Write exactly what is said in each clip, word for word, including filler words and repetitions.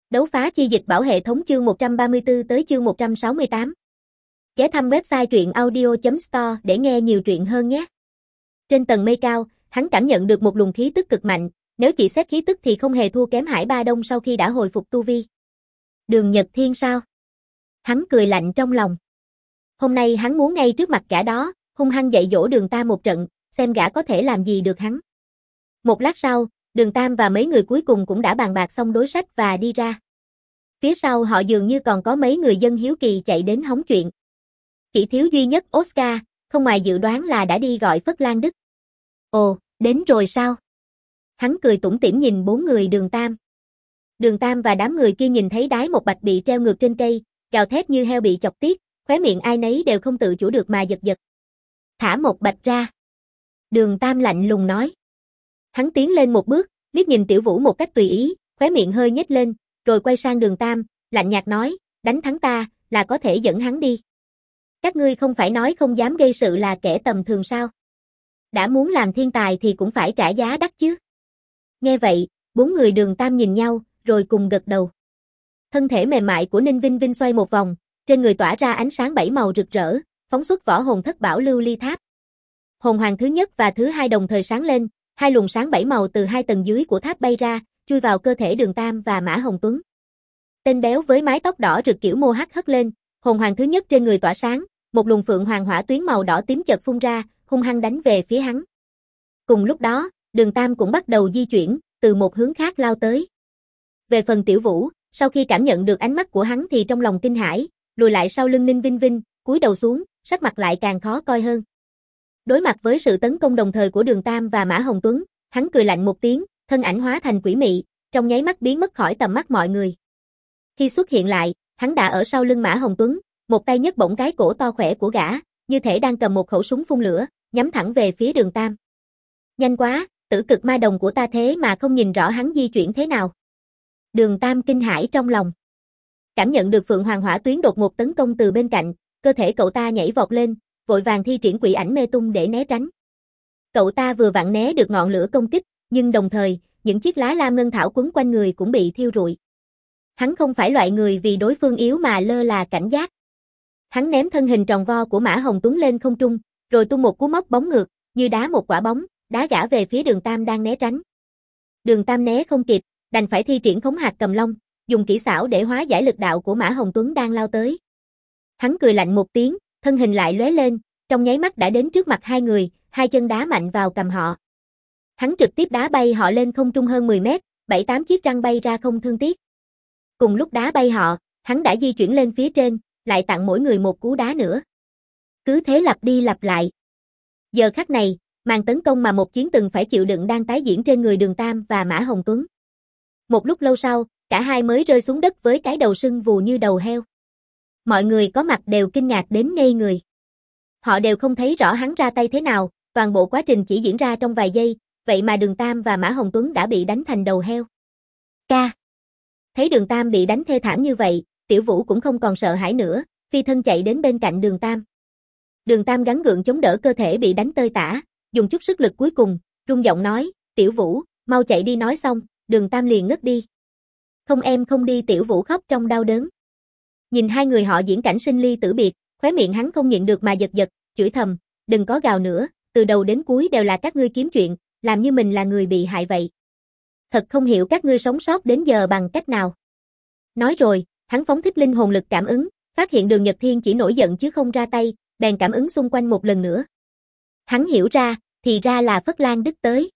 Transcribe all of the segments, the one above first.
Đấu phá chi dịch bảo hệ thống chương một trăm ba mươi tư tới chương một trăm sáu mươi tám. Ghé thăm website truyện audio chấm store để nghe nhiều truyện hơn nhé. Trên tầng mây cao, hắn cảm nhận được một luồng khí tức cực mạnh, nếu chỉ xét khí tức thì không hề thua kém Hải Ba Đông sau khi đã hồi phục tu vi. Đường Nhật Thiên sao? Hắn cười lạnh trong lòng. Hôm nay hắn muốn ngay trước mặt cả đó, hung hăng dạy dỗ Đường Tam một trận, xem gã có thể làm gì được hắn. Một lát sau, Đường Tam và mấy người cuối cùng cũng đã bàn bạc xong đối sách và đi ra. Phía sau họ dường như còn có mấy người dân hiếu kỳ chạy đến hóng chuyện. Chỉ thiếu duy nhất Oscar, không ngoài dự đoán là đã đi gọi Phất Lan Đức. Ồ, đến rồi sao? Hắn cười tủm tỉm nhìn bốn người Đường Tam. Đường Tam và đám người kia nhìn thấy đái một bạch bị treo ngược trên cây, gào thét như heo bị chọc tiết, khóe miệng ai nấy đều không tự chủ được mà giật giật. Thả một bạch ra. Đường Tam lạnh lùng nói. Hắn tiến lên một bước, liếc nhìn Tiểu Vũ một cách tùy ý, khóe miệng hơi nhếch lên, rồi quay sang Đường Tam, lạnh nhạt nói, đánh thắng ta, là có thể dẫn hắn đi. Các ngươi không phải nói không dám gây sự là kẻ tầm thường sao? Đã muốn làm thiên tài thì cũng phải trả giá đắt chứ. Nghe vậy, bốn người Đường Tam nhìn nhau, rồi cùng gật đầu. Thân thể mềm mại của Ninh Vinh Vinh xoay một vòng, trên người tỏa ra ánh sáng bảy màu rực rỡ, phóng xuất võ hồn thất bảo lưu ly tháp. Hồn hoàng thứ nhất và thứ hai đồng thời sáng lên, hai luồng sáng bảy màu từ hai tầng dưới của tháp bay ra, chui vào cơ thể Đường Tam và Mã Hồng Tuấn. Tên béo với mái tóc đỏ rực kiểu mô hắc hất lên, hồn hoàng thứ nhất trên người tỏa sáng, một luồng phượng hoàng hỏa tuyến màu đỏ tím chợt phun ra, hung hăng đánh về phía hắn. Cùng lúc đó, Đường Tam cũng bắt đầu di chuyển, từ một hướng khác lao tới. Về phần Tiểu Vũ, sau khi cảm nhận được ánh mắt của hắn thì trong lòng kinh hãi, lùi lại sau lưng Ninh Vinh Vinh, cúi đầu xuống, sắc mặt lại càng khó coi hơn. Đối mặt với sự tấn công đồng thời của Đường Tam và Mã Hồng Tuấn, hắn cười lạnh một tiếng, thân ảnh hóa thành quỷ mị, trong nháy mắt biến mất khỏi tầm mắt mọi người. Khi xuất hiện lại, hắn đã ở sau lưng Mã Hồng Tuấn, một tay nhấc bổng cái cổ to khỏe của gã, như thể đang cầm một khẩu súng phun lửa, nhắm thẳng về phía Đường Tam. Nhanh quá, tử cực ma đồng của ta thế mà không nhìn rõ hắn di chuyển thế nào. Đường Tam kinh hãi trong lòng. Cảm nhận được Phượng Hoàng hỏa tuyến đột ngột tấn công từ bên cạnh, cơ thể cậu ta nhảy vọt lên, vội vàng thi triển quỷ ảnh mê tung để né tránh. Cậu ta vừa vặn né được ngọn lửa công kích, nhưng đồng thời, những chiếc lá lam ngân thảo quấn quanh người cũng bị thiêu rụi. Hắn không phải loại người vì đối phương yếu mà lơ là cảnh giác. Hắn ném thân hình tròn vo của Mã Hồng Tuấn lên không trung, rồi tung một cú móc bóng ngược, như đá một quả bóng, đá gã về phía Đường Tam đang né tránh. Đường Tam né không kịp, đành phải thi triển khống hạt cầm long, dùng kỹ xảo để hóa giải lực đạo của Mã Hồng Tuấn đang lao tới. Hắn cười lạnh một tiếng, thân hình lại lóe lên, trong nháy mắt đã đến trước mặt hai người, hai chân đá mạnh vào cằm họ. Hắn trực tiếp đá bay họ lên không trung hơn mười mét, bảy tám chiếc răng bay ra không thương tiếc. Cùng lúc đá bay họ, hắn đã di chuyển lên phía trên, lại tặng mỗi người một cú đá nữa. Cứ thế lặp đi lặp lại. Giờ khắc này, màn tấn công mà một chiến từng phải chịu đựng đang tái diễn trên người Đường Tam và Mã Hồng Tuấn. Một lúc lâu sau, cả hai mới rơi xuống đất với cái đầu sưng vù như đầu heo. Mọi người có mặt đều kinh ngạc đến ngây người. Họ đều không thấy rõ hắn ra tay thế nào, toàn bộ quá trình chỉ diễn ra trong vài giây, vậy mà Đường Tam và Mã Hồng Tuấn đã bị đánh thành đầu heo. Ca. Thấy Đường Tam bị đánh thê thảm như vậy, Tiểu Vũ cũng không còn sợ hãi nữa, phi thân chạy đến bên cạnh Đường Tam. Đường Tam gắng gượng chống đỡ cơ thể bị đánh tơi tả, dùng chút sức lực cuối cùng, run giọng nói, Tiểu Vũ, mau chạy đi. Nói xong, Đường Tam liền ngất đi. Không em không đi. Tiểu Vũ khóc trong đau đớn. Nhìn hai người họ diễn cảnh sinh ly tử biệt, khóe miệng hắn không nhịn được mà giật giật, chửi thầm, đừng có gào nữa, từ đầu đến cuối đều là các ngươi kiếm chuyện, làm như mình là người bị hại vậy. Thật không hiểu các ngươi sống sót đến giờ bằng cách nào. Nói rồi, hắn phóng thích linh hồn lực cảm ứng, phát hiện Đường Nhật Thiên chỉ nổi giận chứ không ra tay, bèn cảm ứng xung quanh một lần nữa. Hắn hiểu ra, thì ra là Phất Lan Đức tới.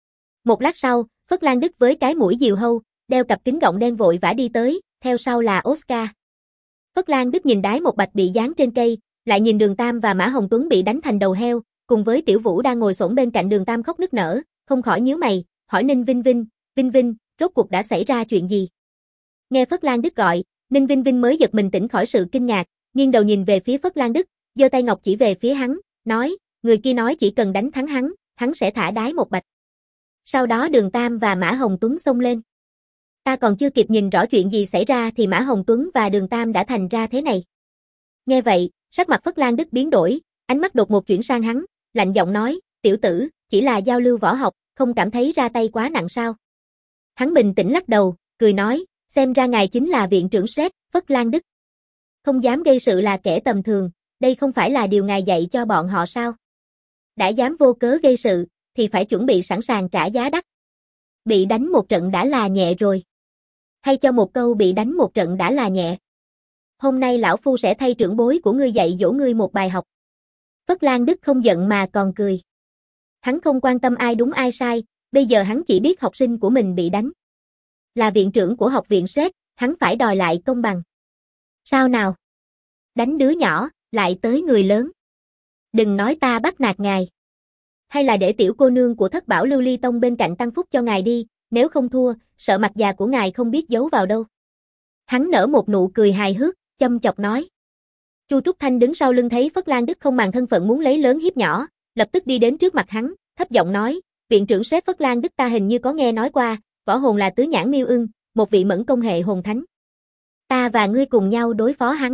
Một lát sau, Phất Lan Đức với cái mũi diều hâu, đeo cặp kính gọng đen vội vã đi tới, theo sau là Oscar. Phất Lan Đức nhìn đái một bạch bị dán trên cây, lại nhìn Đường Tam và Mã Hồng Tuấn bị đánh thành đầu heo, cùng với Tiểu Vũ đang ngồi xổm bên cạnh Đường Tam khóc nức nở, không khỏi nhíu mày, hỏi Ninh Vinh Vinh, Vinh Vinh, rốt cuộc đã xảy ra chuyện gì? Nghe Phất Lan Đức gọi, Ninh Vinh Vinh mới giật mình tỉnh khỏi sự kinh ngạc, nghiêng đầu nhìn về phía Phất Lan Đức, giơ tay ngọc chỉ về phía hắn, nói, người kia nói chỉ cần đánh thắng hắn, hắn sẽ thả đái một bạch. Sau đó Đường Tam và Mã Hồng Tuấn xông lên. Ta còn chưa kịp nhìn rõ chuyện gì xảy ra thì Mã Hồng Tuấn và Đường Tam đã thành ra thế này. Nghe vậy, sắc mặt Phất Lan Đức biến đổi, ánh mắt đột ngột chuyển sang hắn, lạnh giọng nói, tiểu tử, chỉ là giao lưu võ học, không cảm thấy ra tay quá nặng sao? Hắn bình tĩnh lắc đầu, cười nói, Xem ra ngài chính là viện trưởng Sét, Phất Lan Đức. Không dám gây sự là kẻ tầm thường, đây không phải là điều ngài dạy cho bọn họ sao? Đã dám vô cớ gây sự, thì phải chuẩn bị sẵn sàng trả giá đắt. Bị đánh một trận đã là nhẹ rồi. Hay cho một câu bị đánh một trận đã là nhẹ. Hôm nay lão phu sẽ thay trưởng bối của ngươi dạy dỗ ngươi một bài học. Phất Lan Đức không giận mà còn cười. Hắn không quan tâm ai đúng ai sai, bây giờ hắn chỉ biết học sinh của mình bị đánh. Là viện trưởng của học viện Sét, hắn phải đòi lại công bằng. Sao nào? Đánh đứa nhỏ, lại tới người lớn. Đừng nói ta bắt nạt ngài. Hay là để tiểu cô nương của Thất Bảo Lưu Ly Tông bên cạnh tăng phúc cho ngài đi, nếu không thua, sợ mặt già của ngài không biết giấu vào đâu. Hắn nở một nụ cười hài hước, châm chọc nói. Chu Trúc Thanh đứng sau lưng thấy Phất Lan Đức không màng thân phận muốn lấy lớn hiếp nhỏ, lập tức đi đến trước mặt hắn, thấp giọng nói, viện trưởng Sét Phất Lan Đức ta hình như có nghe nói qua, võ hồn là tứ nhãn miêu ưng, một vị mẫn công hệ hồn thánh. Ta và ngươi cùng nhau đối phó hắn.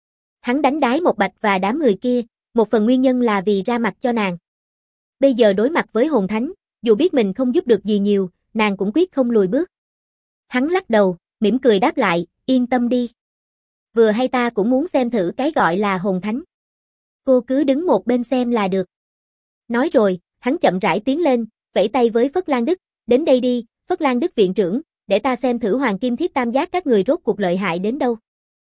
Hắn đánh đái một bạch và đám người kia, một phần nguyên nhân là vì ra mặt cho nàng. Bây giờ đối mặt với hồn thánh, dù biết mình không giúp được gì nhiều, nàng cũng quyết không lùi bước. Hắn lắc đầu, mỉm cười đáp lại, yên tâm đi. Vừa hay ta cũng muốn xem thử cái gọi là hồn thánh. Cô cứ đứng một bên xem là được. Nói rồi, hắn chậm rãi tiến lên, vẫy tay với Phất Lan Đức, đến đây đi, Phất Lan Đức viện trưởng, để ta xem thử Hoàng Kim Thiết Tam Giác các người rốt cuộc lợi hại đến đâu.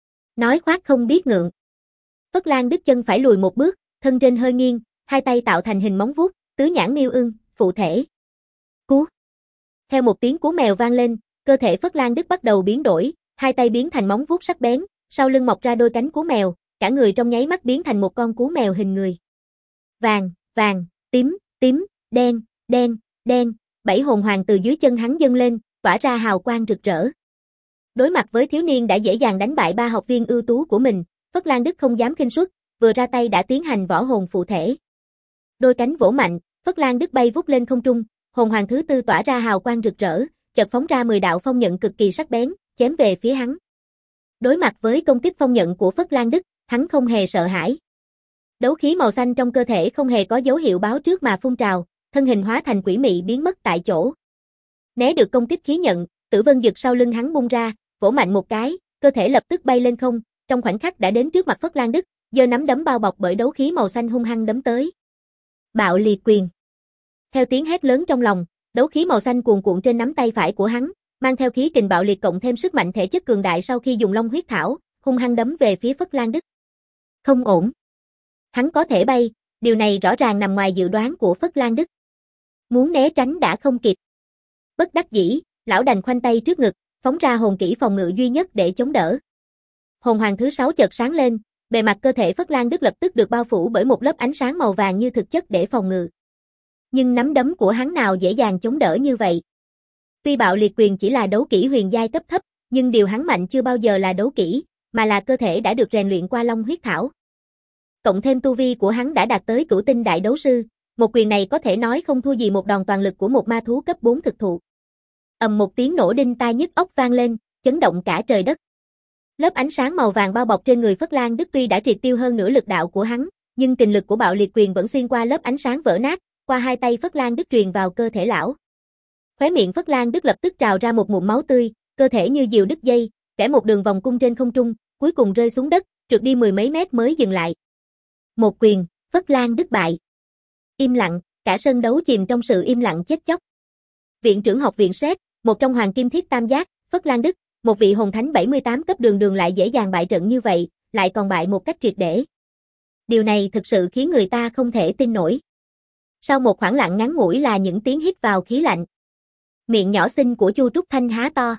Nói khoác không biết ngượng. Phất Lan Đức chân phải lùi một bước, thân trên hơi nghiêng, hai tay tạo thành hình móng vuốt, tứ nhãn miêu ưng, phụ thể. Cú. Theo một tiếng cú mèo vang lên, cơ thể Phất Lan Đức bắt đầu biến đổi, hai tay biến thành móng vuốt sắc bén, sau lưng mọc ra đôi cánh cú mèo, cả người trong nháy mắt biến thành một con cú mèo hình người. Vàng, vàng, tím, tím, đen, đen, đen, bảy hồn hoàng từ dưới chân hắn dâng lên, tỏa ra hào quang rực rỡ. Đối mặt với thiếu niên đã dễ dàng đánh bại ba học viên ưu tú của mình, Phất Lan Đức không dám khinh suất, vừa ra tay đã tiến hành võ hồn phụ thể. Đôi cánh vỗ mạnh, Phất Lan Đức bay vút lên không trung, hồn hoàng thứ tư tỏa ra hào quang rực rỡ, chợt phóng ra mười đạo phong nhận cực kỳ sắc bén, chém về phía hắn. Đối mặt với công kích phong nhận của Phất Lan Đức, hắn không hề sợ hãi. Đấu khí màu xanh trong cơ thể không hề có dấu hiệu báo trước mà phun trào, thân hình hóa thành quỷ mị biến mất tại chỗ. Né được công kích khí nhận, Tử Vân Dực sau lưng hắn bung ra, vỗ mạnh một cái, cơ thể lập tức bay lên không, trong khoảnh khắc đã đến trước mặt Phất Lan Đức, giơ nắm đấm bao bọc bởi đấu khí màu xanh hung hăng đấm tới. Bạo liệt quyền. Theo tiếng hét lớn trong lòng, đấu khí màu xanh cuồn cuộn trên nắm tay phải của hắn, mang theo khí kình bạo liệt cộng thêm sức mạnh thể chất cường đại sau khi dùng Long huyết thảo, hung hăng đấm về phía Phất Lan Đức. Không ổn. Hắn có thể bay, điều này rõ ràng nằm ngoài dự đoán của Phất Lan Đức. Muốn né tránh đã không kịp. Bất đắc dĩ, lão đành khoanh tay trước ngực, phóng ra hồn kỹ phòng ngự duy nhất để chống đỡ. Hồn hoàng thứ sáu chợt sáng lên, bề mặt cơ thể Phất Lan Đức lập tức được bao phủ bởi một lớp ánh sáng màu vàng như thực chất để phòng ngự. Nhưng nắm đấm của hắn nào dễ dàng chống đỡ như vậy. Tuy bạo liệt quyền chỉ là đấu kỹ huyền giai cấp thấp, nhưng điều hắn mạnh chưa bao giờ là đấu kỹ, mà là cơ thể đã được rèn luyện qua Long huyết thảo. Cộng thêm tu vi của hắn đã đạt tới cửu tinh đại đấu sư, một quyền này có thể nói không thua gì một đòn toàn lực của một ma thú cấp bốn thực thụ. Ầm một tiếng nổ đinh tai nhức óc vang lên, chấn động cả trời đất. Lớp ánh sáng màu vàng bao bọc trên người Phất Lan Đức tuy đã triệt tiêu hơn nửa lực đạo của hắn, nhưng kình lực của bạo liệt quyền vẫn xuyên qua lớp ánh sáng vỡ nát, qua hai tay Phất Lan Đức truyền vào cơ thể lão. Khóe miệng Phất Lan Đức lập tức trào ra một ngụm máu tươi, cơ thể như diều đứt dây, vẽ một đường vòng cung trên không trung, cuối cùng rơi xuống đất, trượt đi mười mấy mét mới dừng lại. Một quyền, Phất Lan Đức bại. Im lặng, cả sân đấu chìm trong sự im lặng chết chóc. Viện trưởng học viện Sét, một trong Hoàng Kim Thiết Tam Giác, Phất Lan Đức, một vị hồn thánh bảy mươi tám cấp đường đường lại dễ dàng bại trận như vậy, lại còn bại một cách triệt để. Điều này thực sự khiến người ta không thể tin nổi. Sau một khoảng lặng ngắn ngủi là những tiếng hít vào khí lạnh. Miệng nhỏ xinh của Chu Trúc Thanh há to.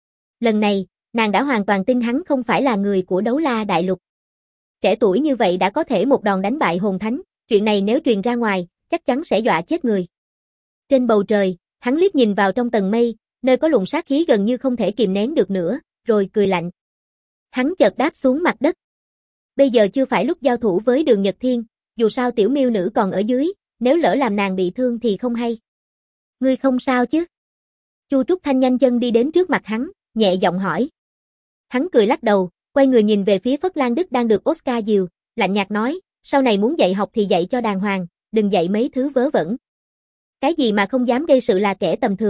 Lần này, nàng đã hoàn toàn tin hắn không phải là người của Đấu La Đại Lục. Trẻ tuổi như vậy đã có thể một đòn đánh bại hồn thánh, chuyện này nếu truyền ra ngoài, chắc chắn sẽ dọa chết người. Trên bầu trời, hắn liếc nhìn vào trong tầng mây, nơi có luồng sát khí gần như không thể kìm nén được nữa, rồi cười lạnh. Hắn chợt đáp xuống mặt đất. Bây giờ chưa phải lúc giao thủ với Đường Nhật Thiên, dù sao tiểu miêu nữ còn ở dưới, nếu lỡ làm nàng bị thương thì không hay. Ngươi không sao chứ? Chu Trúc Thanh nhanh chân đi đến trước mặt hắn, nhẹ giọng hỏi. Hắn cười lắc đầu, quay người nhìn về phía Phất Lan Đức đang được Oscar dìu, lạnh nhạt nói, sau này muốn dạy học thì dạy cho đàng hoàng, đừng dạy mấy thứ vớ vẩn. Cái gì mà không dám gây sự là kẻ tầm thường,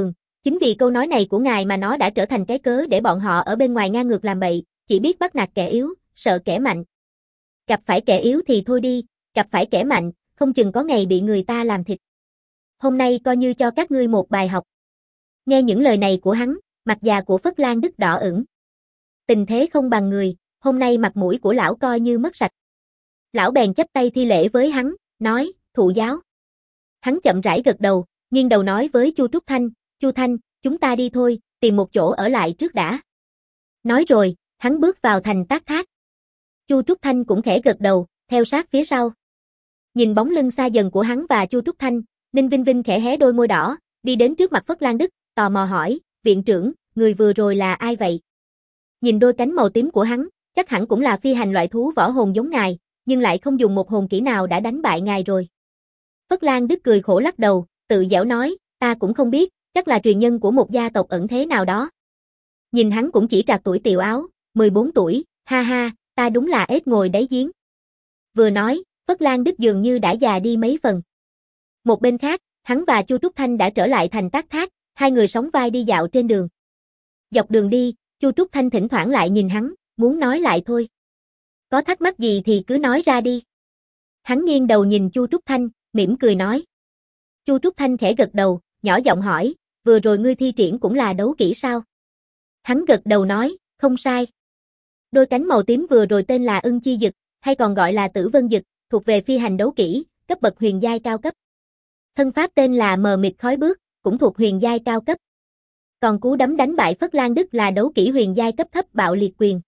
Chính vì câu nói này của ngài mà nó đã trở thành cái cớ để bọn họ ở bên ngoài ngang ngược làm bậy, chỉ biết bắt nạt kẻ yếu, sợ kẻ mạnh. Gặp phải kẻ yếu thì thôi đi, gặp phải kẻ mạnh, không chừng có ngày bị người ta làm thịt. Hôm nay coi như cho các ngươi một bài học. Nghe những lời này của hắn, mặt già của Phất Lan Đức đỏ ửng. Tình thế không bằng người, hôm nay mặt mũi của lão coi như mất sạch. Lão bèn chắp tay thi lễ với hắn, nói, thụ giáo. Hắn chậm rãi gật đầu, nghiêng đầu nói với Chu Trúc Thanh, Chu Thanh, chúng ta đi thôi, tìm một chỗ ở lại trước đã. Nói rồi, hắn bước vào thành Tác Thác. Chu Trúc Thanh cũng khẽ gật đầu, theo sát phía sau. Nhìn bóng lưng xa dần của hắn và Chu Trúc Thanh, Ninh Vinh Vinh khẽ hé đôi môi đỏ, đi đến trước mặt Phất Lan Đức, tò mò hỏi, viện trưởng, người vừa rồi là ai vậy? Nhìn đôi cánh màu tím của hắn, chắc hẳn cũng là phi hành loại thú võ hồn giống ngài, nhưng lại không dùng một hồn kỹ nào đã đánh bại ngài rồi. Phất Lan Đức cười khổ lắc đầu, tự giễu nói, ta cũng không biết, chắc là truyền nhân của một gia tộc ẩn thế nào đó. Nhìn hắn cũng chỉ trạc tuổi tiều áo, mười bốn tuổi, ha ha, ta đúng là ếch ngồi đáy giếng. Vừa nói, Phất Lan Đức dường như đã già đi mấy phần. Một bên khác, hắn và Chu Trúc Thanh đã trở lại thành Tác Thác, hai người sóng vai đi dạo trên đường. Dọc đường đi, Chu Trúc Thanh thỉnh thoảng lại nhìn hắn, muốn nói lại thôi. Có thắc mắc gì thì cứ nói ra đi. Hắn nghiêng đầu nhìn Chu Trúc Thanh, mỉm cười nói. Chu Trúc Thanh khẽ gật đầu, nhỏ giọng hỏi, vừa rồi ngươi thi triển cũng là đấu kỹ sao? Hắn gật đầu nói, không sai. Đôi cánh màu tím vừa rồi tên là Ưng Chi Dực, hay còn gọi là Tử Vân Dực, thuộc về phi hành đấu kỹ, cấp bậc huyền giai cao cấp. Thân pháp tên là Mờ Mịt Khói Bước, cũng thuộc huyền giai cao cấp. Còn cú đấm đánh bại Phất Lan Đức là đấu kỹ huyền giai cấp thấp Bạo Liệt Quyền.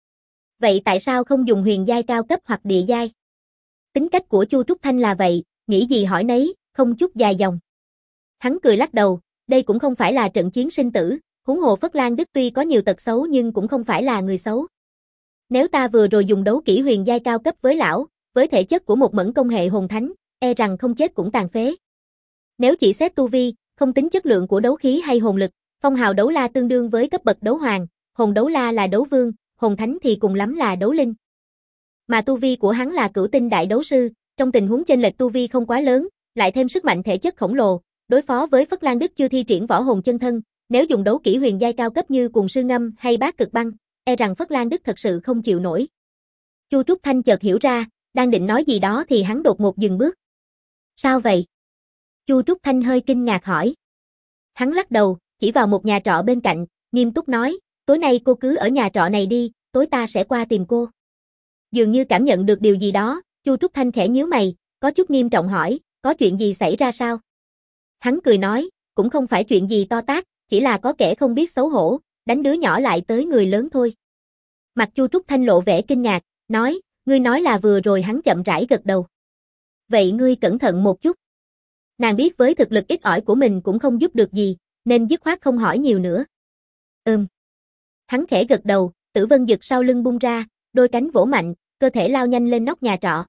Vậy tại sao không dùng huyền giai cao cấp hoặc địa giai? Tính cách của Chu Trúc Thanh là vậy, nghĩ gì hỏi nấy, không chút dài dòng. Hắn cười lắc đầu, đây cũng không phải là trận chiến sinh tử, huống hồ Phất Lan Đức tuy có nhiều tật xấu nhưng cũng không phải là người xấu. Nếu ta vừa rồi dùng đấu kỹ huyền giai cao cấp với lão, với thể chất của một mẫn công hệ hồn thánh, e rằng không chết cũng tàn phế. Nếu chỉ xét tu vi, không tính chất lượng của đấu khí hay hồn lực, phong hào đấu la tương đương với cấp bậc đấu hoàng, hồn đấu la là đấu vương, hồn thánh thì cùng lắm là đấu linh. Mà tu vi của hắn là cửu tinh đại đấu sư, trong tình huống chênh lệch tu vi không quá lớn, lại thêm sức mạnh thể chất khổng lồ, đối phó với Phất Lan Đức chưa thi triển võ hồn chân thân, nếu dùng đấu kỹ huyền giai cao cấp như Cuồng Sư Ngâm hay Bát Cực Băng, e rằng Phất Lan Đức thật sự không chịu nổi. Chu Trúc Thanh chợt hiểu ra, đang định nói gì đó thì hắn đột ngột dừng bước. Sao vậy? Chu Trúc Thanh hơi kinh ngạc hỏi. Hắn lắc đầu, chỉ vào một nhà trọ bên cạnh, nghiêm túc nói, tối nay cô cứ ở nhà trọ này đi, tối ta sẽ qua tìm cô. Dường như cảm nhận được điều gì đó, Chu Trúc Thanh khẽ nhíu mày, có chút nghiêm trọng hỏi, có chuyện gì xảy ra sao? Hắn cười nói, cũng không phải chuyện gì to tát, chỉ là có kẻ không biết xấu hổ, đánh đứa nhỏ lại tới người lớn thôi. Mặt Chu Trúc Thanh lộ vẻ kinh ngạc, nói, ngươi nói là vừa rồi. Hắn chậm rãi gật đầu. Vậy ngươi cẩn thận một chút. Nàng biết với thực lực ít ỏi của mình cũng không giúp được gì, nên dứt khoát không hỏi nhiều nữa. Ừm. Hắn khẽ gật đầu, Tử Vân Dực sau lưng bung ra, đôi cánh vỗ mạnh, cơ thể lao nhanh lên nóc nhà trọ.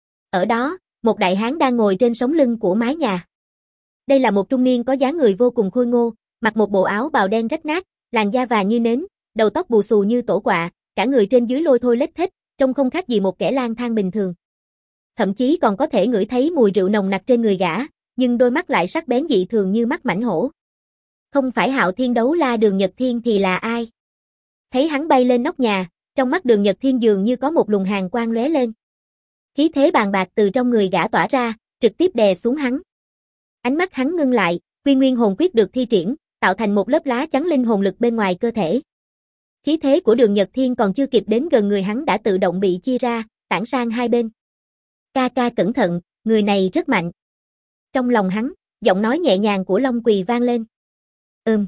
Ở đó, một đại hán đang ngồi trên sống lưng của mái nhà. Đây là một trung niên có dáng người vô cùng khôi ngô, mặc một bộ áo bào đen rách nát, làn da vàng như nến, đầu tóc bù xù như tổ quạ, cả người trên dưới lôi thôi lết thết, trông không khác gì một kẻ lang thang bình thường. Thậm chí còn có thể ngửi thấy mùi rượu nồng nặc trên người gã, nhưng đôi mắt lại sắc bén dị thường như mắt mãnh hổ. Không phải Hạo Thiên Đấu La Đường Nhật Thiên thì là ai? Thấy hắn bay lên nóc nhà, trong mắt Đường Nhật Thiên dường như có một luồng hàn quang lóe lên. Khí thế bàn bạc từ trong người gã tỏa ra, trực tiếp đè xuống hắn. Ánh mắt hắn ngưng lại, Quy Nguyên hồn quyết được thi triển, tạo thành một lớp lá chắn linh hồn lực bên ngoài cơ thể. Khí thế của Đường Nhật Thiên còn chưa kịp đến gần người hắn đã tự động bị chia ra, tản sang hai bên. Ca ca cẩn thận, người này rất mạnh. Trong lòng hắn, giọng nói nhẹ nhàng của Long Quỳ vang lên. Ừm.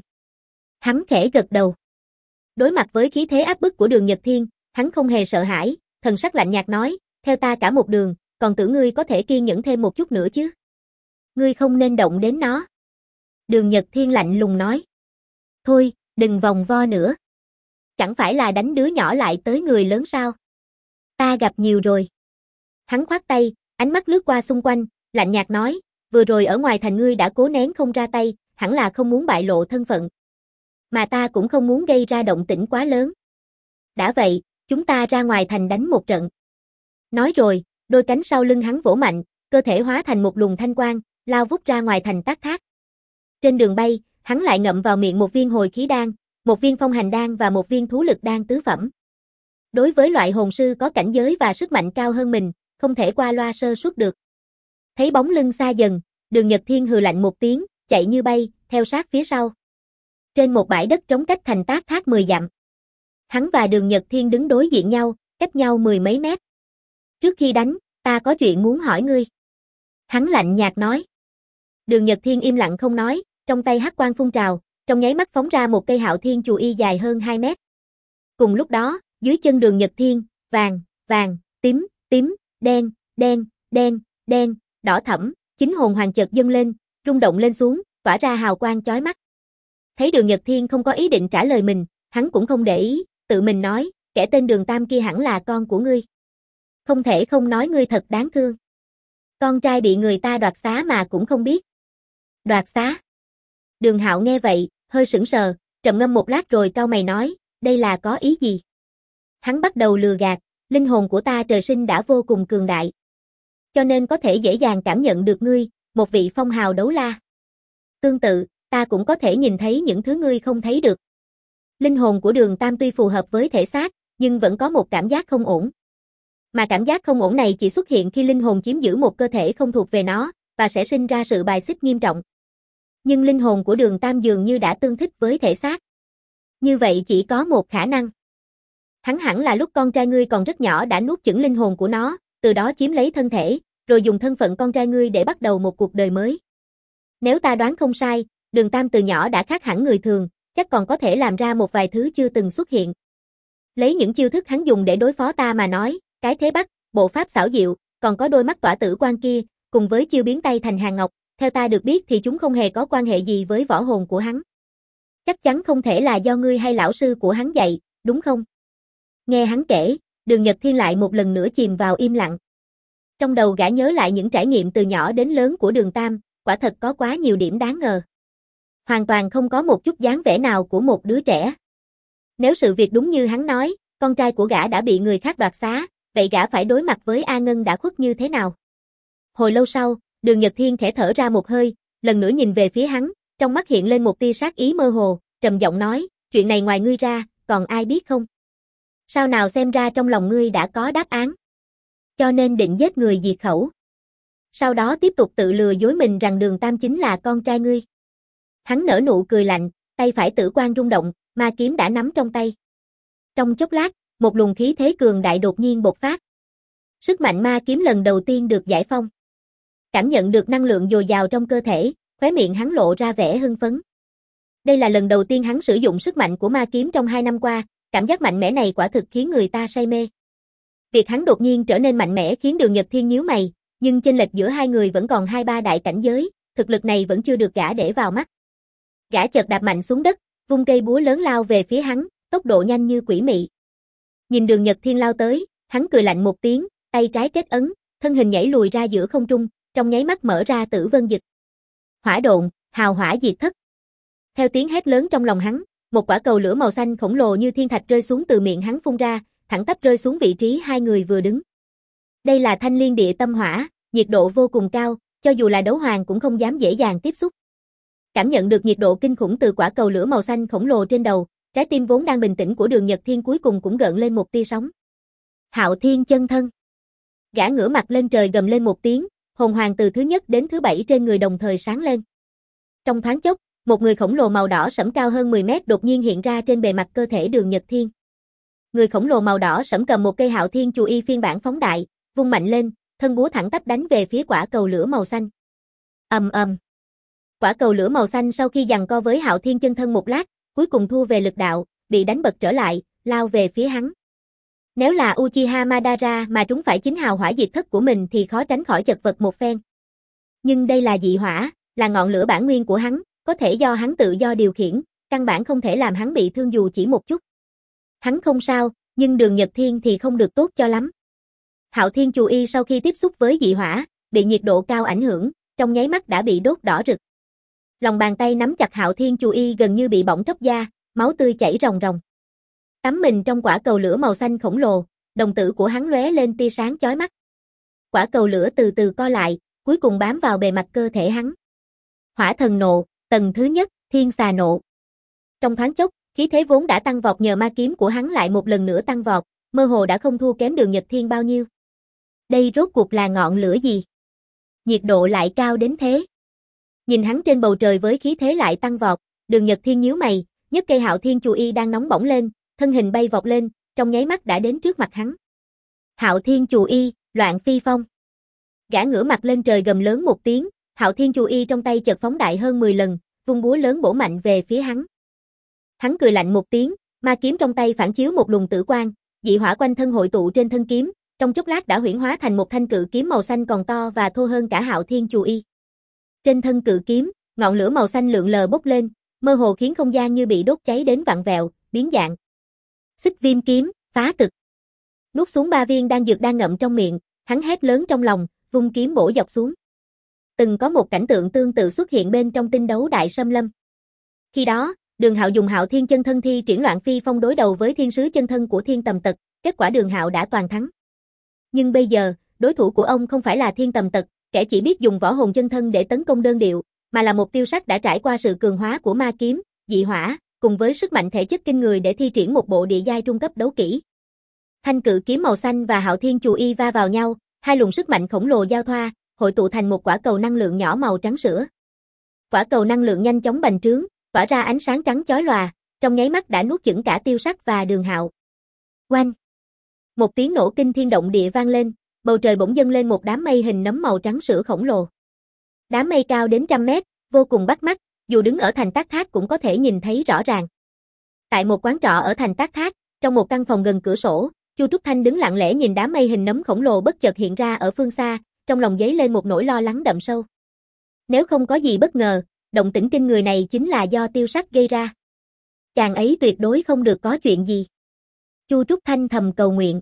Hắn khẽ gật đầu. Đối mặt với khí thế áp bức của Đường Nhật Thiên, hắn không hề sợ hãi, thần sắc lạnh nhạt nói, theo ta cả một đường, còn tưởng ngươi có thể kiên nhẫn thêm một chút nữa chứ. Ngươi không nên động đến nó. Đường Nhật Thiên lạnh lùng nói. Thôi, đừng vòng vo nữa. Chẳng phải là đánh đứa nhỏ lại tới người lớn sao? Ta gặp nhiều rồi. Hắn khoát tay, ánh mắt lướt qua xung quanh, lạnh nhạt nói, vừa rồi ở ngoài thành ngươi đã cố nén không ra tay, hẳn là không muốn bại lộ thân phận. Mà ta cũng không muốn gây ra động tĩnh quá lớn. Đã vậy, chúng ta ra ngoài thành đánh một trận. Nói rồi, đôi cánh sau lưng hắn vỗ mạnh, cơ thể hóa thành một luồng thanh quang, lao vút ra ngoài thành Tác Thác. Trên đường bay, hắn lại ngậm vào miệng một viên hồi khí đan, một viên phong hành đan và một viên thú lực đan tứ phẩm. Đối với loại hồn sư có cảnh giới và sức mạnh cao hơn mình, không thể qua loa sơ suất được. Thấy bóng lưng xa dần, Đường Nhật Thiên hừ lạnh một tiếng, chạy như bay, theo sát phía sau. Trên một bãi đất trống cách thành Tác Thác mười dặm. Hắn và Đường Nhật Thiên đứng đối diện nhau, cách nhau mười mấy mét. Trước khi đánh, ta có chuyện muốn hỏi ngươi. Hắn lạnh nhạt nói. Đường Nhật Thiên im lặng không nói, trong tay hắc quang phun trào, trong nháy mắt phóng ra một cây Hạo Thiên chù y dài hơn hai mét. Cùng lúc đó, dưới chân Đường Nhật Thiên, vàng, vàng, tím, tím, đen, đen, đen, đen, đỏ thẫm, chính hồn hoàng chợt dâng lên, rung động lên xuống, tỏa ra hào quang chói mắt. Thấy Đường Nhật Thiên không có ý định trả lời mình, hắn cũng không để ý, tự mình nói, kẻ tên Đường Tam kia hẳn là con của ngươi. Không thể không nói ngươi thật đáng thương. Con trai bị người ta đoạt xá mà cũng không biết. Đoạt xá? Đường Hạo nghe vậy, hơi sững sờ, trầm ngâm một lát rồi cau mày nói, đây là có ý gì? Hắn bắt đầu lừa gạt, linh hồn của ta trời sinh đã vô cùng cường đại. Cho nên có thể dễ dàng cảm nhận được ngươi, một vị phong hào đấu la. Tương tự, ta cũng có thể nhìn thấy những thứ ngươi không thấy được. Linh hồn của Đường Tam tuy phù hợp với thể xác, nhưng vẫn có một cảm giác không ổn. Mà cảm giác không ổn này chỉ xuất hiện khi linh hồn chiếm giữ một cơ thể không thuộc về nó, và sẽ sinh ra sự bài xích nghiêm trọng. Nhưng linh hồn của Đường Tam dường như đã tương thích với thể xác. Như vậy chỉ có một khả năng. Hắn hẳn là lúc con trai ngươi còn rất nhỏ đã nuốt chửng linh hồn của nó, từ đó chiếm lấy thân thể, rồi dùng thân phận con trai ngươi để bắt đầu một cuộc đời mới. Nếu ta đoán không sai, Đường Tam từ nhỏ đã khác hẳn người thường, chắc còn có thể làm ra một vài thứ chưa từng xuất hiện. Lấy những chiêu thức hắn dùng để đối phó ta mà nói, cái thế bắt, bộ pháp xảo diệu, còn có đôi mắt tỏa tử quan kia, cùng với chiêu biến tay thành hàng ngọc, theo ta được biết thì chúng không hề có quan hệ gì với võ hồn của hắn. Chắc chắn không thể là do ngươi hay lão sư của hắn dạy, đúng không? Nghe hắn kể, Đường Nhật Thiên lại một lần nữa chìm vào im lặng. Trong đầu gã nhớ lại những trải nghiệm từ nhỏ đến lớn của Đường Tam, quả thật có quá nhiều điểm đáng ngờ. Hoàn toàn không có một chút dáng vẻ nào của một đứa trẻ. Nếu sự việc đúng như hắn nói, con trai của gã đã bị người khác đoạt xá, vậy gã phải đối mặt với A Ngân đã khuất như thế nào? Hồi lâu sau, Đường Nhật Thiên khẽ thở ra một hơi, lần nữa nhìn về phía hắn, trong mắt hiện lên một tia sát ý mơ hồ, trầm giọng nói, chuyện này ngoài ngươi ra, còn ai biết không? Sao nào xem ra trong lòng ngươi đã có đáp án? Cho nên định giết người diệt khẩu. Sau đó tiếp tục tự lừa dối mình rằng Đường Tam chính là con trai ngươi. Hắn nở nụ cười lạnh, tay phải tử quang rung động, ma kiếm đã nắm trong tay. Trong chốc lát, một luồng khí thế cường đại đột nhiên bộc phát. Sức mạnh ma kiếm lần đầu tiên được giải phong. Cảm nhận được năng lượng dồi dào trong cơ thể, khóe miệng hắn lộ ra vẻ hưng phấn. Đây là lần đầu tiên hắn sử dụng sức mạnh của ma kiếm trong hai năm qua, cảm giác mạnh mẽ này quả thực khiến người ta say mê. Việc hắn đột nhiên trở nên mạnh mẽ khiến Đường Nhật Thiên nhíu mày, nhưng chênh lệch giữa hai người vẫn còn hai ba đại cảnh giới, thực lực này vẫn chưa được gã để vào mắt. Gã chợt đạp mạnh xuống đất, vung cây búa lớn lao về phía hắn, tốc độ nhanh như quỷ mị. Nhìn Đường Nhật Thiên lao tới, hắn cười lạnh một tiếng, tay trái kết ấn, thân hình nhảy lùi ra giữa không trung, trong nháy mắt mở ra Tử Vân Dực. Hỏa độn, hào hỏa diệt thất. Theo tiếng hét lớn trong lòng hắn, một quả cầu lửa màu xanh khổng lồ như thiên thạch rơi xuống từ miệng hắn phun ra, thẳng tắp rơi xuống vị trí hai người vừa đứng. Đây là Thanh Liên Địa Tâm Hỏa, nhiệt độ vô cùng cao, cho dù là đấu hoàng cũng không dám dễ dàng tiếp xúc. Cảm nhận được nhiệt độ kinh khủng từ quả cầu lửa màu xanh khổng lồ trên đầu, trái tim vốn đang bình tĩnh của Đường Nhật Thiên cuối cùng cũng gợn lên một tia sóng. Hạo Thiên chân thân. Gã ngửa mặt lên trời gầm lên một tiếng, hồn hoàng từ thứ nhất đến thứ bảy trên người đồng thời sáng lên. Trong thoáng chốc, một người khổng lồ màu đỏ sẫm cao hơn mười mét đột nhiên hiện ra trên bề mặt cơ thể Đường Nhật Thiên. Người khổng lồ màu đỏ sẫm cầm một cây Hạo Thiên chù y phiên bản phóng đại, vung mạnh lên, thân búa thẳng tắp đánh về phía quả cầu lửa màu xanh. Ầm ầm. Quả cầu lửa màu xanh sau khi giằng co với Hạo Thiên chân thân một lát, cuối cùng thu về lực đạo, bị đánh bật trở lại, lao về phía hắn. Nếu là Uchiha Madara mà trúng phải chính hào hỏa diệt thất của mình thì khó tránh khỏi chật vật một phen. Nhưng đây là dị hỏa, là ngọn lửa bản nguyên của hắn, có thể do hắn tự do điều khiển, căn bản không thể làm hắn bị thương dù chỉ một chút. Hắn không sao, nhưng Đường Nhật Thiên thì không được tốt cho lắm. Hạo Thiên chù y sau khi tiếp xúc với dị hỏa, bị nhiệt độ cao ảnh hưởng, trong nháy mắt đã bị đốt đỏ rực. Lòng bàn tay nắm chặt Hạo Thiên chù y gần như bị bỏng tróc da, máu tươi chảy ròng ròng. Tắm mình trong quả cầu lửa màu xanh khổng lồ, đồng tử của hắn lóe lên tia sáng chói mắt. Quả cầu lửa từ từ co lại, cuối cùng bám vào bề mặt cơ thể hắn. Hỏa thần nộ, tầng thứ nhất, Thiên xà nộ. Trong thoáng chốc, khí thế vốn đã tăng vọt nhờ ma kiếm của hắn lại một lần nữa tăng vọt, mơ hồ đã không thua kém Đường Nhật Thiên bao nhiêu. Đây rốt cuộc là ngọn lửa gì? Nhiệt độ lại cao đến thế. Nhìn hắn trên bầu trời với khí thế lại tăng vọt, Đường Nhật Thiên nhíu mày, nhấc cây Hạo Thiên Chù Y đang nóng bỏng lên, thân hình bay vọt lên, trong nháy mắt đã đến trước mặt hắn. Hạo Thiên Chù Y, loạn phi phong. Gã ngửa mặt lên trời gầm lớn một tiếng, Hạo Thiên Chù Y trong tay chợt phóng đại hơn mười lần, vung búa lớn bổ mạnh về phía hắn. Hắn cười lạnh một tiếng, ma kiếm trong tay phản chiếu một luồng tử quang, dị hỏa quanh thân hội tụ trên thân kiếm, trong chốc lát đã huyễn hóa thành một thanh cự kiếm màu xanh còn to và thô hơn cả Hạo Thiên Chù Y. Trên thân cự kiếm, ngọn lửa màu xanh lượn lờ bốc lên, mơ hồ khiến không gian như bị đốt cháy đến vặn vẹo, biến dạng. Xích Viêm kiếm, phá cực. Nuốt xuống ba viên đan dược đang ngậm trong miệng, hắn hét lớn trong lòng, vung kiếm bổ dọc xuống. Từng có một cảnh tượng tương tự xuất hiện bên trong tinh đấu đại xâm lâm. Khi đó, Đường Hạo dùng Hạo Thiên chân thân thi triển loạn phi phong đối đầu với thiên sứ chân thân của Thiên Tầm Tật, kết quả Đường Hạo đã toàn thắng. Nhưng bây giờ, đối thủ của ông không phải là Thiên Tầm Tật, kẻ chỉ biết dùng võ hồn chân thân để tấn công đơn điệu, mà là một tiêu sắc đã trải qua sự cường hóa của ma kiếm, dị hỏa, cùng với sức mạnh thể chất kinh người để thi triển một bộ địa giai trung cấp đấu kỹ. Thanh cự kiếm màu xanh và Hạo Thiên Chù Y va vào nhau, hai luồng sức mạnh khổng lồ giao thoa, hội tụ thành một quả cầu năng lượng nhỏ màu trắng sữa. Quả cầu năng lượng nhanh chóng bành trướng, tỏa ra ánh sáng trắng chói lòa, trong nháy mắt đã nuốt chửng cả Tiêu Sắc và Đường Hạo. Oanh! Một tiếng nổ kinh thiên động địa vang lên, bầu trời bỗng dâng lên một đám mây hình nấm màu trắng sữa khổng lồ. Đám mây cao đến trăm mét, vô cùng bắt mắt, dù đứng ở thành Tác Thác cũng có thể nhìn thấy rõ ràng. Tại một quán trọ ở thành Tác Thác, trong một căn phòng gần cửa sổ, Chu Trúc Thanh đứng lặng lẽ nhìn đám mây hình nấm khổng lồ bất chợt hiện ra ở phương xa, trong lòng dấy lên một nỗi lo lắng đậm sâu. Nếu không có gì bất ngờ, động tĩnh kinh người này chính là do Tiêu Sắc gây ra. Chàng ấy tuyệt đối không được có chuyện gì. Chu Trúc Thanh thầm cầu nguyện.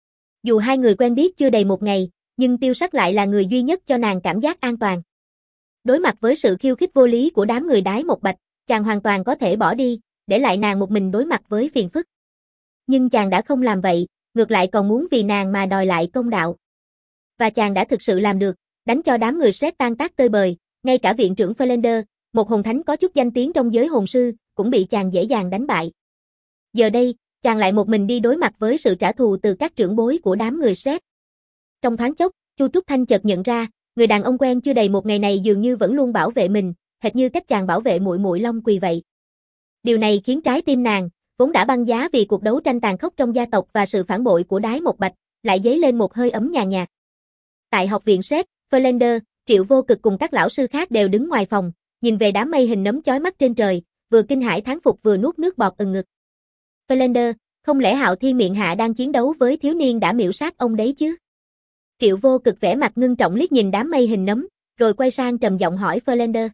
Dù hai người quen biết chưa đầy một ngày, nhưng Tiêu Sắc lại là người duy nhất cho nàng cảm giác an toàn. Đối mặt với sự khiêu khích vô lý của đám người Đái Một Bạch, chàng hoàn toàn có thể bỏ đi, để lại nàng một mình đối mặt với phiền phức. Nhưng chàng đã không làm vậy, ngược lại còn muốn vì nàng mà đòi lại công đạo. Và chàng đã thực sự làm được, đánh cho đám người Shrek tan tác tơi bời, ngay cả viện trưởng Felander, một hồn thánh có chút danh tiếng trong giới hồn sư, cũng bị chàng dễ dàng đánh bại. Giờ đây, chàng lại một mình đi đối mặt với sự trả thù từ các trưởng bối của đám người Shrek. Trong thoáng chốc, Chu Trúc Thanh chợt nhận ra, người đàn ông quen chưa đầy một ngày này dường như vẫn luôn bảo vệ mình, hệt như cách chàng bảo vệ muội muội Long Quỳ vậy. Điều này khiến trái tim nàng, vốn đã băng giá vì cuộc đấu tranh tàn khốc trong gia tộc và sự phản bội của Đái Một Bạch, lại dấy lên một hơi ấm nhàn nhạt. Tại học viện Shrek, Felander, Triệu Vô Cực cùng các lão sư khác đều đứng ngoài phòng, nhìn về đám mây hình nấm chói mắt trên trời, vừa kinh hãi thán phục vừa nuốt nước bọt ừng ngực. Felander, không lẽ Hạo Thiên Miện Hạ đang chiến đấu với thiếu niên đã miểu sát ông đấy chứ? Triệu Vô Cực vẻ mặt ngưng trọng liếc nhìn đám mây hình nấm, rồi quay sang trầm giọng hỏi Felander.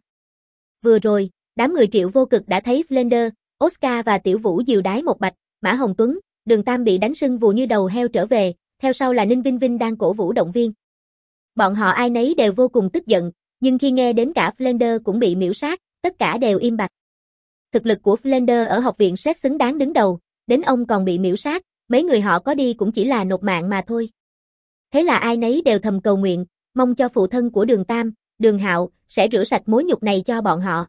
Vừa rồi, đám người Triệu Vô Cực đã thấy Felander, Oscar và Tiểu Vũ diều Đái Một Bạch, Mã Hồng Tuấn, Đường Tam bị đánh sưng vù như đầu heo trở về, theo sau là Ninh Vinh Vinh đang cổ vũ động viên. Bọn họ ai nấy đều vô cùng tức giận, nhưng khi nghe đến cả Felander cũng bị miểu sát, tất cả đều im bặt. Thực lực của Felander ở học viện Shrek xứng đáng đứng đầu, đến ông còn bị miểu sát, mấy người họ có đi cũng chỉ là nộp mạng mà thôi. Thế là ai nấy đều thầm cầu nguyện, mong cho phụ thân của Đường Tam, Đường Hạo, sẽ rửa sạch mối nhục này cho bọn họ.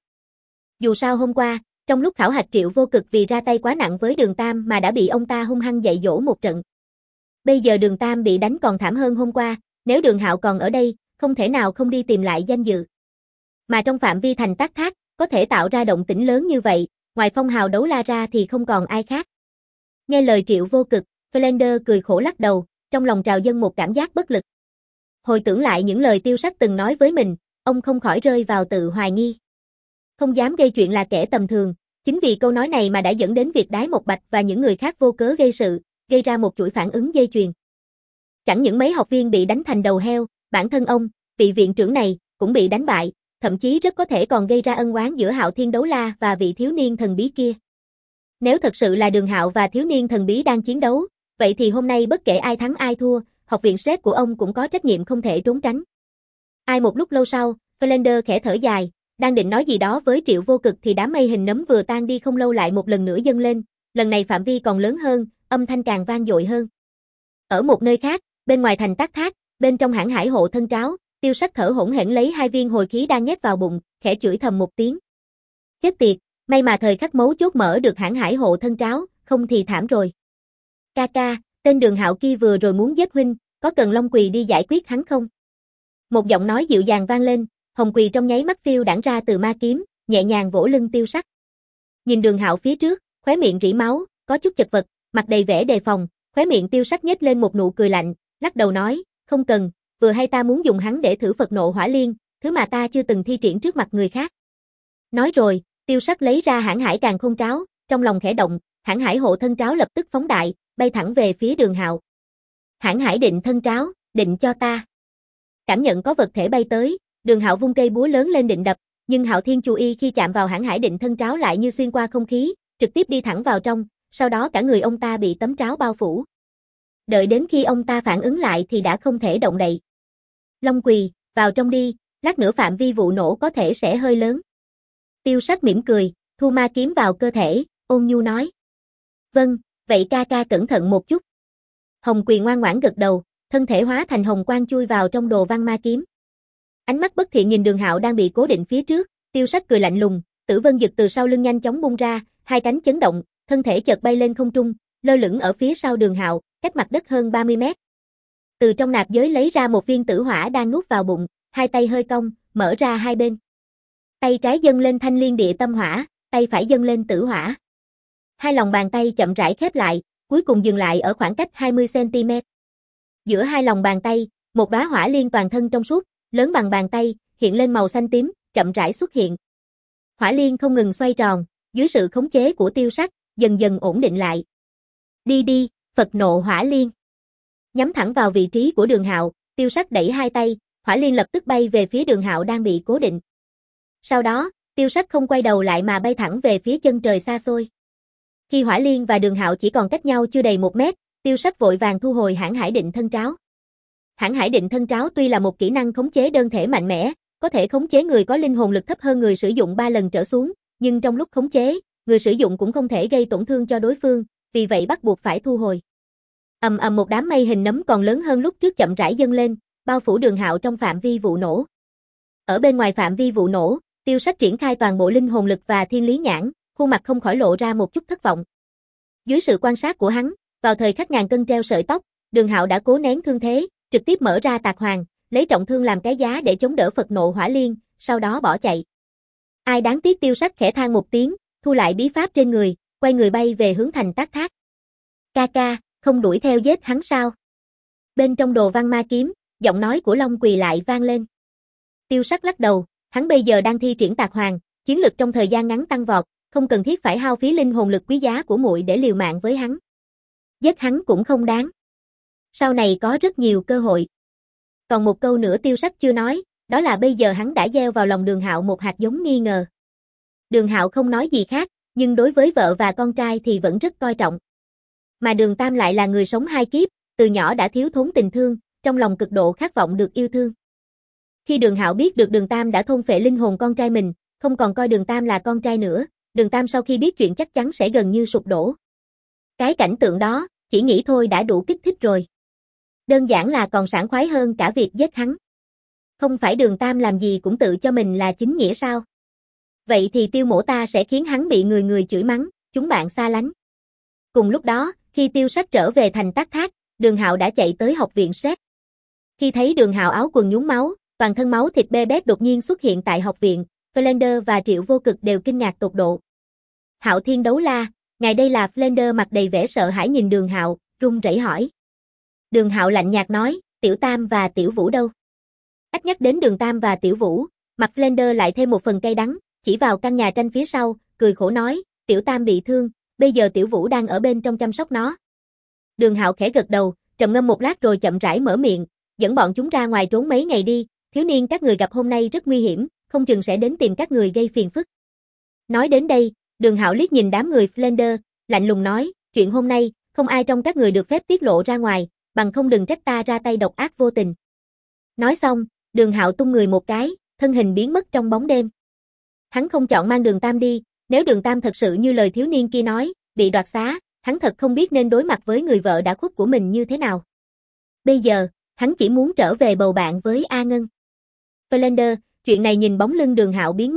Dù sao hôm qua, trong lúc khảo hạch Triệu Vô Cực vì ra tay quá nặng với Đường Tam mà đã bị ông ta hung hăng dạy dỗ một trận. Bây giờ Đường Tam bị đánh còn thảm hơn hôm qua, nếu Đường Hạo còn ở đây, không thể nào không đi tìm lại danh dự. Mà trong phạm vi thành Tác Thác, có thể tạo ra động tĩnh lớn như vậy, ngoài Phong Hào Đấu La ra thì không còn ai khác. Nghe lời Triệu Vô Cực, Felander cười khổ lắc đầu, trong lòng trào dâng một cảm giác bất lực. Hồi tưởng lại những lời Tiêu Sắc từng nói với mình, ông không khỏi rơi vào tự hoài nghi. Không dám gây chuyện là kẻ tầm thường, chính vì câu nói này mà đã dẫn đến việc Đái Một Bạch và những người khác vô cớ gây sự, gây ra một chuỗi phản ứng dây chuyền. Chẳng những mấy học viên bị đánh thành đầu heo, bản thân ông, vị viện trưởng này, cũng bị đánh bại, thậm chí rất có thể còn gây ra ân oán giữa Hạo Thiên Đấu La và vị thiếu niên thần bí kia. Nếu thật sự là Đường Hạo và thiếu niên thần bí đang chiến đấu, vậy thì hôm nay bất kể ai thắng ai thua, học viện Shrek của ông cũng có trách nhiệm không thể trốn tránh. Ai một lúc lâu sau, Felander khẽ thở dài, đang định nói gì đó với Triệu Vô Cực thì đám mây hình nấm vừa tan đi không lâu lại một lần nữa dâng lên, lần này phạm vi còn lớn hơn, âm thanh càng vang dội hơn. Ở một nơi khác, bên ngoài thành Tác Thác, bên trong hãng hải hộ thân tráo, Tiêu Sắc thở hổn hển lấy hai viên hồi khí đang nhét vào bụng, khẽ chửi thầm một tiếng. Chết tiệt, may mà thời khắc mấu chốt mở được hãng hải hộ thân tráo, không thì thảm rồi. Ca ca, tên Đường Hạo kia vừa rồi muốn giết huynh, có cần Long Quỳ đi giải quyết hắn không? Một giọng nói dịu dàng vang lên, Hồng Quỳ trong nháy mắt phiêu đãng ra từ ma kiếm, nhẹ nhàng vỗ lưng Tiêu Sắc. Nhìn Đường Hạo phía trước, khóe miệng rỉ máu, có chút chật vật, mặt đầy vẻ đề phòng, khóe miệng Tiêu Sắc nhếch lên một nụ cười lạnh, lắc đầu nói, không cần, vừa hay ta muốn dùng hắn để thử Phật nộ hỏa liên, thứ mà ta chưa từng thi triển trước mặt người khác. Nói rồi, Tiêu Sắc lấy ra hãng hải càn khôn tráo, trong lòng khẽ động, hãng hải hộ thân tráo lập tức phóng đại, bay thẳng về phía Đường Hạo. Hãng hải định thân tráo, định cho ta. Cảm nhận có vật thể bay tới, Đường Hạo vung cây búa lớn lên định đập, nhưng Hạo Thiên chú ý khi chạm vào hãng hải định thân tráo lại như xuyên qua không khí, trực tiếp đi thẳng vào trong, sau đó cả người ông ta bị tấm tráo bao phủ. Đợi đến khi ông ta phản ứng lại thì đã không thể động đậy. Long Quỳ, vào trong đi, lát nữa phạm vi vụ nổ có thể sẽ hơi lớn. Tiêu Sắc mỉm cười, thu ma kiếm vào cơ thể, ôn nhu nói. Vâng, vậy ca ca cẩn thận một chút. Hồng Quỳ ngoan ngoãn gật đầu, thân thể hóa thành hồng quang chui vào trong đồ văn ma kiếm. Ánh mắt bất thiện nhìn Đường Hạo đang bị cố định phía trước, Tiêu Sắc cười lạnh lùng, Tử Vân Dực từ sau lưng nhanh chóng bung ra, hai cánh chấn động, thân thể chợt bay lên không trung, lơ lửng ở phía sau Đường Hạo, cách mặt đất hơn ba mươi mét. Từ trong nạp giới lấy ra một viên tử hỏa đang nuốt vào bụng, hai tay hơi cong, mở ra hai bên. Tay trái dâng lên thanh liên địa tâm hỏa, tay phải dâng lên tử hỏa. Hai lòng bàn tay chậm rãi khép lại, cuối cùng dừng lại ở khoảng cách hai mươi xăng ti mét. Giữa hai lòng bàn tay, một đóa hỏa liên toàn thân trong suốt, lớn bằng bàn tay, hiện lên màu xanh tím, chậm rãi xuất hiện. Hỏa liên không ngừng xoay tròn, dưới sự khống chế của Tiêu Sắc, dần dần ổn định lại. Đi đi, Phật nộ hỏa liên. Nhắm thẳng vào vị trí của Đường Hạo, Tiêu Sắc đẩy hai tay, hỏa liên lập tức bay về phía Đường Hạo đang bị cố định. Sau đó, Tiêu Sắc không quay đầu lại mà bay thẳng về phía chân trời xa xôi. Khi hỏa liên và Đường Hạo chỉ còn cách nhau chưa đầy một mét, Tiêu Sắc vội vàng thu hồi hãng hải định thân tráo. Hãng hải định thân tráo tuy là một kỹ năng khống chế đơn thể mạnh mẽ, có thể khống chế người có linh hồn lực thấp hơn người sử dụng ba lần trở xuống, nhưng trong lúc khống chế, người sử dụng cũng không thể gây tổn thương cho đối phương, vì vậy bắt buộc phải thu hồi. Ầm ầm một đám mây hình nấm còn lớn hơn lúc trước chậm rãi dâng lên, bao phủ Đường Hạo trong phạm vi vụ nổ. Ở bên ngoài phạm vi vụ nổ, Tiêu Sắc triển khai toàn bộ linh hồn lực và thiên lý nhãn, khuôn mặt không khỏi lộ ra một chút thất vọng. Dưới sự quan sát của hắn, vào thời khắc ngàn cân treo sợi tóc, Đường Hạo đã cố nén thương thế, trực tiếp mở ra tạc hoàng, lấy trọng thương làm cái giá để chống đỡ Phật nộ hỏa liên, sau đó bỏ chạy. Ai đáng tiếc Tiêu Sắc khẽ than một tiếng, thu lại bí pháp trên người, quay người bay về hướng thành Tác Thác. Ca ca, không đuổi theo giết hắn sao? Bên trong đồ văn ma kiếm, giọng nói của Long Quỳ lại vang lên. Tiêu Sắc lắc đầu, hắn bây giờ đang thi triển tạc hoàng, chiến lực trong thời gian ngắn tăng vọt, không cần thiết phải hao phí linh hồn lực quý giá của muội để liều mạng với hắn. Giết hắn cũng không đáng. Sau này có rất nhiều cơ hội. Còn một câu nữa Tiêu Sắc chưa nói, đó là bây giờ hắn đã gieo vào lòng Đường Hạo một hạt giống nghi ngờ. Đường Hạo không nói gì khác, nhưng đối với vợ và con trai thì vẫn rất coi trọng. Mà Đường Tam lại là người sống hai kiếp, từ nhỏ đã thiếu thốn tình thương, trong lòng cực độ khát vọng được yêu thương. Khi Đường Hạo biết được Đường Tam đã thôn phệ linh hồn con trai mình, không còn coi Đường Tam là con trai nữa, Đường Tam sau khi biết chuyện chắc chắn sẽ gần như sụp đổ. Cái cảnh tượng đó, chỉ nghĩ thôi đã đủ kích thích rồi. Đơn giản là còn sảng khoái hơn cả việc giết hắn. Không phải Đường Tam làm gì cũng tự cho mình là chính nghĩa sao? Vậy thì Tiêu mỗ ta sẽ khiến hắn bị người người chửi mắng, chúng bạn xa lánh. Cùng lúc đó, khi Tiêu Sắc trở về thành Tác Thác, Đường Hạo đã chạy tới học viện Sét. Khi thấy Đường Hạo áo quần nhúng máu, toàn thân máu thịt bê bết đột nhiên xuất hiện tại học viện, Flander và Triệu Vô Cực đều kinh ngạc tột độ. Hạo Thiên đấu la, ngài đây là Flander mặt đầy vẻ sợ hãi nhìn Đường Hạo, run rẩy hỏi. Đường Hạo lạnh nhạt nói, Tiểu Tam và Tiểu Vũ đâu? Ách nhắc đến Đường Tam và Tiểu Vũ, mặt Flander lại thêm một phần cay đắng, chỉ vào căn nhà tranh phía sau, cười khổ nói, Tiểu Tam bị thương, bây giờ Tiểu Vũ đang ở bên trong chăm sóc nó. Đường Hạo khẽ gật đầu, trầm ngâm một lát rồi chậm rãi mở miệng, dẫn bọn chúng ra ngoài trốn mấy ngày đi, thiếu niên các người gặp hôm nay rất nguy hiểm, không chừng sẽ đến tìm các người gây phiền phức. Nói đến đây, Đường Hạo liếc nhìn đám người Flander, lạnh lùng nói, chuyện hôm nay, không ai trong các người được phép tiết lộ ra ngoài, bằng không đừng trách ta ra tay độc ác vô tình. Nói xong, Đường Hạo tung người một cái, thân hình biến mất trong bóng đêm. Hắn không chọn mang Đường Tam đi, nếu Đường Tam thật sự như lời thiếu niên kia nói, bị đoạt xá, hắn thật không biết nên đối mặt với người vợ đã khuất của mình như thế nào. Bây giờ, hắn chỉ muốn trở về bầu bạn với A Ngân. Flander, chuyện này nhìn bóng lưng Đường Hạo biến mất,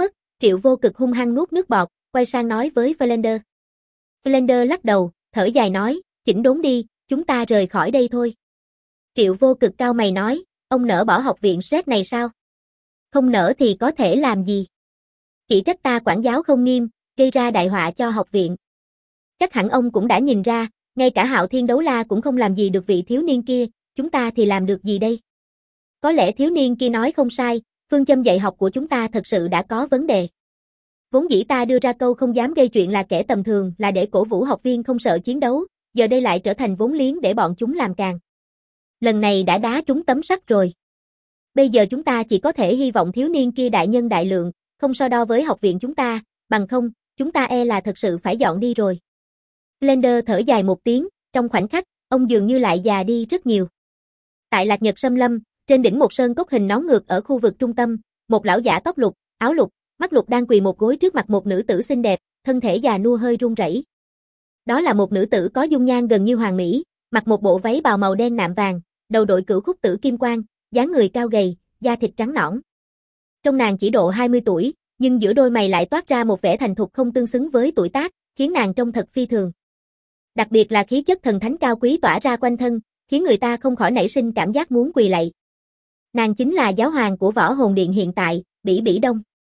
Triệu Vô Cực hung hăng nuốt nước bọt, quay sang nói với Flander. Flander lắc đầu, thở dài nói, chỉnh đốn đi, chúng ta rời khỏi đây thôi. Triệu Vô Cực cau mày nói, ông nỡ bỏ học viện Sret này sao? Không nỡ thì có thể làm gì? Chỉ trách ta quản giáo không nghiêm, gây ra đại họa cho học viện. Chắc hẳn ông cũng đã nhìn ra, ngay cả Hạo Thiên Đấu La cũng không làm gì được vị thiếu niên kia, chúng ta thì làm được gì đây? Có lẽ thiếu niên kia nói không sai, phương châm dạy học của chúng ta thật sự đã có vấn đề. Vốn dĩ ta đưa ra câu không dám gây chuyện là kẻ tầm thường là để cổ vũ học viên không sợ chiến đấu, giờ đây lại trở thành vốn liếng để bọn chúng làm càng. Lần này đã đá trúng tấm sắt rồi. Bây giờ chúng ta chỉ có thể hy vọng thiếu niên kia đại nhân đại lượng, không so đo với học viện chúng ta, bằng không, chúng ta e là thật sự phải dọn đi rồi. Blender thở dài một tiếng, trong khoảnh khắc, ông dường như lại già đi rất nhiều. Tại Lạc Nhật Sâm Lâm, trên đỉnh một sơn cốc hình nón ngược ở khu vực trung tâm, một lão giả tóc lục, áo lục, mắt lục đang quỳ một gối trước mặt một nữ tử xinh đẹp, thân thể già nua hơi run rẩy. Đó là một nữ tử có dung nhan gần như hoàn mỹ, mặc một bộ váy bào màu đen nạm vàng, đầu đội cửu khúc tử kim quang, dáng người cao gầy, da thịt trắng nõn. Trong nàng chỉ độ hai mươi tuổi, nhưng giữa đôi mày lại toát ra một vẻ thành thục không tương xứng với tuổi tác, khiến nàng trông thật phi thường. Đặc biệt là khí chất thần thánh cao quý tỏa ra quanh thân, khiến người ta không khỏi nảy sinh cảm giác muốn quỳ lạy. Nàng chính là giáo hoàng của Võ Hồn Điện hiện tại, Bỉ Bỉ Đông.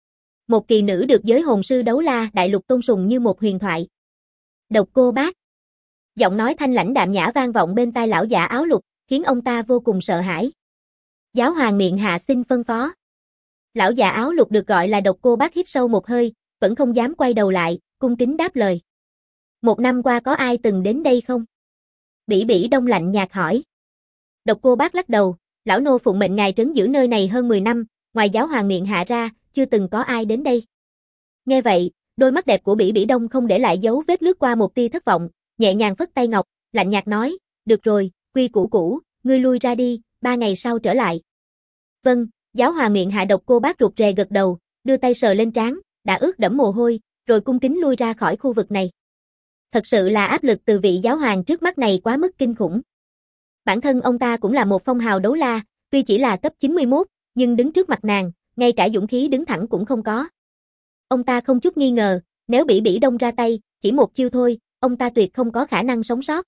Một kỳ nữ được giới hồn sư Đấu La đại lục tôn sùng như một huyền thoại. Độc Cô Bác. Giọng nói thanh lãnh đạm nhã vang vọng bên tai lão giả áo lục, khiến ông ta vô cùng sợ hãi. Giáo hoàng miệng hạ xin phân phó. Lão già áo lục được gọi là Độc Cô Bác hít sâu một hơi, vẫn không dám quay đầu lại, cung kính đáp lời. Một năm qua có ai từng đến đây không? Bỉ Bỉ Đông lạnh nhạt hỏi. Độc Cô Bác lắc đầu, lão nô phụng mệnh ngài trấn giữ nơi này hơn mười năm, ngoài giáo hoàng miệng hạ ra, chưa từng có ai đến đây. Nghe vậy, đôi mắt đẹp của Bỉ Bỉ Đông không để lại dấu vết lướt qua một tia thất vọng, nhẹ nhàng phất tay ngọc, lạnh nhạt nói, được rồi, quy củ cũ, ngươi lui ra đi, ba ngày sau trở lại. Vâng, giáo hoàng miệng hạ Độc Cô Bác rụt rè gật đầu, đưa tay sờ lên trán, đã ướt đẫm mồ hôi, rồi cung kính lui ra khỏi khu vực này. Thật sự là áp lực từ vị giáo hoàng trước mắt này quá mức kinh khủng. Bản thân ông ta cũng là một phong hào đấu la, tuy chỉ là cấp chín mươi mốt, nhưng đứng trước mặt nàng, ngay cả dũng khí đứng thẳng cũng không có. Ông ta không chút nghi ngờ, nếu Bỉ Bỉ Đông ra tay, chỉ một chiêu thôi, ông ta tuyệt không có khả năng sống sót.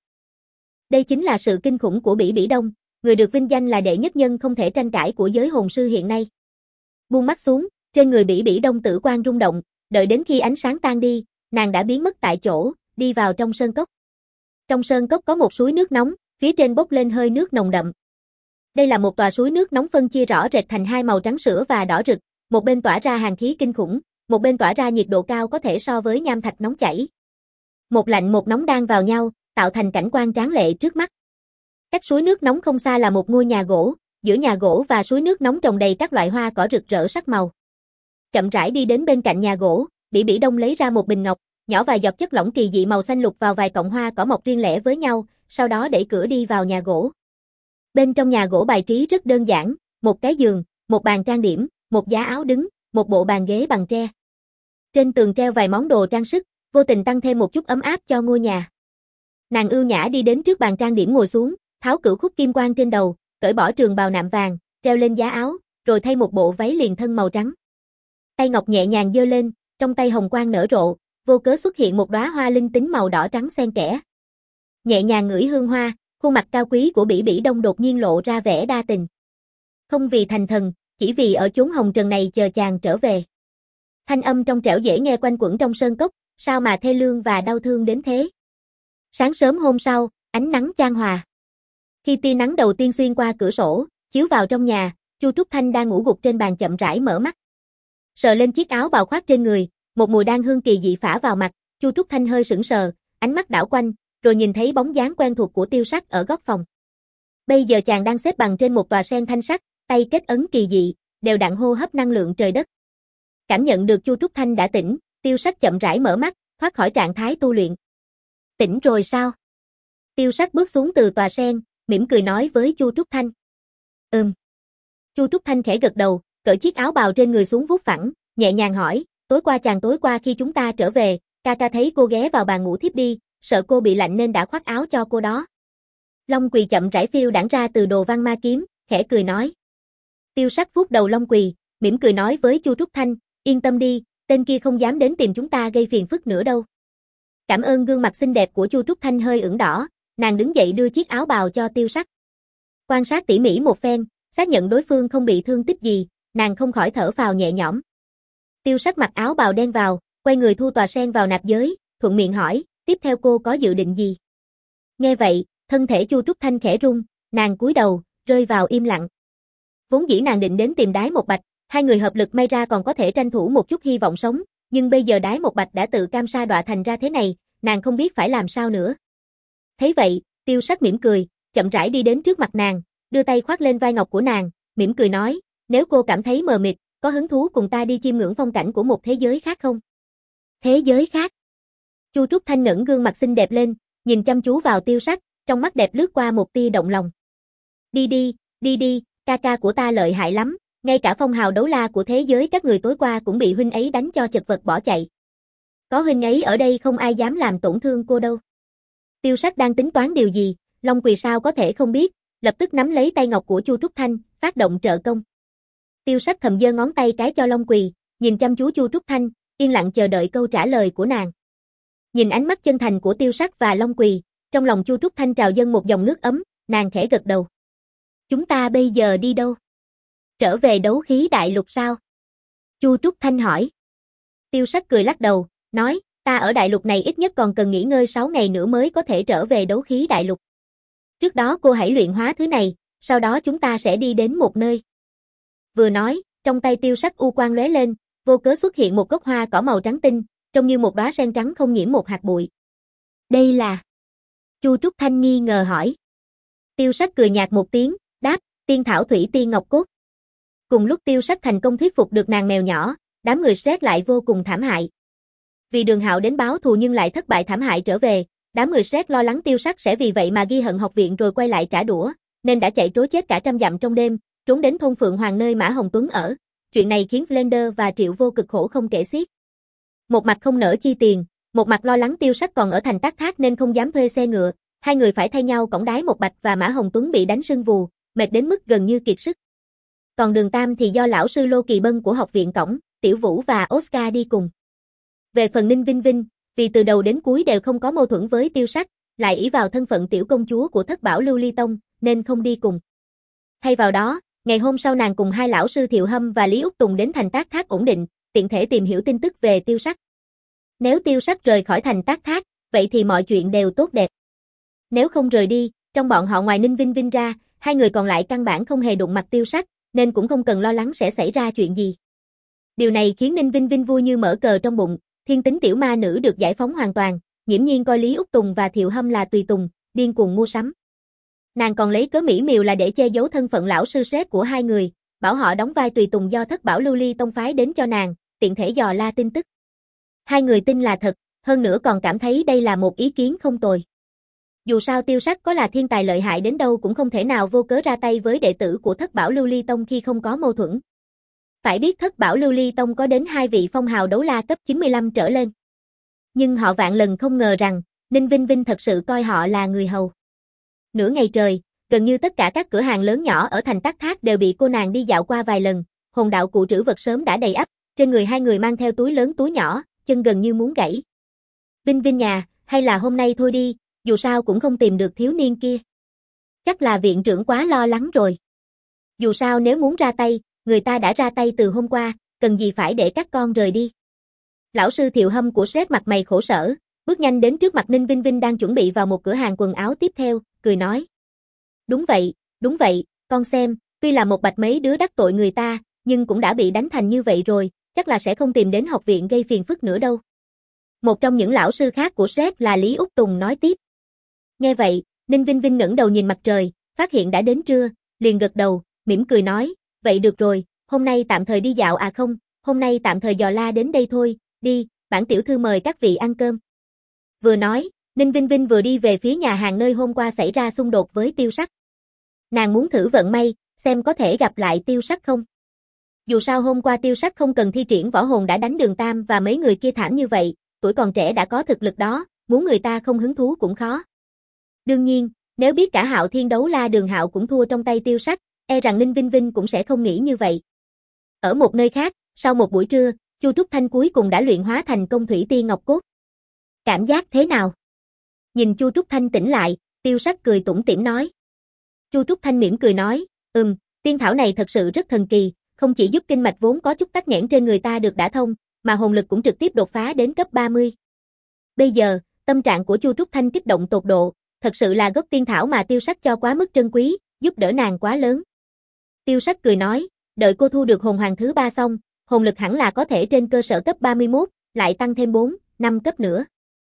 Đây chính là sự kinh khủng của Bỉ Bỉ Đông, người được vinh danh là đệ nhất nhân không thể tranh cãi của giới hồn sư hiện nay. Buông mắt xuống, trên người Bỉ Bỉ Đông tử quang rung động, đợi đến khi ánh sáng tan đi, nàng đã biến mất tại chỗ, đi vào trong sơn cốc. Trong sơn cốc có một suối nước nóng, phía trên bốc lên hơi nước nồng đậm. Đây là một tòa suối nước nóng phân chia rõ rệt thành hai màu trắng sữa và đỏ rực, một bên tỏa ra hàn khí kinh khủng, một bên tỏa ra nhiệt độ cao có thể so với nham thạch nóng chảy. Một lạnh một nóng đan vào nhau, tạo thành cảnh quan tráng lệ trước mắt. Cách suối nước nóng không xa là một ngôi nhà gỗ, giữa nhà gỗ và suối nước nóng trồng đầy các loại hoa cỏ rực rỡ sắc màu. Chậm rãi đi đến bên cạnh nhà gỗ, Bỉ Bỉ Đông lấy ra một bình ngọc, nhỏ vài giọt chất lỏng kỳ dị màu xanh lục vào vài cọng hoa cỏ mọc riêng lẻ với nhau, sau đó đẩy cửa đi vào nhà gỗ. Bên trong nhà gỗ bài trí rất đơn giản, một cái giường, một bàn trang điểm, một giá áo đứng, một bộ bàn ghế bằng tre. Trên tường treo vài món đồ trang sức, vô tình tăng thêm một chút ấm áp cho ngôi nhà. Nàng ưu nhã đi đến trước bàn trang điểm ngồi xuống, tháo cửu khúc kim quang trên đầu, cởi bỏ trường bào nạm vàng, treo lên giá áo, rồi thay một bộ váy liền thân màu trắng. Tay ngọc nhẹ nhàng giơ lên, trong tay hồng quang nở rộ, vô cớ xuất hiện một đóa hoa linh tính màu đỏ trắng xen kẽ. Nhẹ nhàng ngửi hương hoa, khuôn mặt cao quý của Bỉ Bỉ Đông đột nhiên lộ ra vẻ đa tình. Không vì thành thần, chỉ vì ở chốn hồng trần này chờ chàng trở về. Thanh âm trong trẻo dễ nghe quanh quẩn trong sơn cốc, sao mà thê lương và đau thương đến thế. Sáng sớm hôm sau, ánh nắng chan hòa. Khi tia nắng đầu tiên xuyên qua cửa sổ, chiếu vào trong nhà, Chu Trúc Thanh đang ngủ gục trên bàn chậm rãi mở mắt. Sờ lên chiếc áo bào khoác trên người, một mùi đan hương kỳ dị phả vào mặt, Chu Trúc Thanh hơi sững sờ, ánh mắt đảo quanh, rồi nhìn thấy bóng dáng quen thuộc của Tiêu Sắc ở góc phòng. Bây giờ chàng đang xếp bằng trên một tòa sen thanh sắc, tay kết ấn kỳ dị, đều đặn hô hấp năng lượng trời đất. Cảm nhận được Chu Trúc Thanh đã tỉnh, Tiêu Sắc chậm rãi mở mắt, thoát khỏi trạng thái tu luyện. Tỉnh rồi sao? Tiêu Sắc bước xuống từ tòa sen, mỉm cười nói với Chu Trúc Thanh. Ừm. Chu Trúc Thanh khẽ gật đầu, cởi chiếc áo bào trên người xuống vuốt phẳng, nhẹ nhàng hỏi, tối qua chàng tối qua khi chúng ta trở về, ca ca thấy cô ghé vào bàn ngủ thiếp đi, sợ cô bị lạnh nên đã khoác áo cho cô đó. Long Quỳ chậm rãi phiêu đãng ra từ đồ văn ma kiếm, khẽ cười nói. Tiêu Sắc vuốt đầu Long Quỳ, mỉm cười nói với Chu Trúc Thanh, yên tâm đi, tên kia không dám đến tìm chúng ta gây phiền phức nữa đâu. Cảm ơn. Gương mặt xinh đẹp của Chu Trúc Thanh hơi ửng đỏ, nàng đứng dậy đưa chiếc áo bào cho Tiêu Sắc. Quan sát tỉ mỉ một phen, xác nhận đối phương không bị thương tích gì, nàng không khỏi thở phào nhẹ nhõm. Tiêu Sắc mặc áo bào đen vào, quay người thu tòa sen vào nạp giới, thuận miệng hỏi, tiếp theo cô có dự định gì? Nghe vậy, thân thể Chu Trúc Thanh khẽ rung, nàng cúi đầu, rơi vào im lặng. Vốn dĩ nàng định đến tìm Đái Một Bạch, hai người hợp lực may ra còn có thể tranh thủ một chút hy vọng sống, nhưng bây giờ Đái Một Bạch đã tự cam sa đọa thành ra thế này, nàng không biết phải làm sao nữa. Thấy vậy, Tiêu Sắc mỉm cười, chậm rãi đi đến trước mặt nàng, đưa tay khoác lên vai ngọc của nàng, mỉm cười nói, nếu cô cảm thấy mờ mịt, có hứng thú cùng ta đi chiêm ngưỡng phong cảnh của một thế giới khác không? Thế giới khác? Chu Trúc Thanh ngẩng gương mặt xinh đẹp lên, nhìn chăm chú vào Tiêu Sắc, trong mắt đẹp lướt qua một tia động lòng. Đi đi, đi đi, ca ca của ta lợi hại lắm, ngay cả phong hào đấu la của thế giới các người tối qua cũng bị huynh ấy đánh cho chật vật bỏ chạy. Có huynh ấy ở đây không ai dám làm tổn thương cô đâu. Tiêu Sắc đang tính toán điều gì, Long Quỳ sao có thể không biết, lập tức nắm lấy tay ngọc của Chu Trúc Thanh, phát động trợ công. Tiêu Sắc thầm giơ ngón tay cái cho Long Quỳ, nhìn chăm chú Chu Trúc Thanh, yên lặng chờ đợi câu trả lời của nàng. Nhìn ánh mắt chân thành của Tiêu Sắc và Long Quỳ, trong lòng Chu Trúc Thanh trào dâng một dòng nước ấm, nàng khẽ gật đầu. Chúng ta bây giờ đi đâu? Trở về đấu khí đại lục sao? Chu Trúc Thanh hỏi. Tiêu Sắc cười lắc đầu, nói, ta ở đại lục này ít nhất còn cần nghỉ ngơi sáu ngày nữa mới có thể trở về đấu khí đại lục. Trước đó cô hãy luyện hóa thứ này, sau đó chúng ta sẽ đi đến một nơi. Vừa nói, trong tay Tiêu Sắc u quang lóe lên, vô cớ xuất hiện một gốc hoa cỏ màu trắng tinh, trông như một đóa sen trắng không nhiễm một hạt bụi. Đây là... Chu Trúc Thanh nghi ngờ hỏi. Tiêu Sắc cười nhạt một tiếng, đáp, tiên thảo thủy tiên ngọc cốt. Cùng lúc Tiêu Sắc thành công thuyết phục được nàng mèo nhỏ, đám người Shrek lại vô cùng thảm hại. Vì Đường Hạo đến báo thù nhưng lại thất bại thảm hại trở về, đám người Shrek lo lắng Tiêu Sắc sẽ vì vậy mà ghi hận học viện rồi quay lại trả đũa, nên đã chạy trối chết cả trăm dặm trong đêm, trốn đến thôn Phượng Hoàng nơi Mã Hồng Tuấn ở. Chuyện này khiến Flander và Triệu Vô cực khổ không kể xiết. Một mặt không nỡ chi tiền, một mặt lo lắng Tiêu Sắc còn ở thành Tác Thác nên không dám thuê xe ngựa, hai người phải thay nhau cõng Đái Một Bạch và Mã Hồng Tuấn bị đánh sưng vù, mệt đến mức gần như kiệt sức. Còn Đường Tam thì do lão sư Lô Kỳ Bân của học viện cõng, Tiểu Vũ và Oscar đi cùng. Về phần Ninh Vinh Vinh, vì từ đầu đến cuối đều không có mâu thuẫn với Tiêu Sắc, lại ỷ vào thân phận tiểu công chúa của Thất Bảo Lưu Ly Tông, nên không đi cùng. Thay vào đó, ngày hôm sau nàng cùng hai lão sư Thiệu Hâm và Lý Úc Tùng đến thành Tác Thác ổn định, tiện thể tìm hiểu tin tức về Tiêu Sắc. Nếu Tiêu Sắc rời khỏi thành Tác Thác, vậy thì mọi chuyện đều tốt đẹp. Nếu không rời đi, trong bọn họ ngoài Ninh Vinh Vinh ra, hai người còn lại căn bản không hề đụng mặt Tiêu Sắc, nên cũng không cần lo lắng sẽ xảy ra chuyện gì. Điều này khiến Ninh Vinh Vinh vui như mở cờ trong bụng, thiên tính tiểu ma nữ được giải phóng hoàn toàn, nghiễm nhiên coi Lý Úc Tùng và Thiệu Hâm là tùy tùng, điên cuồng mua sắm. Nàng còn lấy cớ mỹ miều là để che giấu thân phận lão sư Shrek của hai người, bảo họ đóng vai tùy tùng do Thất Bảo Lưu Ly Tông phái đến cho nàng, tiện thể dò la tin tức. Hai người tin là thật, hơn nữa còn cảm thấy đây là một ý kiến không tồi. Dù sao Tiêu Sắc có là thiên tài lợi hại đến đâu cũng không thể nào vô cớ ra tay với đệ tử của Thất Bảo Lưu Ly Tông khi không có mâu thuẫn. Phải biết Thất Bảo Lưu Ly Tông có đến hai vị phong hào đấu la cấp chín mươi lăm trở lên. Nhưng họ vạn lần không ngờ rằng, Ninh Vinh Vinh thật sự coi họ là người hầu. Nửa ngày trời, gần như tất cả các cửa hàng lớn nhỏ ở thành Tác Thác đều bị cô nàng đi dạo qua vài lần, hồn đạo cụ trữ vật sớm đã đầy ắp, trên người hai người mang theo túi lớn túi nhỏ, chân gần như muốn gãy. Vinh Vinh nhà, hay là hôm nay thôi đi, dù sao cũng không tìm được thiếu niên kia. Chắc là viện trưởng quá lo lắng rồi. Dù sao nếu muốn ra tay, người ta đã ra tay từ hôm qua, cần gì phải để các con rời đi. Lão sư Thiệu Hâm của Shrek mặt mày khổ sở, bước nhanh đến trước mặt Ninh Vinh Vinh đang chuẩn bị vào một cửa hàng quần áo tiếp theo, cười nói. Đúng vậy, đúng vậy, con xem, tuy là một bạch mấy đứa đắc tội người ta, nhưng cũng đã bị đánh thành như vậy rồi, chắc là sẽ không tìm đến học viện gây phiền phức nữa đâu. Một trong những lão sư khác của Shrek là Lý Úc Tùng nói tiếp. Nghe vậy, Ninh Vinh Vinh ngẩng đầu nhìn mặt trời, phát hiện đã đến trưa, liền gật đầu, mỉm cười nói, vậy được rồi, hôm nay tạm thời đi dạo à không, hôm nay tạm thời dò la đến đây thôi, đi, bản tiểu thư mời các vị ăn cơm. Vừa nói, Ninh Vinh Vinh vừa đi về phía nhà hàng nơi hôm qua xảy ra xung đột với Tiêu Sắc. Nàng muốn thử vận may, xem có thể gặp lại Tiêu Sắc không. Dù sao hôm qua Tiêu Sắc không cần thi triển võ hồn đã đánh Đường Tam và mấy người kia thảm như vậy, tuổi còn trẻ đã có thực lực đó, muốn người ta không hứng thú cũng khó. Đương nhiên, nếu biết cả Hạo Thiên đấu la Đường Hạo cũng thua trong tay Tiêu Sắc, e rằng Ninh Vinh Vinh cũng sẽ không nghĩ như vậy. Ở một nơi khác, sau một buổi trưa, Chu Trúc Thanh cuối cùng đã luyện hóa thành công thủy tiên ngọc cốt. Cảm giác thế nào? Nhìn Chu Trúc Thanh tỉnh lại, Tiêu Sắc cười tủm tỉm nói. Chu Trúc Thanh mỉm cười nói, ừm, tiên thảo này thật sự rất thần kỳ, không chỉ giúp kinh mạch vốn có chút tắc nghẽn trên người ta được đả thông, mà hồn lực cũng trực tiếp đột phá đến cấp ba mươi. Bây giờ, tâm trạng của Chu Trúc Thanh kích động tột độ, thật sự là gốc tiên thảo mà Tiêu Sắc cho quá mức trân quý, giúp đỡ nàng quá lớn. Tiêu Sắc cười nói, đợi cô thu được hồn hoàng thứ ba xong, hồn lực hẳn là có thể trên cơ sở cấp ba mươi mốt, lại tăng thêm bốn, năm cấp nữa.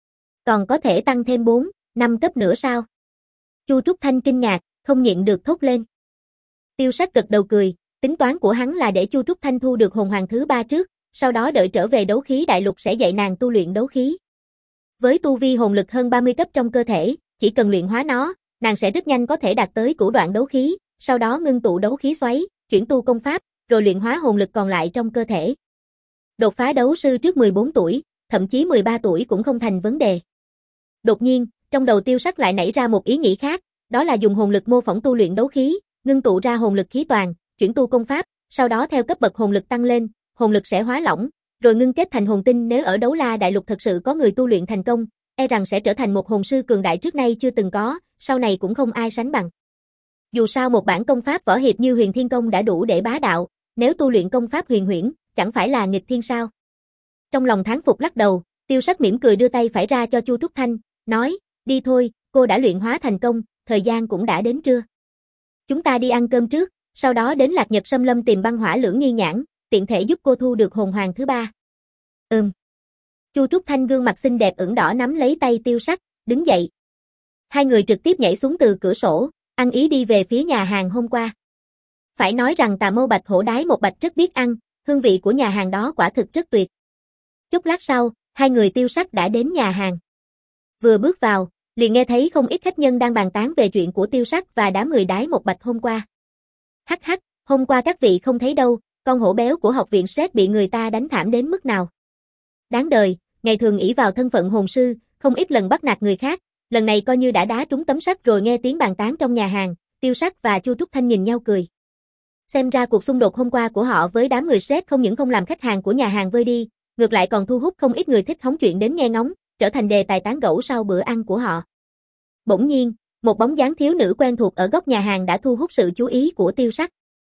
Còn có thể tăng thêm bốn, năm cấp nữa sao? Chu Trúc Thanh kinh ngạc, không nhịn được thốt lên. Tiêu Sắc gật đầu cười, tính toán của hắn là để Chu Trúc Thanh thu được hồn hoàng thứ ba trước, sau đó đợi trở về đấu khí đại lục sẽ dạy nàng tu luyện đấu khí. Với tu vi hồn lực hơn ba mươi cấp trong cơ thể, chỉ cần luyện hóa nó, nàng sẽ rất nhanh có thể đạt tới cửu đoạn đấu khí, sau đó ngưng tụ đấu khí xoáy, chuyển tu công pháp, rồi luyện hóa hồn lực còn lại trong cơ thể. Đột phá đấu sư trước mười bốn tuổi, thậm chí mười ba tuổi cũng không thành vấn đề. Đột nhiên, trong đầu Tiêu Sắc lại nảy ra một ý nghĩ khác, đó là dùng hồn lực mô phỏng tu luyện đấu khí, ngưng tụ ra hồn lực khí toàn, chuyển tu công pháp, sau đó theo cấp bậc hồn lực tăng lên, hồn lực sẽ hóa lỏng, rồi ngưng kết thành hồn tinh. Nếu ở Đấu La đại lục thật sự có người tu luyện thành công, e rằng sẽ trở thành một hồn sư cường đại trước nay chưa từng có, sau này cũng không ai sánh bằng. Dù sao một bản công pháp võ hiệp như Huyền Thiên Công đã đủ để bá đạo, nếu tu luyện công pháp huyền huyễn, chẳng phải là nghịch thiên sao? Trong lòng thán phục lắc đầu, Tiêu Sắc mỉm cười đưa tay phải ra cho Chu Trúc Thanh, nói, đi thôi, cô đã luyện hóa thành công, thời gian cũng đã đến trưa. Chúng ta đi ăn cơm trước, sau đó đến Lạc Nhật Sâm Lâm tìm băng hỏa lưỡng nghi nhãn, tiện thể giúp cô thu được hồn hoàng thứ ba. Ừm. Chu Trúc Thanh gương mặt xinh đẹp ửng đỏ nắm lấy tay Tiêu Sắc, đứng dậy. Hai người trực tiếp nhảy xuống từ cửa sổ, ăn ý đi về phía nhà hàng hôm qua. Phải nói rằng Tà Mâu Bạch Hổ Đái một bạch rất biết ăn, hương vị của nhà hàng đó quả thực rất tuyệt. Chốc lát sau, hai người Tiêu Sắc đã đến nhà hàng. Vừa bước vào, liền nghe thấy không ít khách nhân đang bàn tán về chuyện của Tiêu Sắc và đám người Đái một bạch hôm qua. Hắc hắc, hôm qua các vị không thấy đâu, con hổ béo của học viện Sret bị người ta đánh thảm đến mức nào. Đáng đời, ngày thường ỷ vào thân phận hồn sư, không ít lần bắt nạt người khác, lần này coi như đã đá trúng tấm sắt rồi. Nghe tiếng bàn tán trong nhà hàng, Tiêu Sắc và Chu Trúc Thanh nhìn nhau cười. Xem ra cuộc xung đột hôm qua của họ với đám người Sret không những không làm khách hàng của nhà hàng vơi đi, ngược lại còn thu hút không ít người thích hóng chuyện đến nghe ngóng, trở thành đề tài tán gẫu sau bữa ăn của họ. Bỗng nhiên, một bóng dáng thiếu nữ quen thuộc ở góc nhà hàng đã thu hút sự chú ý của Tiêu Sắc.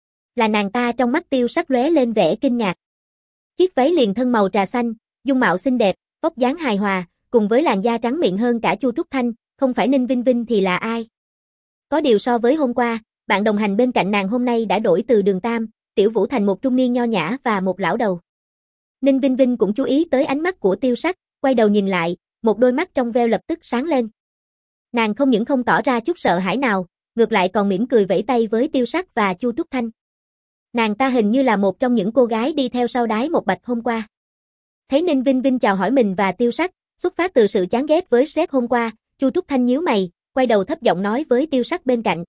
Là nàng ta. Trong mắt Tiêu Sắc lóe lên vẻ kinh ngạc. Chiếc váy liền thân màu trà xanh, dung mạo xinh đẹp, vóc dáng hài hòa, cùng với làn da trắng mịn hơn cả Chu Trúc Thanh, không phải Ninh Vinh Vinh thì là ai? Có điều so với hôm qua, bạn đồng hành bên cạnh nàng hôm nay đã đổi từ Đường Tam, Tiểu Vũ thành một trung niên nho nhã và một lão đầu. Ninh Vinh Vinh cũng chú ý tới ánh mắt của Tiêu Sắc, quay đầu nhìn lại, một đôi mắt trong veo lập tức sáng lên. Nàng không những không tỏ ra chút sợ hãi nào, ngược lại còn mỉm cười vẫy tay với Tiêu Sắc và Chu Trúc Thanh. Nàng ta hình như là một trong những cô gái đi theo sau Đái một bạch hôm qua. Thấy Ninh Vinh Vinh chào hỏi mình và Tiêu Sắc, xuất phát từ sự chán ghét với Sret hôm qua, Chu Trúc Thanh nhíu mày, quay đầu thấp giọng nói với Tiêu Sắc bên cạnh.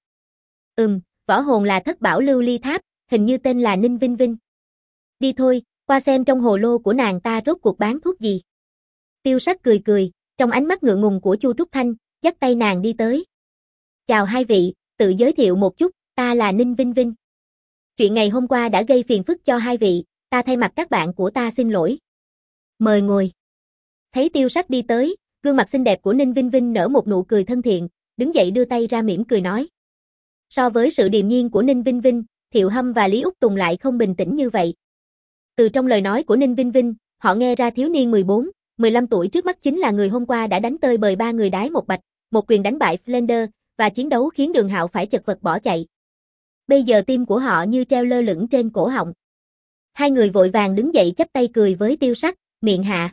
Ừm, võ hồn là thất bảo lưu ly tháp, hình như tên là Ninh Vinh Vinh. Đi thôi, qua xem trong hồ lô của nàng ta rốt cuộc bán thuốc gì. Tiêu Sắc cười cười, trong ánh mắt ngượng ngùng của Chu Trúc Thanh, dắt tay nàng đi tới. Chào hai vị, tự giới thiệu một chút, ta là Ninh Vinh Vinh. Chuyện ngày hôm qua đã gây phiền phức cho hai vị, ta thay mặt các bạn của ta xin lỗi. Mời ngồi. Thấy Tiêu Sắc đi tới, gương mặt xinh đẹp của Ninh Vinh Vinh nở một nụ cười thân thiện, đứng dậy đưa tay ra mỉm cười nói. So với sự điềm nhiên của Ninh Vinh Vinh, Thiệu Hâm và Lý Úc Tùng lại không bình tĩnh như vậy. Từ trong lời nói của Ninh Vinh Vinh, họ nghe ra thiếu niên mười bốn, mười lăm tuổi trước mắt chính là người hôm qua đã đánh tơi bời ba người Đái một bạch, một quyền đánh bại Flender, và chiến đấu khiến Đường Hạo phải chật vật bỏ chạy. Bây giờ tim của họ như treo lơ lửng trên cổ họng. Hai người vội vàng đứng dậy chắp tay cười với Tiêu Sắc, miệng hạ.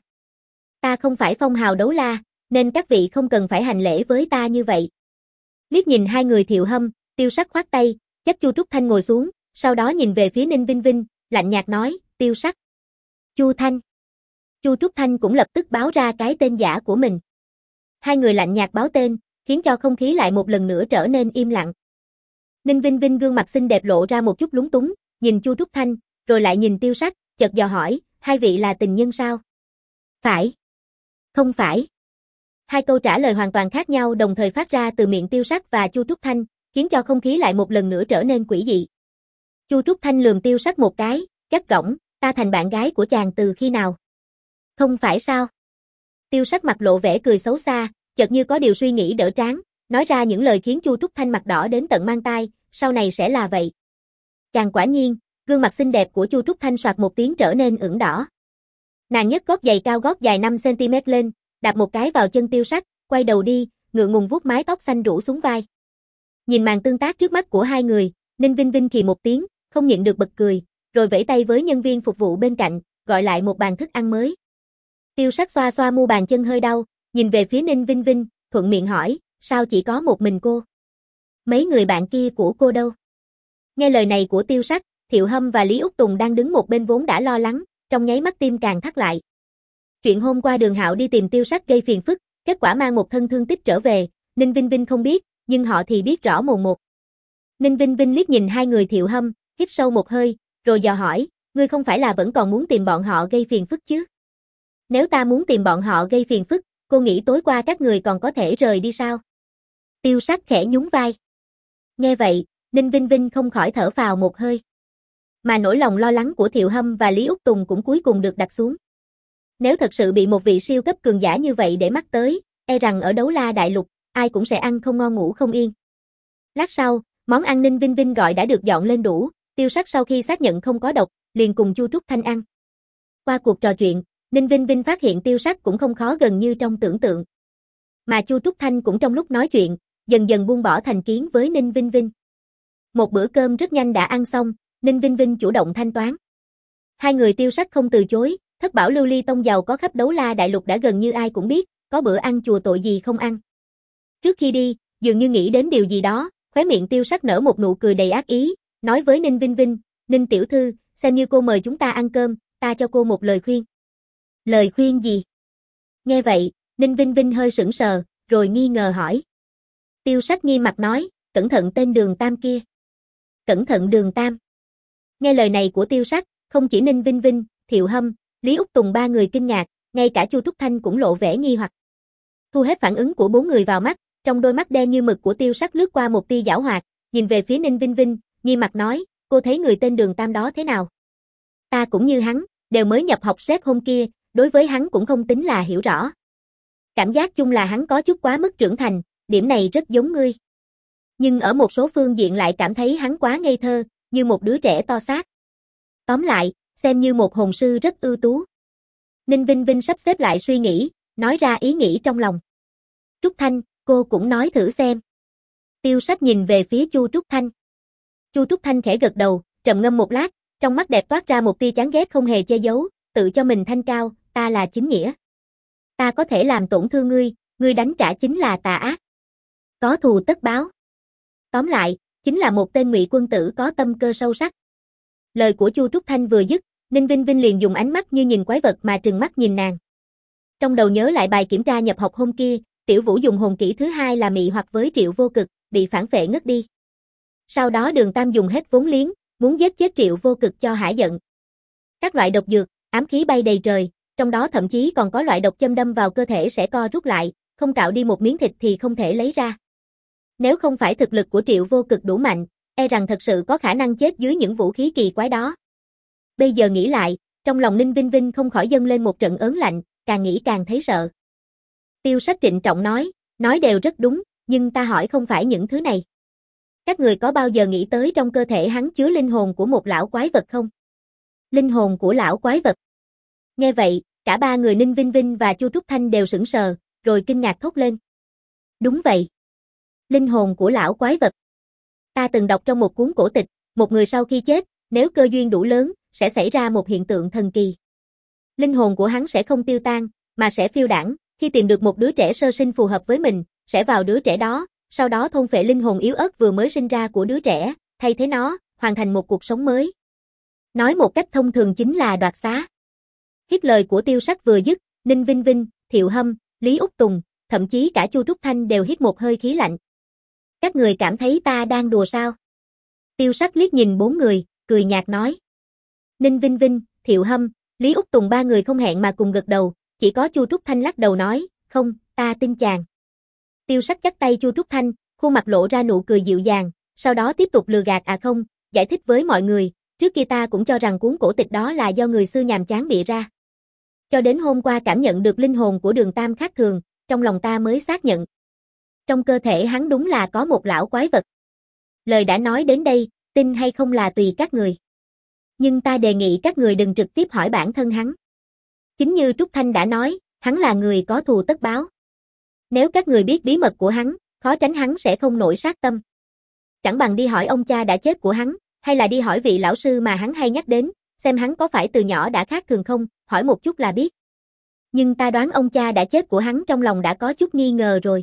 Ta không phải phong hào đấu la, nên các vị không cần phải hành lễ với ta như vậy. Liếc nhìn hai người Thiệu Hâm, Tiêu Sắc khoát tay, dắt Chu Trúc Thanh ngồi xuống, sau đó nhìn về phía Ninh Vinh Vinh, lạnh nhạt nói, Tiêu Sắc. Chu Thanh. Chu Trúc Thanh cũng lập tức báo ra cái tên giả của mình. Hai người lạnh nhạt báo tên, khiến cho không khí lại một lần nữa trở nên im lặng. Ninh Vinh Vinh gương mặt xinh đẹp lộ ra một chút lúng túng, nhìn Chu Trúc Thanh, rồi lại nhìn Tiêu Sắc, chợt dò hỏi, hai vị là tình nhân sao? Phải. Không phải. Hai câu trả lời hoàn toàn khác nhau đồng thời phát ra từ miệng Tiêu Sắc và Chu Trúc Thanh, khiến cho không khí lại một lần nữa trở nên quỷ dị. Chu Trúc Thanh lườm Tiêu Sắc một cái, gắt gỏng, Ta thành bạn gái của chàng từ khi nào? Không phải sao? Tiêu Sắc mặt lộ vẻ cười xấu xa, chợt như có điều suy nghĩ đỡ trán, nói ra những lời khiến Chu Trúc Thanh mặt đỏ đến tận mang tai, sau này sẽ là vậy. Chàng quả nhiên, gương mặt xinh đẹp của Chu Trúc Thanh soạt một tiếng trở nên ửng đỏ. Nàng nhấc gót giày cao gót dài năm xăng ti mét lên, đạp một cái vào chân Tiêu Sắc, quay đầu đi, ngượng ngùng vuốt mái tóc xanh rủ xuống vai. Nhìn màn tương tác trước mắt của hai người, Ninh Vinh Vinh khì một tiếng, không nhịn được bật cười, rồi vẫy tay với nhân viên phục vụ bên cạnh, gọi lại một bàn thức ăn mới. Tiêu Sắc xoa xoa mu bàn chân hơi đau, nhìn về phía Ninh Vinh Vinh, thuận miệng hỏi, sao chỉ có một mình cô? Mấy người bạn kia của cô đâu? Nghe lời này của Tiêu Sắc, Thiệu Hâm và Lý Úc Tùng đang đứng một bên vốn đã lo lắng, trong nháy mắt tim càng thắt lại. Chuyện hôm qua Đường Hạo đi tìm Tiêu Sắc gây phiền phức, kết quả mang một thân thương tích trở về, Ninh Vinh Vinh không biết, nhưng họ thì biết rõ mồn một. Ninh Vinh Vinh liếc nhìn hai người Thiệu Hâm, hít sâu một hơi, rồi dò hỏi, ngươi không phải là vẫn còn muốn tìm bọn họ gây phiền phức chứ? Nếu ta muốn tìm bọn họ gây phiền phức, cô nghĩ tối qua các người còn có thể rời đi sao? Tiêu Sắc khẽ nhún vai. Nghe vậy, Ninh Vinh Vinh không khỏi thở phào một hơi. Mà nỗi lòng lo lắng của Thiệu Hâm và Lý Úc Tùng cũng cuối cùng được đặt xuống. Nếu thật sự bị một vị siêu cấp cường giả như vậy để mắt tới, e rằng ở Đấu La Đại Lục, ai cũng sẽ ăn không ngon ngủ không yên. Lát sau, món ăn Ninh Vinh Vinh gọi đã được dọn lên đũa, Tiêu Sắc sau khi xác nhận không có độc, liền cùng Chu Trúc Thanh ăn. Qua cuộc trò chuyện, Ninh Vinh Vinh phát hiện Tiêu Sắc cũng không khó gần như trong tưởng tượng. Mà Chu Trúc Thanh cũng trong lúc nói chuyện, dần dần buông bỏ thành kiến với Ninh Vinh Vinh. Một bữa cơm rất nhanh đã ăn xong, Ninh Vinh Vinh chủ động thanh toán. Hai người Tiêu Sắc không từ chối, thất bảo lưu ly tông giàu có khắp Đấu La Đại Lục đã gần như ai cũng biết, có bữa ăn chùa tội gì không ăn. Trước khi đi, dường như nghĩ đến điều gì đó, khóe miệng Tiêu Sắc nở một nụ cười đầy ác ý, nói với Ninh Vinh Vinh, Ninh tiểu thư, xem như cô mời chúng ta ăn cơm, ta cho cô một lời khuyên. Lời khuyên gì? Nghe vậy, Ninh Vinh Vinh hơi sững sờ, rồi nghi ngờ hỏi. Tiêu Sắc nghi mặt nói, cẩn thận tên Đường Tam kia. Cẩn thận Đường Tam. Nghe lời này của Tiêu Sắc, không chỉ Ninh Vinh Vinh, Thiệu Hâm, Lý Úc Tùng ba người kinh ngạc, ngay cả Chu Trúc Thanh cũng lộ vẻ nghi hoặc. Thu hết phản ứng của bốn người vào mắt, trong đôi mắt đen như mực của Tiêu Sắc lướt qua một tia giảo hoạt, nhìn về phía Ninh Vinh Vinh, nghi mặt nói, cô thấy người tên Đường Tam đó thế nào? Ta cũng như hắn, đều mới nhập học stress hôm kia, đối với hắn cũng không tính là hiểu rõ. Cảm giác chung là hắn có chút quá mức trưởng thành, điểm này rất giống ngươi. Nhưng ở một số phương diện lại cảm thấy hắn quá ngây thơ, như một đứa trẻ to xác. Tóm lại, xem như một hồn sư rất ưu tú. Ninh Vinh Vinh sắp xếp lại suy nghĩ, nói ra ý nghĩ trong lòng. Trúc Thanh, cô cũng nói thử xem. Tiêu Sắc nhìn về phía Chu Trúc Thanh. Chu Trúc Thanh khẽ gật đầu, trầm ngâm một lát, trong mắt đẹp toát ra một tia chán ghét không hề che giấu, tự cho mình thanh cao, ta là chính nghĩa. Ta có thể làm tổn thương ngươi, ngươi đánh trả chính là tà ác. Có thù tất báo. Tóm lại, chính là một tên ngụy quân tử có tâm cơ sâu sắc. Lời của Chu Trúc Thanh vừa dứt, Ninh Vinh Vinh liền dùng ánh mắt như nhìn quái vật mà trừng mắt nhìn nàng. Trong đầu nhớ lại bài kiểm tra nhập học hôm kia, Tiểu Vũ dùng hồn kỹ thứ hai là mị hoặc với Triệu Vô Cực, bị phản phệ ngất đi. Sau đó Đường Tam dùng hết vốn liếng, muốn giết chết Triệu Vô Cực cho hả giận. Các loại độc dược, ám khí bay đầy trời, trong đó thậm chí còn có loại độc châm đâm vào cơ thể sẽ co rút lại, không cạo đi một miếng thịt thì không thể lấy ra. Nếu không phải thực lực của Triệu Vô Cực đủ mạnh, e rằng thật sự có khả năng chết dưới những vũ khí kỳ quái đó. Bây giờ nghĩ lại, trong lòng Ninh Vinh Vinh không khỏi dâng lên một trận ớn lạnh, càng nghĩ càng thấy sợ. Tiêu Sắc trịnh trọng nói, nói đều rất đúng, nhưng ta hỏi không phải những thứ này. Các người có bao giờ nghĩ tới trong cơ thể hắn chứa linh hồn của một lão quái vật không? Linh hồn của lão quái vật. Nghe vậy, cả ba người Ninh Vinh Vinh và Chu Trúc Thanh đều sững sờ, rồi kinh ngạc thốt lên. Đúng vậy. Linh hồn của lão quái vật. Ta từng đọc trong một cuốn cổ tịch, một người sau khi chết, nếu cơ duyên đủ lớn, sẽ xảy ra một hiện tượng thần kỳ. Linh hồn của hắn sẽ không tiêu tan, mà sẽ phiêu đãng, khi tìm được một đứa trẻ sơ sinh phù hợp với mình, sẽ vào đứa trẻ đó, sau đó thôn phệ linh hồn yếu ớt vừa mới sinh ra của đứa trẻ, thay thế nó, hoàn thành một cuộc sống mới. Nói một cách thông thường chính là đoạt xá. Hít lời của Tiêu Sắc vừa dứt, Ninh Vinh Vinh, Thiệu Hâm, Lý Úc Tùng, thậm chí cả Chu Trúc Thanh đều hít một hơi khí lạnh. Các người cảm thấy ta đang đùa sao? Tiêu Sắc liếc nhìn bốn người, cười nhạt nói. Ninh Vinh Vinh, Thiệu Hâm, Lý Úc Tùng ba người không hẹn mà cùng gật đầu, chỉ có Chu Trúc Thanh lắc đầu nói, không, ta tin chàng. Tiêu Sắc chắp tay Chu Trúc Thanh, khuôn mặt lộ ra nụ cười dịu dàng, sau đó tiếp tục lừa gạt à không, giải thích với mọi người, trước kia ta cũng cho rằng cuốn cổ tịch đó là do người xưa nhàm chán bịa ra. Cho đến hôm qua cảm nhận được linh hồn của Đường Tam khác thường, trong lòng ta mới xác nhận. Trong cơ thể hắn đúng là có một lão quái vật. Lời đã nói đến đây, tin hay không là tùy các người. Nhưng ta đề nghị các người đừng trực tiếp hỏi bản thân hắn. Chính như Trúc Thanh đã nói, hắn là người có thù tất báo. Nếu các người biết bí mật của hắn, khó tránh hắn sẽ không nổi sát tâm. Chẳng bằng đi hỏi ông cha đã chết của hắn, hay là đi hỏi vị lão sư mà hắn hay nhắc đến, xem hắn có phải từ nhỏ đã khác thường không, hỏi một chút là biết. Nhưng ta đoán ông cha đã chết của hắn trong lòng đã có chút nghi ngờ rồi.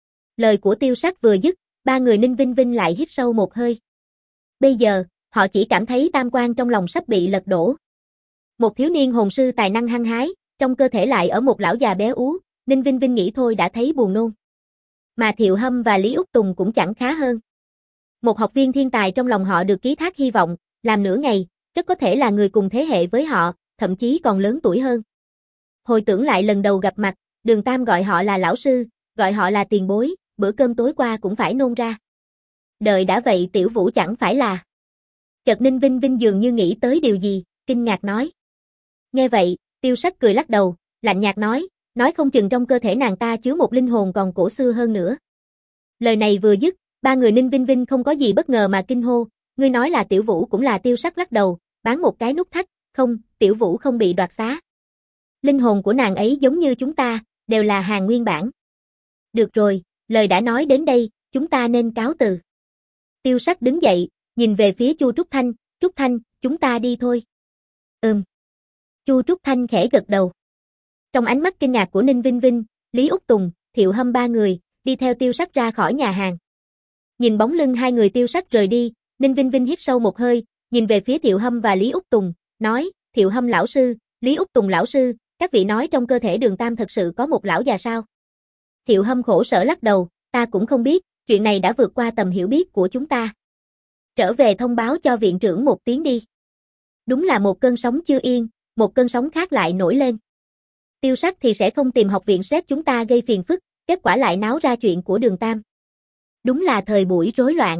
Lời của Tiêu Sắc vừa dứt, ba người Ninh Vinh Vinh lại hít sâu một hơi. Bây giờ, họ chỉ cảm thấy tam quan trong lòng sắp bị lật đổ. Một thiếu niên hồn sư tài năng hăng hái, trong cơ thể lại ở một lão già béo ú, Ninh Vinh Vinh nghĩ thôi đã thấy buồn nôn. Mà Thiệu Hâm và Lý Úc Tùng cũng chẳng khá hơn. Một học viên thiên tài trong lòng họ được ký thác hy vọng, làm nửa ngày, rất có thể là người cùng thế hệ với họ, thậm chí còn lớn tuổi hơn. Hồi tưởng lại lần đầu gặp mặt, Đường Tam gọi họ là lão sư, gọi họ là tiền bối, bữa cơm tối qua cũng phải nôn ra. Đời đã vậy Tiểu Vũ chẳng phải là. Chợt Ninh Vinh Vinh dường như nghĩ tới điều gì, kinh ngạc nói. Nghe vậy, Tiêu Sắc cười lắc đầu, lạnh nhạt nói, nói không chừng trong cơ thể nàng ta chứa một linh hồn còn cổ xưa hơn nữa. Lời này vừa dứt, ba người Ninh Vinh Vinh không có gì bất ngờ mà kinh hô, ngươi nói là Tiểu Vũ cũng là Tiêu Sắc lắc đầu, bán một cái nút thắt, không, Tiểu Vũ không bị đoạt xá. Linh hồn của nàng ấy giống như chúng ta, đều là hàng nguyên bản. Được rồi, lời đã nói đến đây, chúng ta nên cáo từ. Tiêu Sắc đứng dậy, nhìn về phía Chu Trúc Thanh, Trúc Thanh, chúng ta đi thôi. Ừm. Chu Trúc Thanh khẽ gật đầu. Trong ánh mắt kinh ngạc của Ninh Vinh Vinh, Lý Úc Tùng, Thiệu Hâm ba người, đi theo Tiêu Sắc ra khỏi nhà hàng. Nhìn bóng lưng hai người Tiêu Sắc rời đi, Ninh Vinh Vinh hít sâu một hơi, nhìn về phía Thiệu Hâm và Lý Úc Tùng, nói, Thiệu Hâm lão sư, Lý Úc Tùng lão sư, các vị nói trong cơ thể Đường Tam thật sự có một lão già sao? Thiệu Hâm khổ sở lắc đầu, ta cũng không biết, chuyện này đã vượt qua tầm hiểu biết của chúng ta. Trở về thông báo cho viện trưởng một tiếng đi. Đúng là một cơn sóng chưa yên, một cơn sóng khác lại nổi lên. Tiêu Sắc thì sẽ không tìm học viện xét chúng ta gây phiền phức, kết quả lại náo ra chuyện của Đường Tam. Đúng là thời buổi rối loạn.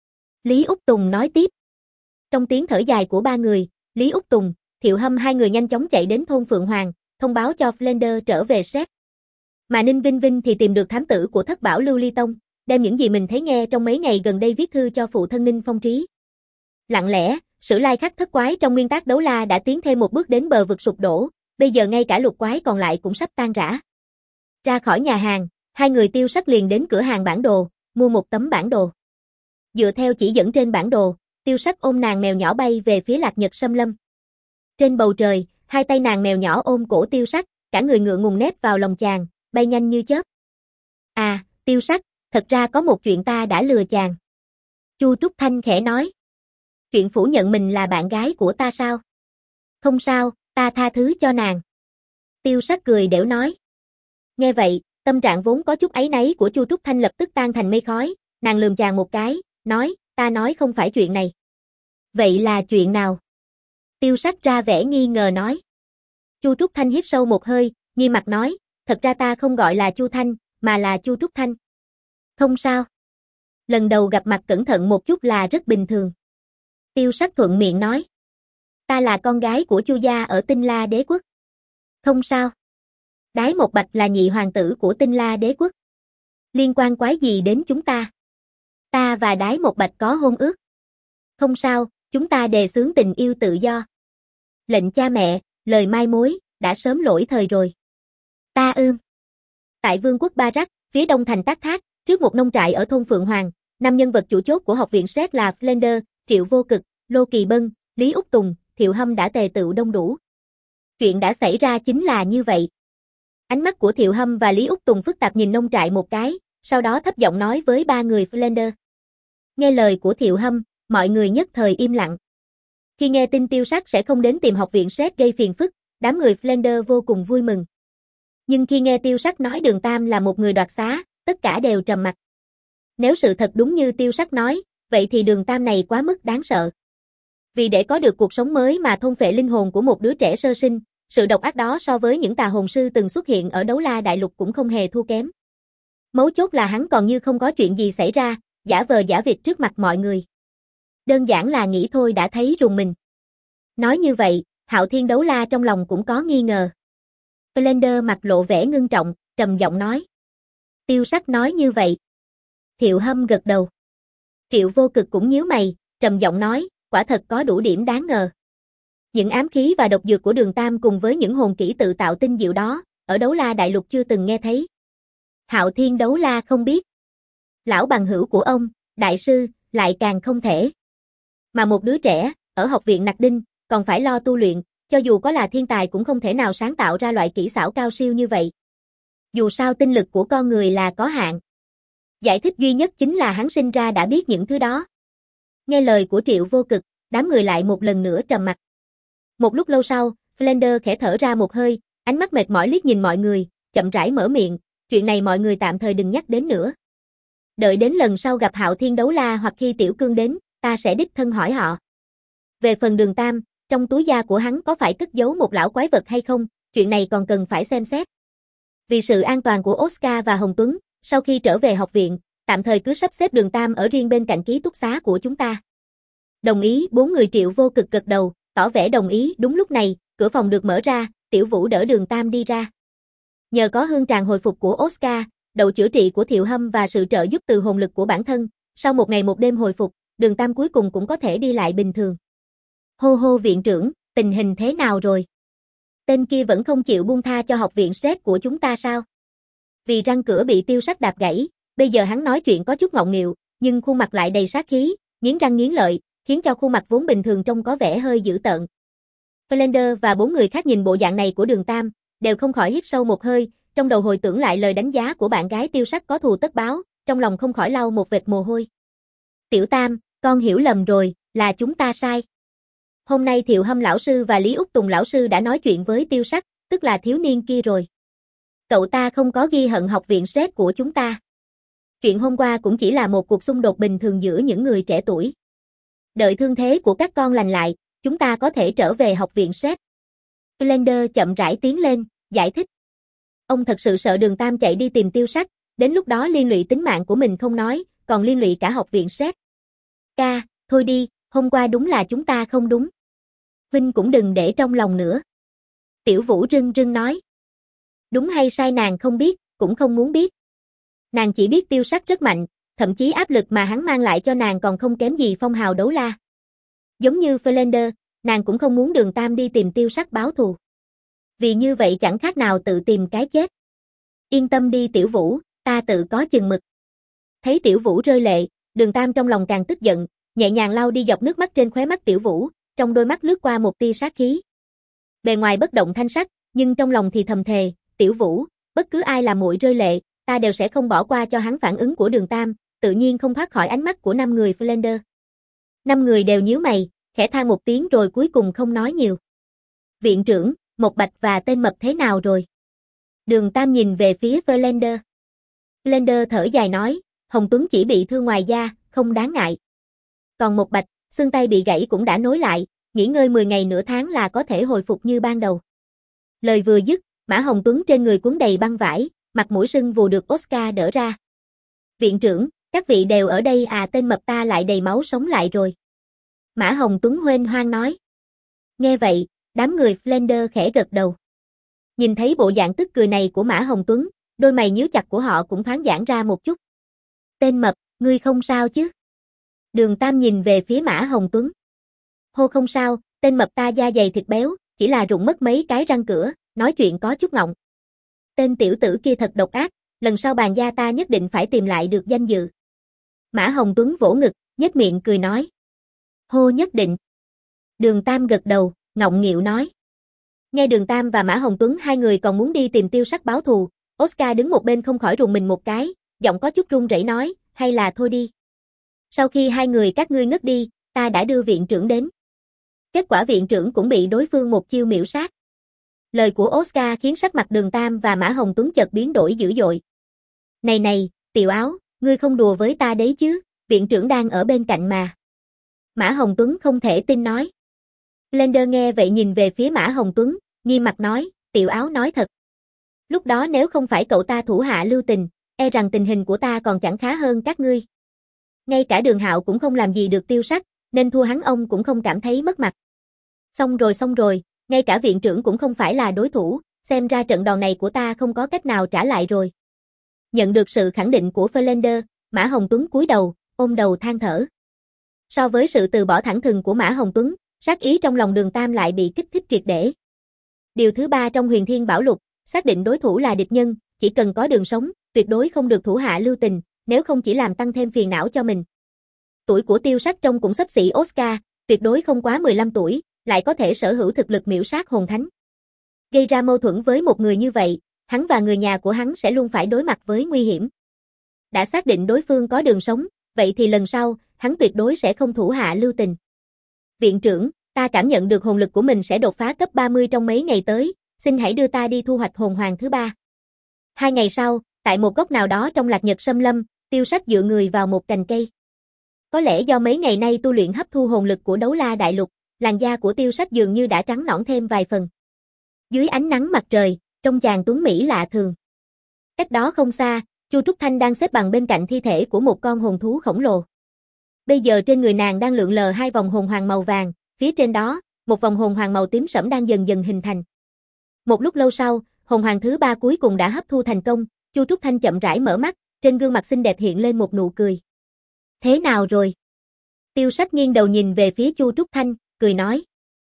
Lý Úc Tùng nói tiếp. Trong tiếng thở dài của ba người, Lý Úc Tùng, Thiệu Hâm hai người nhanh chóng chạy đến thôn Phượng Hoàng, thông báo cho Flender trở về xét. Mà Ninh Vinh Vinh thì tìm được thám tử của Thất Bảo Lưu Ly Tông, đem những gì mình thấy nghe trong mấy ngày gần đây viết thư cho phụ thân Ninh Phong Trí. Lặng lẽ, Sử Lai Khắc thất quái trong nguyên tắc đấu la đã tiến thêm một bước đến bờ vực sụp đổ, bây giờ ngay cả lục quái còn lại cũng sắp tan rã. Ra khỏi nhà hàng, hai người Tiêu Sắc liền đến cửa hàng bản đồ, mua một tấm bản đồ. Dựa theo chỉ dẫn trên bản đồ, Tiêu Sắc ôm nàng mèo nhỏ bay về phía Lạc Nhật Xâm Lâm. Trên bầu trời, hai tay nàng mèo nhỏ ôm cổ Tiêu Sắc, cả người ngựa ngùng nép vào lòng chàng, bay nhanh như chớp. À, Tiêu Sắc, thật ra có một chuyện ta đã lừa chàng. Chu Trúc Thanh khẽ nói. Chuyện phủ nhận mình là bạn gái của ta sao? Không sao, ta tha thứ cho nàng. Tiêu Sắc cười đểu nói. Nghe vậy, tâm trạng vốn có chút áy náy của Chu Trúc Thanh lập tức tan thành mây khói, nàng lườm chàng một cái, nói, ta nói không phải chuyện này. Vậy là chuyện nào? Tiêu Sắc ra vẻ nghi ngờ nói. Chu Trúc Thanh hít sâu một hơi, nghiêm mặt nói, thật ra ta không gọi là Chu Thanh, mà là Chu Trúc Thanh. Không sao. Lần đầu gặp mặt cẩn thận một chút là rất bình thường. Tiêu Sắc thuận miệng nói. Ta là con gái của Chu gia ở Tinh La Đế Quốc. Không sao. Đái Một Bạch là nhị hoàng tử của Tinh La Đế Quốc. Liên quan quái gì đến chúng ta? Ta và Đái Một Bạch có hôn ước. Không sao, chúng ta đề xướng tình yêu tự do. Lệnh cha mẹ, lời mai mối, đã sớm lỗi thời rồi. Ta ưm. Tại Vương quốc Ba Rắc, phía đông thành Tác Thác, trước một nông trại ở thôn Phượng Hoàng, năm nhân vật chủ chốt của học viện Sét là Flender, Triệu Vô Cực, Lô Kỳ Bân, Lý Úc Tùng, Thiệu Hâm đã tề tựu đông đủ. Chuyện đã xảy ra chính là như vậy. Ánh mắt của Thiệu Hâm và Lý Úc Tùng phức tạp nhìn nông trại một cái, sau đó thấp giọng nói với ba người Flender. Nghe lời của Thiệu Hâm, mọi người nhất thời im lặng. Khi nghe tin Tiêu Sắc sẽ không đến tìm học viện Sét gây phiền phức, đám người Flender vô cùng vui mừng. Nhưng khi nghe Tiêu Sắc nói Đường Tam là một người đoạt xá, tất cả đều trầm mặc. Nếu sự thật đúng như Tiêu Sắc nói, vậy thì Đường Tam này quá mức đáng sợ. Vì để có được cuộc sống mới mà thôn phệ linh hồn của một đứa trẻ sơ sinh, sự độc ác đó so với những tà hồn sư từng xuất hiện ở Đấu La Đại Lục cũng không hề thua kém. Mấu chốt là hắn còn như không có chuyện gì xảy ra, giả vờ giả vịt trước mặt mọi người. Đơn giản là nghĩ thôi đã thấy rùng mình. Nói như vậy, Hạo Thiên Đấu La trong lòng cũng có nghi ngờ. Flander mặt lộ vẻ ngưng trọng, trầm giọng nói. Tiêu Sắc nói như vậy. Thiệu Hâm gật đầu. Triệu Vô Cực cũng nhíu mày, trầm giọng nói, quả thật có đủ điểm đáng ngờ. Những ám khí và độc dược của Đường Tam cùng với những hồn kỹ tự tạo tinh diệu đó, ở Đấu La Đại Lục chưa từng nghe thấy. Hạo Thiên Đấu La không biết. Lão bằng hữu của ông, đại sư, lại càng không thể. Mà một đứa trẻ, ở học viện Nặc Đinh, còn phải lo tu luyện, cho dù có là thiên tài cũng không thể nào sáng tạo ra loại kỹ xảo cao siêu như vậy. Dù sao tinh lực của con người là có hạn. Giải thích duy nhất chính là hắn sinh ra đã biết những thứ đó. Nghe lời của Triệu Vô Cực, đám người lại một lần nữa trầm mặc. Một lúc lâu sau, Flander khẽ thở ra một hơi, ánh mắt mệt mỏi liếc nhìn mọi người, chậm rãi mở miệng, chuyện này mọi người tạm thời đừng nhắc đến nữa. Đợi đến lần sau gặp Hạo Thiên Đấu La hoặc khi Tiểu Cương đến, ta sẽ đích thân hỏi họ. Về phần Đường Tam, trong túi da của hắn có phải cất giấu một lão quái vật hay không, chuyện này còn cần phải xem xét. Vì sự an toàn của Oscar và Hồng Tuấn, sau khi trở về học viện, tạm thời cứ sắp xếp Đường Tam ở riêng bên cạnh ký túc xá của chúng ta. Đồng ý, bốn người Triệu Vô Cực gật đầu, tỏ vẻ đồng ý. Đúng lúc này, cửa phòng được mở ra, Tiểu Vũ đỡ Đường Tam đi ra. Nhờ có hương tràng hồi phục của Oscar, đậu chữa trị của Thiệu Hâm và sự trợ giúp từ hồn lực của bản thân, sau một ngày một đêm hồi phục, Đường Tam cuối cùng cũng có thể đi lại bình thường. Hô hô viện trưởng, tình hình thế nào rồi? Tên kia vẫn không chịu buông tha cho học viện stress của chúng ta sao? Vì răng cửa bị Tiêu Sắc đạp gãy, bây giờ hắn nói chuyện có chút ngọng nghịu, nhưng khuôn mặt lại đầy sát khí, nghiến răng nghiến lợi, khiến cho khuôn mặt vốn bình thường trông có vẻ hơi dữ tợn. Flander và bốn người khác nhìn bộ dạng này của Đường Tam, đều không khỏi hít sâu một hơi, trong đầu hồi tưởng lại lời đánh giá của bạn gái Tiêu Sắc có thù tất báo, trong lòng không khỏi lau một vệt mồ hôi. Tiểu Tam, con hiểu lầm rồi, là chúng ta sai. Hôm nay Thiệu Hâm lão sư và Lý Úc Tùng lão sư đã nói chuyện với Tiêu Sắc, tức là thiếu niên kia rồi. Cậu ta không có ghi hận học viện stress của chúng ta. Chuyện hôm qua cũng chỉ là một cuộc xung đột bình thường giữa những người trẻ tuổi. Đợi thương thế của các con lành lại, chúng ta có thể trở về học viện stress. Flander chậm rãi tiến lên, giải thích. Ông thật sự sợ Đường Tam chạy đi tìm Tiêu Sắc, đến lúc đó liên lụy tính mạng của mình không nói, còn liên lụy cả học viện stress. Ca, thôi đi, hôm qua đúng là chúng ta không đúng. Huynh cũng đừng để trong lòng nữa. Tiểu Vũ rưng rưng nói. Đúng hay sai nàng không biết, cũng không muốn biết. Nàng chỉ biết Tiêu Sắc rất mạnh, thậm chí áp lực mà hắn mang lại cho nàng còn không kém gì phong hào Đấu La. Giống như Flander, nàng cũng không muốn Đường Tam đi tìm Tiêu Sắc báo thù. Vì như vậy chẳng khác nào tự tìm cái chết. Yên tâm đi Tiểu Vũ, ta tự có chừng mực. Thấy Tiểu Vũ rơi lệ, Đường Tam trong lòng càng tức giận, nhẹ nhàng lau đi giọt nước mắt trên khóe mắt Tiểu Vũ, trong đôi mắt lướt qua một tia sát khí. Bề ngoài bất động thanh sắc, nhưng trong lòng thì thầm thề, Tiểu Vũ, bất cứ ai làm muội rơi lệ, ta đều sẽ không bỏ qua cho hắn. Phản ứng của Đường Tam, tự nhiên không thoát khỏi ánh mắt của năm người Flander. Năm người đều nhíu mày, khẽ than một tiếng rồi cuối cùng không nói nhiều. Viện trưởng, Mộc Bạch và tên mập thế nào rồi? Đường Tam nhìn về phía Flander. Flander thở dài nói, Hồng Tuấn chỉ bị thương ngoài da, không đáng ngại. Còn Mộc Bạch, xương tay bị gãy cũng đã nối lại, nghỉ ngơi mười ngày nửa tháng là có thể hồi phục như ban đầu. Lời vừa dứt, Mã Hồng Tuấn trên người cuốn đầy băng vải, mặt mũi sưng vù được Oscar đỡ ra. Viện trưởng, các vị đều ở đây à? Tên mập ta lại đầy máu sống lại rồi. Mã Hồng Tuấn huênh hoang nói. Nghe vậy, đám người Flander khẽ gật đầu. Nhìn thấy bộ dạng tức cười này của Mã Hồng Tuấn, đôi mày nhíu chặt của họ cũng thoáng giãn ra một chút. Tên mập, ngươi không sao chứ? Đường Tam nhìn về phía Mã Hồng Tuấn. Hô không sao, tên mập ta da dày thịt béo, chỉ là rụng mất mấy cái răng cửa, nói chuyện có chút ngọng. Tên tiểu tử kia thật độc ác, lần sau bàn gia ta nhất định phải tìm lại được danh dự. Mã Hồng Tuấn vỗ ngực, nhếch miệng cười nói. Hô nhất định. Đường Tam gật đầu, ngọng nghịu nói. Nghe Đường Tam và Mã Hồng Tuấn hai người còn muốn đi tìm Tiêu Sắc báo thù, Oscar đứng một bên không khỏi rùng mình một cái, giọng có chút run rẩy nói, hay là thôi đi. Sau khi hai người các ngươi ngất đi, ta đã đưa viện trưởng đến. Kết quả viện trưởng cũng bị đối phương một chiêu miểu sát. Lời của Oscar khiến sắc mặt Đường Tam và Mã Hồng Tuấn chợt biến đổi dữ dội. Này này, Tiểu Áo, ngươi không đùa với ta đấy chứ, viện trưởng đang ở bên cạnh mà. Mã Hồng Tuấn không thể tin nói. Flander nghe vậy nhìn về phía Mã Hồng Tuấn, nghiêm mặt nói, Tiểu Áo nói thật. Lúc đó nếu không phải cậu ta thủ hạ lưu tình, e rằng tình hình của ta còn chẳng khá hơn các ngươi. Ngay cả Đường Hạo cũng không làm gì được Tiêu Sắc, nên thua hắn ông cũng không cảm thấy mất mặt. Xong rồi xong rồi, ngay cả viện trưởng cũng không phải là đối thủ, xem ra trận đòn này của ta không có cách nào trả lại rồi. Nhận được sự khẳng định của Fernando, Mã Hồng Tuấn cúi đầu, ôm đầu than thở. So với sự từ bỏ thẳng thừng của Mã Hồng Tuấn, sát ý trong lòng Đường Tam lại bị kích thích triệt để. Điều thứ ba trong Huyền Thiên Bảo Lục, xác định đối thủ là địch nhân, chỉ cần có đường sống, tuyệt đối không được thủ hạ lưu tình, nếu không chỉ làm tăng thêm phiền não cho mình. Tuổi của Tiêu Sắc trông cũng xấp xỉ Oscar, tuyệt đối không quá mười lăm tuổi, lại có thể sở hữu thực lực miểu sát hồn thánh. Gây ra mâu thuẫn với một người như vậy, hắn và người nhà của hắn sẽ luôn phải đối mặt với nguy hiểm. Đã xác định đối phương có đường sống, vậy thì lần sau, hắn tuyệt đối sẽ không thủ hạ lưu tình. Viện trưởng, ta cảm nhận được hồn lực của mình sẽ đột phá cấp ba mươi trong mấy ngày tới, xin hãy đưa ta đi thu hoạch hồn hoàng thứ ba. Hai ngày sau, tại một góc nào đó trong Lạc Nhật Sâm Lâm, Tiêu Sắc dựa người vào một cành cây. Có lẽ do mấy ngày nay tu luyện hấp thu hồn lực của Đấu La Đại Lục, làn da của Tiêu Sắc dường như đã trắng nõn thêm vài phần. Dưới ánh nắng mặt trời, trông chàng tuấn mỹ lạ thường. Cách đó không xa, Chu Trúc Thanh đang xếp bằng bên cạnh thi thể của một con hồn thú khổng lồ. Bây giờ trên người nàng đang lượn lờ hai vòng hồn hoàng màu vàng, phía trên đó, một vòng hồn hoàng màu tím sẫm đang dần dần hình thành. Một lúc lâu sau, hồn hoàng thứ ba cuối cùng đã hấp thu thành công, Chu Trúc Thanh chậm rãi mở mắt, trên gương mặt xinh đẹp hiện lên một nụ cười. Thế nào rồi? Tiêu Sắc nghiêng đầu nhìn về phía Chu Trúc Thanh, cười nói.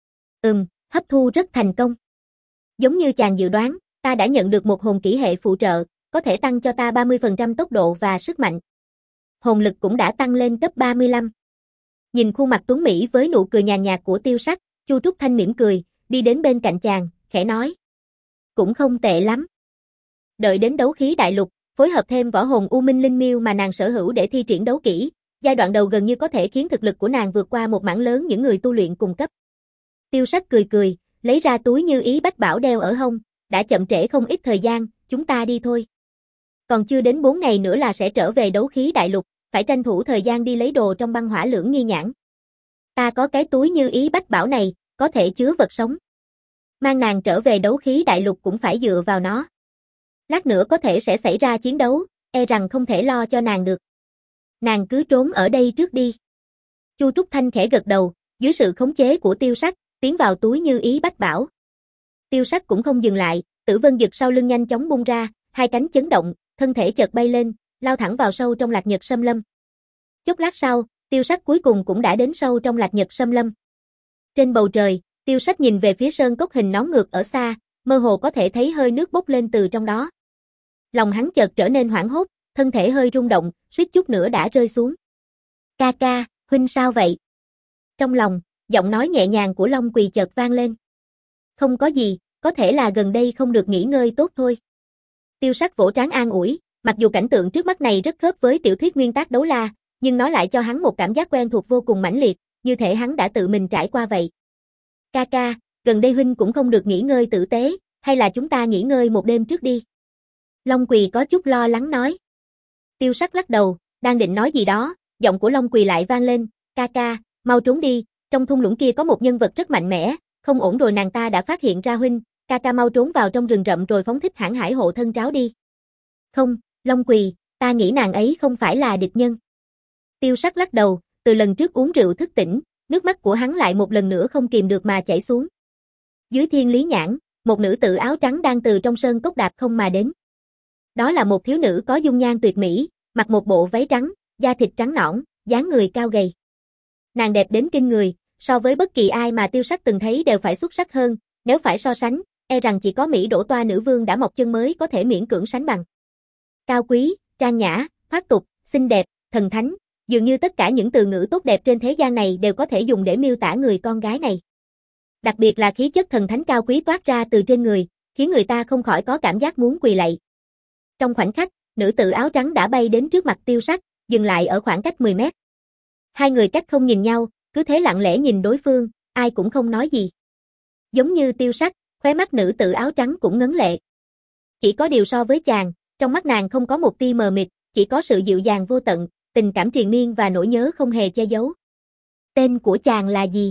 Ừm, hấp thu rất thành công. Giống như chàng dự đoán, ta đã nhận được một hồn kỹ hệ phụ trợ, có thể tăng cho ta ba mươi phần trăm tốc độ và sức mạnh. Hồn lực cũng đã tăng lên cấp ba mươi lăm. Nhìn khuôn mặt tuấn mỹ với nụ cười nhàn nhạt của Tiêu Sắc, Chu Trúc Thanh mỉm cười, đi đến bên cạnh chàng, khẽ nói. Cũng không tệ lắm. Đợi đến đấu khí đại lục, phối hợp thêm võ hồn U Minh Linh Miêu mà nàng sở hữu để thi triển đấu kỹ, giai đoạn đầu gần như có thể khiến thực lực của nàng vượt qua một mảng lớn những người tu luyện cùng cấp. Tiêu Sắc cười cười, lấy ra túi như ý bách bảo đeo ở hông, đã chậm trễ không ít thời gian, chúng ta đi thôi. Còn chưa đến bốn ngày nữa là sẽ trở về đấu khí đại lục, phải tranh thủ thời gian đi lấy đồ trong băng hỏa lưỡng nghi nhãn. Ta có cái túi như ý bách bảo này, có thể chứa vật sống. Mang nàng trở về đấu khí đại lục cũng phải dựa vào nó. Lát nữa có thể sẽ xảy ra chiến đấu, e rằng không thể lo cho nàng được. Nàng cứ trốn ở đây trước đi. Chu Trúc Thanh khẽ gật đầu, dưới sự khống chế của Tiêu Sắc, tiến vào túi như ý bách bảo. Tiêu Sắc cũng không dừng lại, Tử Vân Dực sau lưng nhanh chóng bung ra, hai cánh chấn động, thân thể chợt bay lên, lao thẳng vào sâu trong Lạc Nhật Sâm Lâm. Chốc lát sau, Tiêu Sắc cuối cùng cũng đã đến sâu trong Lạc Nhật Sâm Lâm. Trên bầu trời, Tiêu Sắc nhìn về phía sơn cốc hình nón ngược ở xa, mơ hồ có thể thấy hơi nước bốc lên từ trong đó. Lòng hắn chợt trở nên hoảng hốt, thân thể hơi rung động, suýt chút nữa đã rơi xuống. Ca ca, huynh sao vậy? Trong lòng, giọng nói nhẹ nhàng của Long Quỳ chợt vang lên. Không có gì, có thể là gần đây không được nghỉ ngơi tốt thôi. Tiêu Sắc vỗ trán an ủi, mặc dù cảnh tượng trước mắt này rất khớp với tiểu thuyết nguyên tác Đấu La, nhưng nó lại cho hắn một cảm giác quen thuộc vô cùng mãnh liệt, như thể hắn đã tự mình trải qua vậy. Ca ca, gần đây huynh cũng không được nghỉ ngơi tử tế, hay là chúng ta nghỉ ngơi một đêm trước đi. Long Quỳ có chút lo lắng nói. Tiêu Sắc lắc đầu, đang định nói gì đó, giọng của Long Quỳ lại vang lên, ca ca, mau trốn đi, trong thung lũng kia có một nhân vật rất mạnh mẽ, không ổn rồi, nàng ta đã phát hiện ra huynh, ca ca mau trốn vào trong rừng rậm rồi phóng thích hãn hải hộ thân tráo đi. Không, Long Quỳ, ta nghĩ nàng ấy không phải là địch nhân. Tiêu Sắc lắc đầu, từ lần trước uống rượu thức tỉnh, nước mắt của hắn lại một lần nữa không kìm được mà chảy xuống. Dưới thiên lý nhãn, một nữ tử áo trắng đang từ trong sơn cốc đạp không mà đến. Đó là một thiếu nữ có dung nhan tuyệt mỹ, mặc một bộ váy trắng, da thịt trắng nõn, dáng người cao gầy. Nàng đẹp đến kinh người, so với bất kỳ ai mà Tiêu Sắc từng thấy đều phải xuất sắc hơn, nếu phải so sánh, e rằng chỉ có Mỹ Đỗ Toa nữ vương đã mọc chân mới có thể miễn cưỡng sánh bằng. Cao quý, trang nhã, thoát tục, xinh đẹp, thần thánh, dường như tất cả những từ ngữ tốt đẹp trên thế gian này đều có thể dùng để miêu tả người con gái này. Đặc biệt là khí chất thần thánh cao quý toát ra từ trên người, khiến người ta không khỏi có cảm giác muốn quỳ lạy. Trong khoảnh khắc, nữ tử áo trắng đã bay đến trước mặt Tiêu Sắc, dừng lại ở khoảng cách mười mét. Hai người cách không nhìn nhau, cứ thế lặng lẽ nhìn đối phương, ai cũng không nói gì. Giống như Tiêu Sắc, khóe mắt nữ tử áo trắng cũng ngấn lệ. Chỉ có điều so với chàng, trong mắt nàng không có một tia mờ mịt, chỉ có sự dịu dàng vô tận, tình cảm triền miên và nỗi nhớ không hề che giấu. Tên của chàng là gì?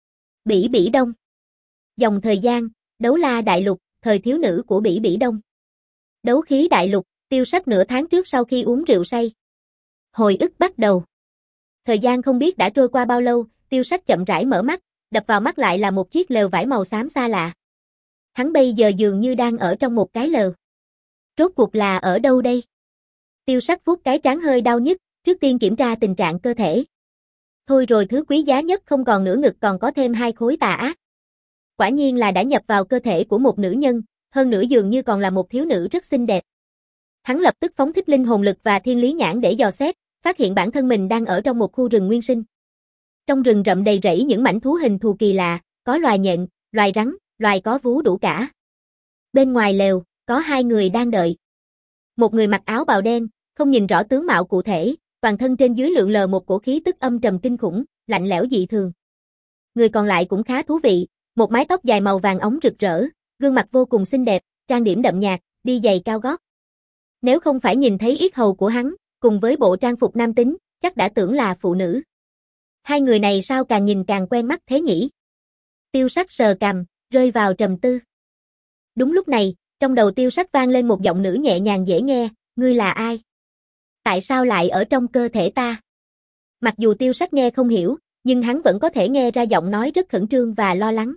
Bỉ Bỉ Đông. Dòng thời gian, Đấu La Đại Lục, thời thiếu nữ của Bỉ Bỉ Đông. Đấu khí đại lục, Tiêu Sắc nửa tháng trước sau khi uống rượu say. Hồi ức bắt đầu. Thời gian không biết đã trôi qua bao lâu, Tiêu Sắc chậm rãi mở mắt, đập vào mắt lại là một chiếc lều vải màu xám xa lạ. Hắn bây giờ dường như đang ở trong một cái lều. Rốt cuộc là ở đâu đây? Tiêu Sắc vuốt cái trán hơi đau nhức, trước tiên kiểm tra tình trạng cơ thể. Thôi rồi, thứ quý giá nhất không còn nữa, ngực còn có thêm hai khối tà ác. Quả nhiên là đã nhập vào cơ thể của một nữ nhân, hơn nữa dường như còn là một thiếu nữ rất xinh đẹp. Hắn lập tức phóng thích linh hồn lực và thiên lý nhãn để dò xét, phát hiện bản thân mình đang ở trong một khu rừng nguyên sinh. Trong rừng rậm đầy rẫy những mảnh thú hình thù kỳ lạ, có loài nhện, loài rắn, loài có vú đủ cả. Bên ngoài lều, có hai người đang đợi. Một người mặc áo bào đen, không nhìn rõ tướng mạo cụ thể, toàn thân trên dưới lượn lờ một cổ khí tức âm trầm kinh khủng, lạnh lẽo dị thường. Người còn lại cũng khá thú vị, một mái tóc dài màu vàng óng rực rỡ, gương mặt vô cùng xinh đẹp, trang điểm đậm nhạt, đi giày cao gót. Nếu không phải nhìn thấy yết hầu của hắn, cùng với bộ trang phục nam tính, chắc đã tưởng là phụ nữ. Hai người này sao càng nhìn càng quen mắt thế nhỉ? Tiêu Sắc sờ cằm, rơi vào trầm tư. Đúng lúc này, trong đầu Tiêu Sắc vang lên một giọng nữ nhẹ nhàng dễ nghe, ngươi là ai? Tại sao lại ở trong cơ thể ta? Mặc dù Tiêu Sắc nghe không hiểu, nhưng hắn vẫn có thể nghe ra giọng nói rất khẩn trương và lo lắng.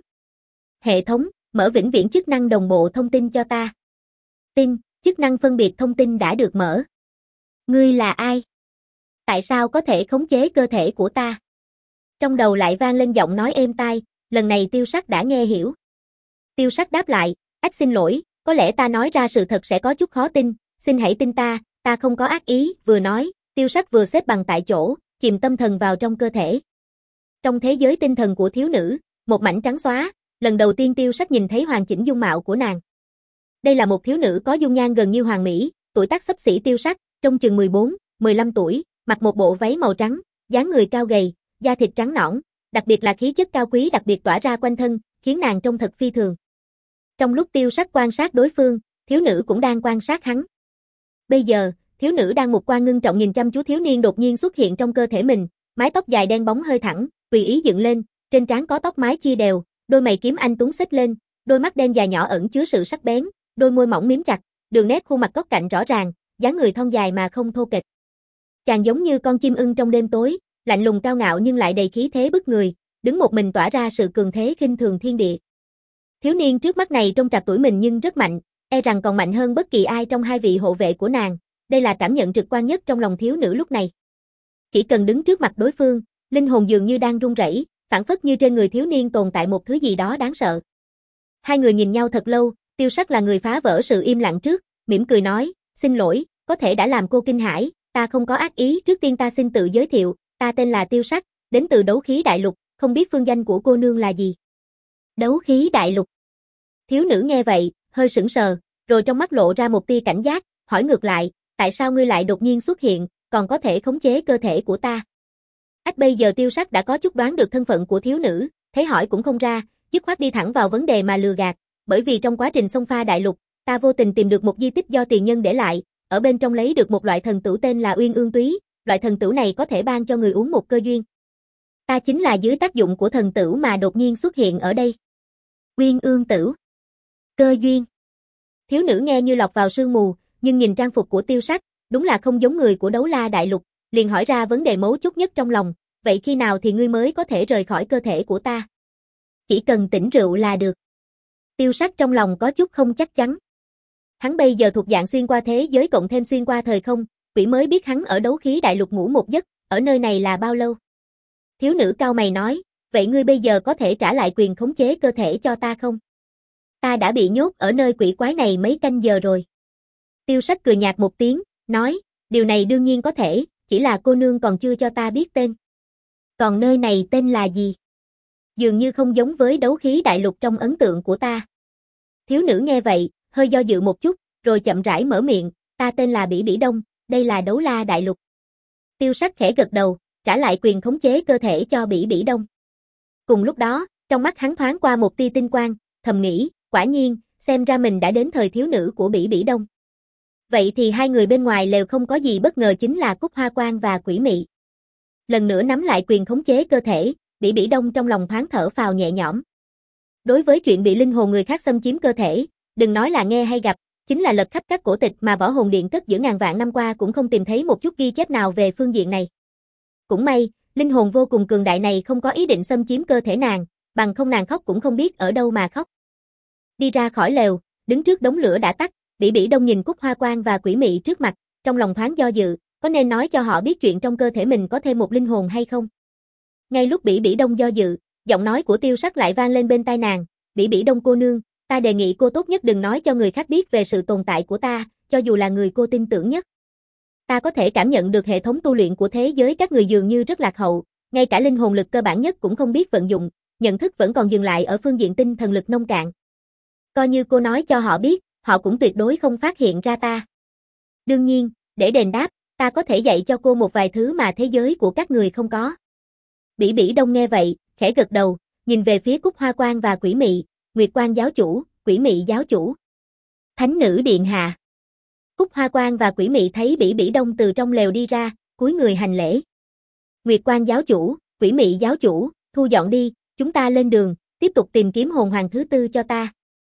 Hệ thống, mở vĩnh viễn chức năng đồng bộ thông tin cho ta. Tin, chức năng phân biệt thông tin đã được mở. Ngươi là ai? Tại sao có thể khống chế cơ thể của ta? Trong đầu lại vang lên giọng nói êm tai, lần này Tiêu Sắc đã nghe hiểu. Tiêu Sắc đáp lại, ách xin lỗi, có lẽ ta nói ra sự thật sẽ có chút khó tin, xin hãy tin ta, ta không có ác ý, vừa nói, Tiêu Sắc vừa xếp bằng tại chỗ, chìm tâm thần vào trong cơ thể. Trong thế giới tinh thần của thiếu nữ, một mảnh trắng xóa, lần đầu tiên Tiêu Sắc nhìn thấy hoàn chỉnh dung mạo của nàng. Đây là một thiếu nữ có dung nhan gần như hoàn mỹ, tuổi tác xấp xỉ Tiêu Sắc, trông chừng mười bốn, mười lăm tuổi, mặc một bộ váy màu trắng, dáng người cao gầy, da thịt trắng nõn, đặc biệt là khí chất cao quý đặc biệt tỏa ra quanh thân, khiến nàng trông thật phi thường. Trong lúc Tiêu Sắc quan sát đối phương, thiếu nữ cũng đang quan sát hắn. Bây giờ, thiếu nữ đang một quan ngưng trọng nhìn chăm chú thiếu niên đột nhiên xuất hiện trong cơ thể mình, mái tóc dài đen bóng hơi thẳng, tùy ý dựng lên, trên trán có tóc mái chia đều, đôi mày kiếm anh tuấn xếch lên, đôi mắt đen dài nhỏ ẩn chứa sự sắc bén, đôi môi mỏng mím chặt, đường nét khuôn mặt góc cạnh rõ ràng, dáng người thon dài mà không thô kệch. Chàng giống như con chim ưng trong đêm tối, lạnh lùng cao ngạo nhưng lại đầy khí thế bức người, đứng một mình tỏa ra sự cường thế khinh thường thiên địa. Thiếu niên trước mắt này trông trạc tuổi mình nhưng rất mạnh, e rằng còn mạnh hơn bất kỳ ai trong hai vị hộ vệ của nàng, đây là cảm nhận trực quan nhất trong lòng thiếu nữ lúc này. Chỉ cần đứng trước mặt đối phương, linh hồn dường như đang run rẩy, phảng phất như trên người thiếu niên tồn tại một thứ gì đó đáng sợ. Hai người nhìn nhau thật lâu, Tiêu Sắc là người phá vỡ sự im lặng trước, mỉm cười nói, xin lỗi, có thể đã làm cô kinh hãi, ta không có ác ý, trước tiên ta xin tự giới thiệu, ta tên là Tiêu Sắc, đến từ Đấu Khí Đại Lục, không biết phương danh của cô nương là gì? Đấu Khí Đại Lục. Thiếu nữ nghe vậy, hơi sững sờ, rồi trong mắt lộ ra một tia cảnh giác, hỏi ngược lại, tại sao ngươi lại đột nhiên xuất hiện, còn có thể khống chế cơ thể của ta? Ách bây giờ Tiêu Sắc đã có chút đoán được thân phận của thiếu nữ, thấy hỏi cũng không ra, dứt khoát đi thẳng vào vấn đề mà lừa gạt, bởi vì trong quá trình xông pha đại lục, ta vô tình tìm được một di tích do tiền nhân để lại, ở bên trong lấy được một loại thần tửu tên là Uyên Ương Túy, loại thần tửu này có thể ban cho người uống một cơ duyên. Ta chính là dưới tác dụng của thần tửu mà đột nhiên xuất hiện ở đây. Uyên Ương Tửu. Cơ duyên. Thiếu nữ nghe như lọt vào sương mù, nhưng nhìn trang phục của Tiêu Sắc, đúng là không giống người của Đấu La Đại Lục, liền hỏi ra vấn đề mấu chốt nhất trong lòng, vậy khi nào thì ngươi mới có thể rời khỏi cơ thể của ta? Chỉ cần tỉnh rượu là được. Tiêu Sắc trong lòng có chút không chắc chắn. Hắn bây giờ thuộc dạng xuyên qua thế giới cộng thêm xuyên qua thời không, quỷ mới biết hắn ở Đấu Khí Đại Lục ngủ một giấc, ở nơi này là bao lâu? Thiếu nữ cau mày nói, vậy ngươi bây giờ có thể trả lại quyền khống chế cơ thể cho ta không? Ta đã bị nhốt ở nơi quỷ quái này mấy canh giờ rồi. Tiêu Sắc cười nhạt một tiếng, nói, điều này đương nhiên có thể, chỉ là cô nương còn chưa cho ta biết tên. Còn nơi này tên là gì? Dường như không giống với Đấu Khí Đại Lục trong ấn tượng của ta. Thiếu nữ nghe vậy, hơi do dự một chút, rồi chậm rãi mở miệng, ta tên là Bỉ Bỉ Đông, đây là Đấu La Đại Lục. Tiêu Sắc khẽ gật đầu, trả lại quyền khống chế cơ thể cho Bỉ Bỉ Đông. Cùng lúc đó, trong mắt hắn thoáng qua một tia tinh quang, thầm nghĩ, quả nhiên, xem ra mình đã đến thời thiếu nữ của Bỉ Bỉ Đông. Vậy thì hai người bên ngoài lều không có gì bất ngờ chính là Cúc Hoa Quan và Quỷ Mị. Lần nữa nắm lại quyền khống chế cơ thể, Bỉ Bỉ Đông trong lòng thoáng thở phào nhẹ nhõm. Đối với chuyện bị linh hồn người khác xâm chiếm cơ thể, đừng nói là nghe hay gặp, chính là lật khắp các cổ tịch mà Võ Hồn Điện cất giữ ngàn vạn năm qua cũng không tìm thấy một chút ghi chép nào về phương diện này. Cũng may, Linh hồn vô cùng cường đại này không có ý định xâm chiếm cơ thể nàng, bằng không nàng khóc cũng không biết ở đâu mà khóc. Đi ra khỏi lều, đứng trước đống lửa đã tắt, Bỉ Bỉ Đông nhìn Cúc Hoa Quan và Quỷ Mị trước mặt, trong lòng thoáng do dự, có nên nói cho họ biết chuyện trong cơ thể mình có thêm một linh hồn hay không? Ngay lúc Bỉ Bỉ Đông do dự, giọng nói của Tiêu Sắc lại vang lên bên tai nàng, "Bỉ Bỉ Đông cô nương, ta đề nghị cô tốt nhất đừng nói cho người khác biết về sự tồn tại của ta, cho dù là người cô tin tưởng nhất. Ta có thể cảm nhận được hệ thống tu luyện của thế giới các người dường như rất lạc hậu, ngay cả linh hồn lực cơ bản nhất cũng không biết vận dụng, nhận thức vẫn còn dừng lại ở phương diện tinh thần lực nông cạn. Coi như cô nói cho họ biết, họ cũng tuyệt đối không phát hiện ra ta. Đương nhiên, để đền đáp, ta có thể dạy cho cô một vài thứ mà thế giới của các người không có." Bỉ Bỉ Đông nghe vậy, khẽ gật đầu, nhìn về phía Cúc Hoa Quan và Quỷ Mị, "Nguyệt Quan giáo chủ, Quỷ Mị giáo chủ." "Thánh nữ điện hạ." Cúc Hoa Quan và Quỷ Mị thấy Bỉ Bỉ Đông từ trong lều đi ra, cúi người hành lễ. "Nguyệt Quan giáo chủ, Quỷ Mị giáo chủ, thu dọn đi, chúng ta lên đường, tiếp tục tìm kiếm hồn hoàng thứ tư cho ta."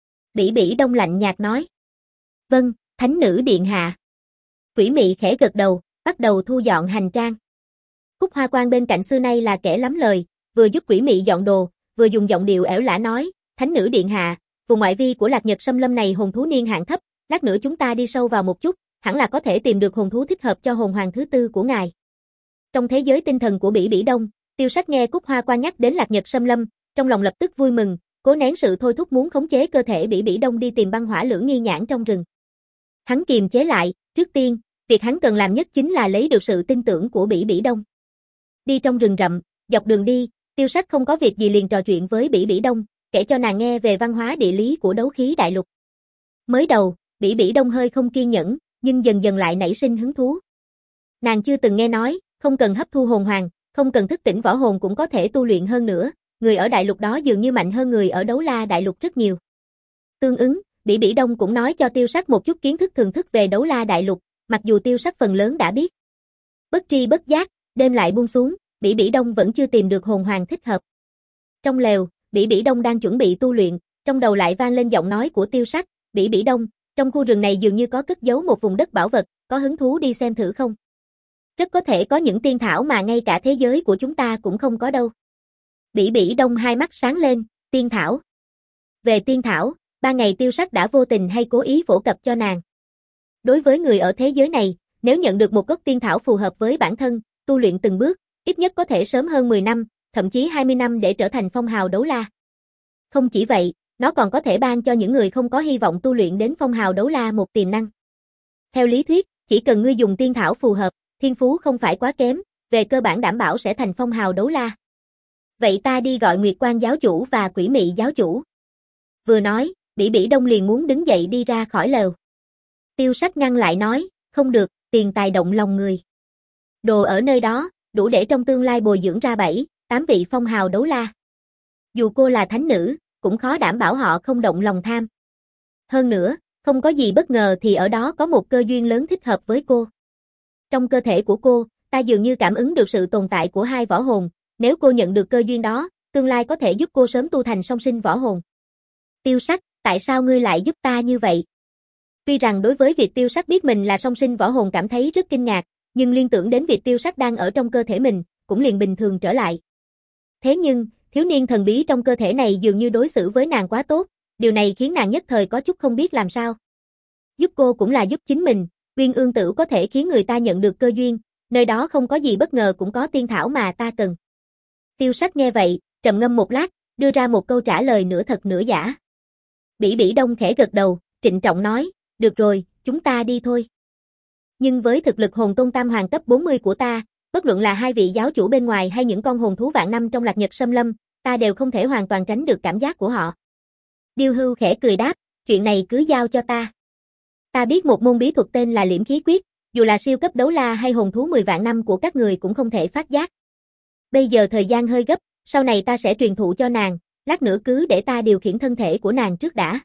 Bỉ Bỉ Đông lạnh nhạt nói. "Vâng, thánh nữ điện hạ." Quỷ Mị khẽ gật đầu, bắt đầu thu dọn hành trang. Cúc Hoa Quan bên cạnh xưa nay là kẻ lắm lời, vừa giúp Quỷ Mị dọn đồ, vừa dùng giọng điệu ẻo lả nói, "Thánh nữ điện hạ, vùng ngoại vi của Lạc Nhật Sâm Lâm này hồn thú niên hạn thấp, lát nữa chúng ta đi sâu vào một chút, hẳn là có thể tìm được hồn thú thích hợp cho hồn hoàng thứ tư của ngài." Trong thế giới tinh thần của Bỉ Bỉ Đông, Tiêu Sắc nghe Cúc Hoa Quan nhắc đến Lạc Nhật Sâm Lâm, trong lòng lập tức vui mừng, cố nén sự thôi thúc muốn khống chế cơ thể Bỉ Bỉ Đông đi tìm băng hỏa lưỡng nghi nhãn trong rừng. Hắn kiềm chế lại, trước tiên, việc hắn cần làm nhất chính là lấy được sự tin tưởng của Bỉ Bỉ Đông. Đi trong rừng rậm, dọc đường đi, Tiêu Sắc không có việc gì liền trò chuyện với Bỉ Bỉ Đông, kể cho nàng nghe về văn hóa địa lý của đấu khí đại lục. Mới đầu, Bỉ Bỉ Đông hơi không kiên nhẫn, nhưng dần dần lại nảy sinh hứng thú. Nàng chưa từng nghe nói, không cần hấp thu hồn hoàng, không cần thức tỉnh võ hồn cũng có thể tu luyện hơn nữa, người ở đại lục đó dường như mạnh hơn người ở Đấu La đại lục rất nhiều. Tương ứng, Bỉ Bỉ Đông cũng nói cho Tiêu Sắc một chút kiến thức thường thức về Đấu La đại lục, mặc dù Tiêu Sắc phần lớn đã biết. Bất tri bất giác, đêm lại buông xuống, Bỉ Bỉ Đông vẫn chưa tìm được hồn hoàng thích hợp. Trong lều, Bỉ Bỉ Đông đang chuẩn bị tu luyện, trong đầu lại vang lên giọng nói của Tiêu Sắc, "Bỉ Bỉ Đông, trong khu rừng này dường như có cất giấu một vùng đất bảo vật, có hứng thú đi xem thử không? Rất có thể có những tiên thảo mà ngay cả thế giới của chúng ta cũng không có đâu." Bỉ Bỉ Đông hai mắt sáng lên, "Tiên thảo?" Về tiên thảo, ba ngày Tiêu Sắc đã vô tình hay cố ý phổ cập cho nàng. Đối với người ở thế giới này, nếu nhận được một gốc tiên thảo phù hợp với bản thân, tu luyện từng bước, ít nhất có thể sớm hơn mười năm, thậm chí hai mươi năm để trở thành phong hào đấu la. Không chỉ vậy, nó còn có thể ban cho những người không có hy vọng tu luyện đến phong hào đấu la một tiềm năng. Theo lý thuyết, chỉ cần ngươi dùng tiên thảo phù hợp, thiên phú không phải quá kém, về cơ bản đảm bảo sẽ thành phong hào đấu la. Vậy ta đi gọi Nguyệt Quan giáo chủ và Quỷ Mị giáo chủ. Vừa nói, Bỉ Bỉ Đông liền muốn đứng dậy đi ra khỏi lều. Tiêu Sắc ngăn lại nói, "Không được, tiền tài động lòng người. Đồ ở nơi đó, đủ để trong tương lai bồi dưỡng ra bảy, tám vị phong hào đấu la. Dù cô là thánh nữ, cũng khó đảm bảo họ không động lòng tham. Hơn nữa, không có gì bất ngờ thì ở đó có một cơ duyên lớn thích hợp với cô. Trong cơ thể của cô, ta dường như cảm ứng được sự tồn tại của hai võ hồn, nếu cô nhận được cơ duyên đó, tương lai có thể giúp cô sớm tu thành song sinh võ hồn." Tiêu Sắc, tại sao ngươi lại giúp ta như vậy? Tuy rằng đối với việc Tiêu Sắc biết mình là song sinh võ hồn cảm thấy rất kinh ngạc, nhưng liên tưởng đến việc Tiêu Sắc đang ở trong cơ thể mình, cũng liền bình thường trở lại. Thế nhưng, thiếu niên thần bí trong cơ thể này dường như đối xử với nàng quá tốt, điều này khiến nàng nhất thời có chút không biết làm sao. Giúp cô cũng là giúp chính mình, Uyên Ương Tửu có thể khiến người ta nhận được cơ duyên, nơi đó không có gì bất ngờ cũng có tiên thảo mà ta cần. Tiêu Sắc nghe vậy, trầm ngâm một lát, đưa ra một câu trả lời nửa thật nửa giả. Bỉ Bỉ Đông khẽ gật đầu, trịnh trọng nói, "Được rồi, chúng ta đi thôi. Nhưng với thực lực hồn tôn tam hoàng cấp bốn mươi của ta, bất luận là hai vị giáo chủ bên ngoài hay những con hồn thú vạn năm trong Lạc Nhật Sâm Lâm, ta đều không thể hoàn toàn tránh được cảm giác của họ." Điêu Hưu khẽ cười đáp, "Chuyện này cứ giao cho ta. Ta biết một môn bí thuật tên là Liễm Khí Quyết, dù là siêu cấp đấu la hay hồn thú mười vạn năm của các người cũng không thể phát giác. Bây giờ thời gian hơi gấp, sau này ta sẽ truyền thụ cho nàng, lát nữa cứ để ta điều khiển thân thể của nàng trước đã."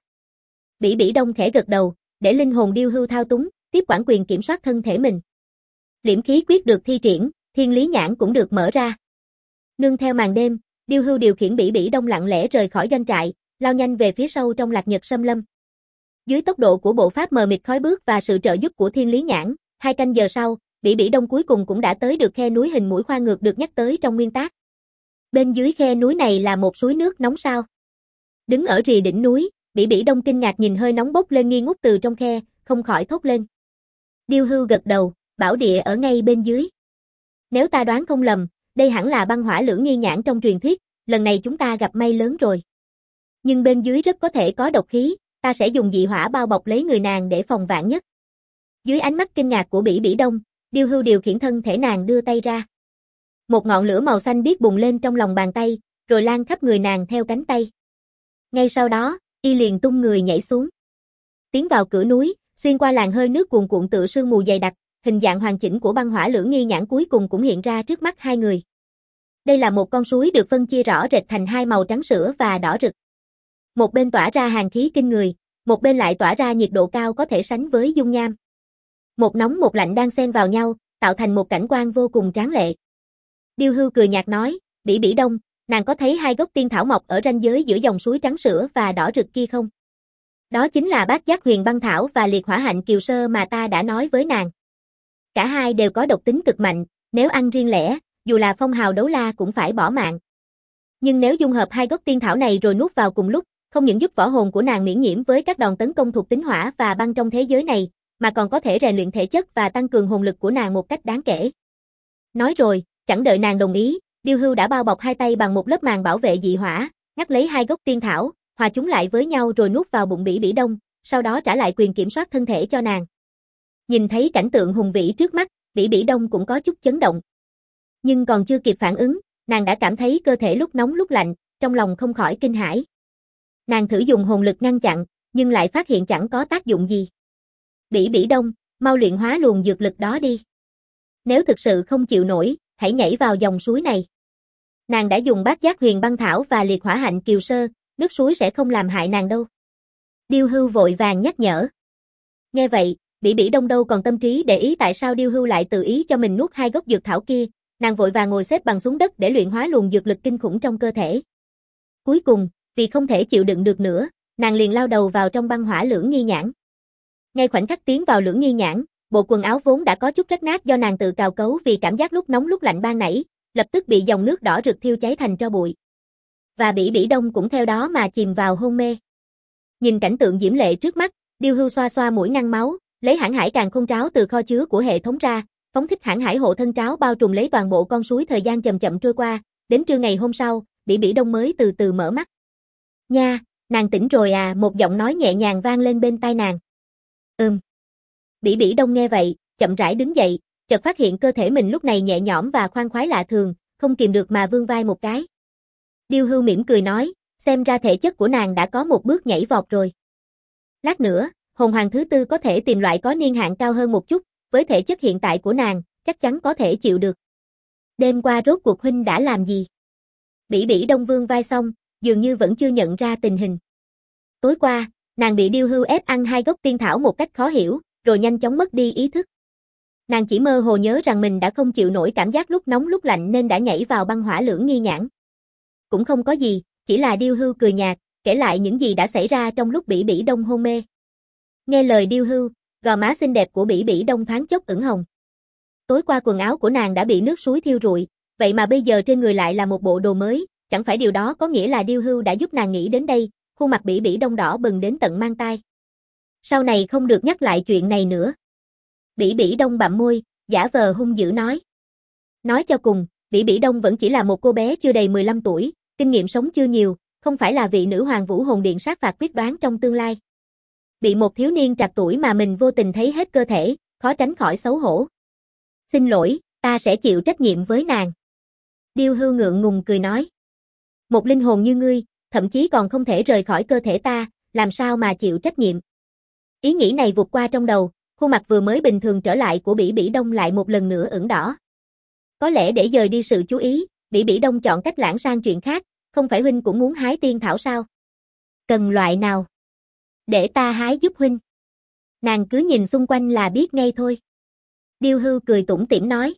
Bỉ Bỉ Đông khẽ gật đầu, để linh hồn Điêu Hưu thao túng, tiếp quản quyền kiểm soát thân thể mình. Liễm Khí Quyết được thi triển, Thiên Lý Nhãn cũng được mở ra. Nương theo màn đêm, Điêu Hưu điều khiển Bỉ Bỉ Đông lặng lẽ rời khỏi doanh trại, lao nhanh về phía sâu trong Lạc Nhật Sâm Lâm. Dưới tốc độ của bộ pháp mờ mịt khói bước và sự trợ giúp của Thiên Lý Nhãn, hai canh giờ sau, Bỉ Bỉ Đông cuối cùng cũng đã tới được khe núi hình mũi khoan ngược được nhắc tới trong nguyên tác. Bên dưới khe núi này là một suối nước nóng sao? Đứng ở rìa đỉnh núi, Bỉ Bỉ Đông kinh ngạc nhìn hơi nóng bốc lên nghi ngút từ trong khe, không khỏi thốt lên. Điêu Hưu gật đầu, bảo địa ở ngay bên dưới. Nếu ta đoán không lầm, đây hẳn là băng hỏa lưỡng nghi nhãn trong truyền thuyết, lần này chúng ta gặp may lớn rồi. Nhưng bên dưới rất có thể có độc khí, ta sẽ dùng dị hỏa bao bọc lấy người nàng để phòng vạn nhất. Dưới ánh mắt kinh ngạc của Bỉ Bỉ Đông, Điêu Hưu điều khiển thân thể nàng đưa tay ra. Một ngọn lửa màu xanh biếc bùng lên trong lòng bàn tay, rồi lan khắp người nàng theo cánh tay. Ngay sau đó, y liền tung người nhảy xuống. Tiến vào cửa núi, xuyên qua làn hơi nước cuồn cuộn tựa sương mù dày đặc, hình dạng hoàn chỉnh của băng hỏa lưỡng nghi nhãn cuối cùng cũng hiện ra trước mắt hai người. Đây là một con suối được phân chia rõ rệt thành hai màu trắng sữa và đỏ rực. Một bên tỏa ra hàn khí kinh người, một bên lại tỏa ra nhiệt độ cao có thể sánh với dung nham. Một nóng một lạnh đang xen vào nhau, tạo thành một cảnh quan vô cùng tráng lệ. Điêu Hưu cười nhạt nói, Bỉ Bỉ Đông, nàng có thấy hai gốc tiên thảo mọc ở ranh giới giữa dòng suối trắng sữa và đỏ rực kia không? Đó chính là Bát Giác Huyền Băng Thảo và Liệt Hỏa Hạnh Kiều Sơ mà ta đã nói với nàng. Cả hai đều có độc tính cực mạnh, nếu ăn riêng lẻ, dù là phong hào đấu la cũng phải bỏ mạng. Nhưng nếu dung hợp hai gốc tiên thảo này rồi nuốt vào cùng lúc, không những giúp võ hồn của nàng miễn nhiễm với các đòn tấn công thuộc tính hỏa và băng trong thế giới này, mà còn có thể rèn luyện thể chất và tăng cường hồn lực của nàng một cách đáng kể. Nói rồi, chẳng đợi nàng đồng ý, Điêu Hưu đã bao bọc hai tay bằng một lớp màng bảo vệ dị hỏa, ngắt lấy hai gốc tiên thảo, hòa chúng lại với nhau rồi nuốt vào bụng Bỉ Bỉ Đông, sau đó trả lại quyền kiểm soát thân thể cho nàng. Nhìn thấy cảnh tượng hùng vĩ trước mắt, Bỉ Bỉ Đông cũng có chút chấn động. Nhưng còn chưa kịp phản ứng, nàng đã cảm thấy cơ thể lúc nóng lúc lạnh, trong lòng không khỏi kinh hãi. Nàng thử dùng hồn lực ngăn chặn, nhưng lại phát hiện chẳng có tác dụng gì. Bỉ Bỉ Đông, mau luyện hóa luồng dược lực đó đi. Nếu thực sự không chịu nổi, hãy nhảy vào dòng suối này. Nàng đã dùng Bát Giác Huyền Băng Thảo và Liệt Hỏa Hạnh Kiều Sơ, nước suối sẽ không làm hại nàng đâu. Điêu Hưu vội vàng nhắc nhở. Nghe vậy, Bỉ Bỉ Đông đâu còn tâm trí để ý tại sao Điêu Hưu lại tự ý cho mình nuốt hai gốc dược thảo kia, nàng vội vàng ngồi xếp bằng xuống đất để luyện hóa luồng dược lực kinh khủng trong cơ thể. Cuối cùng, vì không thể chịu đựng được nữa, nàng liền lao đầu vào trong băng hỏa lưỡng nghi nhãn. Ngay khoảnh khắc tiến vào lưỡng nghi nhãn, bộ quần áo vốn đã có chút rách nát do nàng tự cào cấu vì cảm giác lúc nóng lúc lạnh ban nãy, lập tức bị dòng nước đỏ rực thiêu cháy thành tro bụi. Và Bỉ Bỉ Đông cũng theo đó mà chìm vào hôn mê. Nhìn cảnh tượng diễm lệ trước mắt, Điêu Hưu xoa xoa mũi ngăn máu, lấy hãn hải càn khôn tráo từ kho chứa của hệ thống ra, phóng thích hãn hải hộ thân tráo bao trùm lấy toàn bộ con suối. Thời gian chậm chậm trôi qua, đến trưa ngày hôm sau, Bỉ Bỉ Đông mới từ từ mở mắt. Nha, nàng tỉnh rồi à, một giọng nói nhẹ nhàng vang lên bên tai nàng. Ừm. Bỉ Bỉ Đông nghe vậy, chậm rãi đứng dậy, chợt phát hiện cơ thể mình lúc này nhẹ nhõm và khoan khoái lạ thường, không kìm được mà vươn vai một cái. Điêu Hưu mỉm cười nói, xem ra thể chất của nàng đã có một bước nhảy vọt rồi. Lát nữa, hồn hoàng thứ tư có thể tìm loại có niên hạn cao hơn một chút, với thể chất hiện tại của nàng, chắc chắn có thể chịu được. Đêm qua rốt cuộc huynh đã làm gì? Bỉ Bỉ Đông vươn vai xong, dường như vẫn chưa nhận ra tình hình. Tối qua, nàng bị Điêu Hưu ép ăn hai gốc tiên thảo một cách khó hiểu, rồi nhanh chóng mất đi ý thức. Nàng chỉ mơ hồ nhớ rằng mình đã không chịu nổi cảm giác lúc nóng lúc lạnh nên đã nhảy vào băng hỏa lưỡng nghi nhãn. Cũng không có gì, chỉ là Điêu Hưu cười nhạt, kể lại những gì đã xảy ra trong lúc Bỉ Bỉ Đông hôn mê. Nghe lời Điêu Hưu, gò má xinh đẹp của Bỉ Bỉ Đông thoáng chốc ửng hồng. Tối qua quần áo của nàng đã bị nước suối thiêu rụi, vậy mà bây giờ trên người lại là một bộ đồ mới, chẳng phải điều đó có nghĩa là Điêu Hưu đã giúp nàng nghĩ đến đây. Khuôn mặt Bỉ Bỉ Đông đỏ bừng đến tận mang tai. Sau này không được nhắc lại chuyện này nữa. Bỉ Bỉ Đông bặm môi, giả vờ hung dữ nói. Nói cho cùng, Bỉ Bỉ Đông vẫn chỉ là một cô bé chưa đầy mười lăm tuổi, kinh nghiệm sống chưa nhiều, không phải là vị nữ hoàng Vũ Hồn Điện sát phạt quyết đoán trong tương lai. Bị một thiếu niên trạc tuổi mà mình vô tình thấy hết cơ thể, khó tránh khỏi xấu hổ. Xin lỗi, ta sẽ chịu trách nhiệm với nàng. Điêu Hưu ngượng ngùng cười nói. Một linh hồn như ngươi, thậm chí còn không thể rời khỏi cơ thể ta, làm sao mà chịu trách nhiệm. Ý nghĩ này vụt qua trong đầu, khuôn mặt vừa mới bình thường trở lại của Bỉ Bỉ Đông lại một lần nữa ửng đỏ. Có lẽ để dời đi sự chú ý, Bỉ Bỉ Đông chọn cách lãng sang chuyện khác, không phải huynh cũng muốn hái tiên thảo sao? Cần loại nào? Để ta hái giúp huynh. Nàng cứ nhìn xung quanh là biết ngay thôi. Điêu Hưu cười tủm tỉm nói.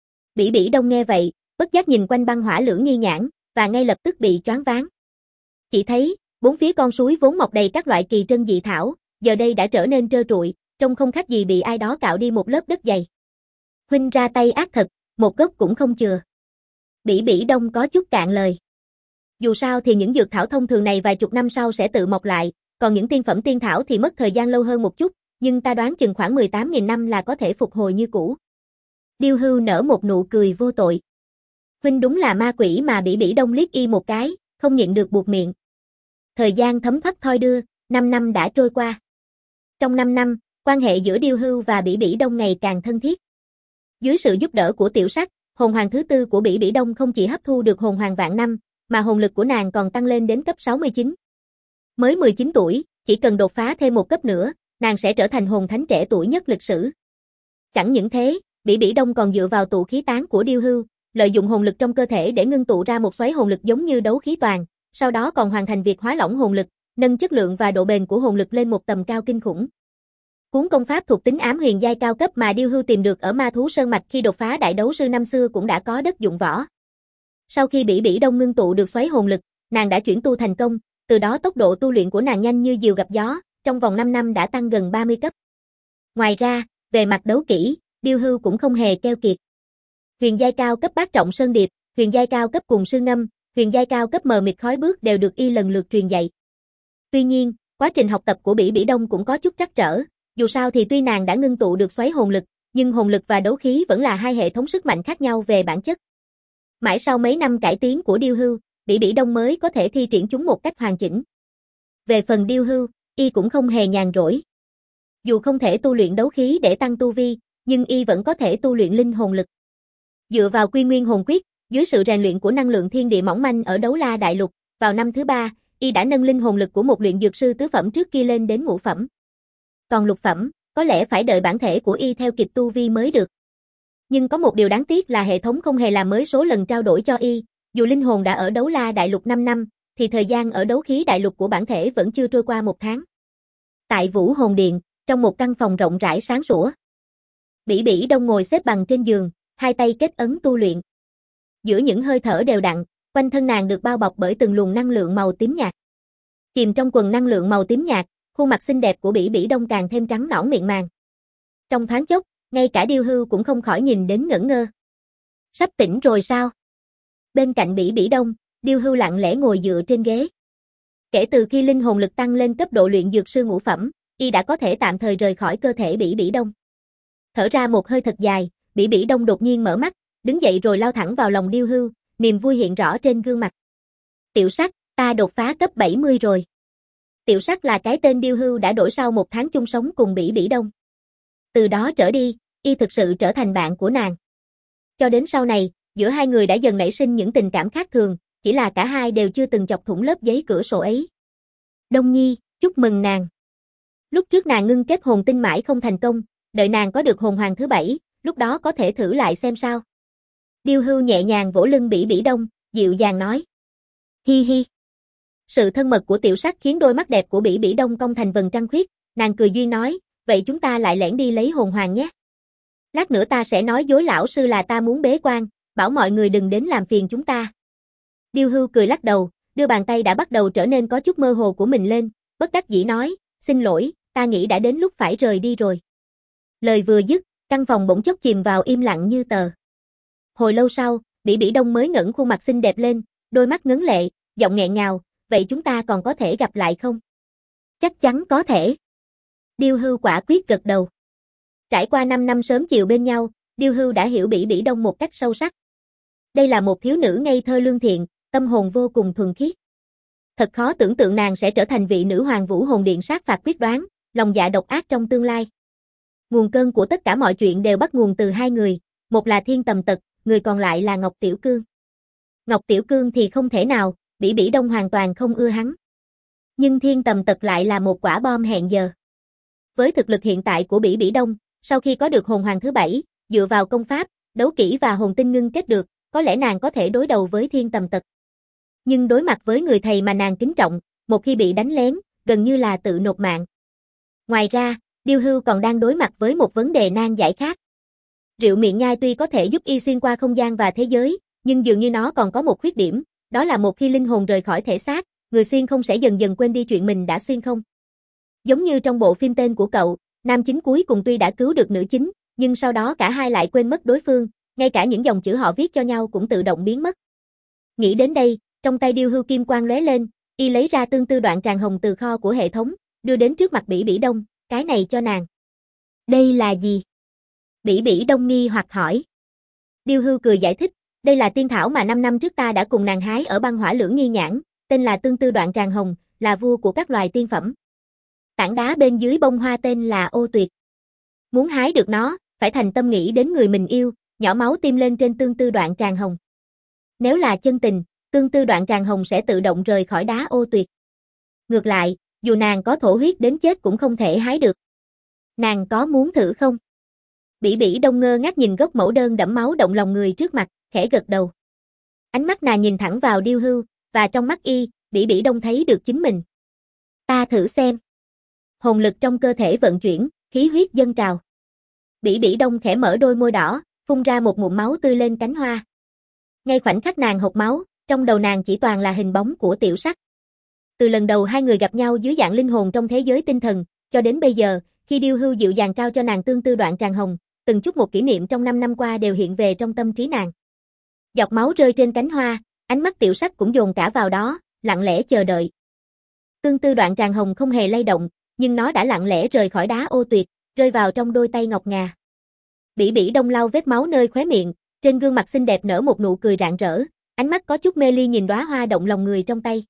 Bỉ Bỉ Đông nghe vậy, bất giác nhìn quanh băng hỏa lưỡng nghi nhãn, và ngay lập tức bị choáng váng. Chỉ thấy, bốn phía con suối vốn mọc đầy các loại kỳ trân dị thảo, giờ đây đã trở nên trơ trụi, trông không khác gì bị ai đó cạo đi một lớp đất dày. Huynh ra tay ác thật, một gốc cũng không chừa. Bỉ Bỉ Đông có chút cạn lời. Dù sao thì những dược thảo thông thường này vài chục năm sau sẽ tự mọc lại, còn những tiên phẩm tiên thảo thì mất thời gian lâu hơn một chút, nhưng ta đoán chừng khoảng mười tám nghìn năm là có thể phục hồi như cũ. Điêu Hưu nở một nụ cười vô tội. Huynh đúng là ma quỷ mà. Bỉ Bỉ Đông liếc y một cái, không nhịn được buột miệng. Thời gian thấm thoát thoi đưa, năm năm đã trôi qua. Trong năm năm, quan hệ giữa Điêu Hưu và Bỉ Bỉ Đông ngày càng thân thiết. Dưới sự giúp đỡ của Tiểu Sắc, hồn hoàng thứ tư của Bỉ Bỉ Đông không chỉ hấp thu được hồn hoàng vạn năm, mà hồn lực của nàng còn tăng lên đến cấp sáu mươi chín. Mới mười chín tuổi, chỉ cần đột phá thêm một cấp nữa, nàng sẽ trở thành hồn thánh trẻ tuổi nhất lịch sử. Chẳng những thế, Bỉ Bỉ Đông còn dựa vào tụ khí tán của Điêu Hưu, lợi dụng hồn lực trong cơ thể để ngưng tụ ra một xoáy hồn lực giống như đấu khí toàn, sau đó còn hoàn thành việc hóa lỏng hồn lực, nâng chất lượng và độ bền của hồn lực lên một tầm cao kinh khủng. Cuốn công pháp thuộc tính ám huyền giai cao cấp mà Điêu Hưu tìm được ở Ma Thú Sơn Mạch khi đột phá đại đấu sư năm xưa cũng đã có đất dụng võ. Sau khi Bỉ Bỉ Đông ngưng tụ được xoáy hồn lực, nàng đã chuyển tu thành công, từ đó tốc độ tu luyện của nàng nhanh như diều gặp gió, trong vòng năm năm đã tăng gần ba mươi cấp. Ngoài ra, về mặt đấu kỹ, Điêu Hưu cũng không hề keo kiệt. Huyền giai cao cấp Bát Trọng Sơn Điệp, huyền giai cao cấp Cùng Sư Ngâm, huyền giai cao cấp Mờ Mịt Khói Bước đều được y lần lượt truyền dạy. Tuy nhiên, quá trình học tập của Bỉ Bỉ Đông cũng có chút trắc trở, dù sao thì tuy nàng đã ngưng tụ được xoáy hồn lực, nhưng hồn lực và đấu khí vẫn là hai hệ thống sức mạnh khác nhau về bản chất. Mãi sau mấy năm cải tiến của Điêu Hưu, Bỉ Bỉ Đông mới có thể thi triển chúng một cách hoàn chỉnh. Về phần Điêu Hưu, y cũng không hề nhàn rỗi. Dù không thể tu luyện đấu khí để tăng tu vi, nhưng y vẫn có thể tu luyện linh hồn lực. Dựa vào Quy Nguyên Hồn Quyết, dưới sự rèn luyện của năng lượng thiên địa mỏng manh ở Đấu La Đại Lục, vào năm thứ ba, y đã nâng linh hồn lực của một luyện dược sư tứ phẩm trước kia lên đến ngũ phẩm. Còn lục phẩm, có lẽ phải đợi bản thể của y theo kịp tu vi mới được. Nhưng có một điều đáng tiếc là hệ thống không hề làm mới số lần trao đổi cho y, dù linh hồn đã ở Đấu La Đại Lục năm năm, thì thời gian ở Đấu Khí Đại Lục của bản thể vẫn chưa trôi qua một tháng. Tại Vũ Hồn Điện, trong một căn phòng rộng rãi sáng sủa, Bỉ Bỉ Đông ngồi xếp bằng trên giường, hai tay kết ấn tu luyện. Giữa những hơi thở đều đặn, quanh thân nàng được bao bọc bởi từng luồng năng lượng màu tím nhạt. Chìm trong quần năng lượng màu tím nhạt, khuôn mặt xinh đẹp của Bỉ Bỉ Đông càng thêm trắng nõn mịn màng. Trong thoáng chốc, ngay cả Điêu Hưu cũng không khỏi nhìn đến ngẩn ngơ. Sắp tỉnh rồi sao? Bên cạnh Bỉ Bỉ Đông, Điêu Hưu lặng lẽ ngồi dựa trên ghế. Kể từ khi linh hồn lực tăng lên cấp độ luyện dược sư ngũ phẩm, y đã có thể tạm thời rời khỏi cơ thể Bỉ Bỉ Đông. Thở ra một hơi thật dài, Bỉ Bỉ Đông đột nhiên mở mắt, đứng dậy rồi lao thẳng vào lòng Điêu Hưu, niềm vui hiện rõ trên gương mặt. Tiểu Sắc, ta đột phá cấp bảy mươi rồi. Tiểu Sắc là cái tên Điêu Hưu đã đổi sau một tháng chung sống cùng Bỉ Bỉ Đông. Từ đó trở đi, y thực sự trở thành bạn của nàng. Cho đến sau này, giữa hai người đã dần nảy sinh những tình cảm khác thường, chỉ là cả hai đều chưa từng chọc thủng lớp giấy cửa sổ ấy. Đông Nhi, chúc mừng nàng. Lúc trước nàng ngưng kết hồn tinh mãi không thành công, đợi nàng có được hồn hoàng thứ bảy, lúc đó có thể thử lại xem sao. Điêu Hưu nhẹ nhàng vỗ lưng Bỉ Bỉ Đông, dịu dàng nói. Hi hi. Sự thân mật của Tiểu Sắc khiến đôi mắt đẹp của Bỉ Bỉ Đông cong thành vầng trăng khuyết, nàng cười duyên nói, vậy chúng ta lại lẻn đi lấy hồn hoàng nhé. Lát nữa ta sẽ nói dối lão sư là ta muốn bế quan, bảo mọi người đừng đến làm phiền chúng ta. Điêu Hưu cười lắc đầu, đưa bàn tay đã bắt đầu trở nên có chút mơ hồ của mình lên, bất đắc dĩ nói, xin lỗi, ta nghĩ đã đến lúc phải rời đi rồi. Lời vừa dứt, căn phòng bỗng chốc chìm vào im lặng như tờ. Hồi lâu sau, Bỉ Bỉ Đông mới ngẩng khuôn mặt xinh đẹp lên, đôi mắt ngấn lệ, giọng nghẹn ngào, vậy chúng ta còn có thể gặp lại không? Chắc chắn có thể. Điêu Hưu quả quyết gật đầu. Trải qua năm năm sớm chiều bên nhau, Điêu Hưu đã hiểu Bỉ Bỉ Đông một cách sâu sắc. Đây là một thiếu nữ ngây thơ lương thiện, tâm hồn vô cùng thuần khiết. Thật khó tưởng tượng nàng sẽ trở thành vị nữ hoàng Vũ Hồn Điện sát phạt quyết đoán, lòng dạ độc ác trong tương lai. Nguồn cơn của tất cả mọi chuyện đều bắt nguồn từ hai người, một là Thiên Tầm Tật, người còn lại là Ngọc Tiểu Cương. Ngọc Tiểu Cương thì không thể nào, Bỉ Bỉ Đông hoàn toàn không ưa hắn. Nhưng Thiên Tầm Tật lại là một quả bom hẹn giờ. Với thực lực hiện tại của Bỉ Bỉ Đông, sau khi có được hồn hoàng thứ bảy, dựa vào công pháp, đấu kỹ và hồn tinh ngưng kết được, có lẽ nàng có thể đối đầu với Thiên Tầm Tật. Nhưng đối mặt với người thầy mà nàng kính trọng, một khi bị đánh lén, gần như là tự nộp mạng. Ngoài ra, Điêu Hưu còn đang đối mặt với một vấn đề nan giải khác. Rượu miệng nhai tuy có thể giúp y xuyên qua không gian và thế giới, nhưng dường như nó còn có một khuyết điểm, đó là một khi linh hồn rời khỏi thể xác, người xuyên không sẽ dần dần quên đi chuyện mình đã xuyên không. Giống như trong bộ phim tên của cậu, nam chính cuối cùng tuy đã cứu được nữ chính, nhưng sau đó cả hai lại quên mất đối phương, ngay cả những dòng chữ họ viết cho nhau cũng tự động biến mất. Nghĩ đến đây, trong tay Điêu Hưu kim quang lóe lên, y lấy ra tương tư đoạn tràng hồng từ kho của hệ thống, đưa đến trước mặt Bỉ Bỉ Đông, cái này cho nàng. Đây là gì? Bỉ Bỉ Đông nghi hoặc hỏi. Điêu Hưu cười giải thích, đây là tiên thảo mà năm năm trước ta đã cùng nàng hái ở băng hỏa lưỡng nghi nhãn, tên là tương tư đoạn tràng hồng, là vua của các loài tiên phẩm. Tảng đá bên dưới bông hoa tên là ô tuyệt. Muốn hái được nó, phải thành tâm nghĩ đến người mình yêu, nhỏ máu tim lên trên tương tư đoạn tràng hồng. Nếu là chân tình, tương tư đoạn tràng hồng sẽ tự động rời khỏi đá ô tuyệt. Ngược lại, dù nàng có thổ huyết đến chết cũng không thể hái được. Nàng có muốn thử không? Bỉ Bỉ Đông ngơ ngác nhìn gốc mẫu đơn đẫm máu động lòng người trước mặt, khẽ gật đầu. Ánh mắt nàng nhìn thẳng vào Điêu Hưu, và trong mắt y, Bỉ Bỉ Đông thấy được chính mình. Ta thử xem. Hồn lực trong cơ thể vận chuyển, khí huyết dâng trào. Bỉ Bỉ Đông khẽ mở đôi môi đỏ, phun ra một ngụm máu tươi lên cánh hoa. Ngay khoảnh khắc nàng hộc máu, trong đầu nàng chỉ toàn là hình bóng của Tiểu Sắc. Từ lần đầu hai người gặp nhau dưới dạng linh hồn trong thế giới tinh thần, cho đến bây giờ, khi Điêu Hưu dịu dàng trao cho nàng tương tư đoạn tràng hồng, từng chút một kỷ niệm trong năm năm qua đều hiện về trong tâm trí nàng. Giọt máu rơi trên cánh hoa, ánh mắt Tiểu Sắc cũng dồn cả vào đó, lặng lẽ chờ đợi. Tương tư đoạn tràng hồng không hề lay động, nhưng nó đã lặng lẽ rời khỏi đá ô tuyệt, rơi vào trong đôi tay ngọc ngà. Bỉ Bỉ Đông lau vết máu nơi khóe miệng, trên gương mặt xinh đẹp nở một nụ cười rạng rỡ, ánh mắt có chút mê ly nhìn đóa hoa động lòng người trong tay.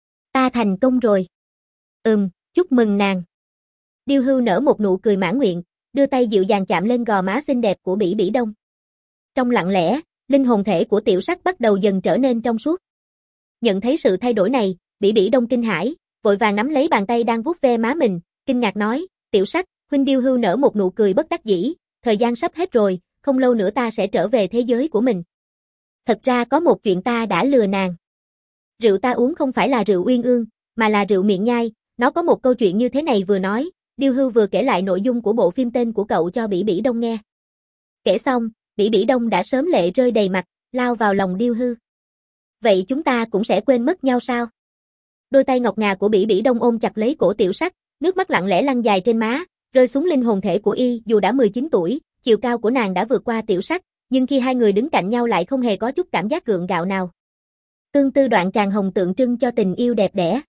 Ta thành công rồi. Ừm, chúc mừng nàng. Điêu Hưu nở một nụ cười mãn nguyện, đưa tay dịu dàng chạm lên gò má xinh đẹp của Bỉ Bỉ Đông. Trong lặng lẽ, linh hồn thể của Tiểu Sắc bắt đầu dần trở nên trong suốt. Nhận thấy sự thay đổi này, Bỉ Bỉ Đông kinh hãi, vội vàng nắm lấy bàn tay đang vuốt ve má mình, kinh ngạc nói, Tiểu Sắc, huynh. Điêu Hưu nở một nụ cười bất đắc dĩ, thời gian sắp hết rồi, không lâu nữa ta sẽ trở về thế giới của mình. Thật ra có một chuyện ta đã lừa nàng. Rượu ta uống không phải là rượu uyên ương, mà là rượu miệng nhai, nó có một câu chuyện như thế này. Vừa nói, Điêu Hưu vừa kể lại nội dung của bộ phim tên của cậu cho Bỉ Bỉ Đông nghe. Kể xong, Bỉ Bỉ Đông đã sớm lệ rơi đầy mặt, lao vào lòng Điêu Hưu. Vậy chúng ta cũng sẽ quên mất nhau sao? Đôi tay ngọc ngà của Bỉ Bỉ Đông ôm chặt lấy cổ Tiểu Sắc, nước mắt lặng lẽ lăn dài trên má, rơi xuống linh hồn thể của y. Dù đã mười chín tuổi, chiều cao của nàng đã vượt qua Tiểu Sắc, nhưng khi hai người đứng cạnh nhau lại không hề có chút cảm giác gượng gạo nào. Tương tư đoạn tràng hồng tượng trưng cho tình yêu đẹp đẽ.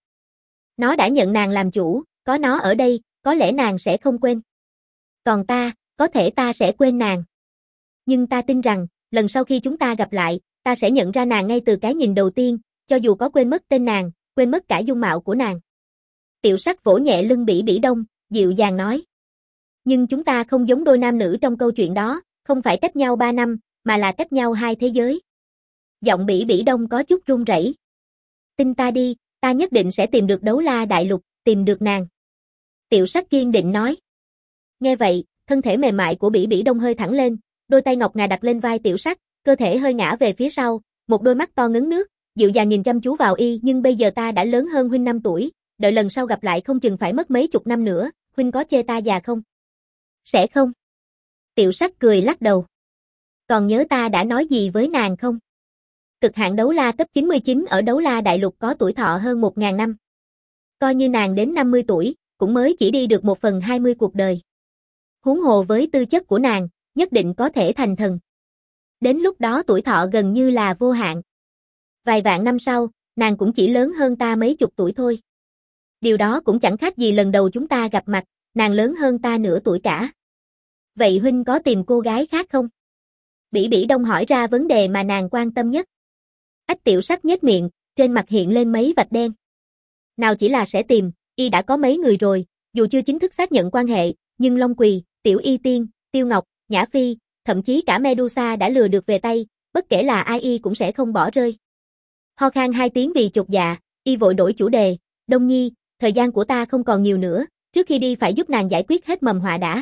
Nó đã nhận nàng làm chủ, có nó ở đây, có lẽ nàng sẽ không quên. Còn ta, có thể ta sẽ quên nàng. Nhưng ta tin rằng, lần sau khi chúng ta gặp lại, ta sẽ nhận ra nàng ngay từ cái nhìn đầu tiên, cho dù có quên mất tên nàng, quên mất cả dung mạo của nàng. Tiểu Sắc vỗ nhẹ lưng Bỉ Bỉ Đông, dịu dàng nói. Nhưng chúng ta không giống đôi nam nữ trong câu chuyện đó, không phải cách nhau ba năm, mà là cách nhau hai thế giới. Giọng Bỉ Bỉ Đông có chút run rẩy. Tin ta đi, ta nhất định sẽ tìm được Đấu La Đại Lục, tìm được nàng. Tiểu Sắc kiên định nói. Nghe vậy, thân thể mềm mại của Bỉ Bỉ Đông hơi thẳng lên, đôi tay ngọc ngà đặt lên vai Tiểu Sắc, cơ thể hơi ngã về phía sau, một đôi mắt to ngấn nước, dịu dàng nhìn chăm chú vào y. Nhưng bây giờ ta đã lớn hơn huynh năm tuổi, đợi lần sau gặp lại không chừng phải mất mấy chục năm nữa, huynh có chê ta già không? Sẽ không. Tiểu Sắc cười lắc đầu. Còn nhớ ta đã nói gì với nàng không? Cực hạn đấu la cấp chín mươi chín ở Đấu La Đại Lục có tuổi thọ hơn một nghìn năm. Coi như nàng đến năm mươi tuổi, cũng mới chỉ đi được một phần hai mươi cuộc đời. Huống hồ với tư chất của nàng, nhất định có thể thành thần. Đến lúc đó tuổi thọ gần như là vô hạn. Vài vạn năm sau, nàng cũng chỉ lớn hơn ta mấy chục tuổi thôi. Điều đó cũng chẳng khác gì lần đầu chúng ta gặp mặt, nàng lớn hơn ta nửa tuổi cả. Vậy huynh có tìm cô gái khác không? Bỉ Bỉ Đông hỏi ra vấn đề mà nàng quan tâm nhất. Ách Tiểu Sắc nhếch miệng, trên mặt hiện lên mấy vạch đen. Nào chỉ là sẽ tìm, y đã có mấy người rồi, dù chưa chính thức xác nhận quan hệ, nhưng Long Quỳ, Tiểu Y Tiên, Tiêu Ngọc, Nhã Phi, thậm chí cả Medusa đã lừa được về tay, bất kể là ai y cũng sẽ không bỏ rơi. Ho khan hai tiếng vì chột dạ, y vội đổi chủ đề, Đông Nhi, thời gian của ta không còn nhiều nữa, trước khi đi phải giúp nàng giải quyết hết mầm họa đã.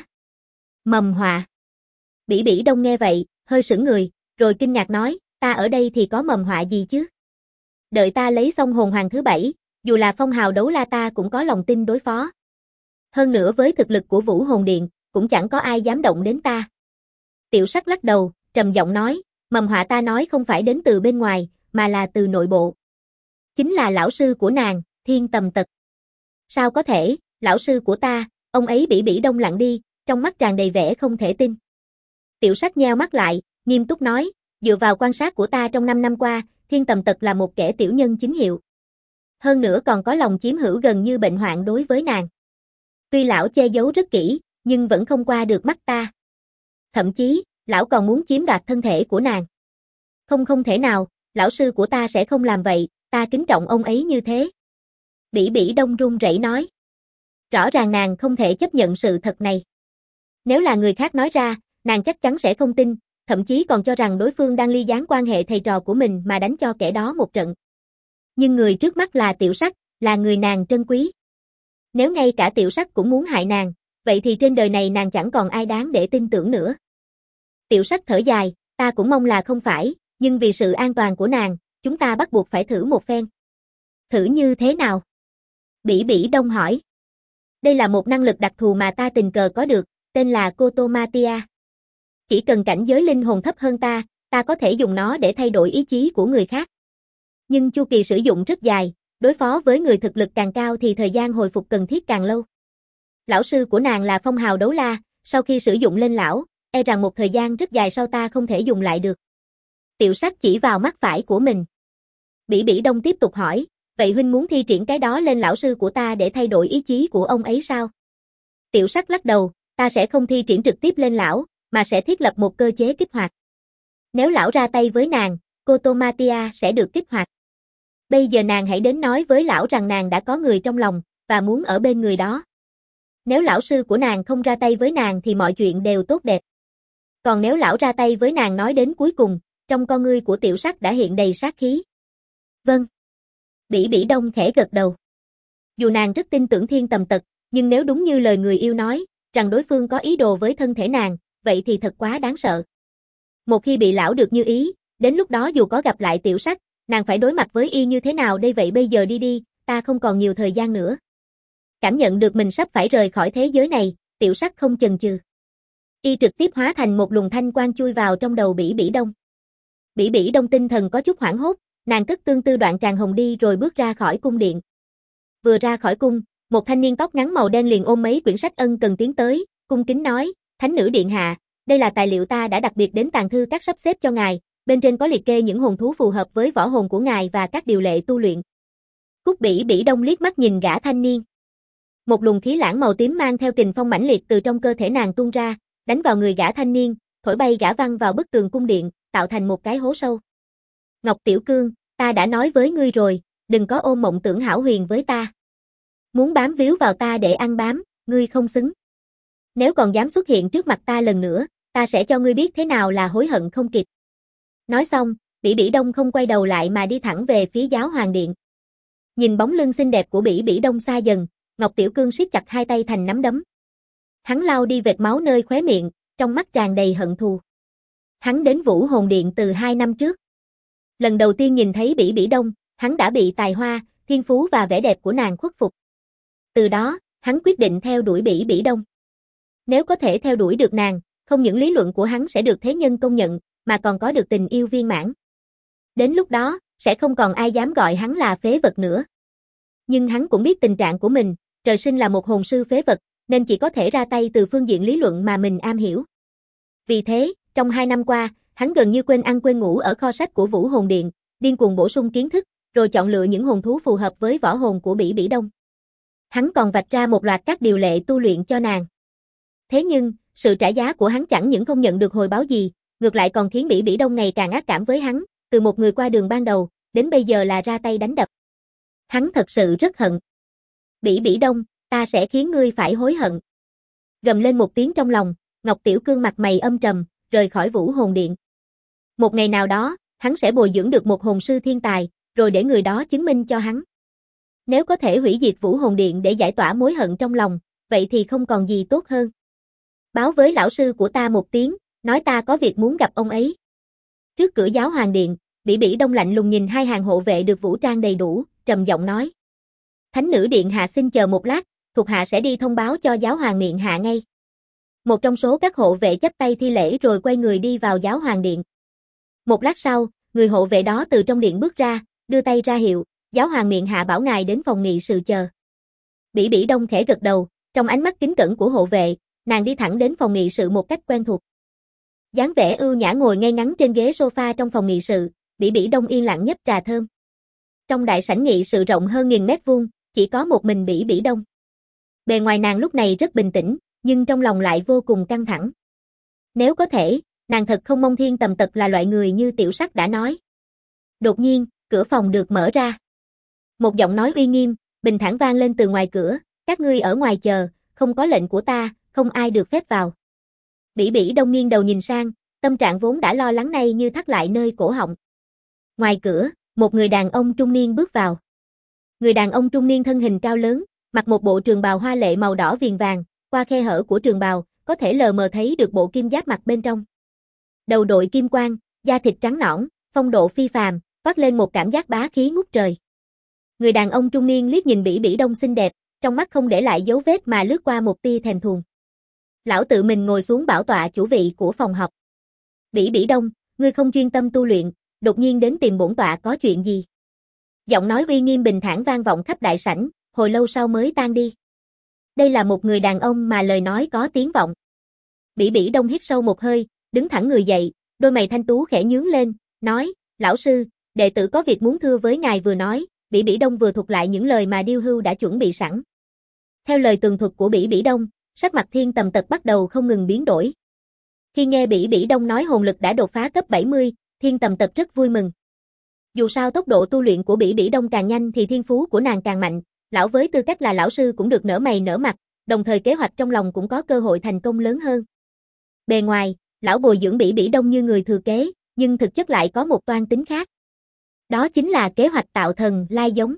Mầm họa. Bỉ Bỉ Đông nghe vậy, hơi sững người, rồi kinh ngạc nói, ta ở đây thì có mầm họa gì chứ? Đợi ta lấy xong hồn hoàng thứ bảy, dù là phong hào đấu la ta cũng có lòng tin đối phó. Hơn nữa với thực lực của Vũ Hồn Điện, cũng chẳng có ai dám động đến ta. Tiểu Sắc lắc đầu, trầm giọng nói, mầm họa ta nói không phải đến từ bên ngoài, mà là từ nội bộ. Chính là lão sư của nàng, Thiên Tầm Tật. Sao có thể, lão sư của ta, ông ấy Bỉ Bỉ Đông lặng đi, trong mắt tràn đầy vẻ không thể tin. Tiểu Sắc nheo mắt lại, nghiêm túc nói, dựa vào quan sát của ta trong năm năm qua, Thiên Tầm Tật là một kẻ tiểu nhân chính hiệu. Hơn nữa còn có lòng chiếm hữu gần như bệnh hoạn đối với nàng. Tuy lão che giấu rất kỹ, nhưng vẫn không qua được mắt ta. Thậm chí, lão còn muốn chiếm đoạt thân thể của nàng. Không không thể nào, lão sư của ta sẽ không làm vậy, ta kính trọng ông ấy như thế. Bỉ Bỉ Đông run rẩy nói. Rõ ràng nàng không thể chấp nhận sự thật này. Nếu là người khác nói ra, nàng chắc chắn sẽ không tin, thậm chí còn cho rằng đối phương đang ly gián quan hệ thầy trò của mình mà đánh cho kẻ đó một trận. Nhưng người trước mắt là Tiểu Sắc, là người nàng trân quý. Nếu ngay cả Tiểu Sắc cũng muốn hại nàng, vậy thì trên đời này nàng chẳng còn ai đáng để tin tưởng nữa. Tiểu Sắc thở dài, ta cũng mong là không phải, nhưng vì sự an toàn của nàng, chúng ta bắt buộc phải thử một phen. Thử như thế nào? Bỉ Bỉ Đông hỏi. Đây là một năng lực đặc thù mà ta tình cờ có được, tên là Kotomatia. Chỉ cần cảnh giới linh hồn thấp hơn ta, ta có thể dùng nó để thay đổi ý chí của người khác. Nhưng chu kỳ sử dụng rất dài, đối phó với người thực lực càng cao thì thời gian hồi phục cần thiết càng lâu. Lão sư của nàng là Phong Hào Đấu La, sau khi sử dụng lên lão, e rằng một thời gian rất dài sau ta không thể dùng lại được. Tiểu Sắc chỉ vào mắt phải của mình. Bỉ Bỉ Đông tiếp tục hỏi, vậy huynh muốn thi triển cái đó lên lão sư của ta để thay đổi ý chí của ông ấy sao? Tiểu Sắc lắc đầu, ta sẽ không thi triển trực tiếp lên lão, mà sẽ thiết lập một cơ chế kích hoạt. Nếu lão ra tay với nàng, Kotomatia sẽ được kích hoạt. Bây giờ nàng hãy đến nói với lão rằng nàng đã có người trong lòng, và muốn ở bên người đó. Nếu lão sư của nàng không ra tay với nàng thì mọi chuyện đều tốt đẹp. Còn nếu lão ra tay với nàng nói đến cuối cùng, trong con ngươi của Tiểu Sắc đã hiện đầy sát khí. Vâng. Bỉ Bỉ Đông khẽ gật đầu. Dù nàng rất tin tưởng Thiên Tầm Tật, nhưng nếu đúng như lời người yêu nói, rằng đối phương có ý đồ với thân thể nàng, vậy thì thật quá đáng sợ. Một khi bị lão được như ý, đến lúc đó dù có gặp lại Tiểu Sắc, nàng phải đối mặt với y như thế nào đây vậy bây giờ đi đi, ta không còn nhiều thời gian nữa. Cảm nhận được mình sắp phải rời khỏi thế giới này, Tiểu Sắc không chần chừ. Y trực tiếp hóa thành một luồng thanh quang chui vào trong đầu Bỉ Bỉ Đông. Bỉ Bỉ Đông tinh thần có chút hoảng hốt, nàng cất tương tư đoạn tràng hồng đi rồi bước ra khỏi cung điện. Vừa ra khỏi cung, một thanh niên tóc ngắn màu đen liền ôm mấy quyển sách ân cần tiến tới, cung kính nói, Thánh nữ điện hạ, đây là tài liệu ta đã đặc biệt đến tàng thư các sắp xếp cho ngài, bên trên có liệt kê những hồn thú phù hợp với võ hồn của ngài và các điều lệ tu luyện. Cúc Bỉ Bỉ Đông liếc mắt nhìn gã thanh niên. Một luồng khí lãng màu tím mang theo kình phong mãnh liệt từ trong cơ thể nàng tuôn ra, đánh vào người gã thanh niên, thổi bay gã văng vào bức tường cung điện, tạo thành một cái hố sâu. Ngọc Tiểu Cương, ta đã nói với ngươi rồi, đừng có ôm mộng tưởng hão huyền với ta. Muốn bám víu vào ta để ăn bám, ngươi không xứng. Nếu còn dám xuất hiện trước mặt ta lần nữa, ta sẽ cho ngươi biết thế nào là hối hận không kịp. Nói xong, Bỉ Bỉ Đông không quay đầu lại mà đi thẳng về phía Giáo Hoàng Điện. Nhìn bóng lưng xinh đẹp của Bỉ Bỉ Đông xa dần, Ngọc Tiểu Cương siết chặt hai tay thành nắm đấm. Hắn lau đi vệt máu nơi khóe miệng, trong mắt tràn đầy hận thù. Hắn đến Vũ Hồn Điện từ hai năm trước. Lần đầu tiên nhìn thấy Bỉ Bỉ Đông, hắn đã bị tài hoa, thiên phú và vẻ đẹp của nàng khuất phục. Từ đó, hắn quyết định theo đuổi Bỉ Bỉ Đông. Nếu có thể theo đuổi được nàng, không những lý luận của hắn sẽ được thế nhân công nhận, mà còn có được tình yêu viên mãn. Đến lúc đó, sẽ không còn ai dám gọi hắn là phế vật nữa. Nhưng hắn cũng biết tình trạng của mình, trời sinh là một hồn sư phế vật, nên chỉ có thể ra tay từ phương diện lý luận mà mình am hiểu. Vì thế, trong hai năm qua, hắn gần như quên ăn quên ngủ ở kho sách của Vũ Hồn Điện, điên cuồng bổ sung kiến thức, rồi chọn lựa những hồn thú phù hợp với võ hồn của Bỉ Bỉ Đông. Hắn còn vạch ra một loạt các điều lệ tu luyện cho nàng. Thế nhưng, sự trả giá của hắn chẳng những không nhận được hồi báo gì, ngược lại còn khiến Bỉ Bỉ Đông ngày càng ác cảm với hắn, từ một người qua đường ban đầu, đến bây giờ là ra tay đánh đập. Hắn thật sự rất hận. Bỉ Bỉ Đông, ta sẽ khiến ngươi phải hối hận. Gầm lên một tiếng trong lòng, Ngọc Tiểu Cương mặt mày âm trầm, rời khỏi Vũ Hồn Điện. Một ngày nào đó, hắn sẽ bồi dưỡng được một hồn sư thiên tài, rồi để người đó chứng minh cho hắn. Nếu có thể hủy diệt Vũ Hồn Điện để giải tỏa mối hận trong lòng, vậy thì không còn gì tốt hơn. Báo với lão sư của ta một tiếng, nói ta có việc muốn gặp ông ấy. Trước cửa Giáo Hoàng Điện, Bỉ Bỉ Đông lạnh lùng nhìn hai hàng hộ vệ được vũ trang đầy đủ, trầm giọng nói. Thánh nữ điện hạ xin chờ một lát, thuộc hạ sẽ đi thông báo cho Giáo Hoàng miện hạ ngay. Một trong số các hộ vệ chắp tay thi lễ rồi quay người đi vào Giáo Hoàng Điện. Một lát sau, người hộ vệ đó từ trong điện bước ra, đưa tay ra hiệu, Giáo Hoàng miện hạ bảo ngài đến phòng nghị sự chờ. Bỉ Bỉ Đông khẽ gật đầu, trong ánh mắt kính cẩn của hộ vệ, nàng đi thẳng đến phòng nghị sự một cách quen thuộc. Dáng vẻ ưu nhã ngồi ngay ngắn trên ghế sofa trong phòng nghị sự, Bỉ Bỉ Đông yên lặng nhấp trà thơm. Trong đại sảnh nghị sự rộng hơn nghìn mét vuông, chỉ có một mình Bỉ Bỉ Đông. Bề ngoài nàng lúc này rất bình tĩnh, nhưng trong lòng lại vô cùng căng thẳng. Nếu có thể, nàng thật không mong Thiên Tầm Tật là loại người như Tiểu Sắc đã nói. Đột nhiên, cửa phòng được mở ra. Một giọng nói uy nghiêm, bình thản vang lên từ ngoài cửa, các ngươi ở ngoài chờ, không có lệnh của ta, không ai được phép vào. Bỉ Bỉ Đông nghiêng đầu nhìn sang, tâm trạng vốn đã lo lắng nay như thắt lại nơi cổ họng. Ngoài cửa, một người đàn ông trung niên bước vào. Người đàn ông trung niên thân hình cao lớn, mặc một bộ trường bào hoa lệ màu đỏ viền vàng, qua khe hở của trường bào, có thể lờ mờ thấy được bộ kim giáp mặt bên trong. Đầu đội kim quang, da thịt trắng nõn, phong độ phi phàm, toát lên một cảm giác bá khí ngút trời. Người đàn ông trung niên liếc nhìn Bỉ Bỉ Đông xinh đẹp, trong mắt không để lại dấu vết mà lướt qua một tia thèm thuồng. Lão tự mình ngồi xuống bảo tọa chủ vị của phòng họp. Bỉ Bỉ Đông, ngươi không chuyên tâm tu luyện, đột nhiên đến tìm bổn tọa có chuyện gì? Giọng nói uy nghiêm bình thản vang vọng khắp đại sảnh, hồi lâu sau mới tan đi. Đây là một người đàn ông mà lời nói có tiếng vọng. Bỉ Bỉ Đông hít sâu một hơi, đứng thẳng người dậy, đôi mày thanh tú khẽ nhướng lên, nói, lão sư, đệ tử có việc muốn thưa với ngài vừa nói, Bỉ Bỉ Đông vừa thuật lại những lời mà Điêu Hưu đã chuẩn bị sẵn. Theo lời tường thuật của Bỉ Bỉ Đông, sắc mặt Thiên Tầm Tật bắt đầu không ngừng biến đổi. Khi nghe Bỉ Bỉ Đông nói hồn lực đã đột phá cấp bảy mươi, Thiên Tầm Tật rất vui mừng. Dù sao tốc độ tu luyện của Bỉ Bỉ Đông càng nhanh thì thiên phú của nàng càng mạnh, lão với tư cách là lão sư cũng được nở mày nở mặt, đồng thời kế hoạch trong lòng cũng có cơ hội thành công lớn hơn. Bề ngoài, lão bồi dưỡng Bỉ Bỉ Đông như người thừa kế, nhưng thực chất lại có một toan tính khác. Đó chính là kế hoạch tạo thần lai giống.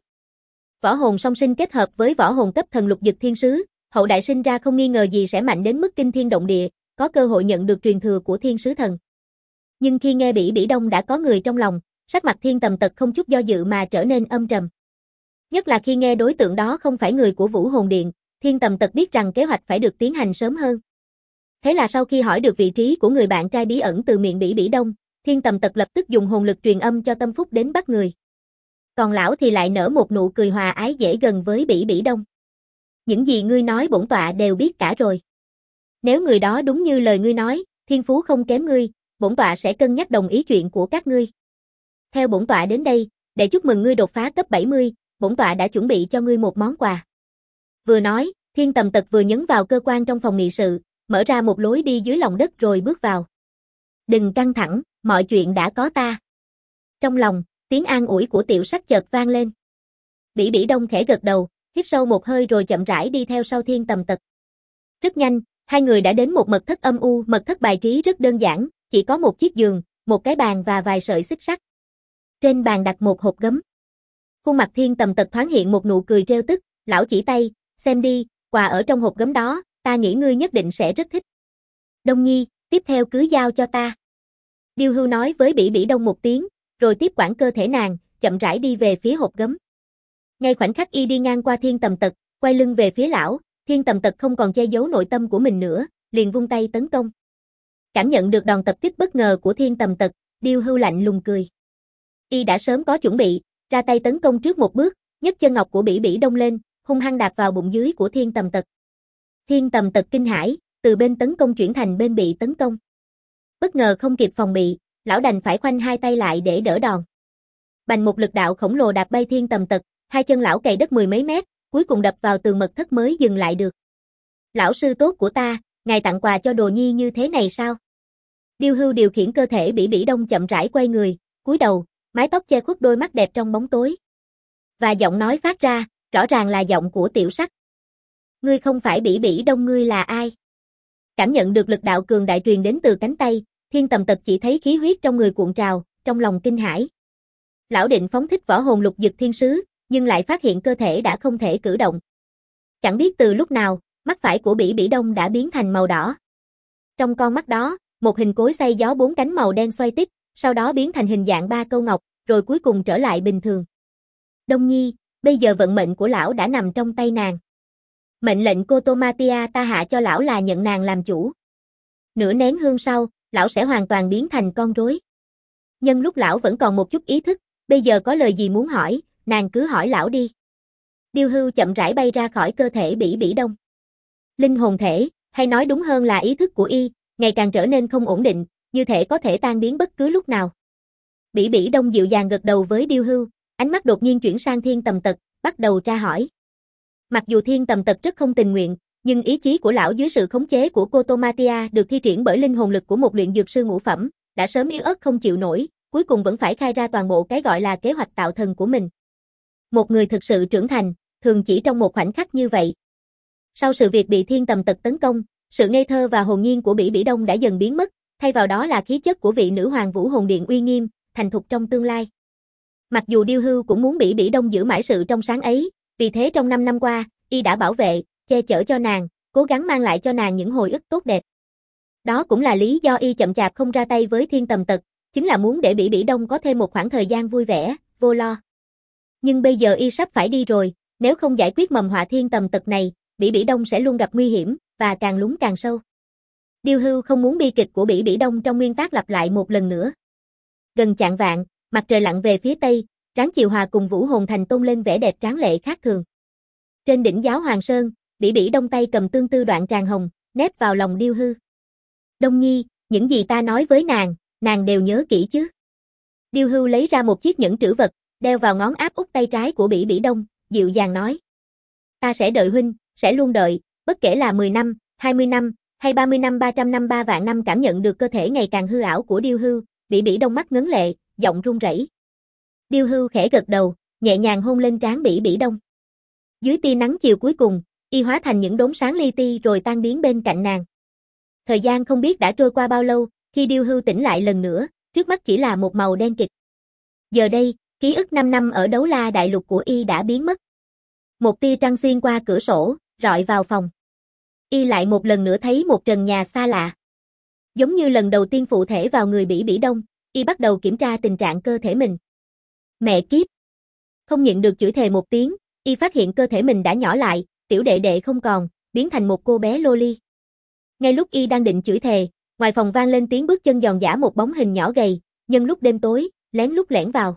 Võ hồn song sinh kết hợp với võ hồn cấp thần lục dực thiên sứ, hậu đại sinh ra không nghi ngờ gì sẽ mạnh đến mức kinh thiên động địa, có cơ hội nhận được truyền thừa của thiên sứ thần. Nhưng khi nghe Bỉ Bỉ Đông đã có người trong lòng, sắc mặt Thiên Tầm Tật không chút do dự mà trở nên âm trầm. Nhất là khi nghe đối tượng đó không phải người của Vũ Hồn Điện, Thiên Tầm Tật biết rằng kế hoạch phải được tiến hành sớm hơn. Thế là sau khi hỏi được vị trí của người bạn trai bí ẩn từ miệng Bỉ Bỉ Đông, Thiên Tầm Tật lập tức dùng hồn lực truyền âm cho Tâm Phúc đến bắt người. Còn lão thì lại nở một nụ cười hòa ái dễ gần với Bỉ Bỉ Đông. Những gì ngươi nói bổn tọa đều biết cả rồi. Nếu người đó đúng như lời ngươi nói, thiên phú không kém ngươi, bổn tọa sẽ cân nhắc đồng ý chuyện của các ngươi. Theo bổn tọa đến đây, để chúc mừng ngươi đột phá cấp bảy mươi, bổn tọa đã chuẩn bị cho ngươi một món quà. Vừa nói, Thiên Tầm Tật vừa nhấn vào cơ quan trong phòng nghị sự, mở ra một lối đi dưới lòng đất rồi bước vào. Đừng căng thẳng, mọi chuyện đã có ta. Trong lòng, tiếng an ủi của Tiểu Sắc chợt vang lên. Bỉ Bỉ Đông khẽ gật đầu, hít sâu một hơi rồi chậm rãi đi theo sau Thiên Tầm Tật. Rất nhanh, hai người đã đến một mật thất âm u, mật thất bài trí rất đơn giản, chỉ có một chiếc giường, một cái bàn và vài sợi xích sắt. Trên bàn đặt một hộp gấm. Khuôn mặt Thiên Tầm Tật thoáng hiện một nụ cười trêu tức, lão chỉ tay, xem đi, quà ở trong hộp gấm đó, ta nghĩ ngươi nhất định sẽ rất thích. Đông Nhi, tiếp theo cứ giao cho ta. Điêu Hưu nói với Bỉ Bỉ Đông một tiếng, rồi tiếp quản cơ thể nàng, chậm rãi đi về phía hộp gấm. Ngay khoảnh khắc y đi ngang qua Thiên Tầm Tật, quay lưng về phía lão, Thiên Tầm Tật không còn che giấu nội tâm của mình nữa, liền vung tay tấn công. Cảm nhận được đòn tập kích bất ngờ của Thiên Tầm Tật, Điêu Hưu lạnh lùng cười. Y đã sớm có chuẩn bị, ra tay tấn công trước một bước, nhấc chân ngọc của Bỉ Bỉ Đông lên, hung hăng đạp vào bụng dưới của Thiên Tầm Tật. Thiên Tầm Tật kinh hãi, từ bên tấn công chuyển thành bên bị tấn công. Bất ngờ không kịp phòng bị, lão đành phải khoanh hai tay lại để đỡ đòn. Bành một lực đạo khổng lồ đạp bay Thiên Tầm Tật, hai chân lão cày đất mười mấy mét, cuối cùng đập vào tường mật thất mới dừng lại được. Lão sư tốt của ta, ngài tặng quà cho đồ nhi như thế này sao? Điêu Hưu điều khiển cơ thể Bỉ Bỉ Đông chậm rãi quay người, cúi đầu, mái tóc che khuất đôi mắt đẹp trong bóng tối. Và giọng nói phát ra, rõ ràng là giọng của Tiểu Sắc. Ngươi không phải Bỉ Bỉ Đông, ngươi là ai? Cảm nhận được lực đạo cường đại truyền đến từ cánh tay, Thiên Tầm Tật chỉ thấy khí huyết trong người cuộn trào, trong lòng kinh hãi. Lão định phóng thích võ hồn lục dực thiên sứ, nhưng lại phát hiện cơ thể đã không thể cử động. Chẳng biết từ lúc nào, mắt phải của Bỉ Bỉ Đông đã biến thành màu đỏ. Trong con mắt đó, một hình cối xay gió bốn cánh màu đen xoay tít, sau đó biến thành hình dạng ba câu ngọc, rồi cuối cùng trở lại bình thường. Đông Nhi, bây giờ vận mệnh của lão đã nằm trong tay nàng. Mệnh lệnh Kotomatia ta hạ cho lão là nhận nàng làm chủ. Nửa nén hương sau, lão sẽ hoàn toàn biến thành con rối. Nhân lúc lão vẫn còn một chút ý thức, bây giờ có lời gì muốn hỏi, nàng cứ hỏi lão đi. Điêu Hưu chậm rãi bay ra khỏi cơ thể Bỉ Bỉ Đông. Linh hồn thể, hay nói đúng hơn là ý thức của y, ngày càng trở nên không ổn định, như thể có thể tan biến bất cứ lúc nào. Bỉ Bỉ Đông dịu dàng gật đầu với Điêu Hưu, ánh mắt đột nhiên chuyển sang Thiên Tầm Tật, bắt đầu tra hỏi. Mặc dù Thiên Tầm Tật rất không tình nguyện, nhưng ý chí của lão dưới sự khống chế của Kotomatia được thi triển bởi linh hồn lực của một luyện dược sư ngũ phẩm, đã sớm yếu ớt không chịu nổi, cuối cùng vẫn phải khai ra toàn bộ cái gọi là kế hoạch tạo thần của mình. Một người thực sự trưởng thành, thường chỉ trong một khoảnh khắc như vậy. Sau sự việc bị Thiên Tầm Tật tấn công, sự ngây thơ và hồn nhiên của Bỉ Bỉ Đông đã dần biến mất, thay vào đó là khí chất của vị nữ hoàng Vũ Hồn Điện uy nghiêm, thành thục trong tương lai. Mặc dù Điêu Hưu cũng muốn Bỉ Bỉ Đông giữ mãi sự trong sáng ấy, vì thế trong năm năm qua, y đã bảo vệ, che chở cho nàng, cố gắng mang lại cho nàng những hồi ức tốt đẹp. Đó cũng là lý do y chậm chạp không ra tay với Thiên Tầm Tật, chính là muốn để Bỉ Bỉ Đông có thêm một khoảng thời gian vui vẻ, vô lo. Nhưng bây giờ y sắp phải đi rồi, nếu không giải quyết mầm họa Thiên Tầm Tật này, Bỉ Bỉ Đông sẽ luôn gặp nguy hiểm, và càng lún càng sâu. Điêu Hưu không muốn bi kịch của Bỉ Bỉ Đông trong nguyên tác lặp lại một lần nữa. Gần chạng vạng, mặt trời lặn về phía tây, tráng chiều hòa cùng Vũ Hồn Thành tôn lên vẻ đẹp tráng lệ khác thường. Trên đỉnh giáo Hoàng Sơn, Bỉ Bỉ Đông tay cầm tương tư đoạn tràng hồng, nép vào lòng Điêu Hưu. Đông Nhi, những gì ta nói với nàng, nàng đều nhớ kỹ chứ? Điêu Hưu lấy ra một chiếc nhẫn trữ vật, đeo vào ngón áp út tay trái của Bỉ Bỉ Đông, dịu dàng nói. Ta sẽ đợi huynh, sẽ luôn đợi, bất kể là mười năm, hai mươi năm, hay ba mươi năm ba trăm năm ba vạn năm. Cảm nhận được cơ thể ngày càng hư ảo của Điêu Hưu, Bỉ Bỉ Đông mắt ngấn lệ, giọng run rẩy. Điêu Hưu khẽ gật đầu, nhẹ nhàng hôn lên trán Bỉ Bỉ Đông. Dưới tia nắng chiều cuối cùng, y hóa thành những đốm sáng li ti rồi tan biến bên cạnh nàng. Thời gian không biết đã trôi qua bao lâu, khi Điêu Hưu tỉnh lại lần nữa, trước mắt chỉ là một màu đen kịt. Giờ đây, ký ức năm năm ở Đấu La Đại Lục của y đã biến mất. Một tia trăng xuyên qua cửa sổ, rọi vào phòng. Y lại một lần nữa thấy một trần nhà xa lạ. Giống như lần đầu tiên phụ thể vào người Bỉ Bỉ Đông, y bắt đầu kiểm tra tình trạng cơ thể mình. Mẹ kiếp! Không nhịn được chửi thề một tiếng, y phát hiện cơ thể mình đã nhỏ lại, tiểu đệ đệ không còn, biến thành một cô bé loli. Ngay lúc y đang định chửi thề, ngoài phòng vang lên tiếng bước chân giòn giã một bóng hình nhỏ gầy, nhân lúc đêm tối, lén lút lẻn vào.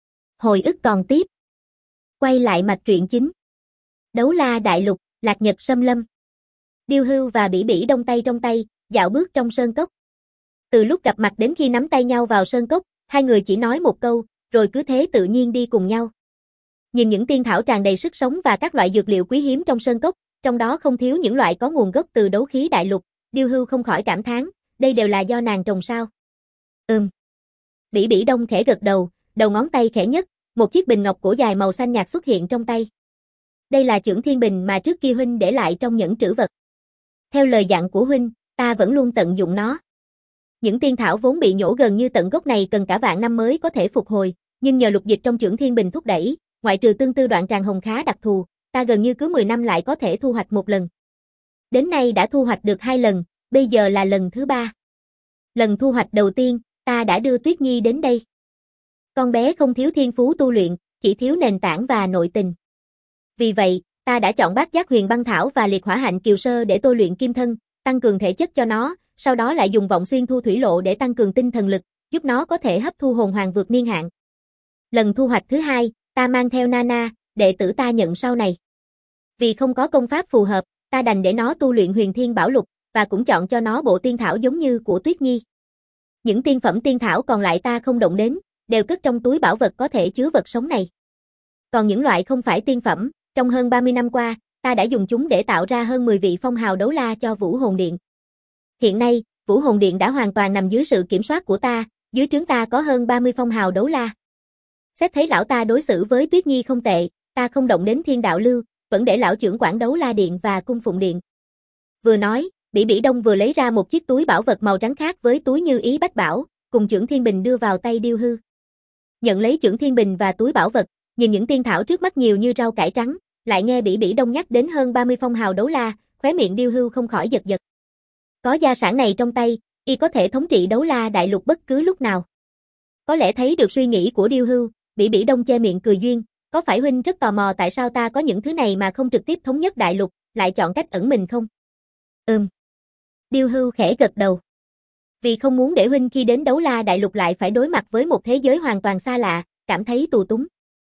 Hồi ức còn tiếp. Quay lại mạch truyện chính. Đấu La Đại Lục, Lạc Nhật Xâm Lâm. Điêu Hưu và Bỉ Bỉ Đông tay trong tay, dạo bước trong sơn cốc. Từ lúc gặp mặt đến khi nắm tay nhau vào sơn cốc, hai người chỉ nói một câu, rồi cứ thế tự nhiên đi cùng nhau. Nhìn những tiên thảo tràn đầy sức sống và các loại dược liệu quý hiếm trong sơn cốc, trong đó không thiếu những loại có nguồn gốc từ đấu khí đại lục, Điêu Hưu không khỏi cảm thán, đây đều là do nàng trồng sao? Ừm. Bỉ Bỉ Đông khẽ gật đầu, đầu ngón tay khẽ nhấc, một chiếc bình ngọc cổ dài màu xanh nhạt xuất hiện trong tay. Đây là chưởng thiên bình mà trước kia huynh để lại trong nhẫn trữ vật. Theo lời dặn của huynh, ta vẫn luôn tận dụng nó. Những tiên thảo vốn bị nhổ gần như tận gốc này cần cả vạn năm mới có thể phục hồi, nhưng nhờ lục dịch trong chưởng thiên bình thúc đẩy, ngoại trừ tương tư đoạn tràng hồng khá đặc thù, ta gần như cứ mười năm lại có thể thu hoạch một lần. Đến nay đã thu hoạch được hai lần, bây giờ là lần thứ ba. Lần thu hoạch đầu tiên, ta đã đưa Tuyết Nhi đến đây. Con bé không thiếu thiên phú tu luyện, chỉ thiếu nền tảng và nội tình. Vì vậy, ta đã chọn Bát Giác Huyền Băng Thảo và Liệt Hỏa Hạnh Kiều Sơ để tôi luyện kim thân, tăng cường thể chất cho nó, sau đó lại dùng Vọng Xuyên Thu Thủy Lộ để tăng cường tinh thần lực, giúp nó có thể hấp thu hồn hoàng vượt niên hạn. Lần thu hoạch thứ hai, ta mang theo Nana, đệ tử ta nhận sau này. Vì không có công pháp phù hợp, ta đành để nó tu luyện Huyền Thiên Bảo Lục, và cũng chọn cho nó bộ tiên thảo giống như của Tuyết Nhi. Những tiên phẩm tiên thảo còn lại ta không động đến, đều cất trong túi bảo vật có thể chứa vật sống này. Còn những loại không phải tiên phẩm, trong hơn ba mươi năm qua, ta đã dùng chúng để tạo ra hơn mười vị phong hào đấu la cho Vũ Hồn Điện. Hiện nay, Vũ Hồn Điện đã hoàn toàn nằm dưới sự kiểm soát của ta, dưới trướng ta có hơn ba mươi phong hào đấu la. Xét thấy lão ta đối xử với Tuyết Nhi không tệ, ta không động đến Thiên Đạo Lưu, vẫn để lão trưởng quản Đấu La Điện và Cung Phụng Điện. Vừa nói, Bỉ Bỉ Đông vừa lấy ra một chiếc túi bảo vật màu trắng khác với túi như ý bách bảo, cùng chưởng thiên bình đưa vào tay Điêu Hưu. Nhận lấy chưởng thiên bình và túi bảo vật, nhìn những tiên thảo trước mắt nhiều như rau cải trắng, lại nghe Bỉ Bỉ Đông nhắc đến hơn ba mươi phong hào đấu la, khóe miệng Điêu Hưu không khỏi giật giật. Có gia sản này trong tay, y có thể thống trị Đấu La Đại Lục bất cứ lúc nào. Có lẽ thấy được suy nghĩ của Điêu Hưu, Bỉ Bỉ Đông che miệng cười duyên, có phải huynh rất tò mò tại sao ta có những thứ này mà không trực tiếp thống nhất đại lục, lại chọn cách ẩn mình không? Ừm. Điêu Hưu khẽ gật đầu. Vì không muốn để huynh khi đến Đấu La Đại Lục lại phải đối mặt với một thế giới hoàn toàn xa lạ, cảm thấy tù túng.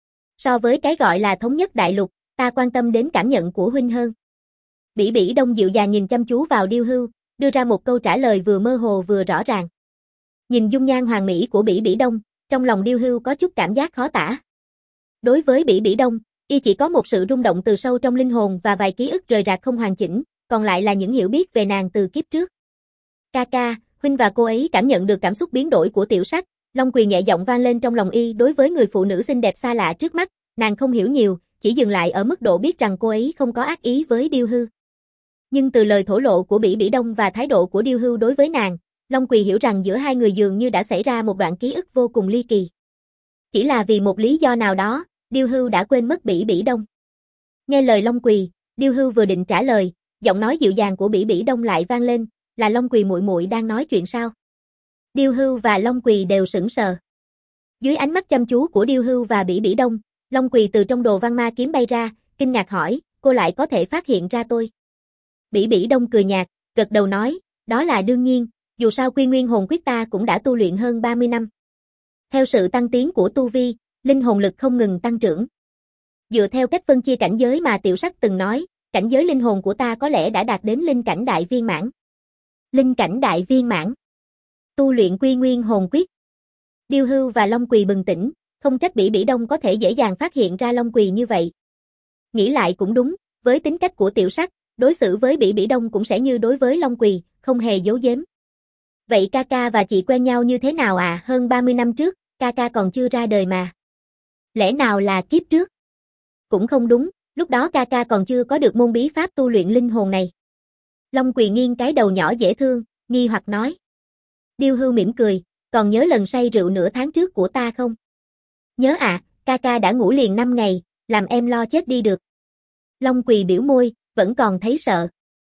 So với cái gọi là thống nhất đại lục, ta quan tâm đến cảm nhận của huynh hơn. Bỉ Bỉ Đông dịu dàng nhìn chăm chú vào Điêu Hưu, đưa ra một câu trả lời vừa mơ hồ vừa rõ ràng. Nhìn dung nhan hoàn mỹ của Bỉ Bỉ Đông, trong lòng Điêu Hưu có chút cảm giác khó tả. Đối với Bỉ Bỉ Đông, y chỉ có một sự rung động từ sâu trong linh hồn và vài ký ức rời rạc không hoàn chỉnh, còn lại là những hiểu biết về nàng từ kiếp trước. Ca ca, huynh và cô ấy cảm nhận được cảm xúc biến đổi của Tiểu Sắc, Long Quỳ nhẹ giọng vang lên trong lòng y. Đối với người phụ nữ xinh đẹp xa lạ trước mắt, nàng không hiểu nhiều, chỉ dừng lại ở mức độ biết rằng cô ấy không có ác ý với Điêu Hưu. Nhưng từ lời thổ lộ của Bỉ Bỉ Đông và thái độ của Điêu Hưu đối với nàng, Long Quỳ hiểu rằng giữa hai người dường như đã xảy ra một đoạn ký ức vô cùng ly kỳ. Chỉ là vì một lý do nào đó, Điêu Hưu đã quên mất Bỉ Bỉ Đông. Nghe lời Long Quỳ, Điêu Hưu vừa định trả lời, giọng nói dịu dàng của Bỉ Bỉ Đông lại vang lên, là Long Quỳ muội muội đang nói chuyện sao? Điêu Hưu và Long Quỳ đều sững sờ. Dưới ánh mắt chăm chú của Điêu Hưu và Bỉ Bỉ Đông, Long Quỳ từ trong đồ văn ma kiếm bay ra, kinh ngạc hỏi, cô lại có thể phát hiện ra tôi. Bỉ Bỉ Đông cười nhạt, gật đầu nói, đó là đương nhiên, dù sao Quy Nguyên hồn quyết ta cũng đã tu luyện hơn ba mươi năm. Theo sự tăng tiến của tu vi, linh hồn lực không ngừng tăng trưởng. Dựa theo cách phân chia cảnh giới mà Tiểu Sắc từng nói, cảnh giới linh hồn của ta có lẽ đã đạt đến linh cảnh đại viên mãn. Linh cảnh đại viên mãn. Tu luyện Quy Nguyên hồn quyết. Điêu Hưu và Long Quỳ bừng tỉnh, không trách Bỉ Bỉ Đông có thể dễ dàng phát hiện ra Long Quỳ như vậy. Nghĩ lại cũng đúng, với tính cách của Tiểu Sắc, đối xử với Bỉ Bỉ Đông cũng sẽ như đối với Long Quỳ, không hề giấu giếm. Vậy ca ca và chị quen nhau như thế nào à? Hơn ba mươi năm trước, ca ca còn chưa ra đời mà. Lẽ nào là kiếp trước? Cũng không đúng, lúc đó ca ca còn chưa có được môn bí pháp tu luyện linh hồn này. Long Quỳ nghiêng cái đầu nhỏ dễ thương, nghi hoặc nói. Điêu Hưu mỉm cười, còn nhớ lần say rượu nửa tháng trước của ta không? Nhớ à, ca ca đã ngủ liền năm ngày, làm em lo chết đi được. Long Quỳ biểu môi, vẫn còn thấy sợ.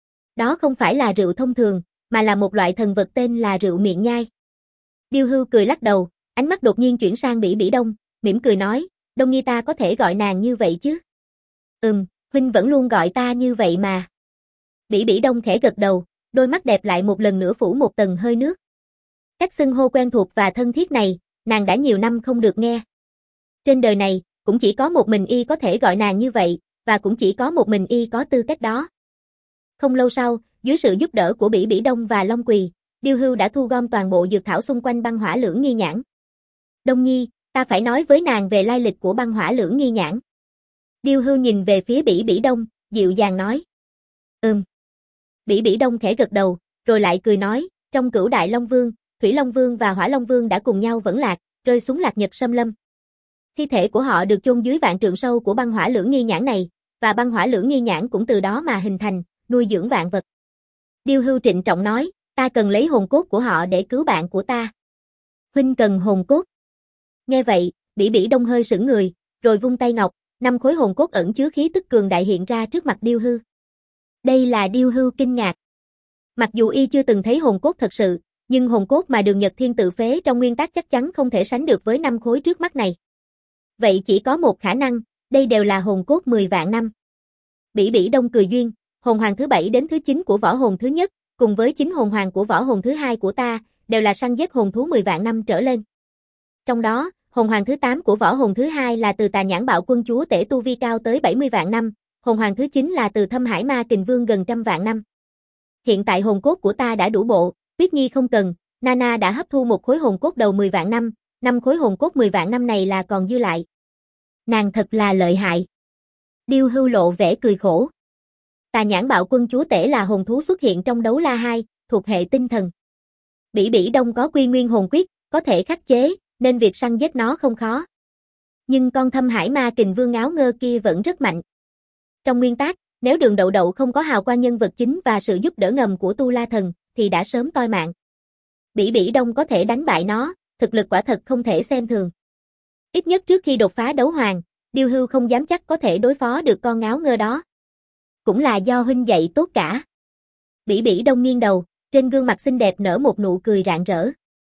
Đó không phải là rượu thông thường, mà là một loại thần vật tên là rượu miệng nhai. Điêu Hưu cười lắc đầu, ánh mắt đột nhiên chuyển sang Bỉ Bỉ Đông, mỉm cười nói, Đông Nhi ta có thể gọi nàng như vậy chứ? Ừm, huynh vẫn luôn gọi ta như vậy mà. Bỉ Bỉ Đông khẽ gật đầu, đôi mắt đẹp lại một lần nữa phủ một tầng hơi nước. Cách xưng hô quen thuộc và thân thiết này, nàng đã nhiều năm không được nghe. Trên đời này, cũng chỉ có một mình y có thể gọi nàng như vậy, và cũng chỉ có một mình y có tư cách đó. Không lâu sau, dưới sự giúp đỡ của Bỉ Bỉ Đông và Long Quỳ, Điêu Hưu đã thu gom toàn bộ dược thảo xung quanh băng hỏa lưỡng nghi nhãn. Đông Nhi, ta phải nói với nàng về lai lịch của băng hỏa lưỡng nghi nhãn. Điêu Hưu nhìn về phía Bỉ Bỉ Đông, dịu dàng nói. Ừm. Bỉ Bỉ Đông khẽ gật đầu, rồi lại cười nói, trong Cửu Đại Long Vương, Thủy Long Vương và Hỏa Long Vương đã cùng nhau vẫn lạc, rơi xuống Lạc Nhật Xâm Lâm. Thi thể của họ được chôn dưới vạn trượng sâu của băng hỏa lưỡng nghi nhãn này, và băng hỏa lưỡng nghi nhãn cũng từ đó mà hình thành, nuôi dưỡng vạn vật. Điêu Hưu trịnh trọng nói, ta cần lấy hồn cốt của họ để cứu bạn của ta. Huynh cần hồn cốt. Nghe vậy, Bỉ Bỉ Đông hơi sững người, rồi vung tay ngọc, năm khối hồn cốt ẩn chứa khí tức cường đại hiện ra trước mặt Điêu Hưu. Đây là Điêu Hưu kinh ngạc. Mặc dù y chưa từng thấy hồn cốt thật sự, nhưng hồn cốt mà Đường Nhật Thiên tự phế trong nguyên tắc chắc chắn không thể sánh được với năm khối trước mắt này. Vậy chỉ có một khả năng, đây đều là hồn cốt mười vạn năm. Bỉ Bỉ Đông cười duyên, hồn hoàng thứ bảy đến thứ chín của võ hồn thứ nhất, cùng với chín hồn hoàng của võ hồn thứ hai của ta, đều là săn giết hồn thú mười vạn năm trở lên. Trong đó, hồn hoàng thứ tám của võ hồn thứ hai là từ Tà Nhãn Bạo Quân Chúa Tể tu vi cao tới bảy mươi vạn năm, hồn hoàng thứ chín là từ Thâm Hải Ma Kình Vương gần trăm vạn năm. Hiện tại hồn cốt của ta đã đủ bộ, Tuyết Nhi không cần, Nana đã hấp thu một khối hồn cốt đầu mười vạn năm, năm khối hồn cốt mười vạn năm này là còn dư lại. Nàng thật là lợi hại. Điêu Hưu lộ vẻ cười khổ. Tà Nhãn Bạo Quân Chúa Tể là hồn thú xuất hiện trong đấu la hai, thuộc hệ tinh thần. Bỉ Bỉ Đông có Quy Nguyên hồn quyết, có thể khắc chế, nên việc săn giết nó không khó. Nhưng con Thâm Hải Ma Kình Vương áo ngơ kia vẫn rất mạnh. Trong nguyên tắc, nếu Đường Đậu Đậu không có hào quang nhân vật chính và sự giúp đỡ ngầm của Tu La Thần, thì đã sớm toi mạng. Bỉ Bỉ Đông có thể đánh bại nó, thực lực quả thật không thể xem thường. Ít nhất trước khi đột phá đấu hoàng, Điêu Hưu không dám chắc có thể đối phó được con áo ngơ đó. Cũng là do huynh dạy tốt cả. Bỉ Bỉ Đông nghiêng đầu, trên gương mặt xinh đẹp nở một nụ cười rạng rỡ.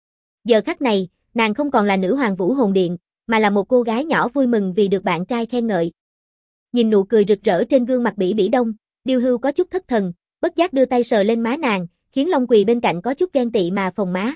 Giờ khắc này, nàng không còn là nữ hoàng Vũ Hồn Điện, mà là một cô gái nhỏ vui mừng vì được bạn trai khen ngợi. Nhìn nụ cười rực rỡ trên gương mặt Bỉ Bỉ Đông, Điêu Hưu có chút thất thần, bất giác đưa tay sờ lên má nàng, khiến Long Quỳ bên cạnh có chút ghen tị mà phồng má.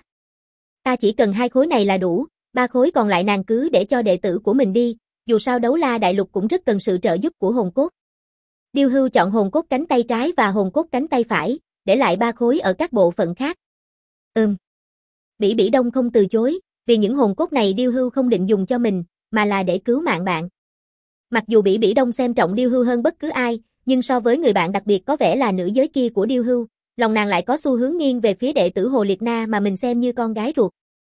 Ta chỉ cần hai khối này là đủ, ba khối còn lại nàng cứ để cho đệ tử của mình đi, dù sao đấu la đại lục cũng rất cần sự trợ giúp của hồn cốt. Điêu Hưu chọn hồn cốt cánh tay trái và hồn cốt cánh tay phải, để lại ba khối ở các bộ phận khác. Ừm. Bỉ Bỉ Đông không từ chối, vì những hồn cốt này Điêu Hưu không định dùng cho mình, mà là để cứu mạng bạn. Mặc dù Bỉ Bỉ Đông xem trọng Điêu Hưu hơn bất cứ ai, nhưng so với người bạn đặc biệt có vẻ là nữ giới kia của Điêu Hưu, lòng nàng lại có xu hướng nghiêng về phía đệ tử Hồ Liệt Na mà mình xem như con gái ruột.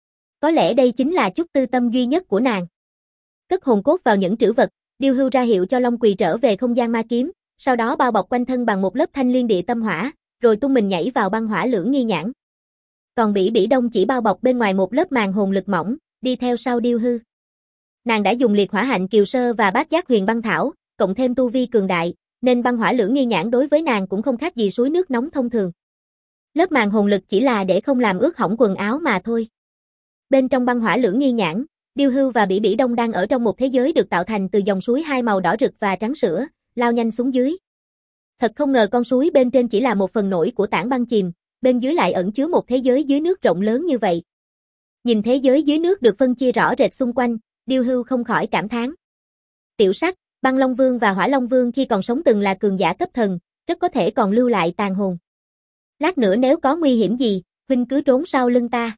Có lẽ đây chính là chút tư tâm duy nhất của nàng. Cất hồn cốt vào những trữ vật, Điêu Hưu ra hiệu cho Long Quỳ trở về không gian ma kiếm, sau đó bao bọc quanh thân bằng một lớp thanh liên địa tâm hỏa, rồi tung mình nhảy vào băng hỏa lưỡng nghi nhãn. Còn Bỉ Bỉ Đông chỉ bao bọc bên ngoài một lớp màn hồn lực mỏng, đi theo sau Điêu Hưu. Nàng đã dùng liệt hỏa hạnh kiều sơ và bát giác huyền băng thảo, cộng thêm tu vi cường đại, nên băng hỏa lưỡng nghi nhãn đối với nàng cũng không khác gì suối nước nóng thông thường. Lớp màn hồn lực chỉ là để không làm ướt hỏng quần áo mà thôi. Bên trong băng hỏa lưỡng nghi nhãn, Điêu Hưu và Bỉ Bỉ Đông đang ở trong một thế giới được tạo thành từ dòng suối hai màu đỏ rực và trắng sữa, lao nhanh xuống dưới. Thật không ngờ con suối bên trên chỉ là một phần nổi của tảng băng chìm, bên dưới lại ẩn chứa một thế giới dưới nước rộng lớn như vậy. Nhìn thế giới dưới nước được phân chia rõ rệt xung quanh, Điêu Hưu không khỏi cảm thán. Tiểu Sắc, Băng Long Vương và Hỏa Long Vương khi còn sống từng là cường giả cấp thần, rất có thể còn lưu lại tàn hồn. Lát nữa nếu có nguy hiểm gì, huynh cứ trốn sau lưng ta.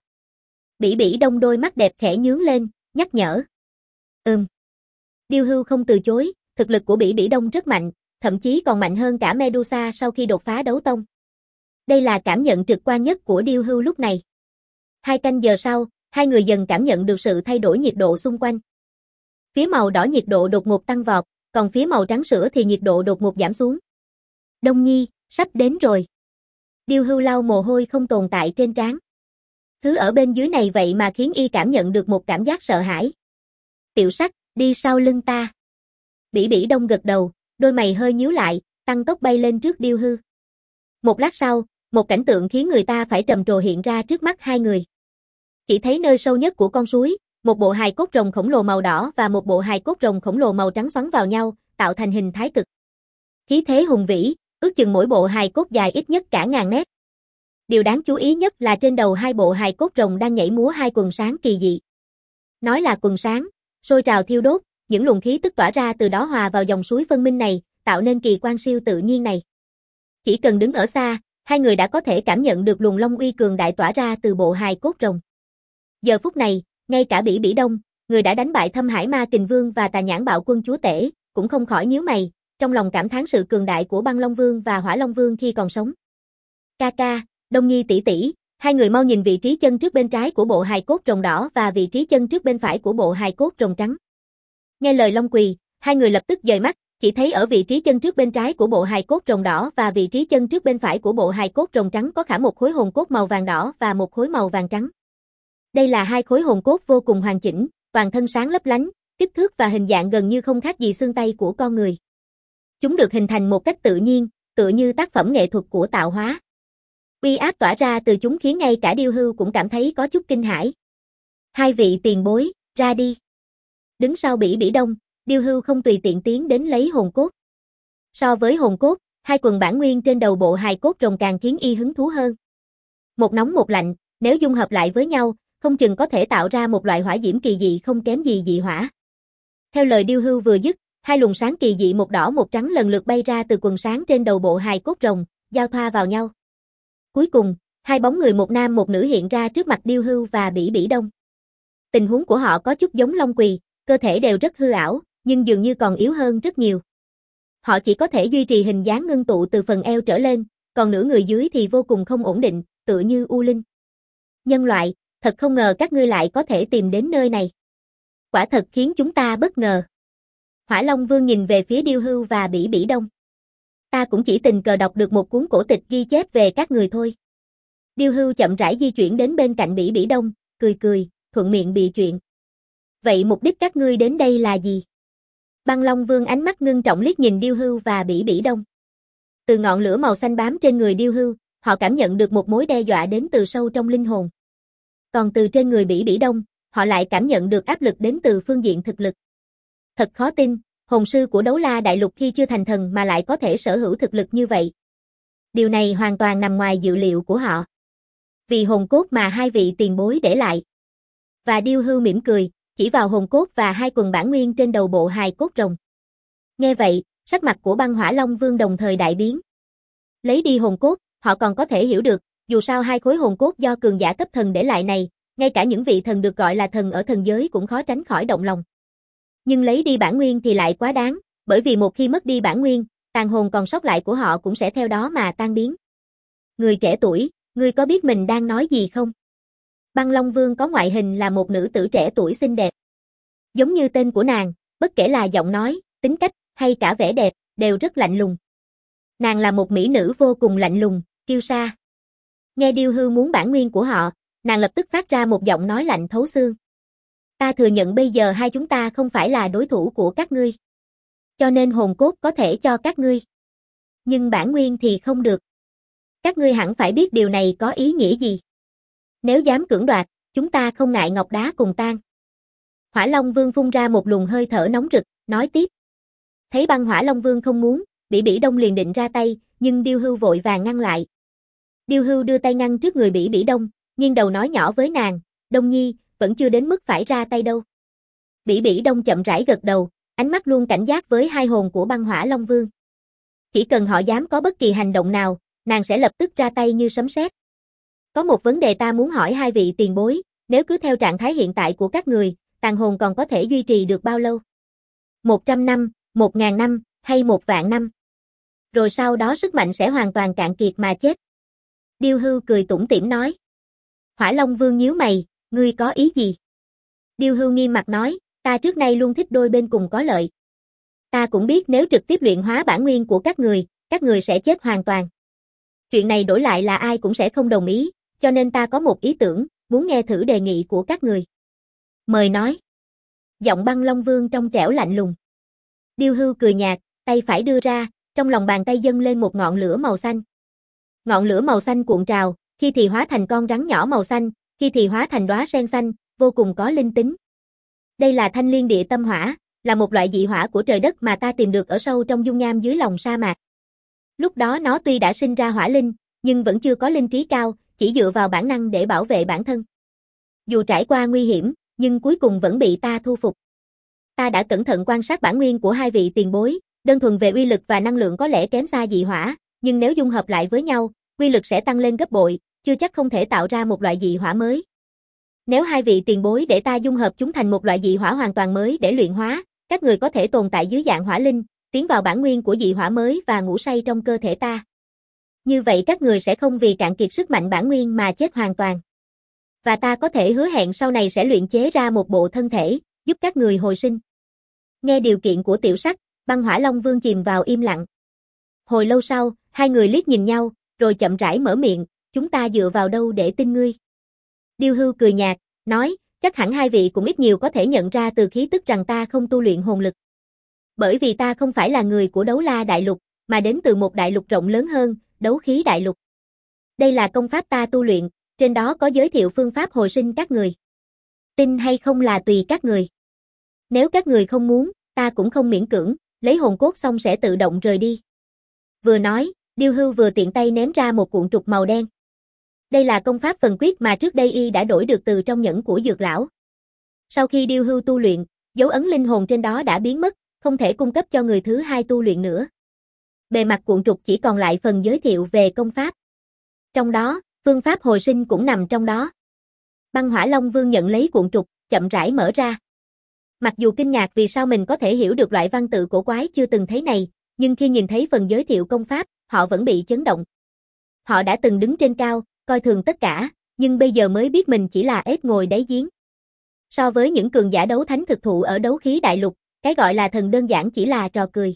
Bỉ Bỉ Đông đôi mắt đẹp khẽ nhướng lên, nhắc nhở. Ừm. Điêu Hưu không từ chối, thực lực của Bỉ Bỉ Đông rất mạnh, thậm chí còn mạnh hơn cả Medusa sau khi đột phá đấu tông. Đây là cảm nhận trực quan nhất của Điêu Hưu lúc này. Hai canh giờ sau, hai người dần cảm nhận được sự thay đổi nhiệt độ xung quanh. Phía màu đỏ nhiệt độ đột ngột tăng vọt, còn phía màu trắng sữa thì nhiệt độ đột ngột giảm xuống. Đông Nhi, sắp đến rồi. Điêu Hưu lau mồ hôi không tồn tại trên trán. Thứ ở bên dưới này vậy mà khiến y cảm nhận được một cảm giác sợ hãi. Tiểu Sắc, đi sau lưng ta. Bỉ Bỉ Đông gật đầu, đôi mày hơi nhíu lại, tăng tốc bay lên trước Điêu Hưu. Một lát sau, một cảnh tượng khiến người ta phải trầm trồ hiện ra trước mắt hai người. Chỉ thấy nơi sâu nhất của con suối, một bộ hài cốt rồng khổng lồ màu đỏ và một bộ hài cốt rồng khổng lồ màu trắng xoắn vào nhau, tạo thành hình thái cực. Khí thế hùng vĩ, ước chừng mỗi bộ hài cốt dài ít nhất cả ngàn mét. Điều đáng chú ý nhất là trên đầu hai bộ hài cốt rồng đang nhảy múa hai quần sáng kỳ dị. Nói là quần sáng, sôi trào thiêu đốt, những luồng khí tức tỏa ra từ đó hòa vào dòng suối phân minh này, tạo nên kỳ quan siêu tự nhiên này. Chỉ cần đứng ở xa, hai người đã có thể cảm nhận được luồng long uy cường đại tỏa ra từ bộ hài cốt rồng. Giờ phút này, ngay cả Bỉ Bỉ Đông, người đã đánh bại Thâm Hải Ma Kình Vương và Tà Nhãn Bạo Quân Chúa Tể, cũng không khỏi nhíu mày, trong lòng cảm thán sự cường đại của Băng Long Vương và Hỏa Long Vương khi còn sống. Ca ca, Đông Nhi tỷ tỷ, hai người mau nhìn vị trí chân trước bên trái của bộ hài cốt rồng đỏ và vị trí chân trước bên phải của bộ hài cốt rồng trắng. Nghe lời Long Quỳ, hai người lập tức dời mắt, chỉ thấy ở vị trí chân trước bên trái của bộ hài cốt rồng đỏ và vị trí chân trước bên phải của bộ hài cốt rồng trắng có khảm một khối hồn cốt màu vàng đỏ và một khối màu vàng trắng. Đây là hai khối hồn cốt vô cùng hoàn chỉnh, toàn thân sáng lấp lánh, kích thước và hình dạng gần như không khác gì xương tay của con người. Chúng được hình thành một cách tự nhiên, tựa như tác phẩm nghệ thuật của tạo hóa. Uy áp tỏa ra từ chúng khiến ngay cả Điêu Hưu cũng cảm thấy có chút kinh hãi. Hai vị tiền bối, ra đi. Đứng sau Bỉ Bỉ Đông, Điêu Hưu không tùy tiện tiến đến lấy hồn cốt. So với hồn cốt, hai quần bản nguyên trên đầu bộ hài cốt rồng càng khiến y hứng thú hơn. Một nóng một lạnh, nếu dung hợp lại với nhau, không chừng có thể tạo ra một loại hỏa diễm kỳ dị không kém gì dị hỏa. Theo lời Điêu Hưu vừa dứt, hai luồng sáng kỳ dị một đỏ một trắng lần lượt bay ra từ quần sáng trên đầu bộ hài cốt rồng, giao thoa vào nhau. Cuối cùng, hai bóng người một nam một nữ hiện ra trước mặt Điêu Hưu và Bỉ Bỉ Đông. Tình huống của họ có chút giống Long Quỳ, cơ thể đều rất hư ảo, nhưng dường như còn yếu hơn rất nhiều. Họ chỉ có thể duy trì hình dáng ngưng tụ từ phần eo trở lên, còn nửa người dưới thì vô cùng không ổn định, tựa như u linh. Nhân loại, thật không ngờ các ngươi lại có thể tìm đến nơi này. Quả thật khiến chúng ta bất ngờ. Hỏa Long Vương nhìn về phía Điêu Hưu và Bỉ Bỉ Đông. Ta cũng chỉ tình cờ đọc được một cuốn cổ tịch ghi chép về các người thôi. Điêu Hưu chậm rãi di chuyển đến bên cạnh Bỉ Bỉ Đông, cười cười, thuận miệng bịa chuyện. Vậy mục đích các ngươi đến đây là gì? Băng Long Vương ánh mắt ngưng trọng liếc nhìn Điêu Hưu và Bỉ Bỉ Đông. Từ ngọn lửa màu xanh bám trên người Điêu Hưu, họ cảm nhận được một mối đe dọa đến từ sâu trong linh hồn. Còn từ trên người Bỉ Bỉ Đông, họ lại cảm nhận được áp lực đến từ phương diện thực lực. Thật khó tin, hồn sư của Đấu La Đại Lục khi chưa thành thần mà lại có thể sở hữu thực lực như vậy. Điều này hoàn toàn nằm ngoài dự liệu của họ. Vì hồn cốt mà hai vị tiền bối để lại. Và Điêu Hưu mỉm cười, chỉ vào hồn cốt và hai quần bản nguyên trên đầu bộ hài cốt rồng. Nghe vậy, sắc mặt của Băng Hỏa Long Vương đồng thời đại biến. Lấy đi hồn cốt, họ còn có thể hiểu được, Dù sao hai khối hồn cốt do cường giả cấp thần để lại này, ngay cả những vị thần được gọi là thần ở thần giới cũng khó tránh khỏi động lòng. Nhưng lấy đi bản nguyên thì lại quá đáng, bởi vì một khi mất đi bản nguyên, tàn hồn còn sót lại của họ cũng sẽ theo đó mà tan biến. Người trẻ tuổi, ngươi có biết mình đang nói gì không? Băng Long Vương có ngoại hình là một nữ tử trẻ tuổi xinh đẹp. Giống như tên của nàng, bất kể là giọng nói, tính cách, hay cả vẻ đẹp, đều rất lạnh lùng. Nàng là một mỹ nữ vô cùng lạnh lùng, kiêu sa. Nghe Điêu Hư muốn bản nguyên của họ, nàng lập tức phát ra một giọng nói lạnh thấu xương. Ta thừa nhận bây giờ hai chúng ta không phải là đối thủ của các ngươi. Cho nên hồn cốt có thể cho các ngươi. Nhưng bản nguyên thì không được. Các ngươi hẳn phải biết điều này có ý nghĩa gì. Nếu dám cưỡng đoạt, chúng ta không ngại ngọc đá cùng tan. Hỏa Long Vương phun ra một luồng hơi thở nóng rực, nói tiếp. Thấy Băng Hỏa Long Vương không muốn, Bỉ Bỉ Đông liền định ra tay, nhưng Điêu Hư vội vàng ngăn lại. Điêu Hư đưa tay ngăn trước người Bỉ Bỉ Đông, nghiêng đầu nói nhỏ với nàng, Đông Nhi, vẫn chưa đến mức phải ra tay đâu. Bỉ Bỉ Đông chậm rãi gật đầu, ánh mắt luôn cảnh giác với hai hồn của Băng Hỏa Long Vương. Chỉ cần họ dám có bất kỳ hành động nào, nàng sẽ lập tức ra tay như sấm sét. Có một vấn đề ta muốn hỏi hai vị tiền bối, nếu cứ theo trạng thái hiện tại của các người, tàn hồn còn có thể duy trì được bao lâu? Một trăm năm, một ngàn năm, hay một vạn năm? Rồi sau đó sức mạnh sẽ hoàn toàn cạn kiệt mà chết. Điêu Hư cười tủm tỉm nói. Hỏa Long Vương nhíu mày, ngươi có ý gì? Điêu Hư nghiêm mặt nói, ta trước nay luôn thích đôi bên cùng có lợi. Ta cũng biết nếu trực tiếp luyện hóa bản nguyên của các người, các người sẽ chết hoàn toàn. Chuyện này đổi lại là ai cũng sẽ không đồng ý, cho nên ta có một ý tưởng, muốn nghe thử đề nghị của các người. Mời nói. Giọng Băng Long Vương trong trẻo lạnh lùng. Điêu Hư cười nhạt, tay phải đưa ra, trong lòng bàn tay dâng lên một ngọn lửa màu xanh. Ngọn lửa màu xanh cuộn trào, khi thì hóa thành con rắn nhỏ màu xanh, khi thì hóa thành đóa sen xanh, vô cùng có linh tính. Đây là Thanh Liên Địa Tâm Hỏa, là một loại dị hỏa của trời đất mà ta tìm được ở sâu trong dung nham dưới lòng sa mạc. Lúc đó nó tuy đã sinh ra hỏa linh, nhưng vẫn chưa có linh trí cao, chỉ dựa vào bản năng để bảo vệ bản thân. Dù trải qua nguy hiểm, nhưng cuối cùng vẫn bị ta thu phục. Ta đã cẩn thận quan sát bản nguyên của hai vị tiền bối, đơn thuần về uy lực và năng lượng có lẽ kém xa dị hỏa, nhưng nếu dung hợp lại với nhau, uy lực sẽ tăng lên gấp bội, chưa chắc không thể tạo ra một loại dị hỏa mới. Nếu hai vị tiền bối để ta dung hợp chúng thành một loại dị hỏa hoàn toàn mới để luyện hóa, các người có thể tồn tại dưới dạng hỏa linh, tiến vào bản nguyên của dị hỏa mới và ngủ say trong cơ thể ta. Như vậy các người sẽ không vì cạn kiệt sức mạnh bản nguyên mà chết hoàn toàn. Và ta có thể hứa hẹn sau này sẽ luyện chế ra một bộ thân thể, giúp các người hồi sinh. Nghe điều kiện của Tiểu Sắc, Băng Hỏa Long Vương chìm vào im lặng. Hồi lâu sau, hai người liếc nhìn nhau, rồi chậm rãi mở miệng, chúng ta dựa vào đâu để tin ngươi? Điêu Hư cười nhạt, nói, chắc hẳn hai vị cũng ít nhiều có thể nhận ra từ khí tức rằng ta không tu luyện hồn lực. Bởi vì ta không phải là người của Đấu La Đại Lục, mà đến từ một đại lục rộng lớn hơn, Đấu Khí Đại Lục. Đây là công pháp ta tu luyện, trên đó có giới thiệu phương pháp hồi sinh các người. Tin hay không là tùy các người. Nếu các người không muốn, ta cũng không miễn cưỡng, lấy hồn cốt xong sẽ tự động rời đi. Vừa nói, Điêu Hư vừa tiện tay ném ra một cuộn trục màu đen. Đây là công pháp phần quyết mà trước đây y đã đổi được từ trong nhẫn của Dược Lão. Sau khi Điêu Hư tu luyện, dấu ấn linh hồn trên đó đã biến mất, không thể cung cấp cho người thứ hai tu luyện nữa. Bề mặt cuộn trục chỉ còn lại phần giới thiệu về công pháp. Trong đó, phương pháp hồi sinh cũng nằm trong đó. Băng Hỏa Long Vương nhận lấy cuộn trục, chậm rãi mở ra. Mặc dù kinh ngạc vì sao mình có thể hiểu được loại văn tự cổ quái chưa từng thấy này, nhưng khi nhìn thấy phần giới thiệu công pháp, họ vẫn bị chấn động. Họ đã từng đứng trên cao, coi thường tất cả, nhưng bây giờ mới biết mình chỉ là ếch ngồi đáy giếng. So với những cường giả đấu thánh thực thụ ở Đấu Khí Đại Lục, cái gọi là thần đơn giản chỉ là trò cười.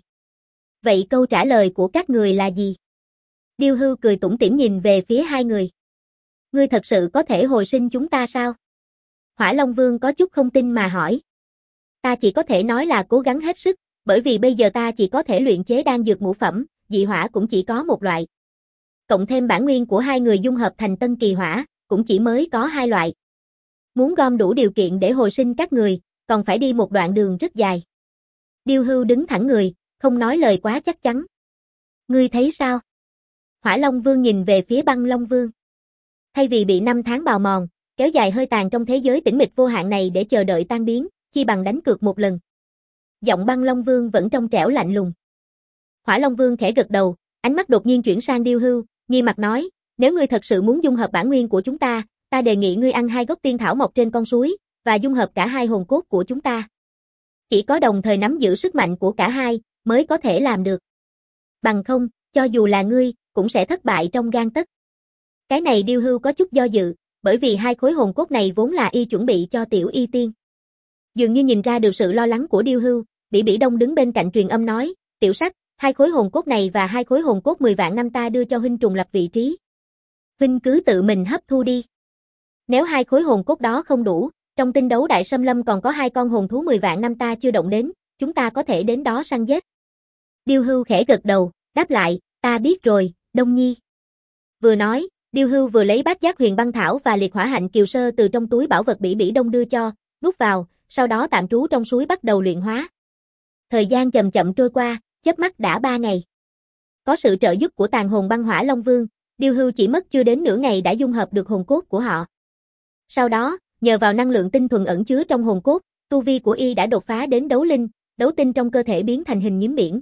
Vậy câu trả lời của các người là gì? Điêu Hư cười tủm tỉm nhìn về phía hai người. Ngươi thật sự có thể hồi sinh chúng ta sao? Hỏa Long Vương có chút không tin mà hỏi. Ta chỉ có thể nói là cố gắng hết sức, bởi vì bây giờ ta chỉ có thể luyện chế đan dược ngũ phẩm, dị hỏa cũng chỉ có một loại. Cộng thêm bản nguyên của hai người dung hợp thành tân kỳ hỏa, cũng chỉ mới có hai loại. Muốn gom đủ điều kiện để hồi sinh các người, còn phải đi một đoạn đường rất dài. Điêu Hư đứng thẳng người, không nói lời quá chắc chắn. Ngươi thấy sao? Hỏa Long Vương nhìn về phía Băng Long Vương. Thay vì bị năm tháng bào mòn, kéo dài hơi tàn trong thế giới tĩnh mịch vô hạn này để chờ đợi tan biến, chi bằng đánh cược một lần. Giọng Băng Long Vương vẫn trong trẻo lạnh lùng. Hỏa Long Vương khẽ gật đầu, ánh mắt đột nhiên chuyển sang Điêu Hư, nghi mặt nói, Nếu ngươi thật sự muốn dung hợp bản nguyên của chúng ta, ta đề nghị ngươi ăn hai gốc tiên thảo mọc trên con suối, và dung hợp cả hai hồn cốt của chúng ta. Chỉ có đồng thời nắm giữ sức mạnh của cả hai, mới có thể làm được. Bằng không, cho dù là ngươi, cũng sẽ thất bại trong gang tấc. Cái này Điêu Hưu có chút do dự, bởi vì hai khối hồn cốt này vốn là y chuẩn bị cho Tiểu Y Tiên. Dường như nhìn ra được sự lo lắng của Điêu Hưu, Bỉ Bỉ Đông đứng bên cạnh truyền âm nói, Tiểu Sắc, hai khối hồn cốt này và hai khối hồn cốt mười vạn năm ta đưa cho huynh trùng lập vị trí. Huynh cứ tự mình hấp thu đi. Nếu hai khối hồn cốt đó không đủ, trong tinh đấu đại xâm lâm còn có hai con hồn thú mười vạn năm ta chưa động đến, chúng ta có thể đến đó săn giết. Điêu Hưu khẽ gật đầu, đáp lại, ta biết rồi, Đông Nhi. Vừa nói, Điêu Hưu vừa lấy bát giác huyền băng thảo và liệt hỏa hạnh kiều sơ từ trong túi bảo vật Bỉ Bỉ Đông đưa cho, nuốt vào, sau đó tạm trú trong suối bắt đầu luyện hóa. Thời gian chậm chậm trôi qua, chớp mắt đã ba ngày. Có sự trợ giúp của tàn hồn băng hỏa Long Vương, Điêu Hưu chỉ mất chưa đến nửa ngày đã dung hợp được hồn cốt của họ. Sau đó, nhờ vào năng lượng tinh thuần ẩn chứa trong hồn cốt, tu vi của y đã đột phá đến đấu linh, đấu tinh trong cơ thể biến thành hình nhím biển.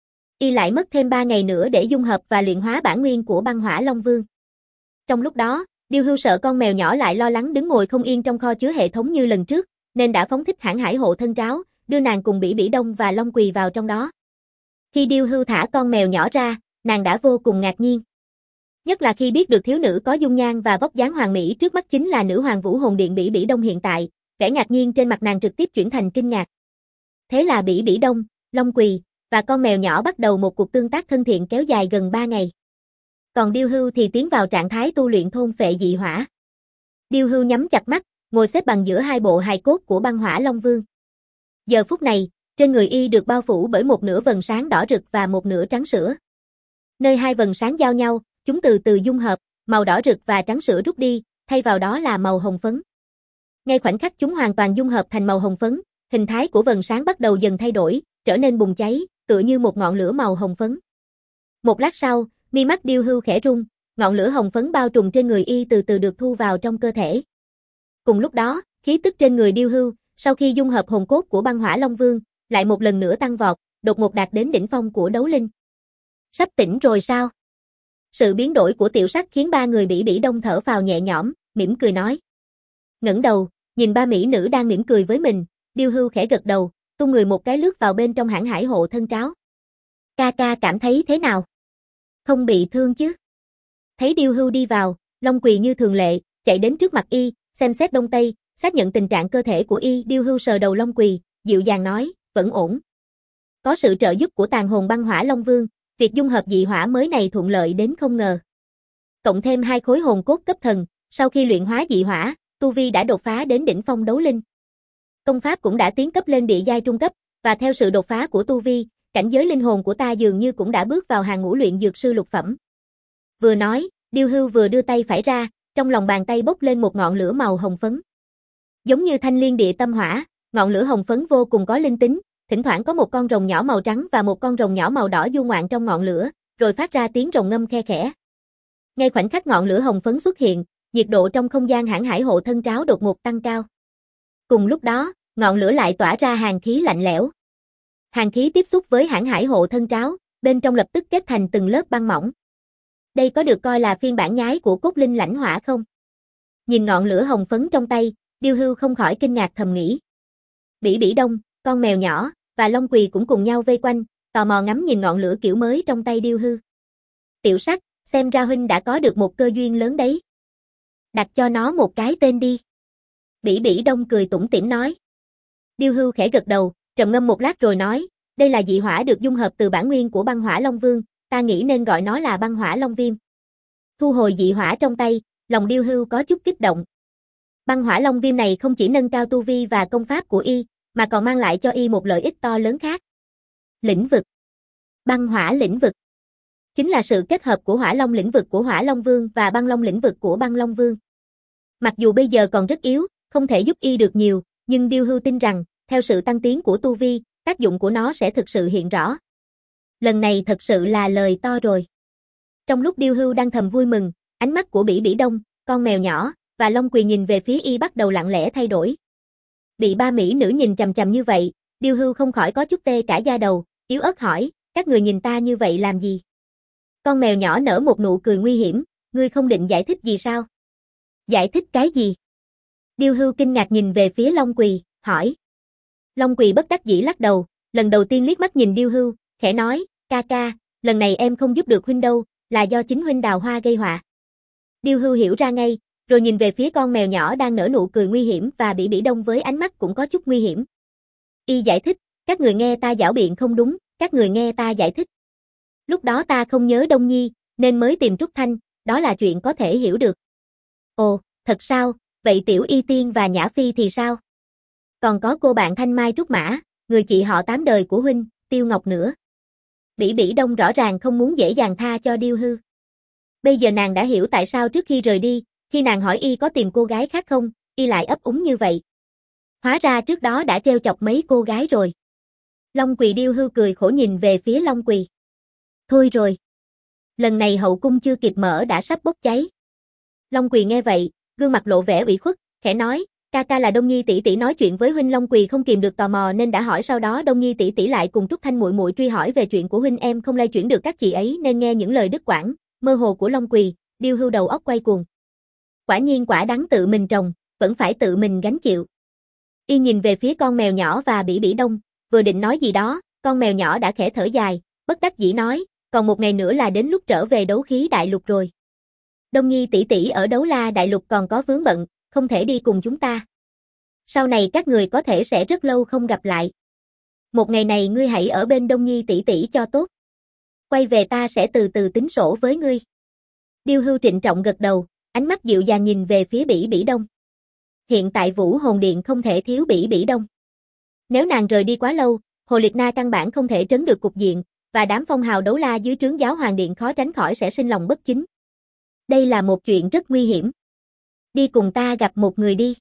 Y lại mất thêm ba ngày nữa để dung hợp và luyện hóa bản nguyên của băng hỏa Long Vương. Trong lúc đó, Điêu Hưu sợ con mèo nhỏ lại lo lắng đứng ngồi không yên trong kho chứa hệ thống như lần trước, nên đã phóng thích hãn hải hộ thân tráo, đưa nàng cùng Bỉ Bỉ Đông và Long Quỳ vào trong đó. Khi Điêu Hưu thả con mèo nhỏ ra, nàng đã vô cùng ngạc nhiên. Nhất là khi biết được thiếu nữ có dung nhan và vóc dáng hoàn mỹ trước mắt chính là nữ hoàng Vũ Hồn Điện Bỉ Bỉ Đông hiện tại, vẻ ngạc nhiên trên mặt nàng trực tiếp chuyển thành kinh ngạc. Thế là Bỉ Bỉ Đông, Long Quỳ và con mèo nhỏ bắt đầu một cuộc tương tác thân thiện kéo dài gần ba ngày. Còn Điêu Hưu thì tiến vào trạng thái tu luyện thôn phệ dị hỏa. Điêu Hưu nhắm chặt mắt, ngồi xếp bằng giữa hai bộ hài cốt của băng hỏa Long Vương. Giờ phút này, trên người y được bao phủ bởi một nửa vầng sáng đỏ rực và một nửa trắng sữa. Nơi hai vầng sáng giao nhau, chúng từ từ dung hợp, màu đỏ rực và trắng sữa rút đi, thay vào đó là màu hồng phấn. Ngay khoảnh khắc chúng hoàn toàn dung hợp thành màu hồng phấn, hình thái của vầng sáng bắt đầu dần thay đổi, trở nên bùng cháy, tựa như một ngọn lửa màu hồng phấn. Một lát sau, mi mắt Điêu Hưu khẽ rung, ngọn lửa hồng phấn bao trùm trên người y từ từ được thu vào trong cơ thể. Cùng lúc đó, khí tức trên người Điêu Hưu, sau khi dung hợp hồn cốt của băng hỏa Long Vương, lại một lần nữa tăng vọt, đột ngột đạt đến đỉnh phong của đấu linh. Sắp tỉnh rồi sao? Sự biến đổi của Tiểu Sắc khiến ba người Bỉ Bỉ Đông thở phào nhẹ nhõm, mỉm cười nói. Ngẩng đầu, nhìn ba mỹ nữ đang mỉm cười với mình, Điêu Hưu khẽ gật đầu, tung người một cái lướt vào bên trong hãn hải hộ thân tráo. Ca ca cảm thấy thế nào? Không bị thương chứ? Thấy Điêu Hưu đi vào, Long Quỳ như thường lệ, chạy đến trước mặt y, xem xét đông tây, xác nhận tình trạng cơ thể của y. Điêu Hưu sờ đầu Long Quỳ, dịu dàng nói, vẫn ổn. Có sự trợ giúp của tàn hồn băng hỏa Long Vương, việc dung hợp dị hỏa mới này thuận lợi đến không ngờ. Cộng thêm hai khối hồn cốt cấp thần, sau khi luyện hóa dị hỏa, tu vi đã đột phá đến đỉnh phong đấu linh. Công pháp cũng đã tiến cấp lên địa giai trung cấp, và theo sự đột phá của tu vi, cảnh giới linh hồn của ta dường như cũng đã bước vào hàng ngũ luyện dược sư lục phẩm. Vừa nói, Điêu Hưu vừa đưa tay phải ra, trong lòng bàn tay bốc lên một ngọn lửa màu hồng phấn. Giống như thanh liên địa tâm hỏa, ngọn lửa hồng phấn vô cùng có linh tính, thỉnh thoảng có một con rồng nhỏ màu trắng và một con rồng nhỏ màu đỏ du ngoạn trong ngọn lửa, rồi phát ra tiếng rồng ngâm khe khẽ. Ngay khoảnh khắc ngọn lửa hồng phấn xuất hiện, nhiệt độ trong không gian hãn hải hộ thân tráo đột ngột tăng cao. Cùng lúc đó, ngọn lửa lại tỏa ra hàn khí lạnh lẽo. Hàn khí tiếp xúc với hãn hải hộ thân tráo, bên trong lập tức kết thành từng lớp băng mỏng. Đây có được coi là phiên bản nhái của cốt linh lãnh hỏa không? Nhìn ngọn lửa hồng phấn trong tay, Điêu Hưu không khỏi kinh ngạc thầm nghĩ. Bỉ Bỉ Đông, con mèo nhỏ, và Long Quỳ cũng cùng nhau vây quanh, tò mò ngắm nhìn ngọn lửa kiểu mới trong tay Điêu Hưu. Tiểu Sắc, xem ra huynh đã có được một cơ duyên lớn đấy. Đặt cho nó một cái tên đi. Bỉ Bỉ Đông cười tủm tỉm nói. Điêu Hưu khẽ gật đầu, trầm ngâm một lát rồi nói, đây là dị hỏa được dung hợp từ bản nguyên của băng hỏa Long Vương, ta nghĩ nên gọi nó là băng hỏa Long Viêm. Thu hồi dị hỏa trong tay, lòng Điêu Hưu có chút kích động. Băng hỏa Long Viêm này không chỉ nâng cao tu vi và công pháp của y, mà còn mang lại cho y một lợi ích to lớn khác. Lĩnh vực. Băng hỏa lĩnh vực. Chính là sự kết hợp của hỏa long lĩnh vực của hỏa Long Vương và băng long lĩnh vực của băng Long Vương. Mặc dù bây giờ còn rất yếu, không thể giúp y được nhiều, nhưng Điêu Hưu tin rằng, theo sự tăng tiến của tu vi, tác dụng của nó sẽ thực sự hiện rõ. Lần này thật sự là lời to rồi. Trong lúc Điêu Hưu đang thầm vui mừng, ánh mắt của Bỉ Bỉ Đông, con mèo nhỏ, và Long Quỳ nhìn về phía y bắt đầu lặng lẽ thay đổi. Bị ba mỹ nữ nhìn chằm chằm như vậy, Điêu Hưu không khỏi có chút tê cả da đầu, yếu ớt hỏi, các người nhìn ta như vậy làm gì? Con mèo nhỏ nở một nụ cười nguy hiểm, ngươi không định giải thích gì sao? Giải thích cái gì? Điêu Hưu kinh ngạc nhìn về phía Long Quỳ, hỏi. Long Quỳ bất đắc dĩ lắc đầu, lần đầu tiên liếc mắt nhìn Điêu Hưu, khẽ nói, ca ca, lần này em không giúp được huynh đâu, là do chính huynh đào hoa gây họa. Điêu Hưu hiểu ra ngay, rồi nhìn về phía con mèo nhỏ đang nở nụ cười nguy hiểm và Bỉ Bỉ Đông với ánh mắt cũng có chút nguy hiểm. Y giải thích, các người nghe ta giảo biện không đúng, các người nghe ta giải thích. Lúc đó ta không nhớ Đông Nhi, nên mới tìm Trúc Thanh, đó là chuyện có thể hiểu được. Ồ, thật sao, vậy Tiểu Y Tiên và Nhã Phi thì sao? Còn có cô bạn Thanh Mai Trúc Mã, người chị họ tám đời của huynh, Tiêu Ngọc nữa. Bỉ Bỉ Đông rõ ràng không muốn dễ dàng tha cho Điêu Hư. Bây giờ nàng đã hiểu tại sao trước khi rời đi, khi nàng hỏi y có tìm cô gái khác không, y lại ấp úng như vậy. Hóa ra trước đó đã trêu chọc mấy cô gái rồi. Long Quỳ Điêu Hư cười khổ nhìn về phía Long Quỳ. Thôi rồi. Lần này hậu cung chưa kịp mở đã sắp bốc cháy. Long Quỳ nghe vậy, gương mặt lộ vẻ ủy khuất, khẽ nói, ca ca là Đông Nhi tỷ tỷ nói chuyện với huynh. Long Quỳ không kìm được tò mò nên đã hỏi, sau đó Đông Nhi tỷ tỷ lại cùng Trúc Thanh muội muội truy hỏi về chuyện của huynh. Em không lay chuyển được các chị ấy nên nghe những lời đứt quãng, mơ hồ của Long Quỳ, Điêu Hưu đầu óc quay cuồng. Quả nhiên quả đắng tự mình trồng, vẫn phải tự mình gánh chịu. Y nhìn về phía con mèo nhỏ và Bỉ Bỉ Đông, vừa định nói gì đó, con mèo nhỏ đã khẽ thở dài, bất đắc dĩ nói, còn một ngày nữa là đến lúc trở về đấu khí đại lục rồi. Đông Nhi tỷ tỷ ở đấu la đại lục còn có vướng bận, không thể đi cùng chúng ta. Sau này các người có thể sẽ rất lâu không gặp lại. Một ngày này ngươi hãy ở bên Đông Nhi tỷ tỷ cho tốt. Quay về ta sẽ từ từ tính sổ với ngươi. Điêu Hưu trịnh trọng gật đầu, ánh mắt dịu dàng nhìn về phía Bỉ Bỉ Đông. Hiện tại Vũ Hồn Điện không thể thiếu Bỉ Bỉ Đông. Nếu nàng rời đi quá lâu, Hồ Liệt Na căn bản không thể trấn được cục diện, và đám phong hào đấu la dưới trướng Giáo Hoàng Điện khó tránh khỏi sẽ sinh lòng bất chính. Đây là một chuyện rất nguy hiểm. Đi cùng ta gặp một người đi.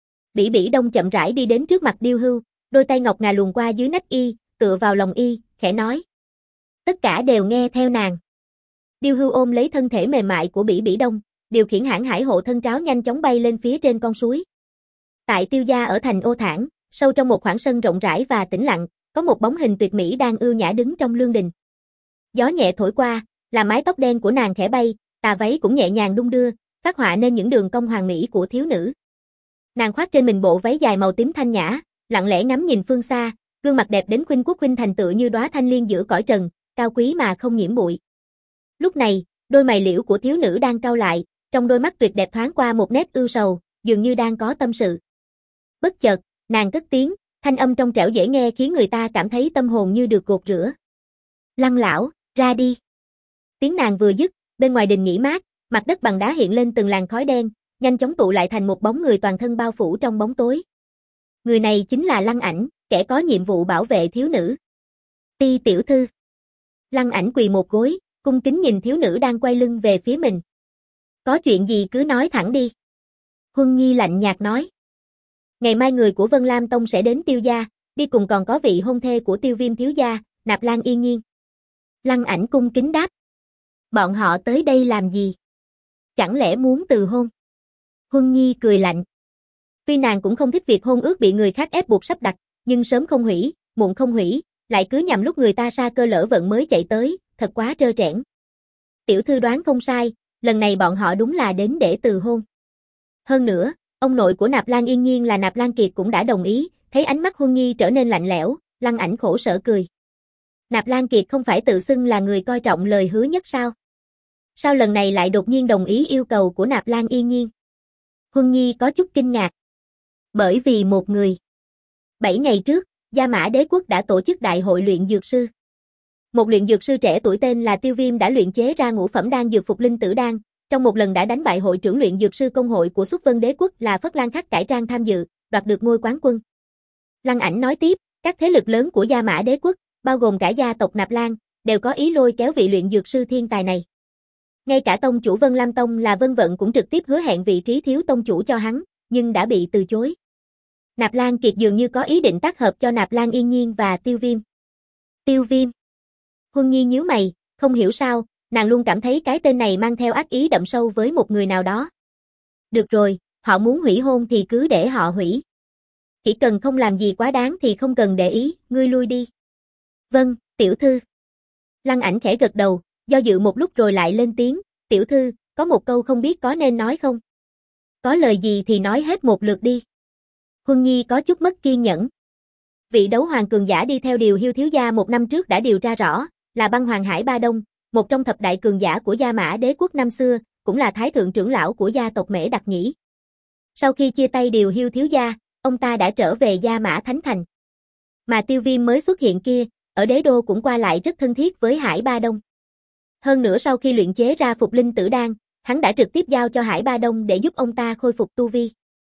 Bỉ Bỉ Đông chậm rãi đi đến trước mặt Điêu Hưu, đôi tay ngọc ngà luồn qua dưới nách y, tựa vào lòng y, khẽ nói. Tất cả đều nghe theo nàng. Điêu Hưu ôm lấy thân thể mềm mại của Bỉ Bỉ Đông, điều khiển hãn hải hộ thân tráo nhanh chóng bay lên phía trên con suối. Tại Tiêu gia ở thành Ô Thản, sâu trong một khoảng sân rộng rãi và tĩnh lặng, có một bóng hình tuyệt mỹ đang ưu nhã đứng trong lương đình. Gió nhẹ thổi qua, làm mái tóc đen của nàng khẽ bay, tà váy cũng nhẹ nhàng đung đưa, phát họa nên những đường cong hoàn mỹ của thiếu nữ. Nàng khoác trên mình bộ váy dài màu tím thanh nhã, lặng lẽ ngắm nhìn phương xa, gương mặt đẹp đến khuynh quốc khuynh thành tựa như đóa thanh liên giữa cõi trần, cao quý mà không nhiễm bụi. Lúc này, đôi mày liễu của thiếu nữ đang cau lại, trong đôi mắt tuyệt đẹp thoáng qua một nét ưu sầu, dường như đang có tâm sự. Bất chợt, nàng cất tiếng, thanh âm trong trẻo dễ nghe khiến người ta cảm thấy tâm hồn như được gột rửa. Lăng lão, ra đi. Tiếng nàng vừa dứt, bên ngoài đình nghỉ mát, mặt đất bằng đá hiện lên từng làn khói đen, nhanh chóng tụ lại thành một bóng người toàn thân bao phủ trong bóng tối. Người này chính là Lăng Ảnh, kẻ có nhiệm vụ bảo vệ thiếu nữ. Ti tiểu thư. Lăng Ảnh quỳ một gối, cung kính nhìn thiếu nữ đang quay lưng về phía mình. Có chuyện gì cứ nói thẳng đi. Huân Nhi lạnh nhạt nói. Ngày mai người của Vân Lam Tông sẽ đến Tiêu gia, đi cùng còn có vị hôn thê của Tiêu Viêm thiếu gia, Nạp Lan Yên Nhiên. Lăng Ảnh cung kính đáp. Bọn họ tới đây làm gì? Chẳng lẽ muốn từ hôn? Huân Nhi cười lạnh. Tuy nàng cũng không thích việc hôn ước bị người khác ép buộc sắp đặt, nhưng sớm không hủy, muộn không hủy, lại cứ nhằm lúc người ta sa cơ lỡ vận mới chạy tới, thật quá trơ trẽn. Tiểu thư đoán không sai, lần này bọn họ đúng là đến để từ hôn. Hơn nữa, ông nội của Nạp Lan Yên Nhiên là Nạp Lan Kiệt cũng đã đồng ý, thấy ánh mắt Huân Nhi trở nên lạnh lẽo, Lăng Ảnh khổ sở cười. Nạp Lan Kiệt không phải tự xưng là người coi trọng lời hứa nhất sao? Sao lần này lại đột nhiên đồng ý yêu cầu của Nạp Lan Yên Nhiên? Huân Nhi có chút kinh ngạc. Bởi vì một người. Bảy ngày trước, Gia Mã Đế Quốc đã tổ chức đại hội luyện dược sư. Một luyện dược sư trẻ tuổi tên là Tiêu Viêm đã luyện chế ra ngũ phẩm đan dược phục linh tử đan, trong một lần đã đánh bại hội trưởng luyện dược sư công hội của Xuất Vân Đế Quốc là Phất Lan Khắc cải trang tham dự, đoạt được ngôi quán quân. Lăng Ảnh nói tiếp, các thế lực lớn của Gia Mã Đế Quốc, bao gồm cả gia tộc Nạp Lan, đều có ý lôi kéo vị luyện dược sư thiên tài này. Ngay cả tông chủ Vân Lam Tông là Vân Vận cũng trực tiếp hứa hẹn vị trí thiếu tông chủ cho hắn, nhưng đã bị từ chối. Nạp Lan Kiệt dường như có ý định tác hợp cho Nạp Lan Yên Nhiên và Tiêu Viêm. Tiêu Viêm. Huân Nhi nhíu mày, không hiểu sao, nàng luôn cảm thấy cái tên này mang theo ác ý đậm sâu với một người nào đó. Được rồi, họ muốn hủy hôn thì cứ để họ hủy. Chỉ cần không làm gì quá đáng thì không cần để ý, ngươi lui đi. Vâng, tiểu thư. Lăng Ảnh khẽ gật đầu, do dự một lúc rồi lại lên tiếng, tiểu thư, có một câu không biết có nên nói không? Có lời gì thì nói hết một lượt đi. Huân Nhi có chút mất kiên nhẫn. Vị đấu hoàng cường giả đi theo Điều Hiêu thiếu gia một năm trước đã điều tra rõ, là băng hoàng Hải Ba Đông, một trong thập đại cường giả của Gia Mã Đế quốc năm xưa, cũng là thái thượng trưởng lão của gia tộc Mễ Đặc Nhĩ. Sau khi chia tay Điều Hiêu thiếu gia, ông ta đã trở về Gia Mã Thánh Thành. Mà Tiêu Viêm mới xuất hiện kia, ở đế đô cũng qua lại rất thân thiết với Hải Ba Đông. Hơn nữa sau khi luyện chế ra Phục Linh Tử Đan, hắn đã trực tiếp giao cho Hải Ba Đông để giúp ông ta khôi phục tu vi.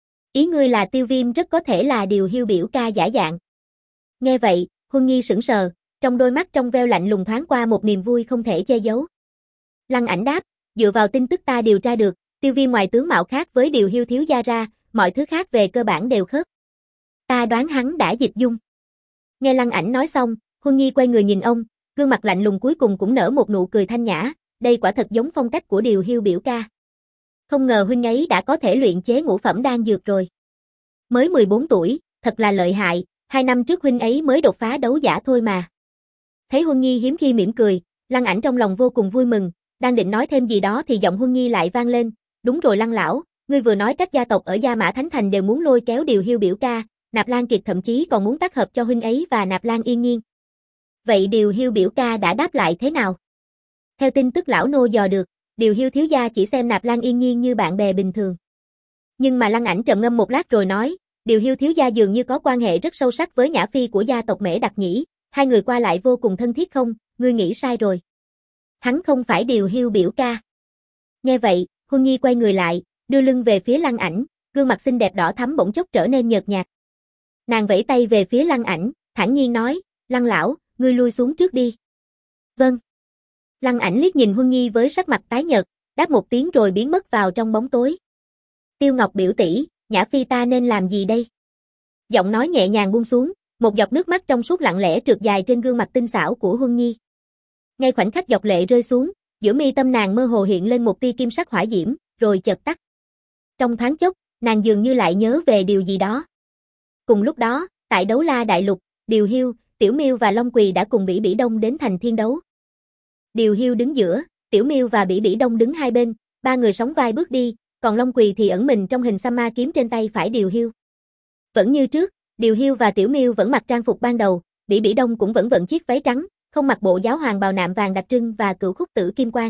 Ý ngươi là Tiêu Viêm rất có thể là Điều Hiêu biểu ca giả dạng. Nghe vậy, Huân Nhi sững sờ, trong đôi mắt trong veo lạnh lùng thoáng qua một niềm vui không thể che giấu. Lăng Ảnh đáp, dựa vào tin tức ta điều tra được, Tiêu Viêm ngoài tướng mạo khác với Điều Hiêu thiếu gia ra, mọi thứ khác về cơ bản đều khớp. Ta đoán hắn đã dịch dung. Nghe Lăng Ảnh nói xong, Huân Nhi quay người nhìn ông, gương mặt lạnh lùng cuối cùng cũng nở một nụ cười thanh nhã, đây quả thật giống phong cách của Điều Hiêu biểu ca. Không ngờ huynh ấy đã có thể luyện chế ngũ phẩm đan dược rồi. Mới mười bốn tuổi, thật là lợi hại, hai năm trước huynh ấy mới đột phá đấu giả thôi mà. Thấy Huân Nhi hiếm khi mỉm cười, Lăng Ảnh trong lòng vô cùng vui mừng, đang định nói thêm gì đó thì giọng Huân Nhi lại vang lên, đúng rồi Lăng lão, ngươi vừa nói các gia tộc ở Gia Mã Thánh Thành đều muốn lôi kéo Điều Hiêu biểu ca, Nạp Lan Kiệt thậm chí còn muốn tác hợp cho huynh ấy và Nạp Lan Yên Nhiên. Vậy Điều Hiêu biểu ca đã đáp lại thế nào? Theo tin tức lão nô dò được, Điều Hiêu thiếu gia chỉ xem Nạp Lan Yên Nhiên như bạn bè bình thường. Nhưng mà Lăng Ảnh trầm ngâm một lát rồi nói, Điều Hiêu thiếu gia dường như có quan hệ rất sâu sắc với Nhã Phi của gia tộc Mễ Đặc Nhĩ, hai người qua lại vô cùng thân thiết không, ngươi nghĩ sai rồi. Hắn không phải Điều Hiêu biểu ca. Nghe vậy, Huân Nhi quay người lại, đưa lưng về phía Lăng Ảnh, gương mặt xinh đẹp đỏ thắm bỗng chốc trở nên nhợt nhạt. Nàng vẫy tay về phía Lăng Ảnh, thản nhiên nói, Lăng lão, ngươi lui xuống trước đi. Vâng. Lăng Ảnh liếc nhìn Huân Nhi với sắc mặt tái nhợt, đáp một tiếng rồi biến mất vào trong bóng tối. Tiêu Ngọc biểu tỷ, Nhã Phi ta nên làm gì đây? Giọng nói nhẹ nhàng buông xuống, một giọt nước mắt trong suốt lặng lẽ trượt dài trên gương mặt tinh xảo của Huân Nhi. Ngay khoảnh khắc giọt lệ rơi xuống, giữa mi tâm nàng mơ hồ hiện lên một tia kim sắc hỏa diễm, rồi chợt tắt. Trong thoáng chốc, nàng dường như lại nhớ về điều gì đó. Cùng lúc đó, tại Đấu La Đại Lục, Điều Hiêu, Tiểu Miêu và Long Quỳ đã cùng Bỉ Bỉ Đông đến thành Thiên Đấu. Điều Hiêu đứng giữa, Tiểu Miêu và Bỉ Bỉ Đông đứng hai bên, ba người sóng vai bước đi, còn Long Quỳ thì ẩn mình trong hình Sama kiếm trên tay phải Điều Hiêu. Vẫn như trước, Điều Hiêu và Tiểu Miêu vẫn mặc trang phục ban đầu, Bỉ Bỉ Đông cũng vẫn vận chiếc váy trắng, không mặc bộ giáo hoàng bào nạm vàng đặc trưng và cửu khúc tử kim quang.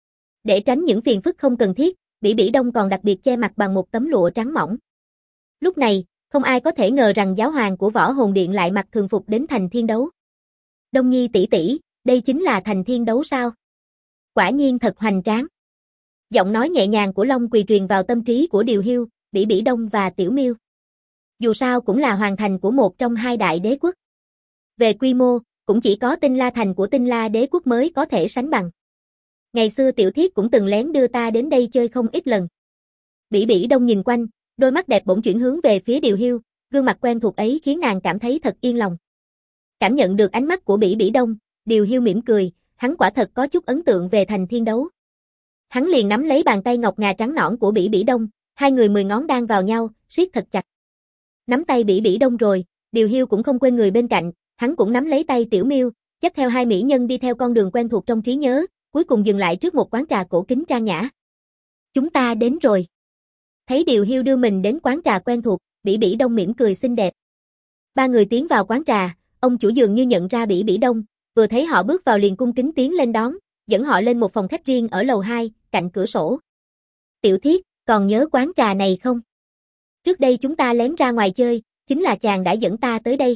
Để tránh những phiền phức không cần thiết, Bỉ Bỉ Đông còn đặc biệt che mặt bằng một tấm lụa trắng mỏng. Lúc này, không ai có thể ngờ rằng giáo hoàng của Võ Hồn Điện lại mặc thường phục đến thành Thiên Đấu. Đông Nhi tỷ tỷ, đây chính là thành Thiên Đấu sao? Quả nhiên thật hoành tráng. Giọng nói nhẹ nhàng của Long Quỳ truyền vào tâm trí của Điều Hiêu, Bỉ Bỉ Đông và Tiểu Miêu. Dù sao cũng là hoàng thành của một trong hai đại đế quốc. Về quy mô, cũng chỉ có Tinh La Thành của Tinh La Đế quốc mới có thể sánh bằng. Ngày xưa Tiểu Thiết cũng từng lén đưa ta đến đây chơi không ít lần. Bỉ Bỉ Đông nhìn quanh, đôi mắt đẹp bỗng chuyển hướng về phía Điều Hiêu, gương mặt quen thuộc ấy khiến nàng cảm thấy thật yên lòng. Cảm nhận được ánh mắt của Bỉ Bỉ Đông, Điều Hiêu mỉm cười, hắn quả thật có chút ấn tượng về thành Thiên Đấu. Hắn liền nắm lấy bàn tay ngọc ngà trắng nõn của Bỉ Bỉ Đông, hai người mười ngón đan vào nhau, siết thật chặt. Nắm tay Bỉ Bỉ Đông rồi, Điều Hiêu cũng không quên người bên cạnh, hắn cũng nắm lấy tay Tiểu Miêu, dắt theo hai mỹ nhân đi theo con đường quen thuộc trong trí nhớ, cuối cùng dừng lại trước một quán trà cổ kính trang nhã. Chúng ta đến rồi. Thấy Điều Hiêu đưa mình đến quán trà quen thuộc, Bỉ Bỉ Đông mỉm cười xinh đẹp. Ba người tiến vào quán trà, ông chủ dường như nhận ra Bỉ Bỉ Đông, vừa thấy họ bước vào liền cung kính tiến lên đón, dẫn họ lên một phòng khách riêng ở lầu hai, cạnh cửa sổ. Tiểu Thiết, còn nhớ quán trà này không? Trước đây chúng ta lén ra ngoài chơi, chính là chàng đã dẫn ta tới đây.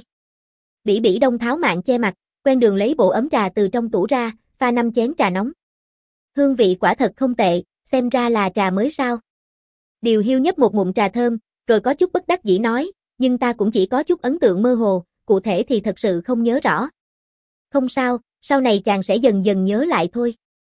Bỉ Bỉ Đông tháo mạng che mặt, quen đường lấy bộ ấm trà từ trong tủ ra, pha năm chén trà nóng. Hương vị quả thật không tệ, xem ra là trà mới sao. Điều Hiêu nhấp một ngụm trà thơm, rồi có chút bất đắc dĩ nói, nhưng ta cũng chỉ có chút ấn tượng mơ hồ, cụ thể thì thật sự không nhớ rõ. Không sao, sau này chàng sẽ dần dần nhớ lại thôi.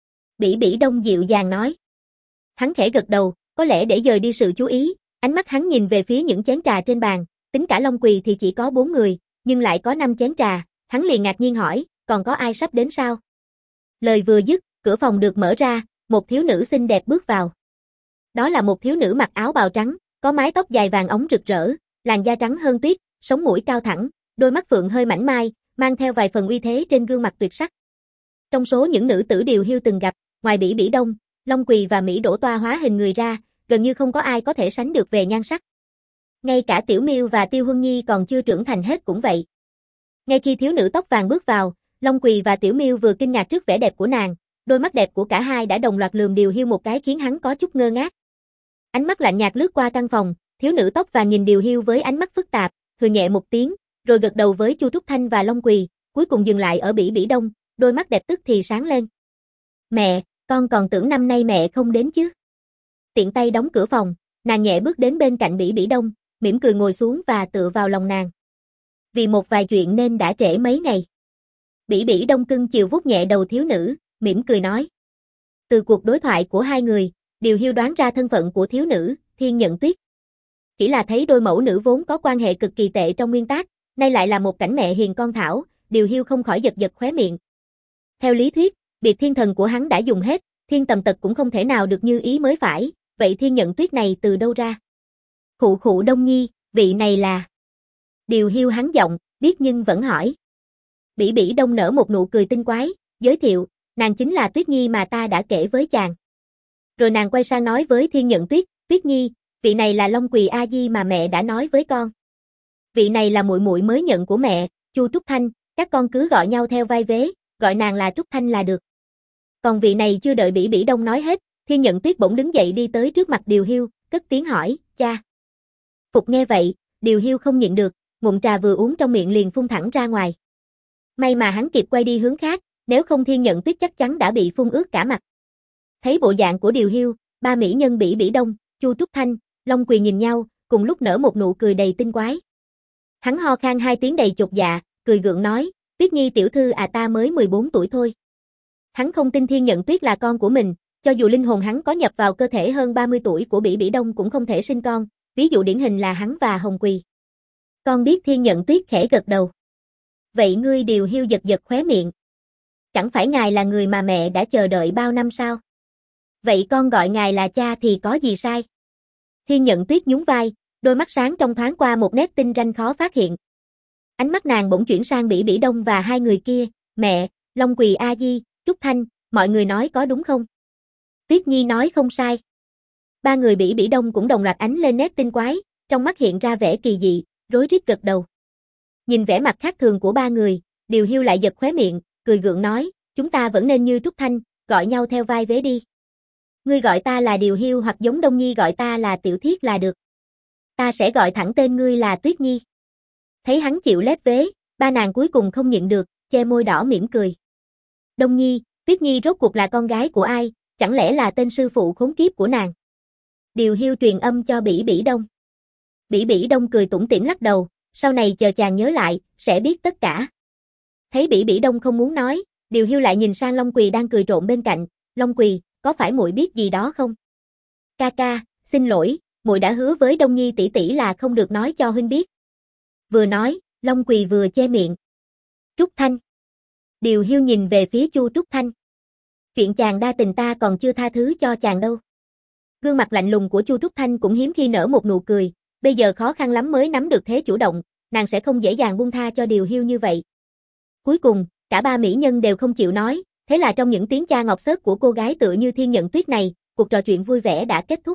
Bỉ Bỉ Đông dịu dàng nói. Hắn khẽ gật đầu, có lẽ để dời đi sự chú ý, ánh mắt hắn nhìn về phía những chén trà trên bàn, tính cả Long Quỳ thì chỉ có bốn người, nhưng lại có năm chén trà, hắn liền ngạc nhiên hỏi, còn có ai sắp đến sao? Lời vừa dứt, cửa phòng được mở ra, một thiếu nữ xinh đẹp bước vào. Đó là một thiếu nữ mặc áo bào trắng, có mái tóc dài vàng óng rực rỡ, làn da trắng hơn tuyết, sống mũi cao thẳng, đôi mắt phượng hơi mảnh mai, mang theo vài phần uy thế trên gương mặt tuyệt sắc. Trong số những nữ tử Điều Hiêu từng gặp, ngoài Bỉ Bỉ Đông, Long Quỳ và Mỹ Đỗ toa hóa hình người ra, gần như không có ai có thể sánh được về nhan sắc. Ngay cả Tiểu Miêu và Tiêu Huân Nhi còn chưa trưởng thành hết cũng vậy. Ngay khi thiếu nữ tóc vàng bước vào, Long Quỳ và Tiểu Miêu vừa kinh ngạc trước vẻ đẹp của nàng, đôi mắt đẹp của cả hai đã đồng loạt lườm Điều Hiu một cái khiến hắn có chút ngơ ngác. Ánh mắt lạnh nhạt lướt qua căn phòng, thiếu nữ tóc vàng nhìn Điều Hiu với ánh mắt phức tạp, hừ nhẹ một tiếng, rồi gật đầu với Chu Trúc Thanh và Long Quỳ, cuối cùng dừng lại ở Bỉ Bỉ Đông, đôi mắt đẹp tức thì sáng lên. Mẹ, con còn tưởng năm nay mẹ không đến chứ. Tiện tay đóng cửa phòng, nàng nhẹ bước đến bên cạnh Bỉ Bỉ Đông, mỉm cười ngồi xuống và tựa vào lòng nàng. Vì một vài chuyện nên đã trễ mấy ngày. Bỉ Bỉ Đông cưng chiều vuốt nhẹ đầu thiếu nữ, mỉm cười nói. Từ cuộc đối thoại của hai người, Điều Hiu đoán ra thân phận của thiếu nữ, Thiên Nhận Tuyết. Chỉ là thấy đôi mẫu nữ vốn có quan hệ cực kỳ tệ trong nguyên tác, nay lại là một cảnh mẹ hiền con thảo, Điều Hiu không khỏi giật giật khóe miệng. Theo lý thuyết, biệt thiên thần của hắn đã dùng hết, thiên tầm tật cũng không thể nào được như ý mới phải, vậy Thiên Nhận Tuyết này từ đâu ra? Khụ khụ Đông Nhi, vị này là... Điều Hiu hắn giọng, biết nhưng vẫn hỏi. Bỉ Bỉ Đông nở một nụ cười tinh quái, giới thiệu, nàng chính là Tuyết Nhi mà ta đã kể với chàng. Rồi nàng quay sang nói với Thiên Nhận Tuyết, Tuyết Nhi, vị này là Long Quỳ A Di mà mẹ đã nói với con. Vị này là muội muội mới nhận của mẹ, Chu Trúc Thanh, các con cứ gọi nhau theo vai vế, gọi nàng là Trúc Thanh là được. Còn vị này chưa đợi Bỉ Bỉ Đông nói hết, Thiên Nhận Tuyết bỗng đứng dậy đi tới trước mặt Điều Hiu, cất tiếng hỏi, cha. Phục nghe vậy, Điều Hiu không nhịn được, ngụm trà vừa uống trong miệng liền phun thẳng ra ngoài. May mà hắn kịp quay đi hướng khác, nếu không Thiên Nhận Tuyết chắc chắn đã bị phun ướt cả mặt. Thấy bộ dạng của Điều Hiu, ba mỹ nhân Bỉ Bỉ Đông, Chu Trúc Thanh, Long Quỳ nhìn nhau, cùng lúc nở một nụ cười đầy tinh quái. Hắn ho khan hai tiếng đầy chột dạ, cười gượng nói, Tuyết Nhi tiểu thư à ta mới mười bốn tuổi thôi. Hắn không tin Thiên Nhận Tuyết là con của mình, cho dù linh hồn hắn có nhập vào cơ thể hơn ba mươi tuổi của Bỉ Bỉ Đông cũng không thể sinh con, ví dụ điển hình là hắn và Hồng Quỳ. Con biết. Thiên Nhận Tuyết khẽ gật đầu. Vậy ngươi? Điều Hiu giật giật khóe miệng. Chẳng phải ngài là người mà mẹ đã chờ đợi bao năm sao? Vậy con gọi ngài là cha thì có gì sai? Thiên Nhận Tuyết nhún vai, đôi mắt sáng trong thoáng qua một nét tinh ranh khó phát hiện. Ánh mắt nàng bỗng chuyển sang Bỉ Bỉ Đông và hai người kia, mẹ, Long Quỳ A Di, Trúc Thanh, mọi người nói có đúng không? Tuyết Nhi nói không sai. Ba người Bỉ Bỉ Đông cũng đồng loạt ánh lên nét tinh quái, trong mắt hiện ra vẻ kỳ dị, rối rít gật đầu. Nhìn vẻ mặt khác thường của ba người, Điều Hiu lại giật khóe miệng, cười gượng nói, chúng ta vẫn nên như Trúc Thanh, gọi nhau theo vai vế đi. Ngươi gọi ta là Điều Hiu hoặc giống Đông Nhi gọi ta là Tiểu Thiết là được. Ta sẽ gọi thẳng tên ngươi là Tuyết Nhi. Thấy hắn chịu lép vế, ba nàng cuối cùng không nhịn được, che môi đỏ mỉm cười. Đông Nhi, Tuyết Nhi rốt cuộc là con gái của ai, chẳng lẽ là tên sư phụ khốn kiếp của nàng? Điều Hiu truyền âm cho Bỉ Bỉ Đông. Bỉ Bỉ Đông cười tủm tỉm lắc đầu, sau này chờ chàng nhớ lại, sẽ biết tất cả. Thấy Bỉ Bỉ Đông không muốn nói, Điều Hiu lại nhìn sang Long Quỳ đang cười trộm bên cạnh, Long Quỳ, có phải muội biết gì đó không? Ca ca, xin lỗi, muội đã hứa với Đông Nhi tỷ tỷ là không được nói cho huynh biết. Vừa nói, Long Quỳ vừa che miệng. Trúc Thanh. Điều Hiu nhìn về phía Chu Trúc Thanh. Chuyện chàng đa tình ta còn chưa tha thứ cho chàng đâu. Gương mặt lạnh lùng của Chu Trúc Thanh cũng hiếm khi nở một nụ cười, bây giờ khó khăn lắm mới nắm được thế chủ động, nàng sẽ không dễ dàng buông tha cho Điều Hiu như vậy. Cuối cùng, cả ba mỹ nhân đều không chịu nói, thế là trong những tiếng cha ngọt xớt của cô gái tựa như Thiên Nhận Tuyết này, cuộc trò chuyện vui vẻ đã kết thúc.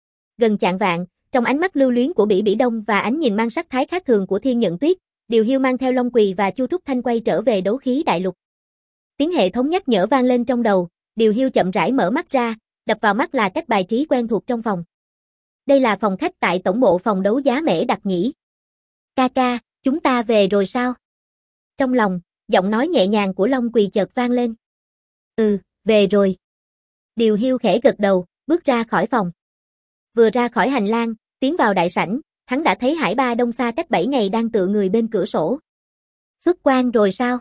Gần chạng vạng, trong ánh mắt lưu luyến của Bỉ Bỉ Đông và ánh nhìn mang sắc thái khác thường của Thiên Nhận Tuyết, Điều Hiu mang theo Long Quỳ và Chu Trúc Thanh quay trở về đấu khí đại lục. Tiếng hệ thống nhắc nhở vang lên trong đầu, Điều Hiu chậm rãi mở mắt ra, đập vào mắt là cách bài trí quen thuộc trong phòng. Đây là phòng khách tại tổng bộ phòng đấu giá Mễ Đặc nhỉ? Ca ca, chúng ta về rồi sao? Trong lòng, giọng nói nhẹ nhàng của Long Quỳ chợt vang lên. Ừ, về rồi. Điều Hiu khẽ gật đầu, bước ra khỏi phòng. Vừa ra khỏi hành lang, tiến vào đại sảnh, hắn đã thấy Hải Ba Đông xa cách bảy ngày đang tựa người bên cửa sổ. Xuất quan rồi sao?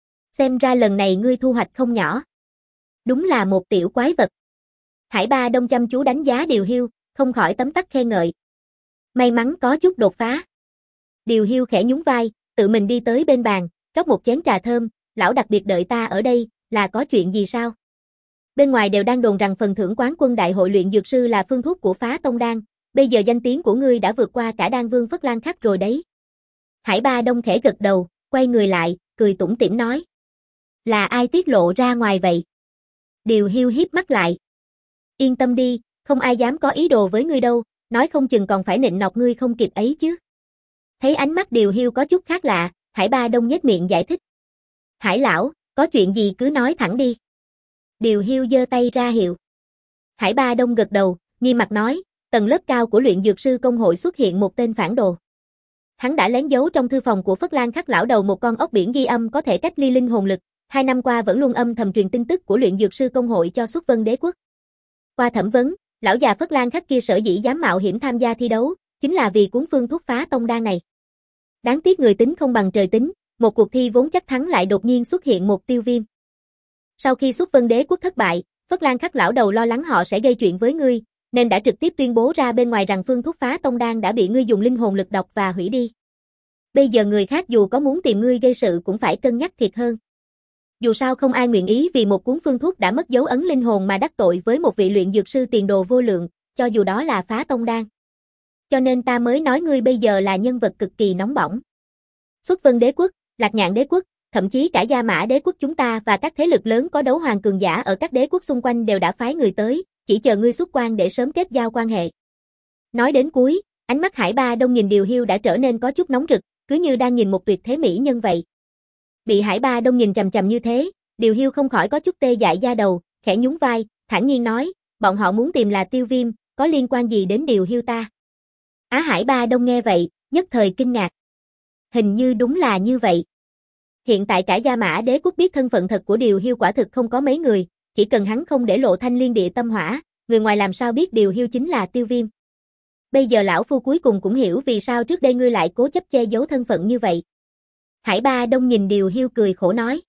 Xem ra lần này ngươi thu hoạch không nhỏ. Đúng là một tiểu quái vật. Hải Ba Đông chăm chú đánh giá Điều Hiu, không khỏi tấm tắc khen ngợi. May mắn có chút đột phá. Điều Hiu khẽ nhún vai, tự mình đi tới bên bàn, rót một chén trà thơm, lão đặc biệt đợi ta ở đây, là có chuyện gì sao? Bên ngoài đều đang đồn rằng phần thưởng quán quân đại hội luyện dược sư là phương thuốc của Phá Tông Đan, bây giờ danh tiếng của ngươi đã vượt qua cả Đan Vương Phất Lan Khắc rồi đấy. Hải Ba Đông khẽ gật đầu, quay người lại, cười tủm tỉm nói. Là ai tiết lộ ra ngoài vậy? Điều Hiu hiếp mắt lại. Yên tâm đi, không ai dám có ý đồ với ngươi đâu, nói không chừng còn phải nịnh nọt ngươi không kịp ấy chứ. Thấy ánh mắt Điều Hiu có chút khác lạ, Hải Ba Đông nhếch miệng giải thích. Hải lão, có chuyện gì cứ nói thẳng đi. Điều Hiu giơ tay ra hiệu. Hải Ba Đông gật đầu, nghiêm mặt nói, tầng lớp cao của luyện dược sư công hội xuất hiện một tên phản đồ. Hắn đã lén giấu trong thư phòng của Phất Lan Khắc lão đầu một con ốc biển ghi âm có thể cách ly linh hồn lực, hai năm qua vẫn luôn âm thầm truyền tin tức của luyện dược sư công hội cho Xuất Vân Đế quốc. Qua thẩm vấn, lão già Phất Lan Khắc kia sở dĩ dám mạo hiểm tham gia thi đấu, chính là vì cuốn phương thuốc phá tông đan này. Đáng tiếc người tính không bằng trời tính, một cuộc thi vốn chắc thắng lại đột nhiên xuất hiện một tiêu viêm. Sau khi Xuất Vân Đế quốc thất bại, Phất Lan Khắc lão đầu lo lắng họ sẽ gây chuyện với ngươi, nên đã trực tiếp tuyên bố ra bên ngoài rằng phương thuốc phá tông đan đã bị ngươi dùng linh hồn lực độc và hủy đi. Bây giờ người khác dù có muốn tìm ngươi gây sự cũng phải cân nhắc thiệt hơn. Dù sao không ai nguyện ý vì một cuốn phương thuốc đã mất dấu ấn linh hồn mà đắc tội với một vị luyện dược sư tiền đồ vô lượng, cho dù đó là phá tông đan. Cho nên ta mới nói ngươi bây giờ là nhân vật cực kỳ nóng bỏng. Xuất Vân Đế quốc, Lạc Nhạn Đế quốc, thậm chí cả Gia Mã Đế quốc chúng ta và các thế lực lớn có đấu hoàng cường giả ở các đế quốc xung quanh đều đã phái người tới, chỉ chờ ngươi xuất quan để sớm kết giao quan hệ. Nói đến cuối, ánh mắt Hải Ba Đông nhìn Điều Hiu đã trở nên có chút nóng rực, cứ như đang nhìn một tuyệt thế mỹ nhân vậy. Bị Hải Ba Đông nhìn chằm chằm như thế, Điều Hiu không khỏi có chút tê dại da đầu, khẽ nhún vai, thản nhiên nói, bọn họ muốn tìm là Tiêu Viêm, có liên quan gì đến Điều Hiu ta? Á Hải Ba Đông nghe vậy, nhất thời kinh ngạc. Hình như đúng là như vậy. Hiện tại cả Gia Mã Đế quốc biết thân phận thật của Điều Hiu quả thực không có mấy người, chỉ cần hắn không để lộ thanh liên địa tâm hỏa, người ngoài làm sao biết Điều Hiu chính là Tiêu Viêm. Bây giờ lão phu cuối cùng cũng hiểu vì sao trước đây ngươi lại cố chấp che giấu thân phận như vậy. Hải Ba Đông nhìn Điều Hiu cười khổ nói.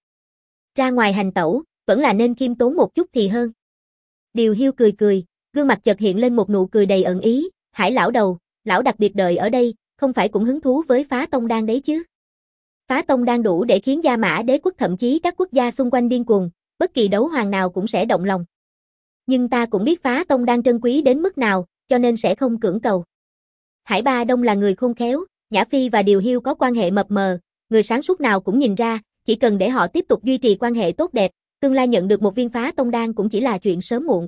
Ra ngoài hành tẩu, vẫn là nên khiêm tốn một chút thì hơn. Điều Hiu cười cười, gương mặt chợt hiện lên một nụ cười đầy ẩn ý, Hải lão đầu, lão đặc biệt đợi ở đây, không phải cũng hứng thú với phá tông đan đấy chứ. Phá tông đan đủ để khiến Gia Mã Đế quốc thậm chí các quốc gia xung quanh điên cuồng, bất kỳ đấu hoàng nào cũng sẽ động lòng. Nhưng ta cũng biết phá tông đan trân quý đến mức nào, cho nên sẽ không cưỡng cầu. Hải Ba Đông là người khôn khéo, Nhã Phi và Điều Hiu có quan hệ mập mờ, người sáng suốt nào cũng nhìn ra, chỉ cần để họ tiếp tục duy trì quan hệ tốt đẹp, tương lai nhận được một viên phá tông đan cũng chỉ là chuyện sớm muộn.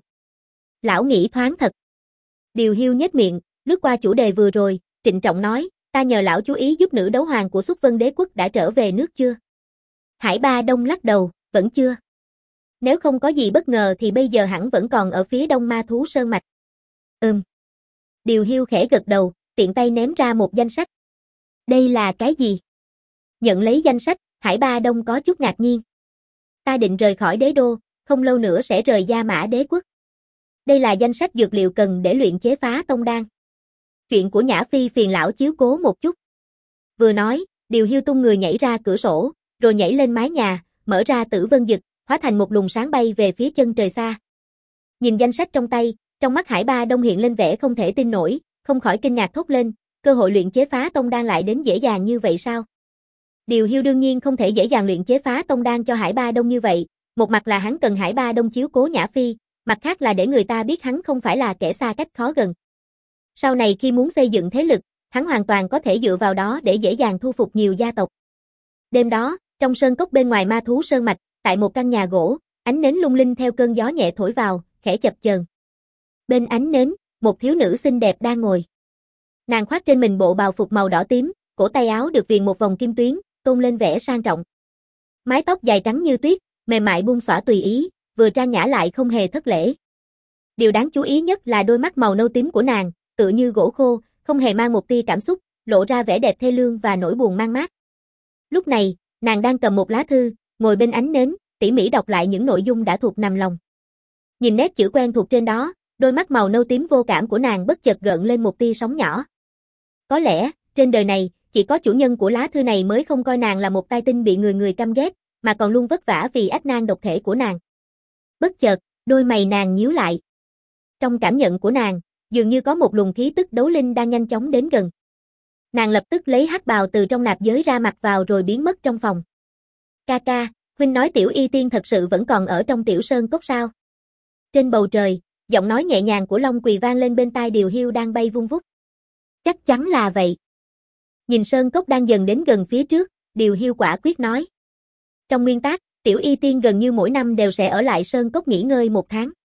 Lão nghĩ thoáng thật. Điều Hiu nhếch miệng, lướt qua chủ đề vừa rồi, trịnh trọng nói, ta nhờ lão chú ý giúp nữ đấu hoàng của Xuất Vân Đế quốc đã trở về nước chưa? Hải Ba Đông lắc đầu, vẫn chưa. Nếu không có gì bất ngờ thì bây giờ hẳn vẫn còn ở phía đông Ma Thú Sơn Mạch. Ừm. Điều Hiu khẽ gật đầu, tiện tay ném ra một danh sách. Đây là cái gì? Nhận lấy danh sách, Hải Ba Đông có chút ngạc nhiên. Ta định rời khỏi đế đô, không lâu nữa sẽ rời Gia Mã Đế quốc. Đây là danh sách dược liệu cần để luyện chế phá tông đan. Chuyện của Nhã Phi phiền lão chiếu cố một chút. Vừa nói, Điều Hiu tung người nhảy ra cửa sổ, rồi nhảy lên mái nhà, mở ra Tử Vân Dực, hóa thành một luồng sáng bay về phía chân trời xa. Nhìn danh sách trong tay, trong mắt Hải Ba Đông hiện lên vẻ không thể tin nổi, không khỏi kinh ngạc thốt lên, cơ hội luyện chế phá tông đan lại đến dễ dàng như vậy sao? Điều Hiu đương nhiên không thể dễ dàng luyện chế phá tông đan cho Hải Ba Đông như vậy, một mặt là hắn cần Hải Ba Đông chiếu cố Nhã Phi, mặt khác là để người ta biết hắn không phải là kẻ xa cách khó gần. Sau này khi muốn xây dựng thế lực, hắn hoàn toàn có thể dựa vào đó để dễ dàng thu phục nhiều gia tộc. Đêm đó, trong sơn cốc bên ngoài Ma Thú Sơn Mạch, tại một căn nhà gỗ, ánh nến lung linh theo cơn gió nhẹ thổi vào, khẽ chập chờn. Bên ánh nến, một thiếu nữ xinh đẹp đang ngồi. Nàng khoác trên mình bộ bào phục màu đỏ tím, cổ tay áo được viền một vòng kim tuyến, tôn lên vẻ sang trọng. Mái tóc dài trắng như tuyết, mềm mại buông xõa tùy ý, vừa trang nhã lại không hề thất lễ. Điều đáng chú ý nhất là đôi mắt màu nâu tím của nàng, tựa như gỗ khô, không hề mang một tia cảm xúc, lộ ra vẻ đẹp thê lương và nỗi buồn man mác. Lúc này, nàng đang cầm một lá thư, ngồi bên ánh nến, tỉ mỉ đọc lại những nội dung đã thuộc nằm lòng. Nhìn nét chữ quen thuộc trên đó, đôi mắt màu nâu tím vô cảm của nàng bất chợt gợn lên một tia sóng nhỏ. Có lẽ, trên đời này, chỉ có chủ nhân của lá thư này mới không coi nàng là một tai tinh bị người người căm ghét, mà còn luôn vất vả vì ách nan độc thể của nàng. Bất chợt, đôi mày nàng nhíu lại. Trong cảm nhận của nàng, dường như có một luồng khí tức đấu linh đang nhanh chóng đến gần. Nàng lập tức lấy hắc bào từ trong nạp giới ra mặc vào rồi biến mất trong phòng. Ca ca, huynh nói Tiểu Y Tiên thật sự vẫn còn ở trong Tiểu Sơn Cốc sao? Trên bầu trời, giọng nói nhẹ nhàng của Long Quỳ vang lên bên tai Điều Hiu đang bay vung vút. Chắc chắn là vậy. Nhìn Sơn Cốc đang dần đến gần phía trước, Điều Hiu quả quyết nói. Trong nguyên tắc, Tiểu Y Tiên gần như mỗi năm đều sẽ ở lại Sơn Cốc nghỉ ngơi một tháng.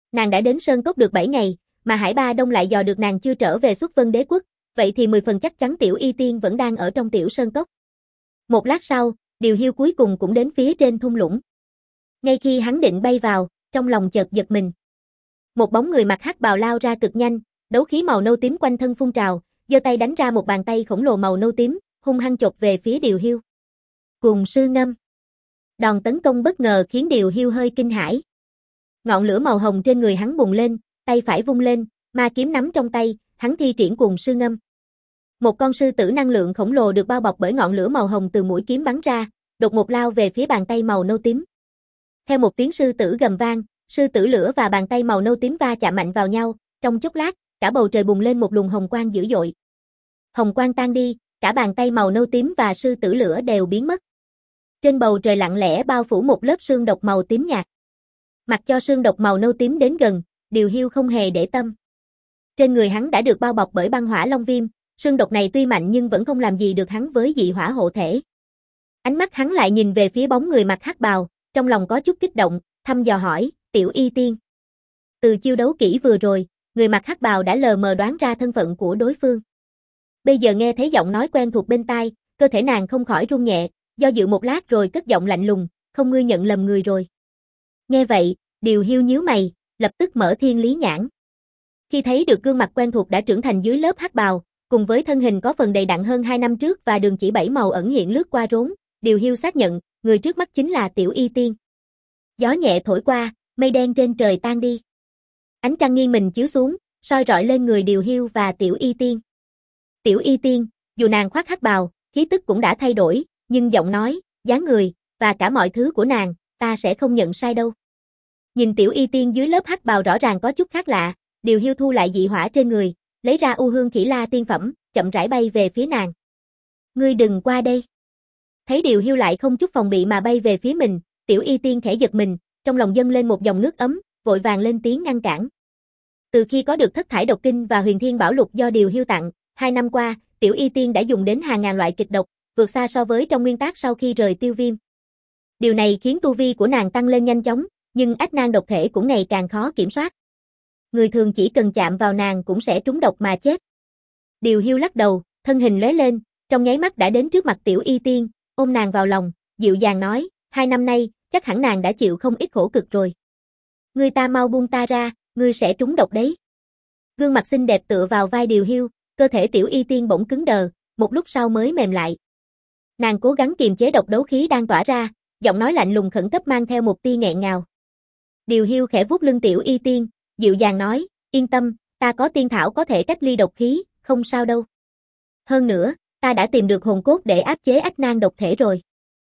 Nàng đã đến Sơn Cốc được bảy ngày, mà Hải Ba Đông lại dò được nàng chưa trở về Xuất Vân Đế Quốc, vậy thì mười phần chắc chắn Tiểu Y Tiên vẫn đang ở trong Tiểu Sơn Cốc. Một lát sau, Điều Hiu cuối cùng cũng đến phía trên thung lũng. Ngay khi hắn định bay vào, trong lòng chợt giật mình. Một bóng người mặc hắc bào lao ra cực nhanh, đấu khí màu nâu tím quanh thân phun trào, giơ tay đánh ra một bàn tay khổng lồ màu nâu tím, hung hăng chộp về phía Điều Hiu. Cùng sư ngâm. Đòn tấn công bất ngờ khiến Điều Hiu hơi kinh hãi. Ngọn lửa màu hồng trên người hắn bùng lên, tay phải vung lên, ma kiếm nắm trong tay, hắn thi triển cùng sư ngâm. Một con sư tử năng lượng khổng lồ được bao bọc bởi ngọn lửa màu hồng từ mũi kiếm bắn ra, đột ngột lao về phía bàn tay màu nâu tím. Theo một tiếng sư tử gầm vang, sư tử lửa và bàn tay màu nâu tím va chạm mạnh vào nhau, trong chốc lát, cả bầu trời bùng lên một luồng hồng quang dữ dội. Hồng quang tan đi, cả bàn tay màu nâu tím và sư tử lửa đều biến mất. Trên bầu trời lặng lẽ bao phủ một lớp sương độc màu tím nhạt. Mặc cho sương độc màu nâu tím đến gần, Điều Hiu không hề để tâm. Trên người hắn đã được bao bọc bởi băng hỏa long viêm, sương độc này tuy mạnh nhưng vẫn không làm gì được hắn với dị hỏa hộ thể. Ánh mắt hắn lại nhìn về phía bóng người mặc hắc bào, trong lòng có chút kích động, thăm dò hỏi, Tiểu Y Tiên. Từ chiêu đấu kỹ vừa rồi, người mặc hắc bào đã lờ mờ đoán ra thân phận của đối phương. Bây giờ nghe thấy giọng nói quen thuộc bên tai, cơ thể nàng không khỏi run nhẹ, do dự một lát rồi cất giọng lạnh lùng, không ngươi nhận lầm người rồi. Nghe vậy, Điều Hiu nhíu mày, lập tức mở thiên lý nhãn. Khi thấy được gương mặt quen thuộc đã trưởng thành dưới lớp hắc bào, cùng với thân hình có phần đầy đặn hơn hai năm trước và đường chỉ bảy màu ẩn hiện lướt qua rốn, Điều Hiu xác nhận, người trước mắt chính là Tiểu Y Tiên. Gió nhẹ thổi qua, mây đen trên trời tan đi. Ánh trăng nghiêng mình chiếu xuống, soi rọi lên người Điều Hiu và Tiểu Y Tiên. Tiểu Y Tiên, dù nàng khoác hắc bào, khí tức cũng đã thay đổi, nhưng giọng nói, dáng người, và cả mọi thứ của nàng, ta sẽ không nhận sai đâu. Nhìn Tiểu Y Tiên dưới lớp hắc bào rõ ràng có chút khác lạ, Điều Hiu thu lại dị hỏa trên người, lấy ra U Hương Khỉ La tiên phẩm, chậm rãi bay về phía nàng. Ngươi đừng qua đây. Thấy Điều Hiu lại không chút phòng bị mà bay về phía mình, Tiểu Y Tiên khẽ giật mình, trong lòng dâng lên một dòng nước ấm, vội vàng lên tiếng ngăn cản. Từ khi có được Thất Thải Độc Kinh và Huyền Thiên Bảo Lục do Điều Hiu tặng, hai năm qua, Tiểu Y Tiên đã dùng đến hàng ngàn loại kịch độc, vượt xa so với trong nguyên tác sau khi rời Tiêu Viêm. Điều này khiến tu vi của nàng tăng lên nhanh chóng, nhưng ách nan độc thể cũng ngày càng khó kiểm soát. Người thường chỉ cần chạm vào nàng cũng sẽ trúng độc mà chết. Điều Hiu lắc đầu, thân hình lóe lên, trong nháy mắt đã đến trước mặt Tiểu Y Tiên, ôm nàng vào lòng, dịu dàng nói, hai năm nay, chắc hẳn nàng đã chịu không ít khổ cực rồi. Ngươi ta mau buông ta ra, ngươi sẽ trúng độc đấy. Gương mặt xinh đẹp tựa vào vai Điều Hiu, cơ thể Tiểu Y Tiên bỗng cứng đờ, một lúc sau mới mềm lại. Nàng cố gắng kiềm chế độc đấu khí đang tỏa ra, giọng nói lạnh lùng khẩn cấp mang theo một tia nghẹn ngào. Điều Hiu khẽ vuốt lưng Tiểu Y Tiên, dịu dàng nói, yên tâm, ta có tiên thảo có thể cách ly độc khí, không sao đâu. Hơn nữa, ta đã tìm được hồn cốt để áp chế ách nan độc thể rồi.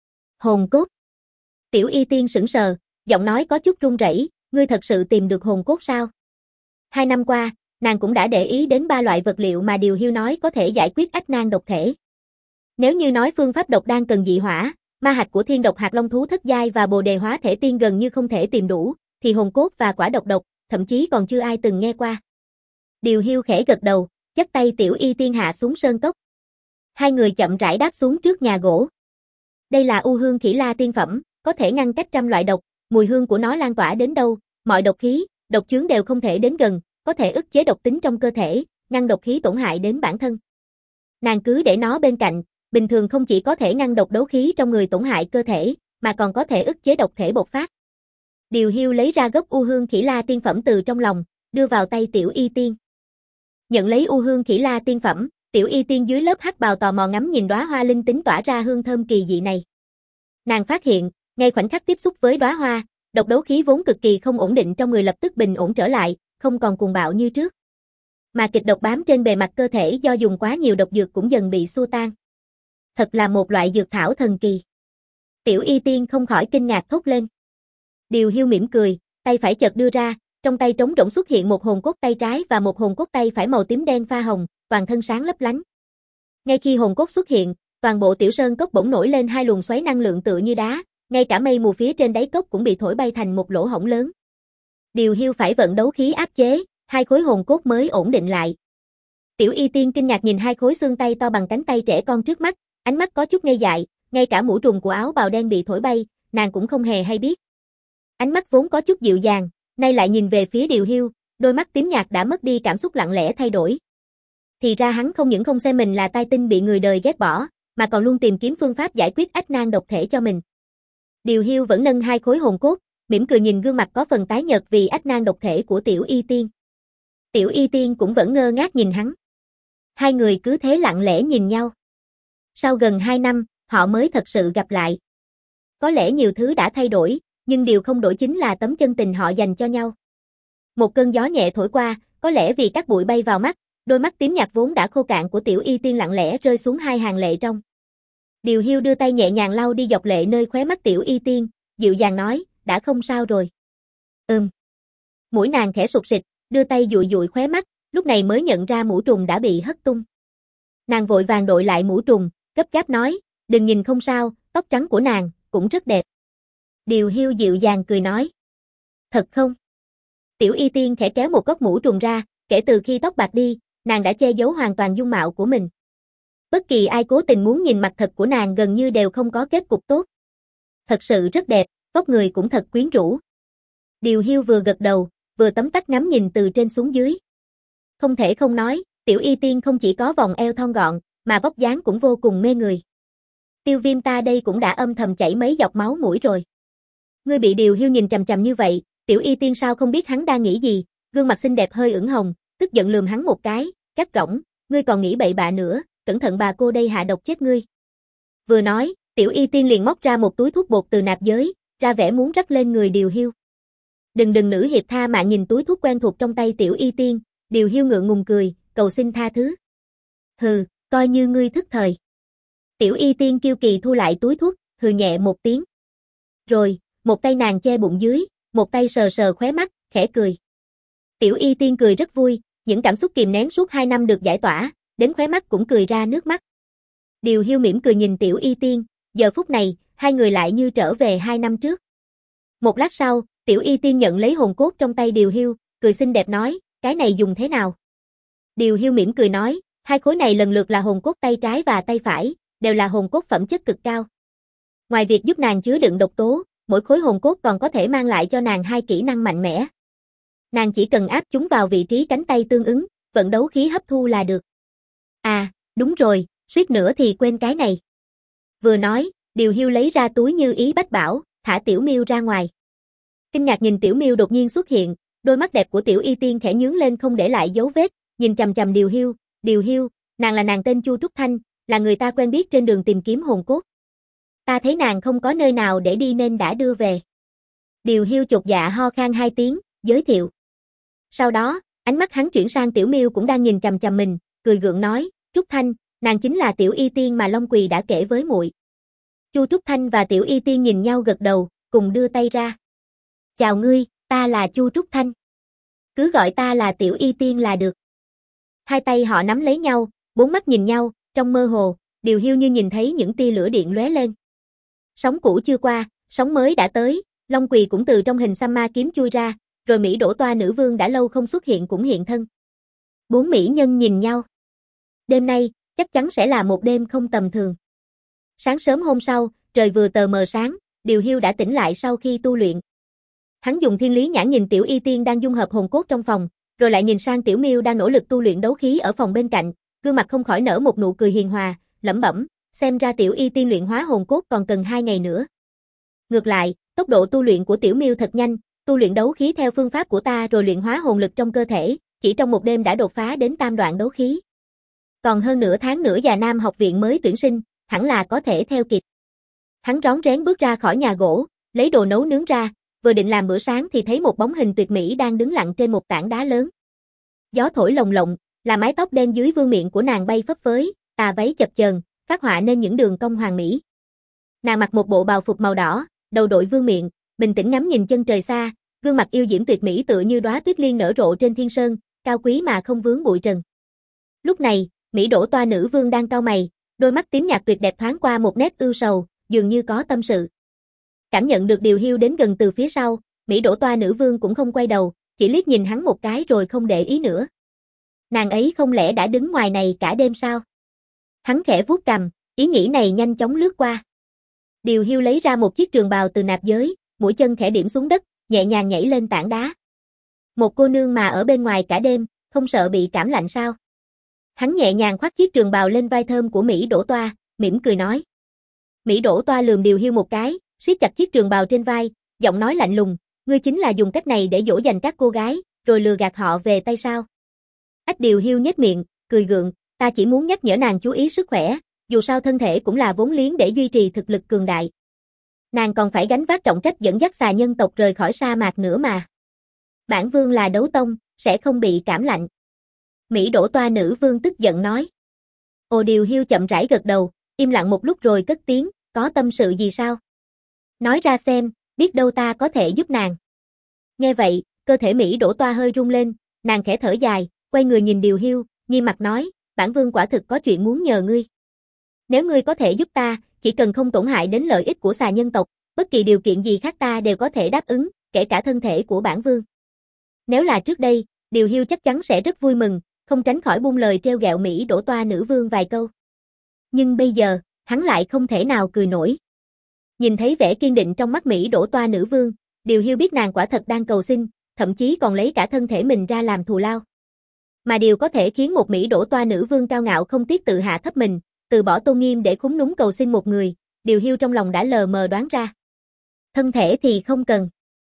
Hồn cốt? Tiểu Y Tiên sững sờ, giọng nói có chút run rẩy, ngươi thật sự tìm được hồn cốt sao? Hai năm qua, nàng cũng đã để ý đến ba loại vật liệu mà Điều Hiu nói có thể giải quyết ách nan độc thể. Nếu như nói phương pháp độc đan cần dị hỏa, ma hạch của thiên độc hạt long thú thất giai và bồ đề hóa thể tiên gần như không thể tìm đủ, thì hồn cốt và quả độc độc, thậm chí còn chưa ai từng nghe qua. Điều Hiu khẽ gật đầu, dắt tay Tiểu Y Tiên hạ xuống sơn cốc. Hai người chậm rãi đáp xuống trước nhà gỗ. Đây là U Hương Khỉ La tiên phẩm, có thể ngăn cách trăm loại độc, mùi hương của nó lan tỏa đến đâu, mọi độc khí, độc chướng đều không thể đến gần, có thể ức chế độc tính trong cơ thể, ngăn độc khí tổn hại đến bản thân. Nàng cứ để nó bên cạnh, bình thường không chỉ có thể ngăn độc đấu khí trong người tổn hại cơ thể, mà còn có thể ức chế độc thể bộc phát. Điều Hiu lấy ra gốc U Hương Khỉ La tiên phẩm từ trong lòng, đưa vào tay Tiểu Y Tiên. Nhận lấy U Hương Khỉ La tiên phẩm, Tiểu Y Tiên dưới lớp hắc bào tò mò ngắm nhìn đóa hoa linh tính tỏa ra hương thơm kỳ dị này. Nàng phát hiện, ngay khoảnh khắc tiếp xúc với đóa hoa, độc đấu khí vốn cực kỳ không ổn định trong người lập tức bình ổn trở lại, không còn cuồng bạo như trước. Mà kịch độc bám trên bề mặt cơ thể do dùng quá nhiều độc dược cũng dần bị xua tan. Thật là một loại dược thảo thần kỳ. Tiểu Y Tiên không khỏi kinh ngạc thốt lên. Điều Hiu mỉm cười, tay phải chợt đưa ra, trong tay trống rỗng xuất hiện một hồn cốt tay trái và một hồn cốt tay phải màu tím đen pha hồng, toàn thân sáng lấp lánh. Ngay khi hồn cốt xuất hiện, toàn bộ Tiểu Sơn cốc bỗng nổi lên hai luồng xoáy năng lượng tựa như đá, ngay cả mây mù phía trên đáy cốc cũng bị thổi bay thành một lỗ hổng lớn. Điều Hiu phải vận đấu khí áp chế, hai khối hồn cốt mới ổn định lại. Tiểu Y Tiên kinh ngạc nhìn hai khối xương tay to bằng cánh tay trẻ con trước mắt, ánh mắt có chút ngây dại, ngay cả mũ trùm của áo bào đen bị thổi bay, nàng cũng không hề hay biết. Ánh mắt vốn có chút dịu dàng, Nay lại nhìn về phía Điều Hiu, đôi mắt tím nhạt đã mất đi cảm xúc lặng lẽ thay đổi. Thì ra hắn không những không xem mình là tai tinh bị người đời ghét bỏ, mà còn luôn tìm kiếm phương pháp giải quyết ách nan độc thể cho mình. Điều Hiu vẫn nâng hai khối hồn cốt, mỉm cười nhìn gương mặt có phần tái nhợt vì ách nan độc thể của Tiểu Y Tiên. Tiểu Y Tiên cũng vẫn ngơ ngác nhìn hắn. Hai người cứ thế lặng lẽ nhìn nhau. Sau gần hai năm, họ mới thật sự gặp lại. Có lẽ nhiều thứ đã thay đổi, nhưng điều không đổi chính là tấm chân tình họ dành cho nhau. Một cơn gió nhẹ thổi qua, có lẽ vì các bụi bay vào mắt, đôi mắt tím nhạt vốn đã khô cạn của Tiểu Y Tiên lặng lẽ rơi xuống hai hàng lệ trong. Điều Hiu đưa tay nhẹ nhàng lau đi giọt lệ nơi khóe mắt Tiểu Y Tiên, dịu dàng nói, đã không sao rồi. Ừm. Mũi nàng khẽ sụt sịt, đưa tay dụi dụi khóe mắt, lúc này mới nhận ra mũ trùng đã bị hất tung. Nàng vội vàng đội lại mũ trùng, gấp gáp nói, đừng nhìn không sao, tóc trắng của nàng cũng rất đẹp. Điều Hiu dịu dàng cười nói. Thật không? Tiểu Y Tiên khẽ kéo một góc mũ trùng ra, kể từ khi tóc bạc đi, nàng đã che giấu hoàn toàn dung mạo của mình. Bất kỳ ai cố tình muốn nhìn mặt thật của nàng gần như đều không có kết cục tốt. Thật sự rất đẹp, vóc người cũng thật quyến rũ. Điều Hiu vừa gật đầu, vừa tấm tắc ngắm nhìn từ trên xuống dưới. Không thể không nói, Tiểu Y Tiên không chỉ có vòng eo thon gọn, mà vóc dáng cũng vô cùng mê người. Tiêu Viêm ta đây cũng đã âm thầm chảy mấy giọt máu mũi rồi. Ngươi bị Điều Hiu nhìn chằm chằm như vậy, Tiểu Y Tiên sao không biết hắn đang nghĩ gì, gương mặt xinh đẹp hơi ửng hồng, tức giận lườm hắn một cái, cắt cổng, ngươi còn nghĩ bậy bạ nữa, cẩn thận bà cô đây hạ độc chết ngươi. Vừa nói, Tiểu Y Tiên liền móc ra một túi thuốc bột từ nạp giới, ra vẻ muốn rắc lên người Điều Hiu. Đừng đừng nữ hiệp tha mạng nhìn túi thuốc quen thuộc trong tay Tiểu Y Tiên, Điều Hiu ngượng ngùng cười, cầu xin tha thứ. Hừ, coi như ngươi thức thời. Tiểu Y Tiên kiêu kỳ thu lại túi thuốc, hừ nhẹ một tiếng. Rồi, một tay nàng che bụng dưới, một tay sờ sờ khóe mắt, khẽ cười. Tiểu Y Tiên cười rất vui, những cảm xúc kìm nén suốt hai năm được giải tỏa, đến khóe mắt cũng cười ra nước mắt. Điều Hiu mỉm cười nhìn Tiểu Y Tiên, giờ phút này, hai người lại như trở về hai năm trước. Một lát sau, Tiểu Y Tiên nhận lấy hồn cốt trong tay Điều Hiu, cười xinh đẹp nói, cái này dùng thế nào? Điều Hiu mỉm cười nói, hai khối này lần lượt là hồn cốt tay trái và tay phải, đều là hồn cốt phẩm chất cực cao. Ngoài việc giúp nàng chứa đựng độc tố, mỗi khối hồn cốt còn có thể mang lại cho nàng hai kỹ năng mạnh mẽ. Nàng chỉ cần áp chúng vào vị trí cánh tay tương ứng, vận đấu khí hấp thu là được. À, đúng rồi, suýt nữa thì quên cái này. Vừa nói, Điều Hiu lấy ra túi như ý bách bảo, thả Tiểu Miêu ra ngoài. Kinh ngạc nhìn Tiểu Miêu đột nhiên xuất hiện, đôi mắt đẹp của Tiểu Y Tiên khẽ nhướng lên không để lại dấu vết, nhìn chằm chằm Điều Hiu, Điều Hiu, nàng là nàng tên Chu Trúc Thanh, là người ta quen biết trên đường tìm kiếm hồn cốt. Ta thấy nàng không có nơi nào để đi nên đã đưa về. Điều Hiu chột dạ ho khan hai tiếng, giới thiệu. Sau đó, ánh mắt hắn chuyển sang Tiểu Miêu cũng đang nhìn chằm chằm mình, cười gượng nói, Trúc Thanh, nàng chính là Tiểu Y Tiên mà Long Quỳ đã kể với muội. Chu Trúc Thanh và Tiểu Y Tiên nhìn nhau gật đầu, cùng đưa tay ra. Chào ngươi, ta là Chu Trúc Thanh. Cứ gọi ta là Tiểu Y Tiên là được. Hai tay họ nắm lấy nhau, bốn mắt nhìn nhau, trong mơ hồ, Điều Hiu như nhìn thấy những tia lửa điện lóe lên. Sóng cũ chưa qua, sóng mới đã tới, Long Quỳ cũng từ trong hình xăm ma kiếm chui ra, rồi Mỹ Đỗ Toa nữ vương đã lâu không xuất hiện cũng hiện thân. Bốn mỹ nhân nhìn nhau. Đêm nay, chắc chắn sẽ là một đêm không tầm thường. Sáng sớm hôm sau, trời vừa tờ mờ sáng, Điều Hiu đã tỉnh lại sau khi tu luyện. Hắn dùng thiên lý nhãn nhìn Tiểu Y Tiên đang dung hợp hồn cốt trong phòng, rồi lại nhìn sang Tiểu Miêu đang nỗ lực tu luyện đấu khí ở phòng bên cạnh, gương mặt không khỏi nở một nụ cười hiền hòa, lẩm bẩm, xem ra Tiểu Y Tiên luyện hóa hồn cốt còn cần hai ngày nữa. Ngược lại, tốc độ tu luyện của Tiểu Miêu thật nhanh, tu luyện đấu khí theo phương pháp của ta rồi luyện hóa hồn lực trong cơ thể, chỉ trong một đêm đã đột phá đến tam đoạn đấu khí. Còn hơn nửa tháng nữa Già Nam học viện mới tuyển sinh, hẳn là có thể theo kịp. Hắn rón rén bước ra khỏi nhà gỗ, lấy đồ nấu nướng ra, vừa định làm bữa sáng thì thấy một bóng hình tuyệt mỹ đang đứng lặng trên một tảng đá lớn. Gió thổi lồng lộng, là mái tóc đen dưới vương miện của nàng bay phấp phới, tà váy chập chờn, phát họa nên những đường cong hoàn mỹ. Nàng mặc một bộ bào phục màu đỏ, đầu đội vương miện, bình tĩnh ngắm nhìn chân trời xa, gương mặt yêu diễm tuyệt mỹ tựa như đóa tuyết liên nở rộ trên thiên sơn, cao quý mà không vướng bụi trần. Lúc này, Mỹ Đỗ Toa nữ vương đang cau mày, đôi mắt tím nhạt tuyệt đẹp thoáng qua một nét ưu sầu, dường như có tâm sự. Cảm nhận được Điều Hiu đến gần từ phía sau, Mỹ Đỗ Toa nữ vương cũng không quay đầu, chỉ liếc nhìn hắn một cái rồi không để ý nữa. Nàng ấy không lẽ đã đứng ngoài này cả đêm sao? Hắn khẽ vuốt cằm, ý nghĩ này nhanh chóng lướt qua. Điều Hiu lấy ra một chiếc trường bào từ nạp giới, mũi chân khẽ điểm xuống đất, nhẹ nhàng nhảy lên tảng đá. Một cô nương mà ở bên ngoài cả đêm, không sợ bị cảm lạnh sao? Hắn nhẹ nhàng khoác chiếc trường bào lên vai thơm của Mỹ Đỗ Toa, mỉm cười nói. Mỹ Đỗ Toa lườm Điều Hiu một cái, siết chặt chiếc trường bào trên vai, giọng nói lạnh lùng, ngươi chính là dùng cách này để dỗ dành các cô gái, rồi lừa gạt họ về tay sao? Ách Điều Hiu nhếch miệng, cười gượng, ta chỉ muốn nhắc nhở nàng chú ý sức khỏe, dù sao thân thể cũng là vốn liếng để duy trì thực lực cường đại. Nàng còn phải gánh vác trọng trách dẫn dắt xà nhân tộc rời khỏi sa mạc nữa mà. Bản vương là đấu tông, sẽ không bị cảm lạnh. Mỹ Đỗ Toa nữ vương tức giận nói. Ồ Điều Hiu chậm rãi gật đầu, im lặng một lúc rồi cất tiếng, có tâm sự gì sao? Nói ra xem, biết đâu ta có thể giúp nàng. Nghe vậy, cơ thể Mỹ Đỗ Toa hơi rung lên, nàng khẽ thở dài, quay người nhìn Điều Hiu, nghiêm mặt nói, bản vương quả thực có chuyện muốn nhờ ngươi. Nếu ngươi có thể giúp ta, chỉ cần không tổn hại đến lợi ích của xà nhân tộc, bất kỳ điều kiện gì khác ta đều có thể đáp ứng, kể cả thân thể của bản vương. Nếu là trước đây, Điều Hiu chắc chắn sẽ rất vui mừng, không tránh khỏi buông lời trêu ghẹo Mỹ Đỗ Toa nữ vương vài câu. Nhưng bây giờ, hắn lại không thể nào cười nổi. Nhìn thấy vẻ kiên định trong mắt Mỹ Đỗ Toa nữ vương, Điều Hiu biết nàng quả thật đang cầu xin, thậm chí còn lấy cả thân thể mình ra làm thù lao. Mà điều có thể khiến một Mỹ Đỗ Toa nữ vương cao ngạo không tiếc tự hạ thấp mình, từ bỏ tôn nghiêm để khúm núm cầu xin một người, Điều Hiu trong lòng đã lờ mờ đoán ra. Thân thể thì không cần.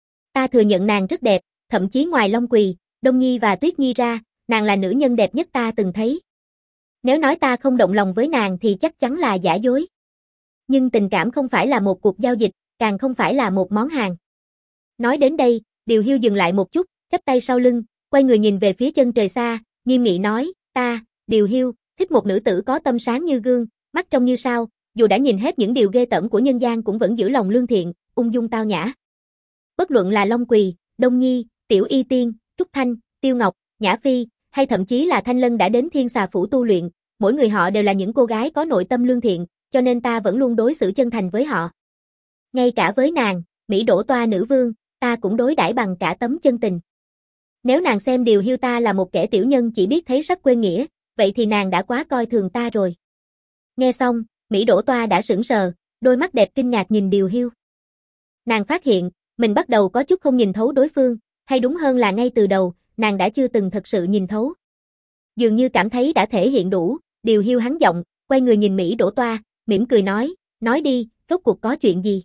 Ta thừa nhận nàng rất đẹp, thậm chí ngoài Long Quỳ, Đông Nhi và Tuyết Nhi ra, nàng là nữ nhân đẹp nhất ta từng thấy. Nếu nói ta không động lòng với nàng thì chắc chắn là giả dối. Nhưng tình cảm không phải là một cuộc giao dịch, càng không phải là một món hàng. Nói đến đây, Điều Hiu dừng lại một chút, chắp tay sau lưng, quay người nhìn về phía chân trời xa, nghiêm nghị nói, ta, Điều Hiu, thích một nữ tử có tâm sáng như gương, mắt trong như sao, dù đã nhìn hết những điều ghê tởm của nhân gian cũng vẫn giữ lòng lương thiện, ung dung tao nhã. Bất luận là Long Quỳ, Đông Nhi, Tiểu Y Tiên, Trúc Thanh, Tiêu Ngọc, Nhã Phi, hay thậm chí là Thanh Lân đã đến Thiên Xà Phủ tu luyện, mỗi người họ đều là những cô gái có nội tâm lương thiện, cho nên ta vẫn luôn đối xử chân thành với họ. Ngay cả với nàng, Mỹ Đỗ Toa nữ vương, ta cũng đối đãi bằng cả tấm chân tình. Nếu nàng xem Điều Hiu ta là một kẻ tiểu nhân chỉ biết thấy sắc quên nghĩa, vậy thì nàng đã quá coi thường ta rồi. Nghe xong, Mỹ Đỗ Toa đã sững sờ, đôi mắt đẹp kinh ngạc nhìn Điều Hiu. Nàng phát hiện, mình bắt đầu có chút không nhìn thấu đối phương, hay đúng hơn là ngay từ đầu, nàng đã chưa từng thật sự nhìn thấu. Dường như cảm thấy đã thể hiện đủ, Điều Hiu hắn giọng, quay người nhìn Mỹ Đỗ Toa, mỉm cười nói, nói đi, rốt cuộc có chuyện gì?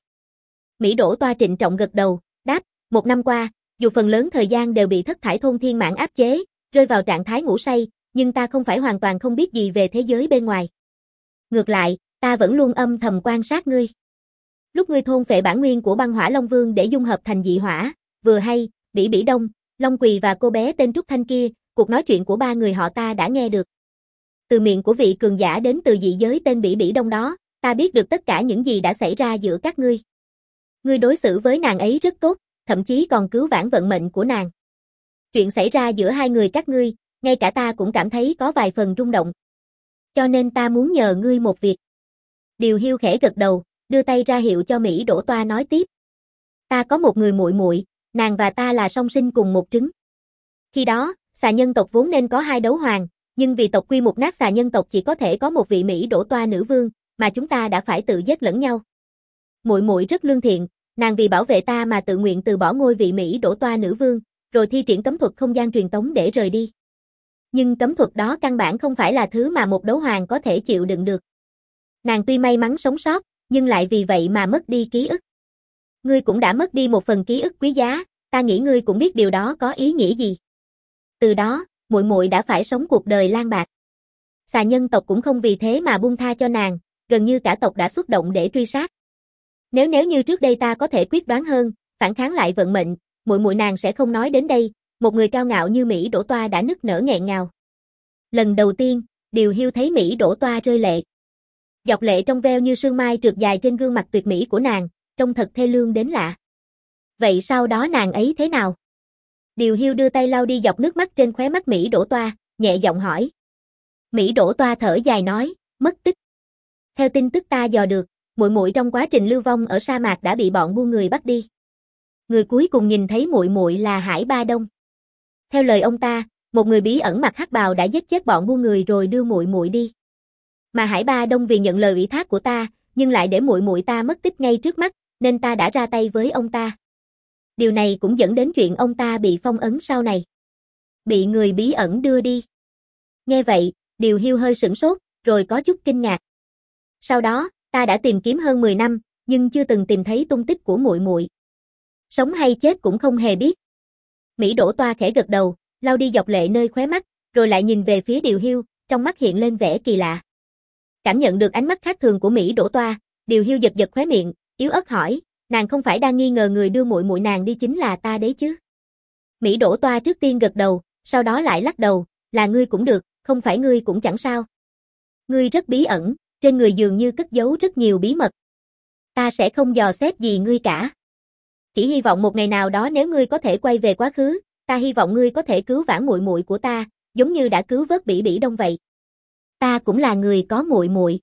Mỹ Đỗ Toa trịnh trọng gật đầu, đáp, một năm qua, dù phần lớn thời gian đều bị thất thải thôn thiên mãn áp chế, rơi vào trạng thái ngủ say, nhưng ta không phải hoàn toàn không biết gì về thế giới bên ngoài. Ngược lại, ta vẫn luôn âm thầm quan sát ngươi. Lúc ngươi thôn phệ bản nguyên của băng hỏa Long Vương để dung hợp thành dị hỏa, vừa hay, Bỉ Bỉ Đông, Long Quỳ và cô bé tên Trúc Thanh kia, cuộc nói chuyện của ba người họ ta đã nghe được. Từ miệng của vị cường giả đến từ dị giới tên Bỉ Bỉ Đông đó, ta biết được tất cả những gì đã xảy ra giữa các ngươi. Ngươi đối xử với nàng ấy rất tốt, thậm chí còn cứu vãn vận mệnh của nàng. Chuyện xảy ra giữa hai người các ngươi, ngay cả ta cũng cảm thấy có vài phần rung động. Cho nên ta muốn nhờ ngươi một việc. Điều Hiu khẽ gật đầu, đưa tay ra hiệu cho Mỹ Đỗ Toa nói tiếp. Ta có một người muội muội, nàng và ta là song sinh cùng một trứng. Khi đó, xà nhân tộc vốn nên có hai đấu hoàng, nhưng vì tộc quy mục nát xà nhân tộc chỉ có thể có một vị Mỹ Đỗ Toa nữ vương, mà chúng ta đã phải tự giết lẫn nhau. Muội muội rất lương thiện, nàng vì bảo vệ ta mà tự nguyện từ bỏ ngôi vị Mỹ Đỗ Toa nữ vương, rồi thi triển cấm thuật không gian truyền tống để rời đi. Nhưng cấm thuật đó căn bản không phải là thứ mà một đấu hoàng có thể chịu đựng được. Nàng tuy may mắn sống sót, nhưng lại vì vậy mà mất đi ký ức. Ngươi cũng đã mất đi một phần ký ức quý giá, ta nghĩ ngươi cũng biết điều đó có ý nghĩa gì. Từ đó, muội muội đã phải sống cuộc đời lang bạc. Xà nhân tộc cũng không vì thế mà buông tha cho nàng, gần như cả tộc đã xuất động để truy sát. Nếu nếu như trước đây ta có thể quyết đoán hơn, phản kháng lại vận mệnh, muội muội nàng sẽ không nói đến đây, một người cao ngạo như Mỹ Đỗ Toa đã nức nở nghẹn ngào. Lần đầu tiên, Điều Hiu thấy Mỹ Đỗ Toa rơi lệ. Giọt lệ trong veo như sương mai trượt dài trên gương mặt tuyệt mỹ của nàng, trông thật thê lương đến lạ. Vậy sau đó nàng ấy thế nào? Điều Hiu đưa tay lau đi giọt nước mắt trên khóe mắt Mỹ Đỗ Toa, nhẹ giọng hỏi. Mỹ Đỗ Toa thở dài nói, mất tích. Theo tin tức ta dò được, muội muội trong quá trình lưu vong ở sa mạc đã bị bọn buôn người bắt đi. Người cuối cùng nhìn thấy muội muội là Hải Ba Đông. Theo lời ông ta, một người bí ẩn mặc hắc bào đã giết chết bọn buôn người rồi đưa muội muội đi. Mà Hải Ba Đông vì nhận lời ủy thác của ta, nhưng lại để muội muội ta mất tích ngay trước mắt, nên ta đã ra tay với ông ta. Điều này cũng dẫn đến chuyện ông ta bị phong ấn sau này. Bị người bí ẩn đưa đi. Nghe vậy, Điều Hiu hơi sửng sốt, rồi có chút kinh ngạc. Sau đó, ta đã tìm kiếm hơn mười năm, nhưng chưa từng tìm thấy tung tích của muội muội. Sống hay chết cũng không hề biết. Mỹ Đỗ Toa khẽ gật đầu, lau đi giọt lệ nơi khóe mắt, rồi lại nhìn về phía Điều Hiu, trong mắt hiện lên vẻ kỳ lạ. Cảm nhận được ánh mắt khác thường của Mỹ Đỗ Toa, Điều Hiu giật giật khóe miệng, yếu ớt hỏi, nàng không phải đang nghi ngờ người đưa muội muội nàng đi chính là ta đấy chứ? Mỹ Đỗ Toa trước tiên gật đầu, sau đó lại lắc đầu, là ngươi cũng được, không phải ngươi cũng chẳng sao. Ngươi rất bí ẩn, trên người dường như cất giấu rất nhiều bí mật. Ta sẽ không dò xét gì ngươi cả. Chỉ hy vọng một ngày nào đó nếu ngươi có thể quay về quá khứ, ta hy vọng ngươi có thể cứu vãn muội muội của ta, giống như đã cứu vớt Bỉ Bỉ Đông vậy. Ta cũng là người có muội muội.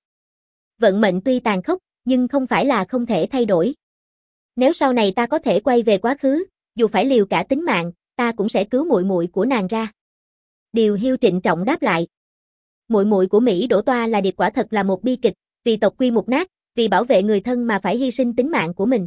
Vận mệnh tuy tàn khốc, nhưng không phải là không thể thay đổi. Nếu sau này ta có thể quay về quá khứ, dù phải liều cả tính mạng, ta cũng sẽ cứu muội muội của nàng ra. Điều Hiu trịnh trọng đáp lại. Muội muội của Mỹ Đỗ Toa là Điệp quả thật là một bi kịch, vì tộc quy mục nát, vì bảo vệ người thân mà phải hy sinh tính mạng của mình.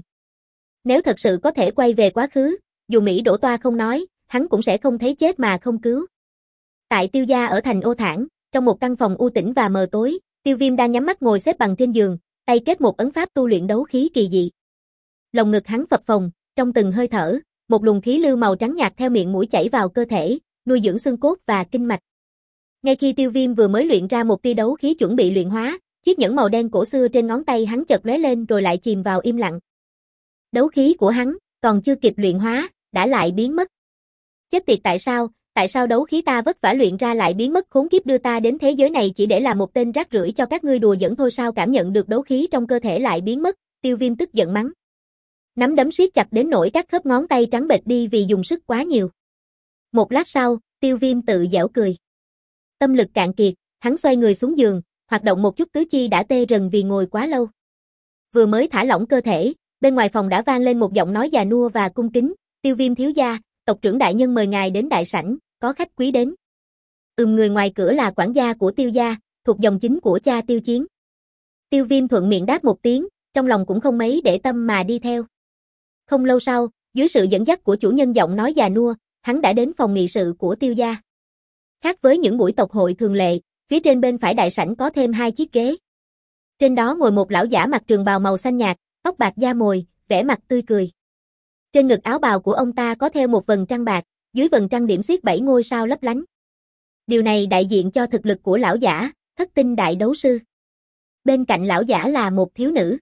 Nếu thật sự có thể quay về quá khứ, dù Mỹ Đỗ Toa không nói, hắn cũng sẽ không thấy chết mà không cứu. Tại Tiêu gia ở thành Ô Thản, trong một căn phòng u tĩnh và mờ tối, Tiêu Viêm đang nhắm mắt ngồi xếp bằng trên giường, tay kết một ấn pháp tu luyện đấu khí kỳ dị. Lồng ngực hắn phập phồng, trong từng hơi thở, một luồng khí lưu màu trắng nhạt theo miệng mũi chảy vào cơ thể, nuôi dưỡng xương cốt và kinh mạch. Ngay khi Tiêu Viêm vừa mới luyện ra một tia đấu khí chuẩn bị luyện hóa, chiếc nhẫn màu đen cổ xưa trên ngón tay hắn chợt lóe lên rồi lại chìm vào im lặng. Đấu khí của hắn, còn chưa kịp luyện hóa, đã lại biến mất. Chết tiệt, tại sao, tại sao đấu khí ta vất vả luyện ra lại biến mất, khốn kiếp, đưa ta đến thế giới này chỉ để làm một tên rác rưởi cho các ngươi đùa giỡn thôi sao? Cảm nhận được đấu khí trong cơ thể lại biến mất, Tiêu Viêm tức giận mắng. Nắm đấm siết chặt đến nỗi các khớp ngón tay trắng bệch đi vì dùng sức quá nhiều. Một lát sau, Tiêu Viêm tự giễu cười. Tâm lực cạn kiệt, hắn xoay người xuống giường, hoạt động một chút tứ chi đã tê rần vì ngồi quá lâu. Vừa mới thả lỏng cơ thể, bên ngoài phòng đã vang lên một giọng nói già nua và cung kính, Tiêu Viêm thiếu gia, tộc trưởng đại nhân mời ngài đến đại sảnh, có khách quý đến. Ừm, người ngoài cửa là quản gia của Tiêu gia, thuộc dòng chính của cha Tiêu Chiến. Tiêu Viêm thuận miệng đáp một tiếng, trong lòng cũng không mấy để tâm mà đi theo. Không lâu sau, dưới sự dẫn dắt của chủ nhân giọng nói già nua, hắn đã đến phòng nghị sự của Tiêu gia. Khác với những buổi tộc hội thường lệ, phía trên bên phải đại sảnh có thêm hai chiếc ghế. Trên đó ngồi một lão giả mặc trường bào màu xanh nhạt, tóc bạc da mồi, vẻ mặt tươi cười. Trên ngực áo bào của ông ta có theo một vầng trăng bạc, dưới vầng trăng điểm xuyết bảy ngôi sao lấp lánh. Điều này đại diện cho thực lực của lão giả, thất tinh đại đấu sư. Bên cạnh lão giả là một thiếu nữ.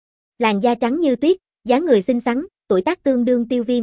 Làn da trắng như tuyết, dáng người xinh xắn, tuổi tác tương đương Tiêu Viêm.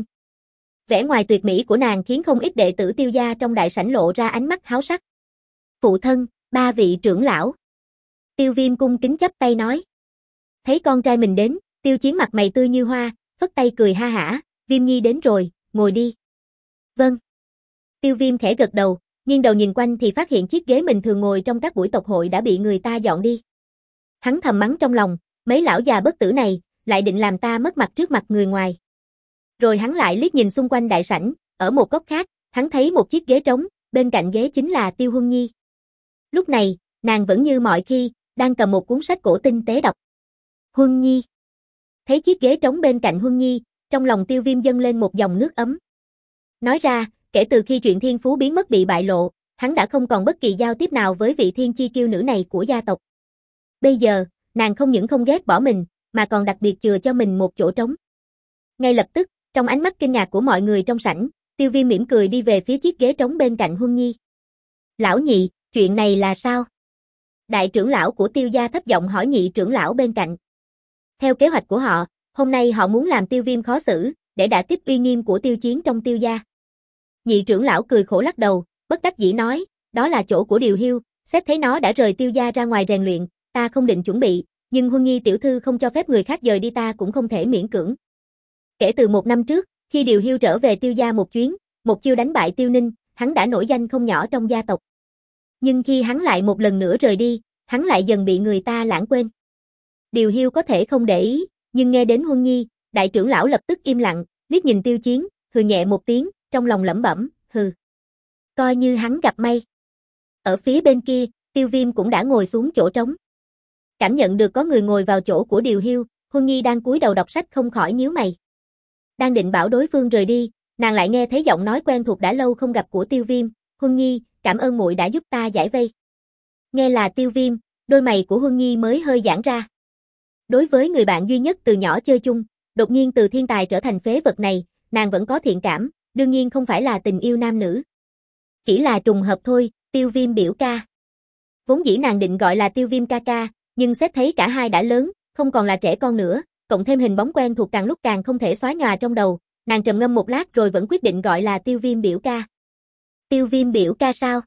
Vẻ ngoài tuyệt mỹ của nàng khiến không ít đệ tử Tiêu gia trong đại sảnh lộ ra ánh mắt háo sắc. Phụ thân, ba vị trưởng lão. Tiêu Viêm cung kính chắp tay nói. Thấy con trai mình đến, Tiêu Chiến mặt mày tươi như hoa, phất tay cười ha hả, Viêm nhi đến rồi, ngồi đi. Vâng. Tiêu Viêm khẽ gật đầu, nghiêng đầu nhìn quanh thì phát hiện chiếc ghế mình thường ngồi trong các buổi tộc hội đã bị người ta dọn đi. Hắn thầm mắng trong lòng, mấy lão già bất tử này, lại định làm ta mất mặt trước mặt người ngoài. Rồi hắn lại liếc nhìn xung quanh đại sảnh, ở một góc khác, hắn thấy một chiếc ghế trống, bên cạnh ghế chính là Tiêu Huân Nhi. Lúc này, nàng vẫn như mọi khi, đang cầm một cuốn sách cổ tinh tế đọc. Huân Nhi. Thấy chiếc ghế trống bên cạnh Huân Nhi, trong lòng Tiêu Viêm dâng lên một dòng nước ấm. Nói ra, kể từ khi chuyện thiên phú biến mất bị bại lộ, hắn đã không còn bất kỳ giao tiếp nào với vị thiên chi kiêu nữ này của gia tộc. Bây giờ, nàng không những không ghét bỏ mình, mà còn đặc biệt chừa cho mình một chỗ trống. Ngay lập tức, trong ánh mắt kinh ngạc của mọi người trong sảnh, Tiêu Viêm mỉm cười đi về phía chiếc ghế trống bên cạnh Huân Nhi. Lão nhị, chuyện này là sao? Đại trưởng lão của Tiêu gia thấp giọng hỏi nhị trưởng lão bên cạnh. Theo kế hoạch của họ, hôm nay họ muốn làm Tiêu Viêm khó xử, để đả kích uy nghiêm của Tiêu Chiến trong Tiêu gia. Nhị trưởng lão cười khổ lắc đầu, bất đắc dĩ nói, đó là chỗ của Điều Hiu, xét thấy nó đã rời Tiêu gia ra ngoài rèn luyện, ta không định chuẩn bị, nhưng Huân Nhi tiểu thư không cho phép người khác dời đi, ta cũng không thể miễn cưỡng. Kể từ một năm trước, khi Điều Hiu trở về Tiêu gia một chuyến, một chiêu đánh bại Tiêu Ninh, hắn đã nổi danh không nhỏ trong gia tộc. Nhưng khi hắn lại một lần nữa rời đi, hắn lại dần bị người ta lãng quên. Điều Hiu có thể không để ý, nhưng nghe đến Huân Nhi, đại trưởng lão lập tức im lặng, liếc nhìn Tiêu Chiến, hừ nhẹ một tiếng, trong lòng lẩm bẩm, hừ. Coi như hắn gặp may. Ở phía bên kia, Tiêu Viêm cũng đã ngồi xuống chỗ trống. Cảm nhận được có người ngồi vào chỗ của Điều Hiu, Huân Nhi đang cúi đầu đọc sách không khỏi nhíu mày. Đang định bảo đối phương rời đi, nàng lại nghe thấy giọng nói quen thuộc đã lâu không gặp của Tiêu Viêm, "Huân Nhi, cảm ơn muội đã giúp ta giải vây." Nghe là Tiêu Viêm, đôi mày của Huân Nhi mới hơi giãn ra. Đối với người bạn duy nhất từ nhỏ chơi chung, đột nhiên từ thiên tài trở thành phế vật này, nàng vẫn có thiện cảm, đương nhiên không phải là tình yêu nam nữ. Chỉ là trùng hợp thôi, Tiêu Viêm biểu ca. Vốn dĩ nàng định gọi là Tiêu Viêm ca ca, nhưng xét thấy cả hai đã lớn, không còn là trẻ con nữa, cộng thêm hình bóng quen thuộc càng lúc càng không thể xóa nhòa trong đầu, nàng trầm ngâm một lát rồi vẫn quyết định gọi là Tiêu Viêm biểu ca. Tiêu Viêm biểu ca sao?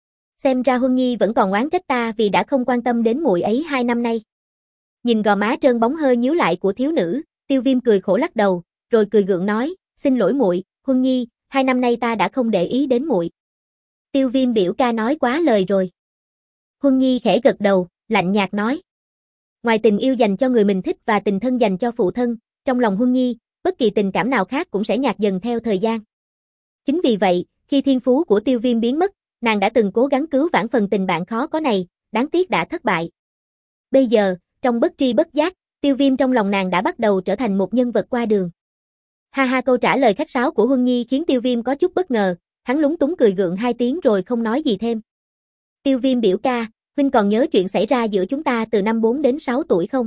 Xem ra Huân Nhi vẫn còn oán trách ta vì đã không quan tâm đến muội ấy hai năm nay. Nhìn gò má trơn bóng hơi nhíu lại của thiếu nữ, Tiêu Viêm cười khổ lắc đầu, rồi cười gượng nói, "Xin lỗi muội, Huân Nhi, hai năm nay ta đã không để ý đến muội." Tiêu Viêm biểu ca nói quá lời rồi. Huân Nhi khẽ gật đầu, lạnh nhạt nói. Ngoài tình yêu dành cho người mình thích và tình thân dành cho phụ thân, trong lòng Huân Nhi, bất kỳ tình cảm nào khác cũng sẽ nhạt dần theo thời gian. Chính vì vậy, khi thiên phú của Tiêu Viêm biến mất, nàng đã từng cố gắng cứu vãn phần tình bạn khó có này, đáng tiếc đã thất bại. Bây giờ, trong bất tri bất giác, Tiêu Viêm trong lòng nàng đã bắt đầu trở thành một nhân vật qua đường. Ha ha, câu trả lời khách sáo của Huân Nhi khiến Tiêu Viêm có chút bất ngờ, hắn lúng túng cười gượng hai tiếng rồi không nói gì thêm. Tiêu Viêm biểu ca, huynh còn nhớ chuyện xảy ra giữa chúng ta từ năm bốn đến sáu tuổi không?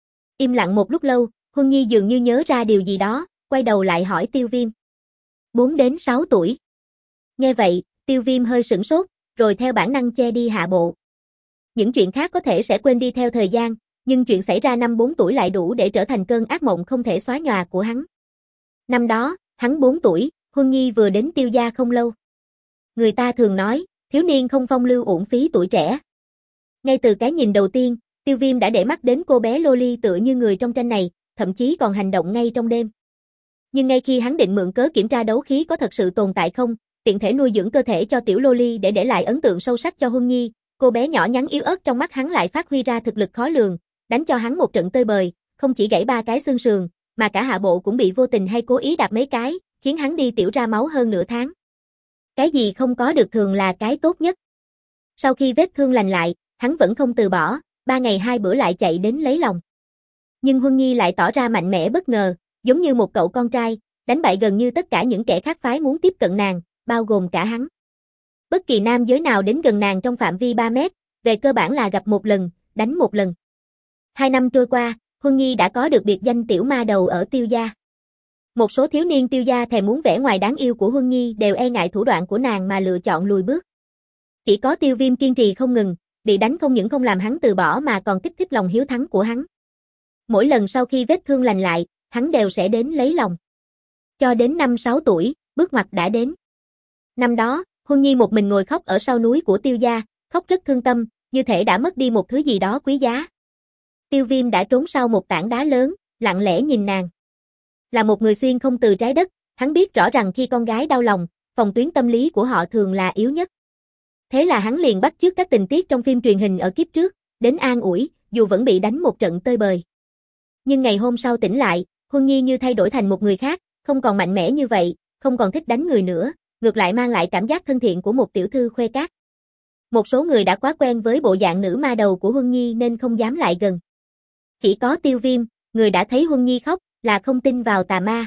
Im lặng một lúc lâu, Huân Nhi dường như nhớ ra điều gì đó, quay đầu lại hỏi Tiêu Viêm. bốn đến sáu tuổi. Nghe vậy, Tiêu Viêm hơi sửng sốt, rồi theo bản năng che đi hạ bộ. Những chuyện khác có thể sẽ quên đi theo thời gian, nhưng chuyện xảy ra năm bốn tuổi lại đủ để trở thành cơn ác mộng không thể xóa nhòa của hắn. Năm đó, hắn bốn tuổi, Huân Nhi vừa đến Tiêu gia không lâu. Người ta thường nói, thiếu niên không phong lưu uổng phí tuổi trẻ. Ngay từ cái nhìn đầu tiên, Tiêu Viêm đã để mắt đến cô bé Loli tựa như người trong tranh này, thậm chí còn hành động ngay trong đêm. Nhưng ngay khi hắn định mượn cớ kiểm tra đấu khí có thật sự tồn tại không, tiện thể nuôi dưỡng cơ thể cho tiểu Loli để để lại ấn tượng sâu sắc cho Huân Nhi, cô bé nhỏ nhắn yếu ớt trong mắt hắn lại phát huy ra thực lực khó lường, đánh cho hắn một trận tơi bời, không chỉ gãy ba cái xương sườn, mà cả hạ bộ cũng bị vô tình hay cố ý đạp mấy cái, khiến hắn đi tiểu ra máu hơn nửa tháng. Cái gì không có được thường là cái tốt nhất. Sau khi vết thương lành lại, hắn vẫn không từ bỏ, ba ngày hai bữa lại chạy đến lấy lòng. Nhưng Huân Nhi lại tỏ ra mạnh mẽ bất ngờ, giống như một cậu con trai, đánh bại gần như tất cả những kẻ khác phái muốn tiếp cận nàng, bao gồm cả hắn. Bất kỳ nam giới nào đến gần nàng trong phạm vi ba mét, về cơ bản là gặp một lần, đánh một lần. Hai năm trôi qua, Huân Nhi đã có được biệt danh tiểu ma đầu ở Tiêu gia. Một số thiếu niên Tiêu gia thèm muốn vẻ ngoài đáng yêu của Huân Nhi đều e ngại thủ đoạn của nàng mà lựa chọn lùi bước. Chỉ có Tiêu Viêm kiên trì không ngừng, bị đánh không những không làm hắn từ bỏ mà còn kích thích lòng hiếu thắng của hắn. Mỗi lần sau khi vết thương lành lại, hắn đều sẽ đến lấy lòng. Cho đến năm sáu tuổi, bước ngoặt đã đến. Năm đó, Huân Nhi một mình ngồi khóc ở sau núi của Tiêu gia, khóc rất thương tâm, như thể đã mất đi một thứ gì đó quý giá. Tiêu Viêm đã trốn sau một tảng đá lớn, lặng lẽ nhìn nàng. Là một người xuyên không từ trái đất, hắn biết rõ rằng khi con gái đau lòng, phòng tuyến tâm lý của họ thường là yếu nhất. Thế là hắn liền bắt chước các tình tiết trong phim truyền hình ở kiếp trước, đến an ủi, dù vẫn bị đánh một trận tơi bời. Nhưng ngày hôm sau tỉnh lại, Huân Nhi như thay đổi thành một người khác, không còn mạnh mẽ như vậy, không còn thích đánh người nữa, ngược lại mang lại cảm giác thân thiện của một tiểu thư khuê các. Một số người đã quá quen với bộ dạng nữ ma đầu của Huân Nhi nên không dám lại gần. Chỉ có Tiêu Viêm, người đã thấy Huân Nhi khóc, là không tin vào tà ma.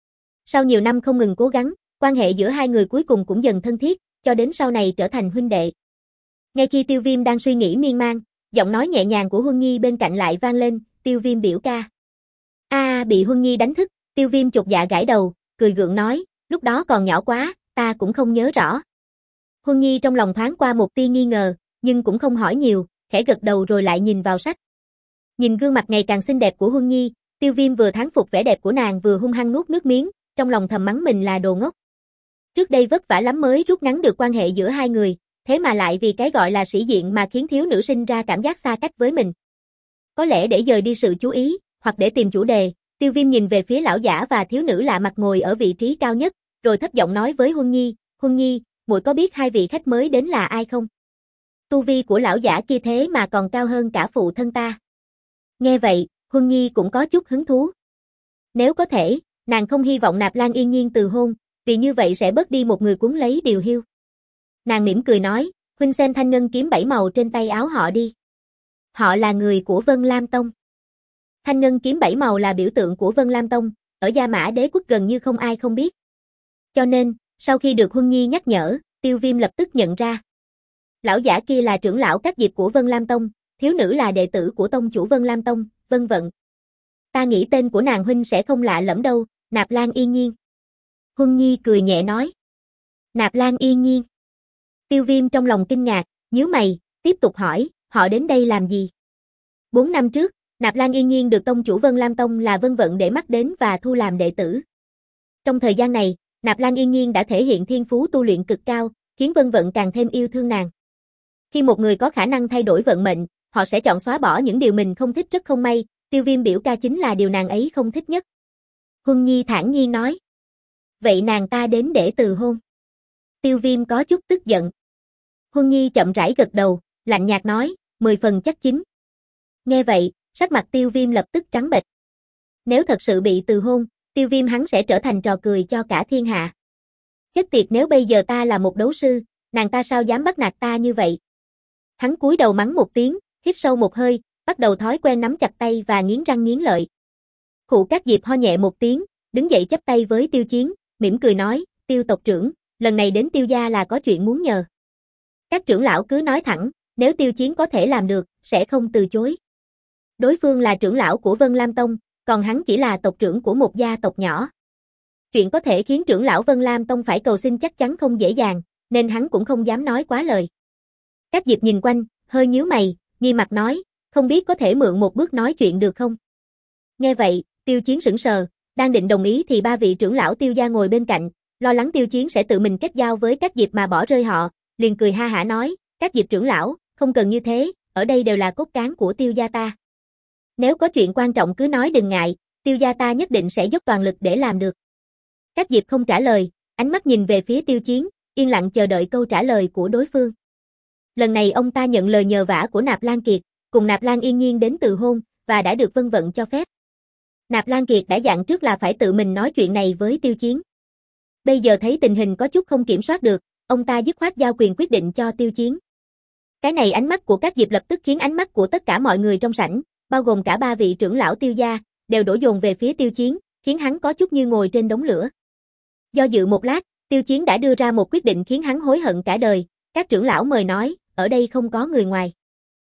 Sau nhiều năm không ngừng cố gắng, quan hệ giữa hai người cuối cùng cũng dần thân thiết, cho đến sau này trở thành huynh đệ. Ngay khi Tiêu Viêm đang suy nghĩ miên man, giọng nói nhẹ nhàng của Huân Nhi bên cạnh lại vang lên, Tiêu Viêm biểu ca. A à, bị Huân Nhi đánh thức, Tiêu Viêm chột dạ gãi đầu, cười gượng nói, lúc đó còn nhỏ quá, ta cũng không nhớ rõ. Huân Nhi trong lòng thoáng qua một tia nghi ngờ, nhưng cũng không hỏi nhiều, khẽ gật đầu rồi lại nhìn vào sách. Nhìn gương mặt ngày càng xinh đẹp của Huân Nhi, Tiêu Viêm vừa thán phục vẻ đẹp của nàng vừa hung hăng nuốt nước miếng, trong lòng thầm mắng mình là đồ ngốc. Trước đây vất vả lắm mới rút ngắn được quan hệ giữa hai người, thế mà lại vì cái gọi là sĩ diện mà khiến thiếu nữ sinh ra cảm giác xa cách với mình. Có lẽ để dời đi sự chú ý, hoặc để tìm chủ đề, Tiêu Viêm nhìn về phía lão giả và thiếu nữ lạ mặt ngồi ở vị trí cao nhất, rồi thấp giọng nói với Huân Nhi, Huân Nhi, muội có biết hai vị khách mới đến là ai không? Tu vi của lão giả kia thế mà còn cao hơn cả phụ thân ta. Nghe vậy, Huân Nhi cũng có chút hứng thú. Nếu có thể, nàng không hy vọng Nạp Lan Yên Nhiên từ hôn, vì như vậy sẽ bớt đi một người cuốn lấy điều hiu. Nàng mỉm cười nói, huynh xem thanh ngân kiếm bảy màu trên tay áo họ đi. Họ là người của Vân Lam Tông. Thanh ngân kiếm bảy màu là biểu tượng của Vân Lam Tông, ở Gia Mã Đế quốc gần như không ai không biết. Cho nên, sau khi được Huân Nhi nhắc nhở, Tiêu Viêm lập tức nhận ra. Lão giả kia là trưởng lão các diệp của Vân Lam Tông, thiếu nữ là đệ tử của tông chủ Vân Lam Tông, Vân Vận. Ta nghĩ tên của nàng huynh sẽ không lạ lẫm đâu, Nạp Lan Yên Nhiên. Huân Nhi cười nhẹ nói. Nạp Lan Yên Nhiên. Tiêu Viêm trong lòng kinh ngạc, nhíu mày, tiếp tục hỏi, họ đến đây làm gì? Bốn năm trước, Nạp Lan Yên Nhiên được tông chủ Vân Lam Tông là Vân Vận để mắt đến và thu làm đệ tử. Trong thời gian này, Nạp Lan Yên Nhiên đã thể hiện thiên phú tu luyện cực cao, khiến Vân Vận càng thêm yêu thương nàng. Khi một người có khả năng thay đổi vận mệnh, họ sẽ chọn xóa bỏ những điều mình không thích. Rất không may, Tiêu Viêm biểu ca chính là điều nàng ấy không thích nhất. Huân Nhi thản nhiên nói. Vậy nàng ta đến để từ hôn. Tiêu Viêm có chút tức giận. Huân Nhi chậm rãi gật đầu, lạnh nhạt nói, mười phần chắc chín. Nghe vậy, sắc mặt Tiêu Viêm lập tức trắng bệch. Nếu thật sự bị từ hôn, Tiêu Viêm hắn sẽ trở thành trò cười cho cả thiên hạ. Chết tiệt, nếu bây giờ ta là một đấu sư, nàng ta sao dám bắt nạt ta như vậy? Hắn cúi đầu mắng một tiếng, hít sâu một hơi, bắt đầu thói quen nắm chặt tay và nghiến răng nghiến lợi. Khụ Các Diệp ho nhẹ một tiếng, đứng dậy chắp tay với Tiêu Chiến, mỉm cười nói, Tiêu tộc trưởng, lần này đến Tiêu gia là có chuyện muốn nhờ. Các trưởng lão cứ nói thẳng, nếu Tiêu Chiến có thể làm được, sẽ không từ chối. Đối phương là trưởng lão của Vân Lam Tông, còn hắn chỉ là tộc trưởng của một gia tộc nhỏ. Chuyện có thể khiến trưởng lão Vân Lam Tông phải cầu xin chắc chắn không dễ dàng, nên hắn cũng không dám nói quá lời. Các Diệp nhìn quanh, hơi nhíu mày, nghi mặt nói, không biết có thể mượn một bước nói chuyện được không? Nghe vậy, Tiêu Chiến sững sờ, đang định đồng ý thì ba vị trưởng lão Tiêu gia ngồi bên cạnh, lo lắng Tiêu Chiến sẽ tự mình kết giao với các Diệp mà bỏ rơi họ, liền cười ha hả nói, các Diệp trưởng lão, không cần như thế, ở đây đều là cốt cán của Tiêu gia ta. Nếu có chuyện quan trọng cứ nói đừng ngại, Tiêu gia ta nhất định sẽ dốc toàn lực để làm được. Các Diệp không trả lời, ánh mắt nhìn về phía Tiêu Chiến, yên lặng chờ đợi câu trả lời của đối phương. Lần này ông ta nhận lời nhờ vả của Nạp Lan Kiệt, cùng Nạp Lan Yên Nhiên đến từ hôn, và đã được Vân Vận cho phép. Nạp Lan Kiệt đã dặn trước là phải tự mình nói chuyện này với Tiêu Chiến. Bây giờ thấy tình hình có chút không kiểm soát được, ông ta dứt khoát giao quyền quyết định cho Tiêu Chiến. Cái này ánh mắt của các Diệp lập tức khiến ánh mắt của tất cả mọi người trong sảnh, bao gồm cả ba vị trưởng lão Tiêu gia, đều đổ dồn về phía Tiêu Chiến, khiến hắn có chút như ngồi trên đống lửa. Do dự một lát, Tiêu Chiến đã đưa ra một quyết định khiến hắn hối hận cả đời, các trưởng lão mời nói, ở đây không có người ngoài.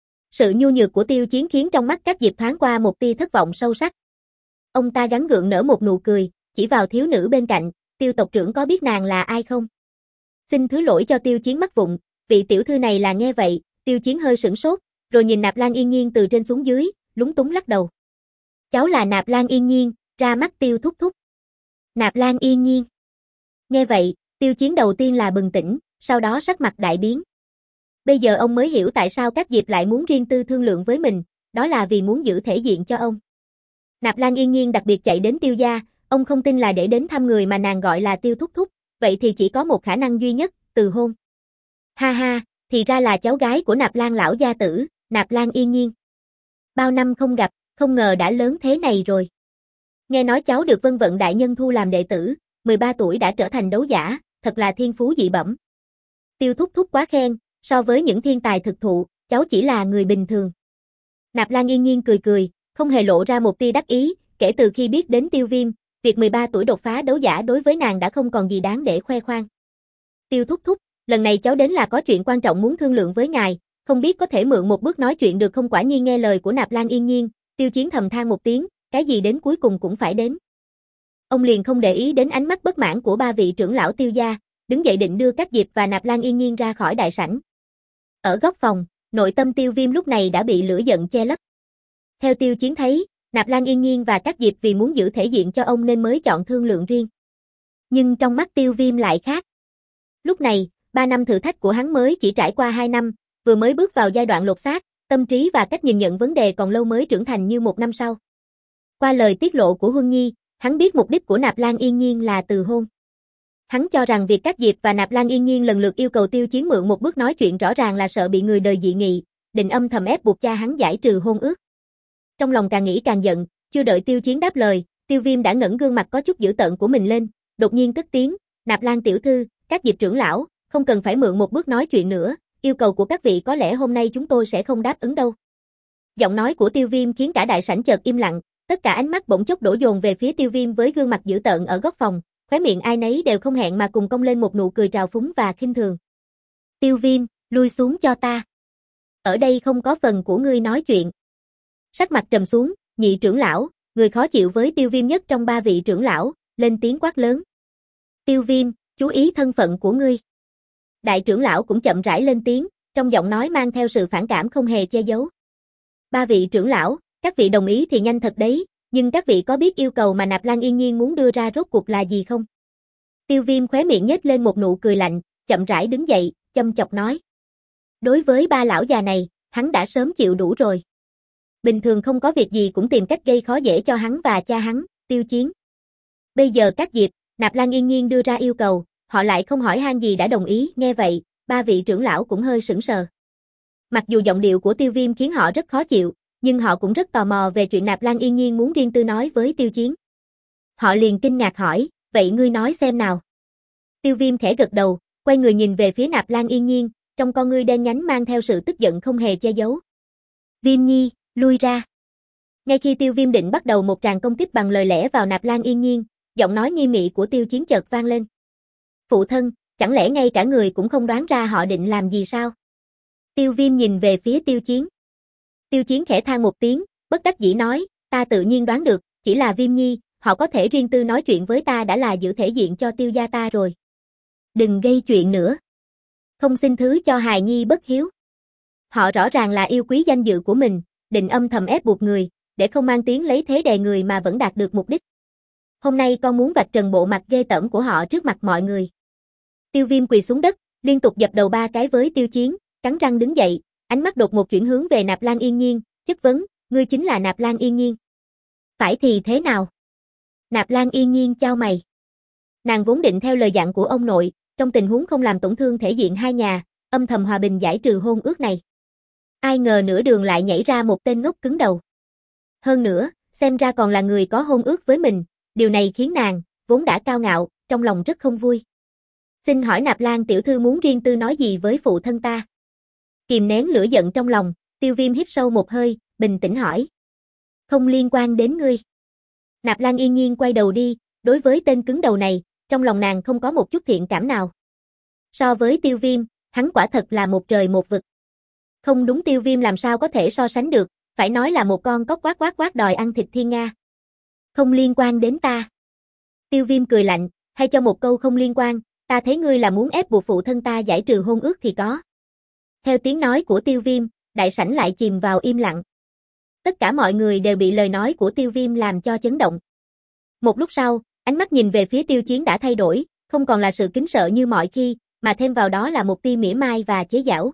Sự nhu nhược của Tiêu Chiến khiến trong mắt các Diệp thoáng qua một tia thất vọng sâu sắc. Ông ta gắng gượng nở một nụ cười, chỉ vào thiếu nữ bên cạnh, Tiêu tộc trưởng có biết nàng là ai không? Xin thứ lỗi cho Tiêu Chiến mắc vụng, vị tiểu thư này là. Nghe vậy, Tiêu Chiến hơi sửng sốt, rồi nhìn Nạp Lan Yên Nhiên từ trên xuống dưới, lúng túng lắc đầu. Cháu là Nạp Lan Yên Nhiên, ra mắt Tiêu thúc thúc. Nạp Lan Yên Nhiên. Nghe vậy, Tiêu Chiến đầu tiên là bừng tỉnh, sau đó sắc mặt đại biến. Bây giờ ông mới hiểu tại sao các Diệp lại muốn riêng tư thương lượng với mình, đó là vì muốn giữ thể diện cho ông. Nạp Lan Yên Nhiên đặc biệt chạy đến Tiêu gia, ông không tin là để đến thăm người mà nàng gọi là Tiêu thúc thúc, vậy thì chỉ có một khả năng duy nhất, từ hôn. Ha ha, thì ra là cháu gái của Nạp Lan lão gia tử, Nạp Lan Yên Nhiên. Bao năm không gặp, không ngờ đã lớn thế này rồi. Nghe nói cháu được Vân Vận đại nhân thu làm đệ tử, mười ba tuổi đã trở thành đấu giả, thật là thiên phú dị bẩm. Tiêu thúc thúc quá khen, so với những thiên tài thực thụ, cháu chỉ là người bình thường. Nạp Lan Yên Nhiên cười cười, không hề lộ ra một tia đắc ý, kể từ khi biết đến Tiêu Viêm, việc mười ba tuổi đột phá đấu giả đối với nàng đã không còn gì đáng để khoe khoang. Tiêu thúc thúc, lần này cháu đến là có chuyện quan trọng muốn thương lượng với ngài, không biết có thể mượn một bước nói chuyện được không? Quả nhiên nghe lời của Nạp Lan Yên Nhiên, Tiêu Chiến thầm than một tiếng, cái gì đến cuối cùng cũng phải đến. Ông liền không để ý đến ánh mắt bất mãn của ba vị trưởng lão Tiêu gia, đứng dậy định đưa các Diệp và Nạp Lan Yên Nhiên ra khỏi đại sảnh. Ở góc phòng, nội tâm Tiêu Viêm lúc này đã bị lửa giận che lấp. Theo Tiêu Chiến thấy, Nạp Lan Yên Nhiên và các Diệp vì muốn giữ thể diện cho ông nên mới chọn thương lượng riêng. Nhưng trong mắt Tiêu Viêm lại khác. Lúc này, ba năm thử thách của hắn mới chỉ trải qua hai năm, vừa mới bước vào giai đoạn lột xác, tâm trí và cách nhìn nhận vấn đề còn lâu mới trưởng thành như một năm sau. Qua lời tiết lộ của Huân Nhi, hắn biết mục đích của Nạp Lan Yên Nhiên là từ hôn. Hắn cho rằng việc các Diệp và Nạp Lan Yên Nhiên lần lượt yêu cầu Tiêu Chiến mượn một bước nói chuyện rõ ràng là sợ bị người đời dị nghị, định âm thầm ép buộc cha hắn giải trừ hôn ước. Trong lòng càng nghĩ càng giận, chưa đợi Tiêu Chiến đáp lời, Tiêu Viêm đã ngẩng gương mặt có chút dữ tợn của mình lên, đột nhiên cất tiếng, Nạp Lan tiểu thư, các Diệp trưởng lão, không cần phải mượn một bước nói chuyện nữa, yêu cầu của các vị có lẽ hôm nay chúng tôi sẽ không đáp ứng đâu. Giọng nói của Tiêu Viêm khiến cả đại sảnh chợt im lặng, Tất cả ánh mắt bỗng chốc đổ dồn về phía Tiêu Viêm với gương mặt dữ tợn ở góc phòng, khóe miệng ai nấy đều không hẹn mà cùng cong lên một nụ cười trào phúng và khinh thường. Tiêu Viêm, lui xuống cho ta. Ở đây không có phần của ngươi nói chuyện. Sắc mặt trầm xuống, nhị trưởng lão, người khó chịu với Tiêu Viêm nhất trong ba vị trưởng lão, lên tiếng quát lớn. Tiêu Viêm, chú ý thân phận của ngươi. Đại trưởng lão cũng chậm rãi lên tiếng, trong giọng nói mang theo sự phản cảm không hề che giấu. Ba vị trưởng lão, các vị đồng ý thì nhanh thật đấy, nhưng các vị có biết yêu cầu mà Nạp Lan Yên Nhiên muốn đưa ra rốt cuộc là gì không? Tiêu Viêm khóe miệng nhếch lên một nụ cười lạnh, chậm rãi đứng dậy, châm chọc nói. Đối với ba lão già này, hắn đã sớm chịu đủ rồi. Bình thường không có việc gì cũng tìm cách gây khó dễ cho hắn và cha hắn, Tiêu Chiến. Bây giờ các dịp, Nạp Lan Yên Nhiên đưa ra yêu cầu, họ lại không hỏi han gì đã đồng ý, nghe vậy, ba vị trưởng lão cũng hơi sững sờ. Mặc dù giọng điệu của Tiêu Viêm khiến họ rất khó chịu, nhưng họ cũng rất tò mò về chuyện Nạp Lan Yên Nhiên muốn riêng tư nói với Tiêu Chiến. Họ liền kinh ngạc hỏi, vậy ngươi nói xem nào. Tiêu Viêm khẽ gật đầu, quay người nhìn về phía Nạp Lan Yên Nhiên, trong con ngươi đen nhánh mang theo sự tức giận không hề che giấu. Viêm Nhi, lui ra. Ngay khi Tiêu Viêm định bắt đầu một tràng công kích bằng lời lẽ vào Nạp Lan Yên Nhiên, giọng nói nghiêm nghị của Tiêu Chiến chợt vang lên. Phụ thân, chẳng lẽ ngay cả người cũng không đoán ra họ định làm gì sao? Tiêu Viêm nhìn về phía Tiêu Chiến. Tiêu Chiến khẽ than một tiếng, bất đắc dĩ nói, ta tự nhiên đoán được, chỉ là Viêm Nhi, họ có thể riêng tư nói chuyện với ta đã là giữ thể diện cho Tiêu gia ta rồi. Đừng gây chuyện nữa. Không xin thứ cho hài nhi bất hiếu. Họ rõ ràng là yêu quý danh dự của mình, định âm thầm ép buộc người, để không mang tiếng lấy thế đè người mà vẫn đạt được mục đích. Hôm nay con muốn vạch trần bộ mặt ghê tởm của họ trước mặt mọi người. Tiêu Viêm quỳ xuống đất, liên tục dập đầu ba cái với Tiêu Chiến, cắn răng đứng dậy, ánh mắt đột một chuyển hướng về Nạp Lan Yên Nhiên, chất vấn, ngươi chính là Nạp Lan Yên Nhiên. Phải thì thế nào? Nạp Lan Yên Nhiên chau mày. Nàng vốn định theo lời dặn của ông nội, trong tình huống không làm tổn thương thể diện hai nhà, âm thầm hòa bình giải trừ hôn ước này. Ai ngờ nửa đường lại nhảy ra một tên ngốc cứng đầu. Hơn nữa, xem ra còn là người có hôn ước với mình, điều này khiến nàng, vốn đã cao ngạo, trong lòng rất không vui. Xin hỏi Nạp Lan tiểu thư muốn riêng tư nói gì với phụ thân ta? Kìm nén lửa giận trong lòng, Tiêu Viêm hít sâu một hơi, bình tĩnh hỏi. Không liên quan đến ngươi. Nạp Lan Yên Nhiên quay đầu đi, đối với tên cứng đầu này, trong lòng nàng không có một chút thiện cảm nào. So với Tiêu Viêm, hắn quả thật là một trời một vực. Không đúng, Tiêu Viêm làm sao có thể so sánh được, phải nói là một con cóc quát quát quát đòi ăn thịt thiên nga. Không liên quan đến ta. Tiêu Viêm cười lạnh, hay cho một câu không liên quan, ta thấy ngươi là muốn ép buộc phụ thân ta giải trừ hôn ước thì có. Theo tiếng nói của Tiêu Viêm, đại sảnh lại chìm vào im lặng. Tất cả mọi người đều bị lời nói của Tiêu Viêm làm cho chấn động. Một lúc sau, ánh mắt nhìn về phía Tiêu Chiến đã thay đổi, không còn là sự kính sợ như mọi khi, mà thêm vào đó là một tia mỉa mai và chế giễu.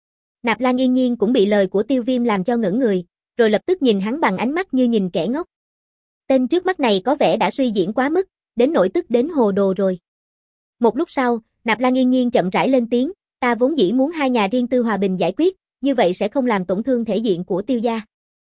Nạp Lan Yên Nhiên cũng bị lời của Tiêu Viêm làm cho ngẩn người, rồi lập tức nhìn hắn bằng ánh mắt như nhìn kẻ ngốc. Tên trước mắt này có vẻ đã suy diễn quá mức, đến nỗi tức đến hồ đồ rồi. Một lúc sau, Nạp Lan Yên Nhiên chậm rãi lên tiếng, ta vốn dĩ muốn hai nhà riêng tư hòa bình giải quyết, như vậy sẽ không làm tổn thương thể diện của Tiêu gia.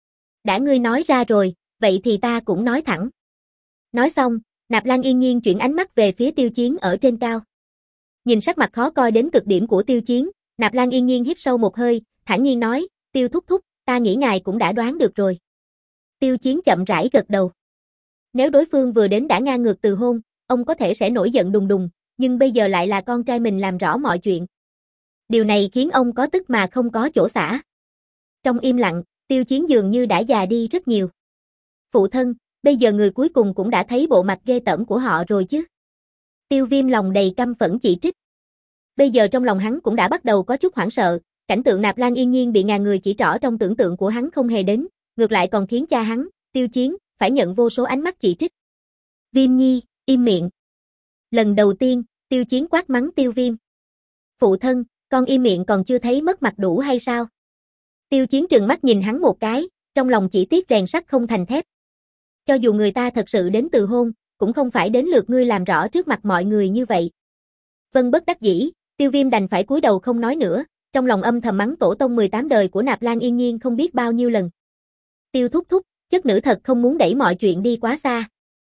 Đã ngươi nói ra rồi, vậy thì ta cũng nói thẳng. Nói xong, Nạp Lan Yên Nhiên chuyển ánh mắt về phía Tiêu Chiến ở trên cao. Nhìn sắc mặt khó coi đến cực điểm của Tiêu Chiến, Nạp Lan Yên Nhiên hít sâu một hơi, thản nhiên nói, Tiêu thúc thúc, ta nghĩ ngài cũng đã đoán được rồi. Tiêu Chiến chậm rãi gật đầu. Nếu đối phương vừa đến đã ngang ngược từ hôn, ông có thể sẽ nổi giận đùng đùng, nhưng bây giờ lại là con trai mình làm rõ mọi chuyện. Điều này khiến ông có tức mà không có chỗ xả. Trong im lặng, Tiêu Chiến dường như đã già đi rất nhiều. Phụ thân, bây giờ người cuối cùng cũng đã thấy bộ mặt ghê tởm của họ rồi chứ. Tiêu Viêm lòng đầy căm phẫn chỉ trích. Bây giờ trong lòng hắn cũng đã bắt đầu có chút hoảng sợ, cảnh tượng Nạp Lan Yên Nhiên bị ngàn người chỉ trỏ trong tưởng tượng của hắn không hề đến, ngược lại còn khiến cha hắn, Tiêu Chiến, phải nhận vô số ánh mắt chỉ trích. Viêm Nhi, im miệng. Lần đầu tiên, Tiêu Chiến quát mắng Tiêu Viêm. Phụ thân, con im miệng còn chưa thấy mất mặt đủ hay sao? Tiêu Chiến trừng mắt nhìn hắn một cái, trong lòng chỉ tiếc rèn sắt không thành thép. Cho dù người ta thật sự đến từ hôn, cũng không phải đến lượt ngươi làm rõ trước mặt mọi người như vậy. Vân bất đắc dĩ, Tiêu Viêm đành phải cúi đầu không nói nữa, trong lòng âm thầm mắng tổ tông mười tám đời của Nạp Lan Yên Nhiên không biết bao nhiêu lần. Tiêu thúc thúc, chất nữ thật không muốn đẩy mọi chuyện đi quá xa.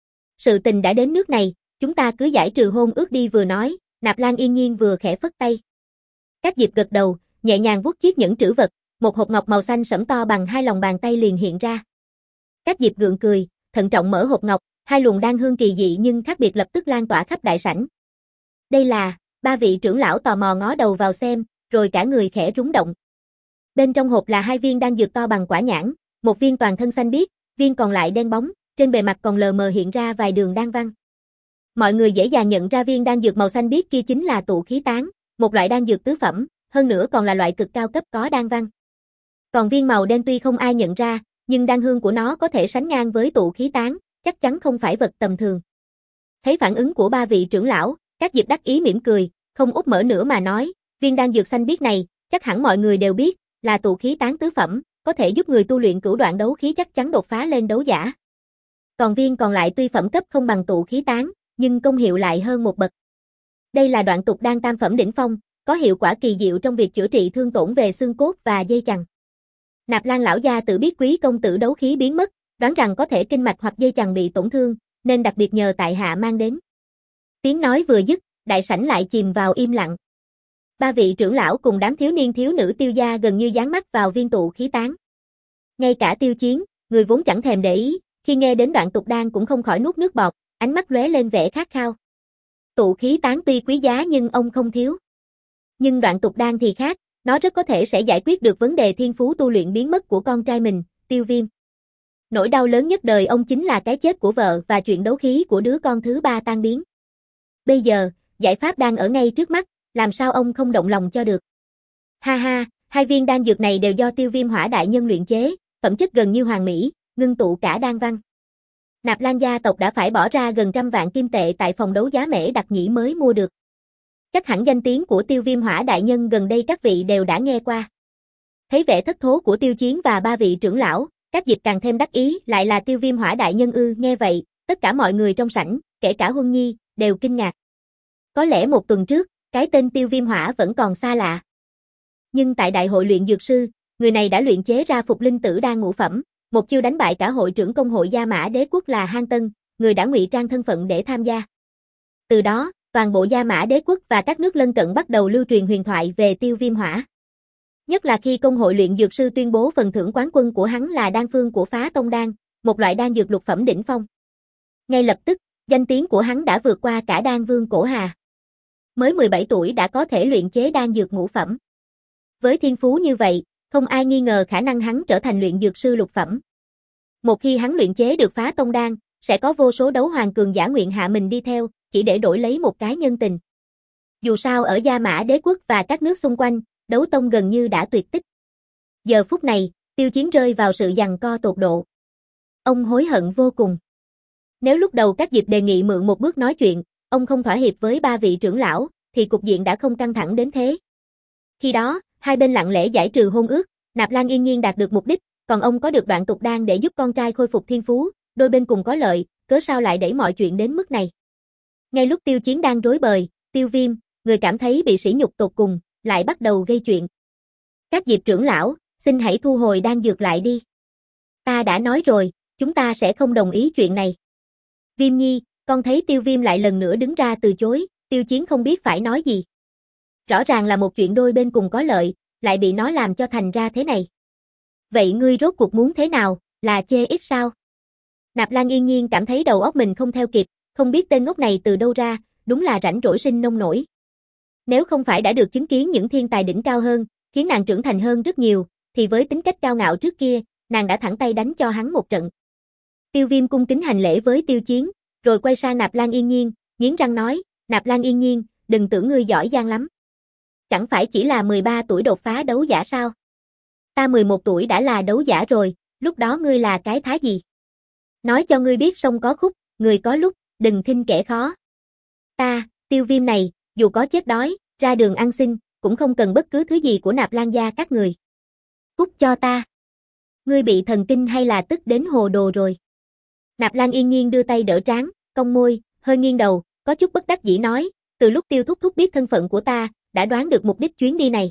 Sự tình đã đến nước này, chúng ta cứ giải trừ hôn ước đi, vừa nói, Nạp Lan Yên Nhiên vừa khẽ phất tay. Các Diệp gật đầu, nhẹ nhàng vuốt chiếc nhẫn trữ vật, một hộp ngọc màu xanh sẫm to bằng hai lòng bàn tay liền hiện ra. Các Diệp gượng cười, thận trọng mở hộp ngọc, hai luồng đan hương kỳ dị nhưng khác biệt lập tức lan tỏa khắp đại sảnh. Đây là, ba vị trưởng lão tò mò ngó đầu vào xem, rồi cả người khẽ rúng động. Bên trong hộp là hai viên đan dược to bằng quả nhãn, một viên toàn thân xanh biếc, viên còn lại đen bóng, trên bề mặt còn lờ mờ hiện ra vài đường đan văn. Mọi người dễ dàng nhận ra viên đan dược màu xanh biếc kia chính là tụ khí tán, một loại đan dược tứ phẩm, hơn nữa còn là loại cực cao cấp có đan văn. Còn viên màu đen tuy không ai nhận ra, nhưng đan hương của nó có thể sánh ngang với tụ khí tán, chắc chắn không phải vật tầm thường. Thấy phản ứng của ba vị trưởng lão, các Diệp đắc ý mỉm cười, không úp mở nữa mà nói, viên đan dược xanh biếc này, chắc hẳn mọi người đều biết, là tụ khí tán tứ phẩm, có thể giúp người tu luyện cửu đoạn đấu khí chắc chắn đột phá lên đấu giả. Còn viên còn lại tuy phẩm cấp không bằng tụ khí tán, nhưng công hiệu lại hơn một bậc. Đây là đoạn tục đan tam phẩm đỉnh phong, có hiệu quả kỳ diệu trong việc chữa trị thương tổn về xương cốt và dây chằng. Nạp Lan lão gia tự biết quý công tử đấu khí biến mất, đoán rằng có thể kinh mạch hoặc dây chằng bị tổn thương, nên đặc biệt nhờ tại hạ mang đến. Tiếng nói vừa dứt, đại sảnh lại chìm vào im lặng. Ba vị trưởng lão cùng đám thiếu niên thiếu nữ Tiêu gia gần như dán mắt vào viên tụ khí tán. Ngay cả Tiêu Chiến, người vốn chẳng thèm để ý, khi nghe đến đoạn tục đan cũng không khỏi nuốt nước bọt, ánh mắt lóe lên vẻ khát khao. Tụ khí tán tuy quý giá nhưng ông không thiếu. Nhưng đoạn tục đan thì khác, nó rất có thể sẽ giải quyết được vấn đề thiên phú tu luyện biến mất của con trai mình, Tiêu Viêm. Nỗi đau lớn nhất đời ông chính là cái chết của vợ và chuyện đấu khí của đứa con thứ ba tan biến. Bây giờ, giải pháp đang ở ngay trước mắt, làm sao ông không động lòng cho được. Ha ha, hai viên đan dược này đều do Tiêu Viêm Hỏa đại nhân luyện chế, phẩm chất gần như hoàn mỹ, ngưng tụ cả đan văn. Nạp Lan gia tộc đã phải bỏ ra gần trăm vạn kim tệ tại phòng đấu giá Mễ Đặc Nhĩ mới mua được. Chắc hẳn danh tiếng của Tiêu Viêm Hỏa đại nhân gần đây các vị đều đã nghe qua. Thấy vẻ thất thố của Tiêu Chiến và ba vị trưởng lão, các Diệp càng thêm đắc ý, lại là Tiêu Viêm Hỏa đại nhân ư? Nghe vậy, tất cả mọi người trong sảnh, kể cả Huân Nhi, đều kinh ngạc. Có lẽ một tuần trước, cái tên Tiêu Viêm Hỏa vẫn còn xa lạ. Nhưng tại đại hội luyện dược sư, người này đã luyện chế ra Phục Linh Tử đan ngũ phẩm, một chiêu đánh bại cả hội trưởng công hội Gia Mã Đế quốc là Hang Tân, người đã ngụy trang thân phận để tham gia. Từ đó, toàn bộ Gia Mã Đế quốc và các nước lân cận bắt đầu lưu truyền huyền thoại về Tiêu Viêm Hỏa. Nhất là khi công hội luyện dược sư tuyên bố phần thưởng quán quân của hắn là đan phương của Phá Tông đan, một loại đan dược lục phẩm đỉnh phong. Ngay lập tức, danh tiếng của hắn đã vượt qua cả đan vương Cổ Hà. Mới mười bảy tuổi đã có thể luyện chế đan dược ngũ phẩm. Với thiên phú như vậy, không ai nghi ngờ khả năng hắn trở thành luyện dược sư lục phẩm. Một khi hắn luyện chế được Phá Tông đan, sẽ có vô số đấu hoàng cường giả nguyện hạ mình đi theo, chỉ để đổi lấy một cái nhân tình. Dù sao ở Gia Mã Đế quốc và các nước xung quanh, đấu tông gần như đã tuyệt tích. Giờ phút này, Tiêu Chiến rơi vào sự giằng co tột độ. Ông hối hận vô cùng. Nếu lúc đầu các Diệp đề nghị mượn một bước nói chuyện, ông không thỏa hiệp với ba vị trưởng lão, thì cục diện đã không căng thẳng đến thế. Khi đó, hai bên lặng lẽ giải trừ hôn ước, Nạp Lan yên nhiên đạt được mục đích, còn ông có được đoạn tục đan để giúp con trai khôi phục thiên phú, đôi bên cùng có lợi, cớ sao lại đẩy mọi chuyện đến mức này. Ngay lúc Tiêu Chiến đang rối bời, Tiêu Viêm, người cảm thấy bị sỉ nhục tột cùng, lại bắt đầu gây chuyện. Các Diệp trưởng lão, xin hãy thu hồi đan dược lại đi. Ta đã nói rồi, chúng ta sẽ không đồng ý chuyện này. Viêm Nhi, con thấy Tiêu Viêm lại lần nữa đứng ra từ chối, Tiêu Chiến không biết phải nói gì. Rõ ràng là một chuyện đôi bên cùng có lợi, lại bị nó làm cho thành ra thế này. Vậy ngươi rốt cuộc muốn thế nào, là chê ít sao? Nạp Lan yên nhiên cảm thấy đầu óc mình không theo kịp, không biết tên ngốc này từ đâu ra, đúng là rảnh rỗi sinh nông nổi. Nếu không phải đã được chứng kiến những thiên tài đỉnh cao hơn, khiến nàng trưởng thành hơn rất nhiều, thì với tính cách cao ngạo trước kia, nàng đã thẳng tay đánh cho hắn một trận. Tiêu Viêm cung kính hành lễ với Tiêu Chiến, rồi quay sang Nạp Lan yên nhiên, nghiến răng nói, Nạp Lan yên nhiên, đừng tưởng ngươi giỏi giang lắm. Chẳng phải chỉ là mười ba tuổi đột phá đấu giả sao? Ta mười một tuổi đã là đấu giả rồi, lúc đó ngươi là cái thá gì? Nói cho ngươi biết sông có khúc, người có lúc, đừng khinh kẻ khó. Ta, Tiêu Viêm này, dù có chết đói, ra đường ăn xin, cũng không cần bất cứ thứ gì của Nạp Lan gia các người. Cút cho ta. Ngươi bị thần kinh hay là tức đến hồ đồ rồi? Nạp Lan yên nhiên đưa tay đỡ trán, cong môi, hơi nghiêng đầu, có chút bất đắc dĩ nói, từ lúc Tiêu thúc thúc biết thân phận của ta, đã đoán được mục đích chuyến đi này.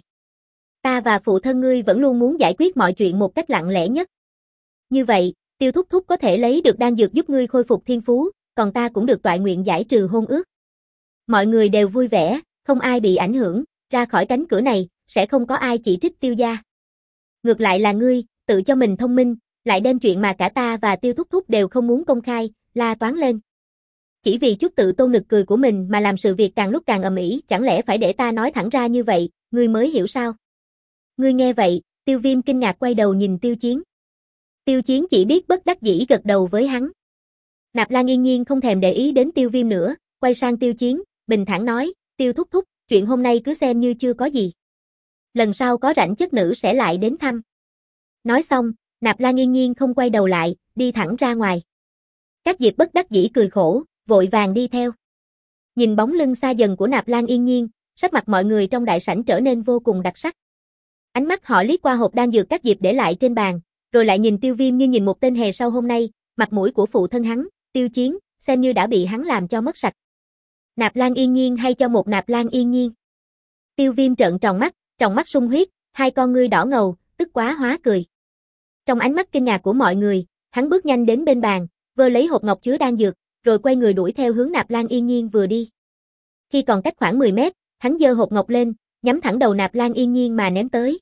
Ta và phụ thân ngươi vẫn luôn muốn giải quyết mọi chuyện một cách lặng lẽ nhất. Như vậy, Tiêu thúc thúc có thể lấy được đan dược giúp ngươi khôi phục thiên phú, còn ta cũng được toại nguyện giải trừ hôn ước. Mọi người đều vui vẻ, không ai bị ảnh hưởng, ra khỏi cánh cửa này, sẽ không có ai chỉ trích Tiêu gia. Ngược lại là ngươi, tự cho mình thông minh, Lại đem chuyện mà cả ta và Tiêu Thúc Thúc đều không muốn công khai, la toán lên. Chỉ vì chút tự tôn nực cười của mình mà làm sự việc càng lúc càng ầm ĩ, chẳng lẽ phải để ta nói thẳng ra như vậy, ngươi mới hiểu sao? Ngươi nghe vậy, Tiêu Viêm kinh ngạc quay đầu nhìn Tiêu Chiến. Tiêu Chiến chỉ biết bất đắc dĩ gật đầu với hắn. Nạp Lan yên nhiên không thèm để ý đến Tiêu Viêm nữa, quay sang Tiêu Chiến, bình thản nói, Tiêu Thúc Thúc, chuyện hôm nay cứ xem như chưa có gì. Lần sau có rảnh chất nữ sẽ lại đến thăm. Nói xong, Nạp Lan yên nhiên không quay đầu lại, đi thẳng ra ngoài. Các Diệp bất đắc dĩ cười khổ, vội vàng đi theo. Nhìn bóng lưng xa dần của Nạp Lan yên nhiên, sắc mặt mọi người trong đại sảnh trở nên vô cùng đặc sắc. Ánh mắt họ liếc qua hộp đan dược các Diệp để lại trên bàn, rồi lại nhìn Tiêu Viêm như nhìn một tên hề sau hôm nay, mặt mũi của phụ thân hắn, Tiêu Chiến, xem như đã bị hắn làm cho mất sạch. Nạp Lan yên nhiên hay cho một Nạp Lan yên nhiên? Tiêu Viêm trợn tròn mắt, tròng mắt sung huyết, hai con ngươi đỏ ngầu, tức quá hóa cười. Trong ánh mắt kinh ngạc của mọi người, hắn bước nhanh đến bên bàn, vơ lấy hộp ngọc chứa đan dược, rồi quay người đuổi theo hướng Nạp Lan yên nhiên vừa đi. Khi còn cách khoảng mười mét, hắn giơ hộp ngọc lên, nhắm thẳng đầu Nạp Lan yên nhiên mà ném tới.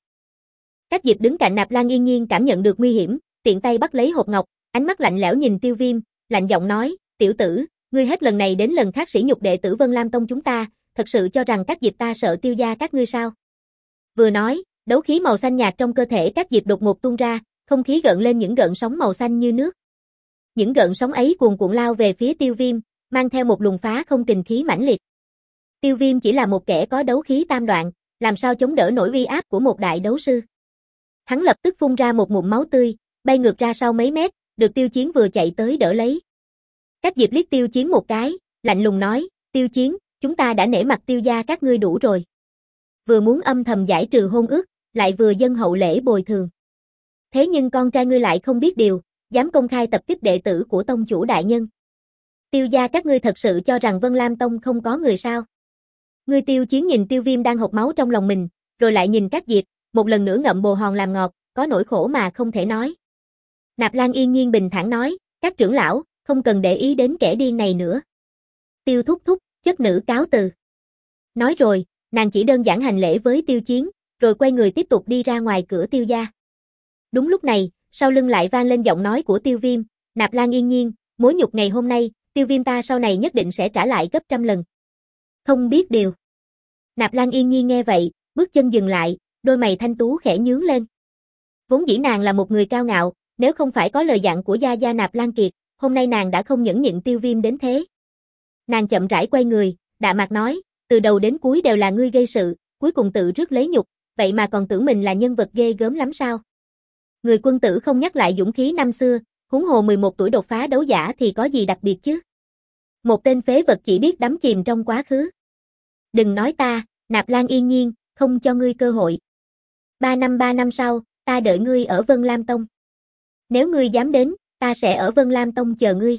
Các Diệp đứng cạnh Nạp Lan yên nhiên cảm nhận được nguy hiểm, tiện tay bắt lấy hộp ngọc, ánh mắt lạnh lẽo nhìn Tiêu Viêm, lạnh giọng nói, tiểu tử, ngươi hết lần này đến lần khác sỉ nhục đệ tử Vân Lam Tông chúng ta, thật sự cho rằng các Diệp ta sợ Tiêu gia các ngươi sao? Vừa nói, đấu khí màu xanh nhạt trong cơ thể các Diệp đột ngột tuôn ra, không khí gợn lên những gợn sóng màu xanh như nước. Những gợn sóng ấy cuồn cuộn lao về phía Tiêu Viêm, mang theo một luồng phá không kình khí mãnh liệt. Tiêu Viêm chỉ là một kẻ có đấu khí tam đoạn, làm sao chống đỡ nổi uy áp của một đại đấu sư. Hắn lập tức phun ra một ngụm máu tươi, bay ngược ra sau mấy mét, được Tiêu Chiến vừa chạy tới đỡ lấy. Các Diệp liếc Tiêu Chiến một cái, lạnh lùng nói, Tiêu Chiến, chúng ta đã nể mặt Tiêu gia các ngươi đủ rồi. Vừa muốn âm thầm giải trừ hôn ước, lại vừa dâng hậu lễ bồi thường. Thế nhưng con trai ngươi lại không biết điều, dám công khai tập kích đệ tử của tông chủ đại nhân. Tiêu gia các ngươi thật sự cho rằng Vân Lam Tông không có người sao? Ngươi Tiêu Chiến nhìn Tiêu Viêm đang hộc máu trong lòng mình, rồi lại nhìn các Diệp, một lần nữa ngậm bồ hòn làm ngọt, có nỗi khổ mà không thể nói. Nạp Lan yên nhiên bình thản nói, các trưởng lão, không cần để ý đến kẻ điên này nữa. Tiêu Thúc Thúc, chất nữ cáo từ. Nói rồi, nàng chỉ đơn giản hành lễ với Tiêu Chiến, rồi quay người tiếp tục đi ra ngoài cửa Tiêu gia. Đúng lúc này, sau lưng lại vang lên giọng nói của Tiêu Viêm, Nạp Lan yên nhiên, mối nhục ngày hôm nay, Tiêu Viêm ta sau này nhất định sẽ trả lại gấp trăm lần. Không biết điều. Nạp Lan yên nhiên nghe vậy, bước chân dừng lại, đôi mày thanh tú khẽ nhướng lên. Vốn dĩ nàng là một người cao ngạo, nếu không phải có lời dặn của gia gia Nạp Lan Kiệt, hôm nay nàng đã không nhẫn nhịn Tiêu Viêm đến thế. Nàng chậm rãi quay người, đạm mạc nói, từ đầu đến cuối đều là ngươi gây sự, cuối cùng tự rước lấy nhục, vậy mà còn tưởng mình là nhân vật ghê gớm lắm sao? Người quân tử không nhắc lại dũng khí năm xưa, huống hồ mười một tuổi đột phá đấu giả thì có gì đặc biệt chứ? Một tên phế vật chỉ biết đắm chìm trong quá khứ. Đừng nói ta, Nạp Lan yên nhiên, không cho ngươi cơ hội. Ba năm ba năm sau, ta đợi ngươi ở Vân Lam Tông. Nếu ngươi dám đến, ta sẽ ở Vân Lam Tông chờ ngươi.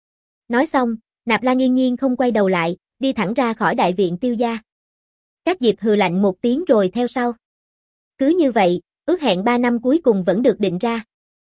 Nói xong, Nạp Lan yên nhiên không quay đầu lại, đi thẳng ra khỏi đại viện Tiêu gia. Các Diệp hừ lạnh một tiếng rồi theo sau. Cứ như vậy, ước hẹn ba năm cuối cùng vẫn được định ra.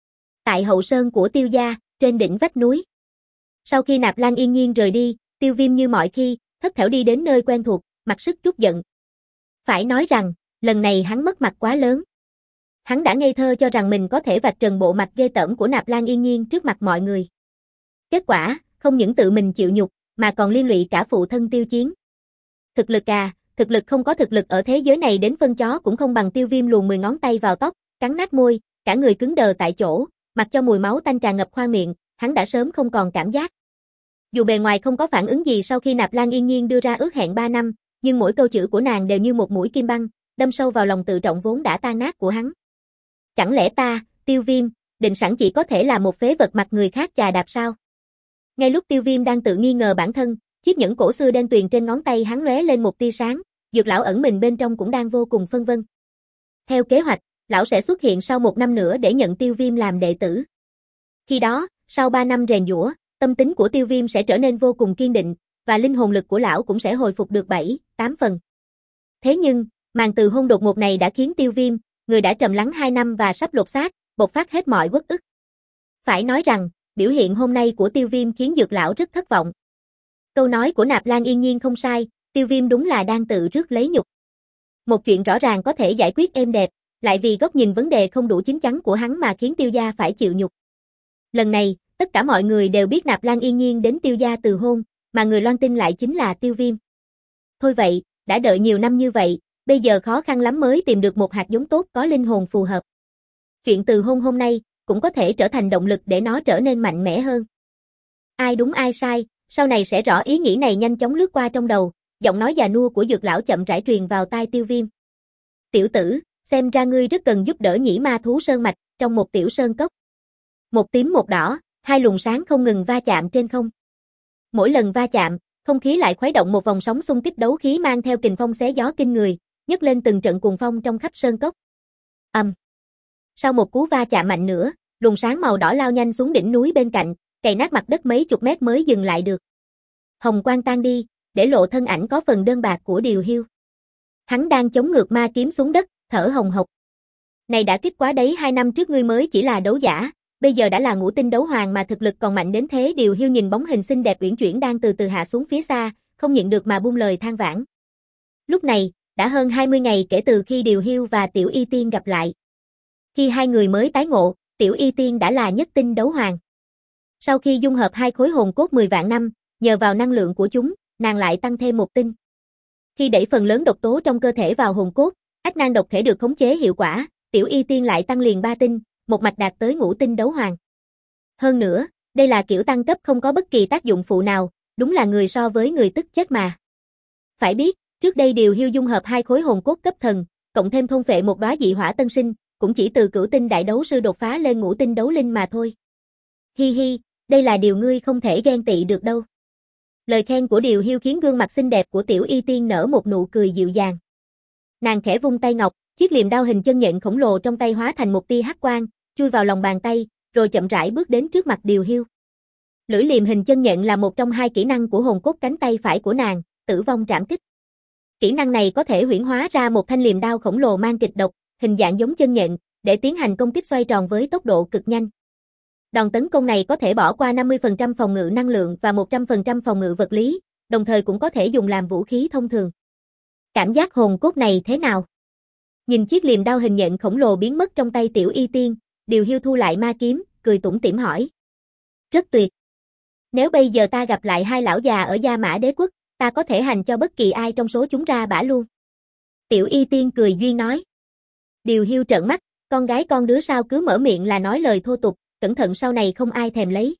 Tại hậu sơn của Tiêu gia, trên đỉnh vách núi. Sau khi Nạp Lan yên nhiên rời đi, Tiêu Viêm như mọi khi, thất thểu đi đến nơi quen thuộc, mặc sức trút giận. Phải nói rằng, lần này hắn mất mặt quá lớn. Hắn đã ngây thơ cho rằng mình có thể vạch trần bộ mặt ghê tởm của Nạp Lan yên nhiên trước mặt mọi người. Kết quả, không những tự mình chịu nhục, mà còn liên lụy cả phụ thân Tiêu Chiến. Thực lực à, thực lực không có thực lực ở thế giới này đến phân chó cũng không bằng Tiêu Viêm luồn mười ngón tay vào tóc, cắn nát môi, cả người cứng đờ tại chỗ, mặc cho mùi máu tanh tràn ngập khoang miệng, hắn đã sớm không còn cảm giác. Dù bề ngoài không có phản ứng gì sau khi Nạp Lan yên nhiên đưa ra ước hẹn ba năm, nhưng mỗi câu chữ của nàng đều như một mũi kim băng, đâm sâu vào lòng tự trọng vốn đã tan nát của hắn. Chẳng lẽ ta, Tiêu Viêm, định sẵn chỉ có thể là một phế vật mặt người khác chà đạp sao? Ngay lúc Tiêu Viêm đang tự nghi ngờ bản thân, chiếc nhẫn cổ xưa đen tuyền trên ngón tay hắn lóe lên một tia sáng, Dược lão ẩn mình bên trong cũng đang vô cùng phân vân. Theo kế hoạch, lão sẽ xuất hiện sau một năm nữa để nhận Tiêu Viêm làm đệ tử. Khi đó, sau ba năm rèn giũa, tâm tính của Tiêu Viêm sẽ trở nên vô cùng kiên định, và linh hồn lực của lão cũng sẽ hồi phục được bảy, tám phần. Thế nhưng, màn từ hôn đột ngột này đã khiến Tiêu Viêm, người đã trầm lắng hai năm và sắp lột xác, bộc phát hết mọi uất ức. Phải nói rằng, biểu hiện hôm nay của Tiêu Viêm khiến Dược lão rất thất vọng. Câu nói của Nạp Lan yên nhiên không sai, Tiêu Viêm đúng là đang tự rước lấy nhục. Một chuyện rõ ràng có thể giải quyết êm đẹp, lại vì góc nhìn vấn đề không đủ chín chắn của hắn mà khiến Tiêu gia phải chịu nhục. Lần này, tất cả mọi người đều biết Nạp Lan Yên Nhiên đến Tiêu gia từ hôn, mà người loan tin lại chính là Tiêu Viêm. Thôi vậy, đã đợi nhiều năm như vậy, bây giờ khó khăn lắm mới tìm được một hạt giống tốt có linh hồn phù hợp. Chuyện từ hôn hôm nay cũng có thể trở thành động lực để nó trở nên mạnh mẽ hơn. Ai đúng ai sai, sau này sẽ rõ. Ý nghĩ này nhanh chóng lướt qua trong đầu, giọng nói già nua của Dược lão chậm rãi truyền vào tai Tiêu Viêm. Tiểu tử, xem ra ngươi rất cần giúp đỡ nhĩ ma thú sơn mạch, trong một tiểu sơn cốc. Một tím một đỏ, hai luồng sáng không ngừng va chạm trên không. Mỗi lần va chạm, không khí lại khuấy động một vòng sóng xung kích đấu khí mang theo kình phong xé gió kinh người, nhấc lên từng trận cuồng phong trong khắp sơn cốc. Ầm. Um. Sau một cú va chạm mạnh nữa, luồng sáng màu đỏ lao nhanh xuống đỉnh núi bên cạnh, cày nát mặt đất mấy chục mét mới dừng lại được. Hồng quang tan đi, để lộ thân ảnh có phần đơn bạc của Điều Hiu. Hắn đang chống ngược ma kiếm xuống đất, thở hồng hộc. Này đã kích quá đấy, hai năm trước ngươi mới chỉ là đấu giả, bây giờ đã là ngũ tinh đấu hoàng mà thực lực còn mạnh đến thế. Điều Hiu nhìn bóng hình xinh đẹp uyển chuyển đang từ từ hạ xuống phía xa, không nhịn được mà buông lời than vãn. Lúc này, đã hơn hai mươi ngày kể từ khi Điều Hiu và Tiểu Y Tiên gặp lại. Khi hai người mới tái ngộ, Tiểu Y Tiên đã là nhất tinh đấu hoàng. Sau khi dung hợp hai khối hồn cốt mười vạn năm, nhờ vào năng lượng của chúng, nàng lại tăng thêm một tinh. Khi đẩy phần lớn độc tố trong cơ thể vào hồn cốt, ách nan độc thể được khống chế hiệu quả, Tiểu Y Tiên lại tăng liền ba tinh, một mạch đạt tới ngũ tinh đấu hoàng. Hơn nữa, đây là kiểu tăng cấp không có bất kỳ tác dụng phụ nào, đúng là người so với người tức chết mà. Phải biết, trước đây Điều Hiu dung hợp hai khối hồn cốt cấp thần, cộng thêm thôn phệ một đóa dị hỏa tân sinh, cũng chỉ từ cửu tinh đại đấu sư đột phá lên ngũ tinh đấu linh mà thôi. Hi hi, đây là điều ngươi không thể ghen tị được đâu. Lời khen của Điều Hiu khiến gương mặt xinh đẹp của Tiểu Y Tiên nở một nụ cười dịu dàng. Nàng khẽ vung tay ngọc, chiếc liềm đao hình chân nhện khổng lồ trong tay hóa thành một tia hắc quang, chui vào lòng bàn tay, rồi chậm rãi bước đến trước mặt Điều Hiu. Lưỡi liềm hình chân nhện là một trong hai kỹ năng của hồn cốt cánh tay phải của nàng, Tử vong trảm kích. Kỹ năng này có thể huyễn hóa ra một thanh liềm đao khổng lồ mang kịch độc, hình dạng giống chân nhện, để tiến hành công kích xoay tròn với tốc độ cực nhanh. Đòn tấn công này có thể bỏ qua năm mươi phần trăm phòng ngự năng lượng và một trăm phần trăm phòng ngự vật lý, đồng thời cũng có thể dùng làm vũ khí thông thường. Cảm giác hồn cốt này thế nào? Nhìn chiếc liềm đao hình nhện khổng lồ biến mất trong tay Tiểu Y Tiên, Điều Hiu thu lại ma kiếm, cười tủm tỉm hỏi. Rất tuyệt. Nếu bây giờ ta gặp lại hai lão già ở Gia Mã Đế Quốc, ta có thể hành cho bất kỳ ai trong số chúng ra bả luôn. Tiểu Y Tiên cười duyên nói. Điều Hiu trợn mắt, con gái con đứa sao cứ mở miệng là nói lời thô tục, cẩn thận sau này không ai thèm lấy.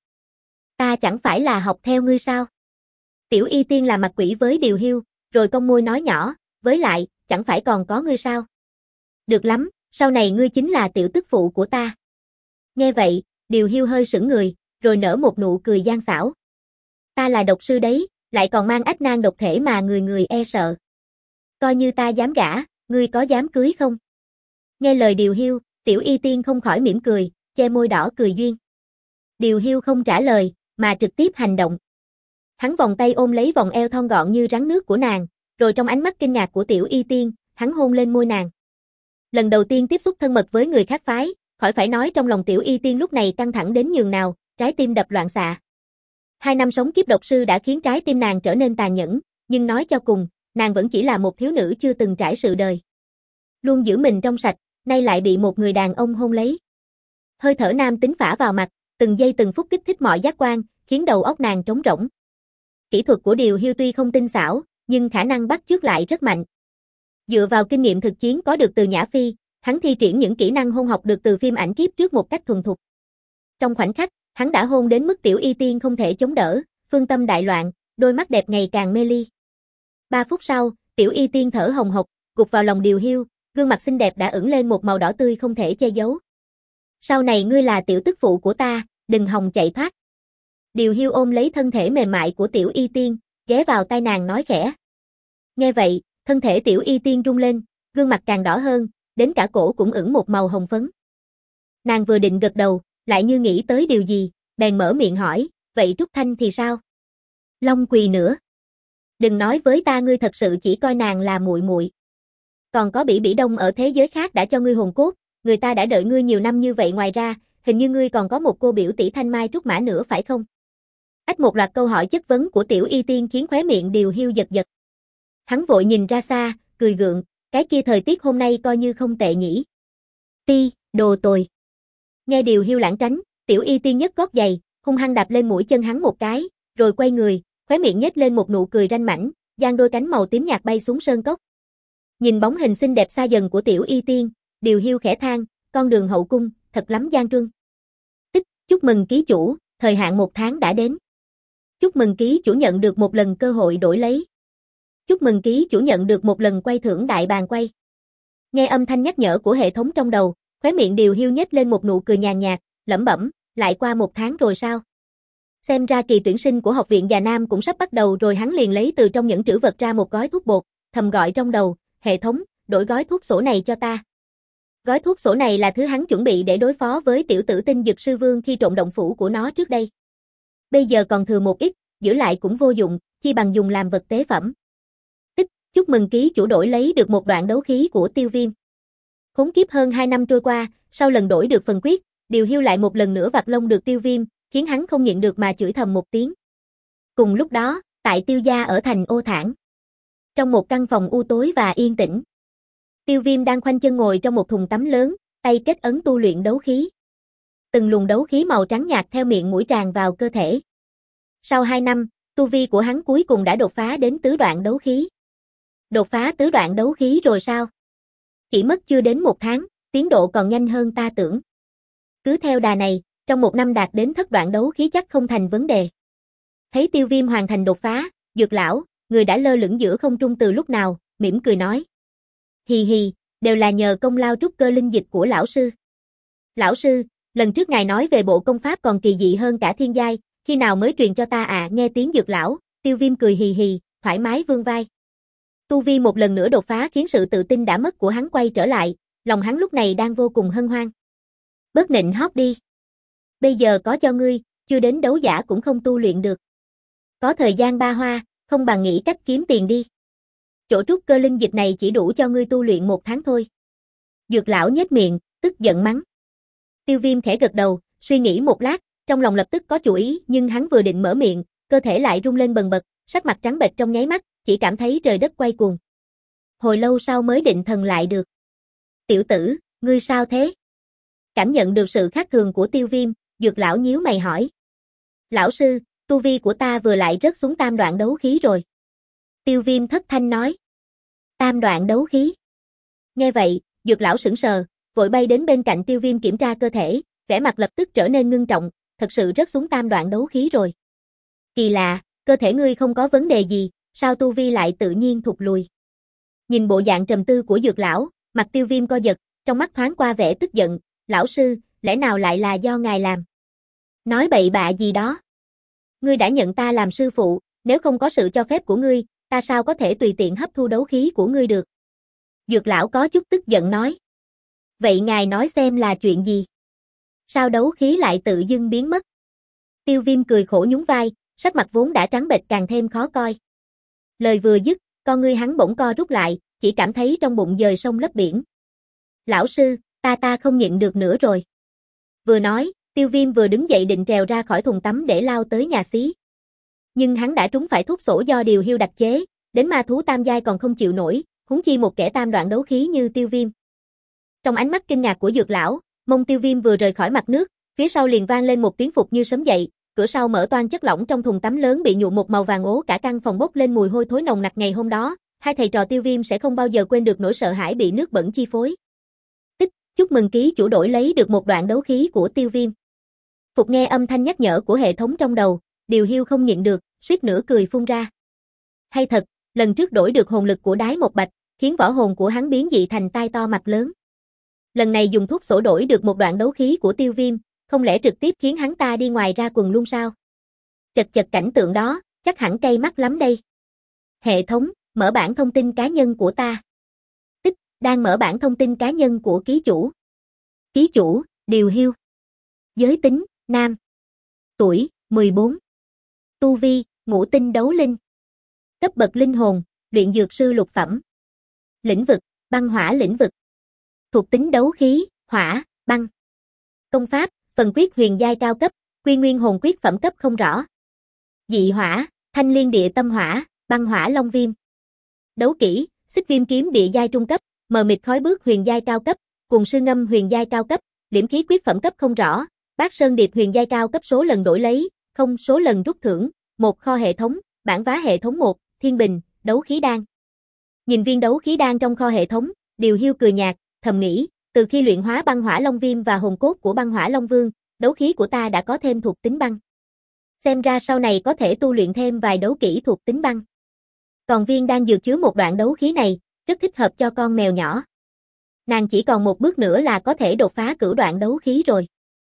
Ta chẳng phải là học theo ngươi sao? Tiểu Y Tiên làm mặt quỷ với Điều Hiu, rồi cong môi nói nhỏ, với lại, chẳng phải còn có ngươi sao? Được lắm, sau này ngươi chính là tiểu tức phụ của ta. Nghe vậy, Điều Hiu hơi sững người, rồi nở một nụ cười gian xảo. Ta là độc sư đấy, lại còn mang ách nan độc thể mà người người e sợ. Coi như ta dám gả, ngươi có dám cưới không? Nghe lời Điều Hiu, Tiểu Y Tiên không khỏi mỉm cười, che môi đỏ cười duyên. Điều Hiu không trả lời, mà trực tiếp hành động. Hắn vòng tay ôm lấy vòng eo thon gọn như rắn nước của nàng, rồi trong ánh mắt kinh ngạc của Tiểu Y Tiên, hắn hôn lên môi nàng. Lần đầu tiên tiếp xúc thân mật với người khác phái, khỏi phải nói trong lòng Tiểu Y Tiên lúc này căng thẳng đến nhường nào, trái tim đập loạn xạ. Hai năm sống kiếp độc sư đã khiến trái tim nàng trở nên tàn nhẫn, nhưng nói cho cùng, nàng vẫn chỉ là một thiếu nữ chưa từng trải sự đời. Luôn giữ mình trong sạch, nay lại bị một người đàn ông hôn lấy. Hơi thở nam tính phả vào mặt, từng giây từng phút kích thích mọi giác quan, khiến đầu óc nàng trống rỗng. Kỹ thuật của Điều Hiu tuy không tinh xảo, nhưng khả năng bắt chước lại rất mạnh. Dựa vào kinh nghiệm thực chiến có được từ Nhã Phi, hắn thi triển những kỹ năng hôn học được từ phim ảnh kiếp trước một cách thuần thục. Trong khoảnh khắc, hắn đã hôn đến mức Tiểu Y Tiên không thể chống đỡ, phương tâm đại loạn, đôi mắt đẹp ngày càng mê ly. Ba phút sau, Tiểu Y Tiên thở hồng hộc, gục vào lòng Điều Hiu, gương mặt xinh đẹp đã ửng lên một màu đỏ tươi không thể che giấu. Sau này ngươi là tiểu tức phụ của ta, đừng hòng chạy thoát. Điều Hiu ôm lấy thân thể mềm mại của Tiểu Y Tiên, ghé vào tai nàng nói khẽ. Nghe vậy, thân thể Tiểu Y Tiên rung lên, gương mặt càng đỏ hơn, đến cả cổ cũng ửng một màu hồng phấn. Nàng vừa định gật đầu, lại như nghĩ tới điều gì, bèn mở miệng hỏi, vậy Trúc Thanh thì sao? Long Quỳ nữa. Đừng nói với ta ngươi thật sự chỉ coi nàng là muội muội. Còn có Bỉ Bỉ Đông ở thế giới khác đã cho ngươi hồn cốt, người ta đã đợi ngươi nhiều năm như vậy, ngoài ra, hình như ngươi còn có một cô biểu tỷ Thanh Mai Trúc Mã nữa phải không? Ách một loạt câu hỏi chất vấn của Tiểu Y Tiên khiến khóe miệng Điều Hiu giật giật. Hắn vội nhìn ra xa, cười gượng, cái kia thời tiết hôm nay coi như không tệ nhỉ. Ti, đồ tồi. Nghe Điều Hiu lảng tránh, Tiểu Y Tiên nhấc gót giày, hung hăng đạp lên mũi chân hắn một cái, rồi quay người, khóe miệng nhếch lên một nụ cười ranh mãnh, giang đôi cánh màu tím nhạt bay xuống sơn cốc. Nhìn bóng hình xinh đẹp xa dần của Tiểu Y Tiên, Điều Hiu khẽ than, con đường hậu cung, thật lắm gian truân. Tích, chúc mừng ký chủ, thời hạn một tháng đã đến. Chúc mừng ký chủ nhận được một lần cơ hội đổi lấy. Chúc mừng ký chủ nhận được một lần quay thưởng đại bàng quay. Nghe âm thanh nhắc nhở của hệ thống trong đầu, khóe miệng Điều Hiu nhếch lên một nụ cười nhàn nhạt, lẩm bẩm, lại qua một tháng rồi sao? Xem ra kỳ tuyển sinh của học viện Già Nam cũng sắp bắt đầu rồi. Hắn liền lấy từ trong những trữ vật ra một gói thuốc bột, thầm gọi trong đầu, hệ thống, đổi gói thuốc sổ này cho ta. Gói thuốc sổ này là thứ hắn chuẩn bị để đối phó với tiểu tử tinh dực sư vương khi trộn động phủ của nó trước đây. Bây giờ còn thừa một ít, giữ lại cũng vô dụng, chi bằng dùng làm vật tế phẩm. Tích, chúc mừng ký chủ đổi lấy được một đoạn đấu khí của Tiêu Viêm. Khốn kiếp hơn hai năm trôi qua, sau lần đổi được phần quyết, Điều Hiu lại một lần nữa vặt lông được Tiêu Viêm, khiến hắn không nhịn được mà chửi thầm một tiếng. Cùng lúc đó, tại Tiêu gia ở thành Ô Thản, trong một căn phòng u tối và yên tĩnh, Tiêu Viêm đang khoanh chân ngồi trong một thùng tắm lớn, tay kết ấn tu luyện đấu khí. Từng luồng đấu khí màu trắng nhạt theo miệng mũi tràn vào cơ thể. Sau hai năm, tu vi của hắn cuối cùng đã đột phá đến tứ đoạn đấu khí. Đột phá tứ đoạn đấu khí rồi sao? Chỉ mất chưa đến một tháng, tiến độ còn nhanh hơn ta tưởng. Cứ theo đà này, trong một năm đạt đến thất đoạn đấu khí chắc không thành vấn đề. Thấy Tiêu Viêm hoàn thành đột phá, Dược lão, người đã lơ lửng giữa không trung từ lúc nào, mỉm cười nói. Hì hì, đều là nhờ công lao trúc cơ linh dịch của lão sư. Lão sư, lần trước ngài nói về bộ công pháp còn kỳ dị hơn cả thiên giai, khi nào mới truyền cho ta à? Nghe tiếng Dược lão, Tiêu Viêm cười hì hì, thoải mái vươn vai. Tu vi một lần nữa đột phá khiến sự tự tin đã mất của hắn quay trở lại, lòng hắn lúc này đang vô cùng hân hoan. Bớt nịnh hót đi. Bây giờ có cho ngươi, chưa đến đấu giả cũng không tu luyện được. Có thời gian ba hoa, không bằng nghĩ cách kiếm tiền đi. Chỗ trúc cơ linh dịch này chỉ đủ cho ngươi tu luyện một tháng thôi. Dược lão nhếch miệng, tức giận mắng. Tiêu Viêm khẽ gật đầu, suy nghĩ một lát, trong lòng lập tức có chủ ý, nhưng hắn vừa định mở miệng, cơ thể lại rung lên bần bật, sắc mặt trắng bệch trong nháy mắt, chỉ cảm thấy trời đất quay cuồng. Hồi lâu sau mới định thần lại được. Tiểu tử, ngươi sao thế? Cảm nhận được sự khác thường của Tiêu Viêm, Dược lão nhíu mày hỏi. Lão sư, tu vi của ta vừa lại rớt xuống tam đoạn đấu khí rồi. Tiêu Viêm thất thanh nói. Tam đoạn đấu khí. Nghe vậy, Dược lão sững sờ, vội bay đến bên cạnh Tiêu Viêm kiểm tra cơ thể, vẻ mặt lập tức trở nên ngưng trọng, thật sự rớt xuống tam đoạn đấu khí rồi. Kỳ lạ, cơ thể ngươi không có vấn đề gì, sao tu vi lại tự nhiên thụt lùi? Nhìn bộ dạng trầm tư của Dược lão, mặt Tiêu Viêm co giật, trong mắt thoáng qua vẻ tức giận, lão sư, lẽ nào lại là do ngài làm? Nói bậy bạ gì đó? Ngươi đã nhận ta làm sư phụ, nếu không có sự cho phép của ngươi, ta sao có thể tùy tiện hấp thu đấu khí của ngươi được? Dược lão có chút tức giận nói. Vậy ngài nói xem là chuyện gì? Sao đấu khí lại tự dưng biến mất? Tiêu Viêm cười khổ nhún vai, sắc mặt vốn đã trắng bệch càng thêm khó coi. Lời vừa dứt, con ngươi hắn bỗng co rút lại, chỉ cảm thấy trong bụng dời sông lấp biển. Lão sư, ta ta không nhịn được nữa rồi. Vừa nói, Tiêu Viêm vừa đứng dậy định trèo ra khỏi thùng tắm để lao tới nhà xí. Nhưng hắn đã trúng phải thuốc sổ do Điều Hiu đặc chế, đến ma thú tam giai còn không chịu nổi, huống chi một kẻ tam đoạn đấu khí như Tiêu Viêm. Trong ánh mắt kinh ngạc của Dược lão, mông Tiêu Viêm vừa rời khỏi mặt nước, phía sau liền vang lên một tiếng phục như sấm dậy, cửa sau mở toang, chất lỏng trong thùng tắm lớn bị nhuộm một màu vàng ố, cả căn phòng bốc lên mùi hôi thối nồng nặc. Ngày hôm đó, hai thầy trò Tiêu Viêm sẽ không bao giờ quên được nỗi sợ hãi bị nước bẩn chi phối. Tích, chúc mừng ký chủ đổi lấy được một đoạn đấu khí của Tiêu Viêm. Phục nghe âm thanh nhắc nhở của hệ thống trong đầu, Điều Hiu không nhịn được, suýt nữa cười phun ra. Hay thật, lần trước đổi được hồn lực của Đái Một Bạch, khiến võ hồn của hắn biến dị thành tai to mặt lớn. Lần này dùng thuốc sổ đổi được một đoạn đấu khí của Tiêu Viêm, không lẽ trực tiếp khiến hắn ta đi ngoài ra quần luôn sao? Chật chật, cảnh tượng đó, chắc hẳn cay mắt lắm đây. Hệ thống, mở bảng thông tin cá nhân của ta. Tích, đang mở bảng thông tin cá nhân của ký chủ. Ký chủ, Điều Hiu. Giới tính, nam. Tuổi, mười bốn. Tu vi, ngũ tinh đấu linh. Cấp bậc linh hồn, luyện dược sư lục phẩm. Lĩnh vực, băng hỏa lĩnh vực. Thuộc tính đấu khí, hỏa, băng. Công pháp, phần quyết huyền giai cao cấp, quy nguyên hồn quyết phẩm cấp không rõ. Dị hỏa, thanh liên địa tâm hỏa, băng hỏa long viêm. Đấu kỹ, xích viêm kiếm địa giai trung cấp, mờ mịt khói bước huyền giai cao cấp, cùng sư ngâm huyền giai cao cấp, liễm khí quyết phẩm cấp không rõ, bát sơn điệp huyền giai cao cấp số lần đổi lấy, không số lần rút thưởng, một kho hệ thống, bản vá hệ thống một, thiên bình, đấu khí đan. Nhìn viên đấu khí đan trong kho hệ thống, Điều Hiu cười nhạt, thầm nghĩ, từ khi luyện hóa băng hỏa long viêm và hồn cốt của băng hỏa long vương, đấu khí của ta đã có thêm thuộc tính băng. Xem ra sau này có thể tu luyện thêm vài đấu kỹ thuộc tính băng. Còn viên đan dược chứa một đoạn đấu khí này, rất thích hợp cho con mèo nhỏ. Nàng chỉ còn một bước nữa là có thể đột phá cửu đoạn đấu khí rồi.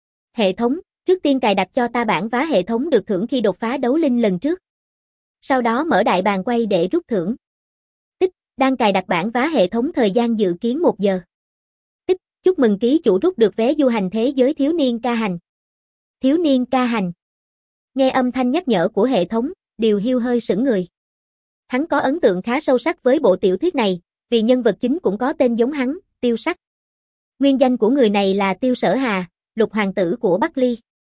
Hệ thống, trước tiên cài đặt cho ta bản vá hệ thống được thưởng khi đột phá đấu linh lần trước. Sau đó mở đại bàn quay để rút thưởng. Tích, đang cài đặt bản vá hệ thống, thời gian dự kiến một giờ. Tích, chúc mừng ký chủ rút được vé du hành thế giới thiếu niên ca hành. Thiếu niên ca hành. Nghe âm thanh nhắc nhở của hệ thống, Điều Hiu hơi sững người. Hắn có ấn tượng khá sâu sắc với bộ tiểu thuyết này, vì nhân vật chính cũng có tên giống hắn, Tiêu Sắc. Nguyên danh của người này là Tiêu Sở Hà, lục hoàng tử của Bắc Ly.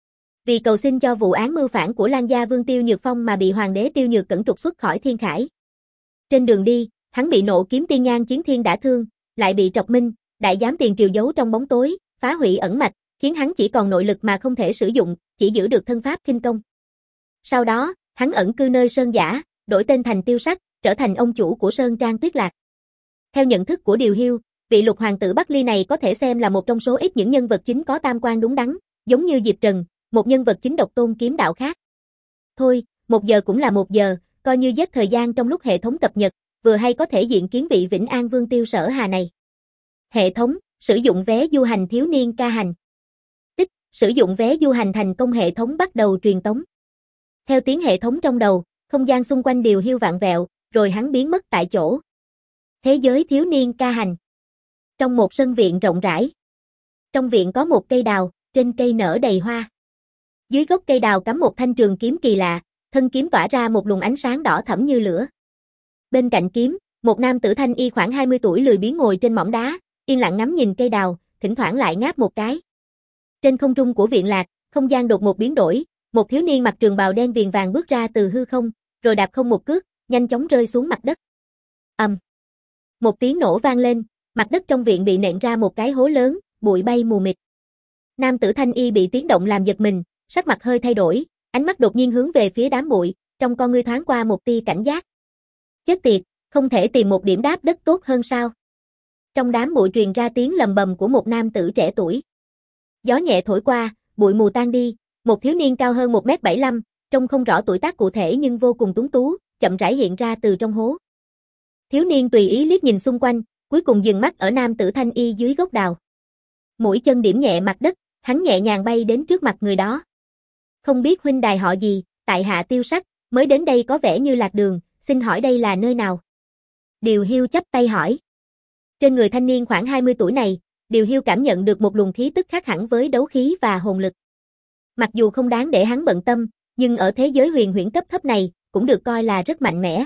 Vì cầu xin cho vụ án mưu phản của Lan gia vương Tiêu Nhược Phong mà bị hoàng đế Tiêu Nhược Cẩn trục xuất khỏi Thiên Khải. Trên đường đi, hắn bị nộ kiếm tiên nhan chiến thiên đả thương, lại bị Trọc Minh, đại giám tiền triều giấu trong bóng tối, phá hủy ẩn mạch, khiến hắn chỉ còn nội lực mà không thể sử dụng, chỉ giữ được thân pháp khinh công. Sau đó, hắn ẩn cư nơi Sơn Giả, đổi tên thành Tiêu Sắc, trở thành ông chủ của Sơn Trang Tuyết Lạc. Theo nhận thức của Điều Hiu, vị lục hoàng tử Bắc Ly này có thể xem là một trong số ít những nhân vật chính có tam quan đúng đắn, giống như Diệp Trần, một nhân vật chính độc tôn kiếm đạo khác. Thôi, một giờ cũng là một giờ, coi như giết thời gian trong lúc hệ thống cập nhật, vừa hay có thể diện kiến vị Vĩnh An Vương Tiêu Sở Hà này. Hệ thống, sử dụng vé du hành thiếu niên ca hành. Tích, sử dụng vé du hành thành công, hệ thống bắt đầu truyền tống. Theo tiếng hệ thống trong đầu, không gian xung quanh Điều Hiu vạn vẹo, rồi hắn biến mất tại chỗ. Thế giới thiếu niên ca hành. Trong một sân viện rộng rãi. Trong viện có một cây đào, trên cây nở đầy hoa. Dưới gốc cây đào cắm một thanh trường kiếm kỳ lạ, thân kiếm tỏa ra một luồng ánh sáng đỏ thẫm như lửa. Bên cạnh kiếm, một nam tử thanh y khoảng hai mươi tuổi lười biếng ngồi trên mỏm đá, yên lặng ngắm nhìn cây đào, thỉnh thoảng lại ngáp một cái. Trên không trung của viện lạc, không gian đột ngột biến đổi, một thiếu niên mặc trường bào đen viền vàng bước ra từ hư không, rồi đạp không một cước, nhanh chóng rơi xuống mặt đất. Ầm. Um. Một tiếng nổ vang lên, mặt đất trong viện bị nện ra một cái hố lớn, bụi bay mù mịt. Nam tử thanh y bị tiếng động làm giật mình, sắc mặt hơi thay đổi, ánh mắt đột nhiên hướng về phía đám bụi, trong con ngươi thoáng qua một tia cảnh giác. Chết tiệt, không thể tìm một điểm đáp đất tốt hơn sao? Trong đám bụi truyền ra tiếng lầm bầm của một nam tử trẻ tuổi. Gió nhẹ thổi qua, bụi mù tan đi, một thiếu niên cao hơn một mét bảy mươi lăm, trông không rõ tuổi tác cụ thể nhưng vô cùng tuấn tú, chậm rãi hiện ra từ trong hố. Thiếu niên tùy ý liếc nhìn xung quanh, cuối cùng dừng mắt ở nam tử thanh y dưới gốc đào. Mũi chân điểm nhẹ mặt đất, hắn nhẹ nhàng bay đến trước mặt người đó. Không biết huynh đài họ gì, tại hạ Tiêu Sắc, mới đến đây có vẻ như lạc đường, xin hỏi đây là nơi nào? Điều Hiu chắp tay hỏi. Trên người thanh niên khoảng hai mươi tuổi này, Điều Hiu cảm nhận được một luồng khí tức khác hẳn với đấu khí và hồn lực. Mặc dù không đáng để hắn bận tâm, nhưng ở thế giới huyền huyễn cấp thấp này, cũng được coi là rất mạnh mẽ.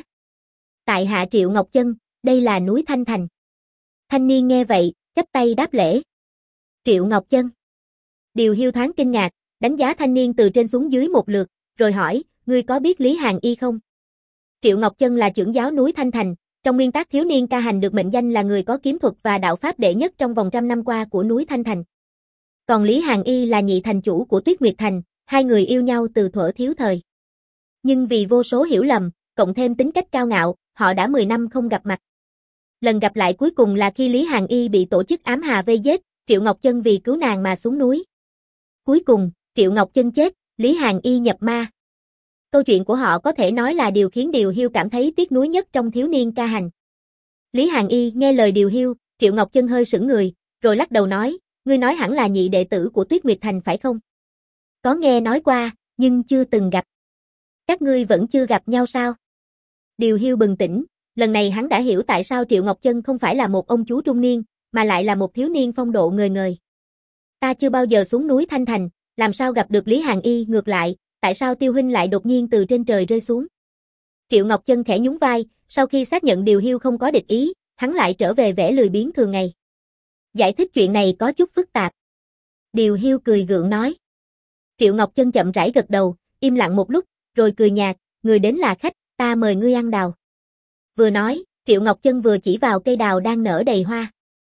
Tại hạ Triệu Ngọc Chân, đây là núi Thanh Thành. Thanh niên nghe vậy, chắp tay đáp lễ. Triệu Ngọc Chân. Điều Hiu thoáng kinh ngạc, đánh giá thanh niên từ trên xuống dưới một lượt, rồi hỏi, ngươi có biết Lý Hàn Y không? Triệu Ngọc Chân là trưởng giáo núi Thanh Thành, trong nguyên tắc thiếu niên ca hành được mệnh danh là người có kiếm thuật và đạo pháp đệ nhất trong vòng trăm năm qua của núi Thanh Thành. Còn Lý Hàn Y là nhị thành chủ của Tuyết Nguyệt Thành, hai người yêu nhau từ thuở thiếu thời. Nhưng vì vô số hiểu lầm, cộng thêm tính cách cao ngạo, họ đã mười năm không gặp mặt. Lần gặp lại cuối cùng là khi Lý Hàn Y bị tổ chức ám hà vây giết, Triệu Ngọc Chân vì cứu nàng mà xuống núi. Cuối cùng, Triệu Ngọc Chân chết, Lý Hàn Y nhập ma. Câu chuyện của họ có thể nói là điều khiến Điều Hiu cảm thấy tiếc nuối nhất trong thiếu niên ca hành. Lý Hàn Y nghe lời Điều Hiu, Triệu Ngọc Chân hơi sững người, rồi lắc đầu nói, ngươi nói hẳn là nhị đệ tử của Tuyết Nguyệt Thành phải không? Có nghe nói qua, nhưng chưa từng gặp. Các ngươi vẫn chưa gặp nhau sao? Điều Hiu bừng tỉnh, lần này hắn đã hiểu tại sao Triệu Ngọc Chân không phải là một ông chú trung niên, mà lại là một thiếu niên phong độ ngời ngời. Ta chưa bao giờ xuống núi Thanh Thành, làm sao gặp được Lý Hàn Y, ngược lại, tại sao Tiêu huynh lại đột nhiên từ trên trời rơi xuống? Triệu Ngọc Chân khẽ nhún vai, sau khi xác nhận Điều Hiu không có địch ý, hắn lại trở về vẻ lười biếng thường ngày. Giải thích chuyện này có chút phức tạp. Điều Hiu cười gượng nói. Triệu Ngọc Chân chậm rãi gật đầu, im lặng một lúc, rồi cười nhạt, người đến là khách, ta mời ngươi ăn đào. Vừa nói, Triệu Ngọc Chân vừa chỉ vào cây đào đang nở đầy hoa.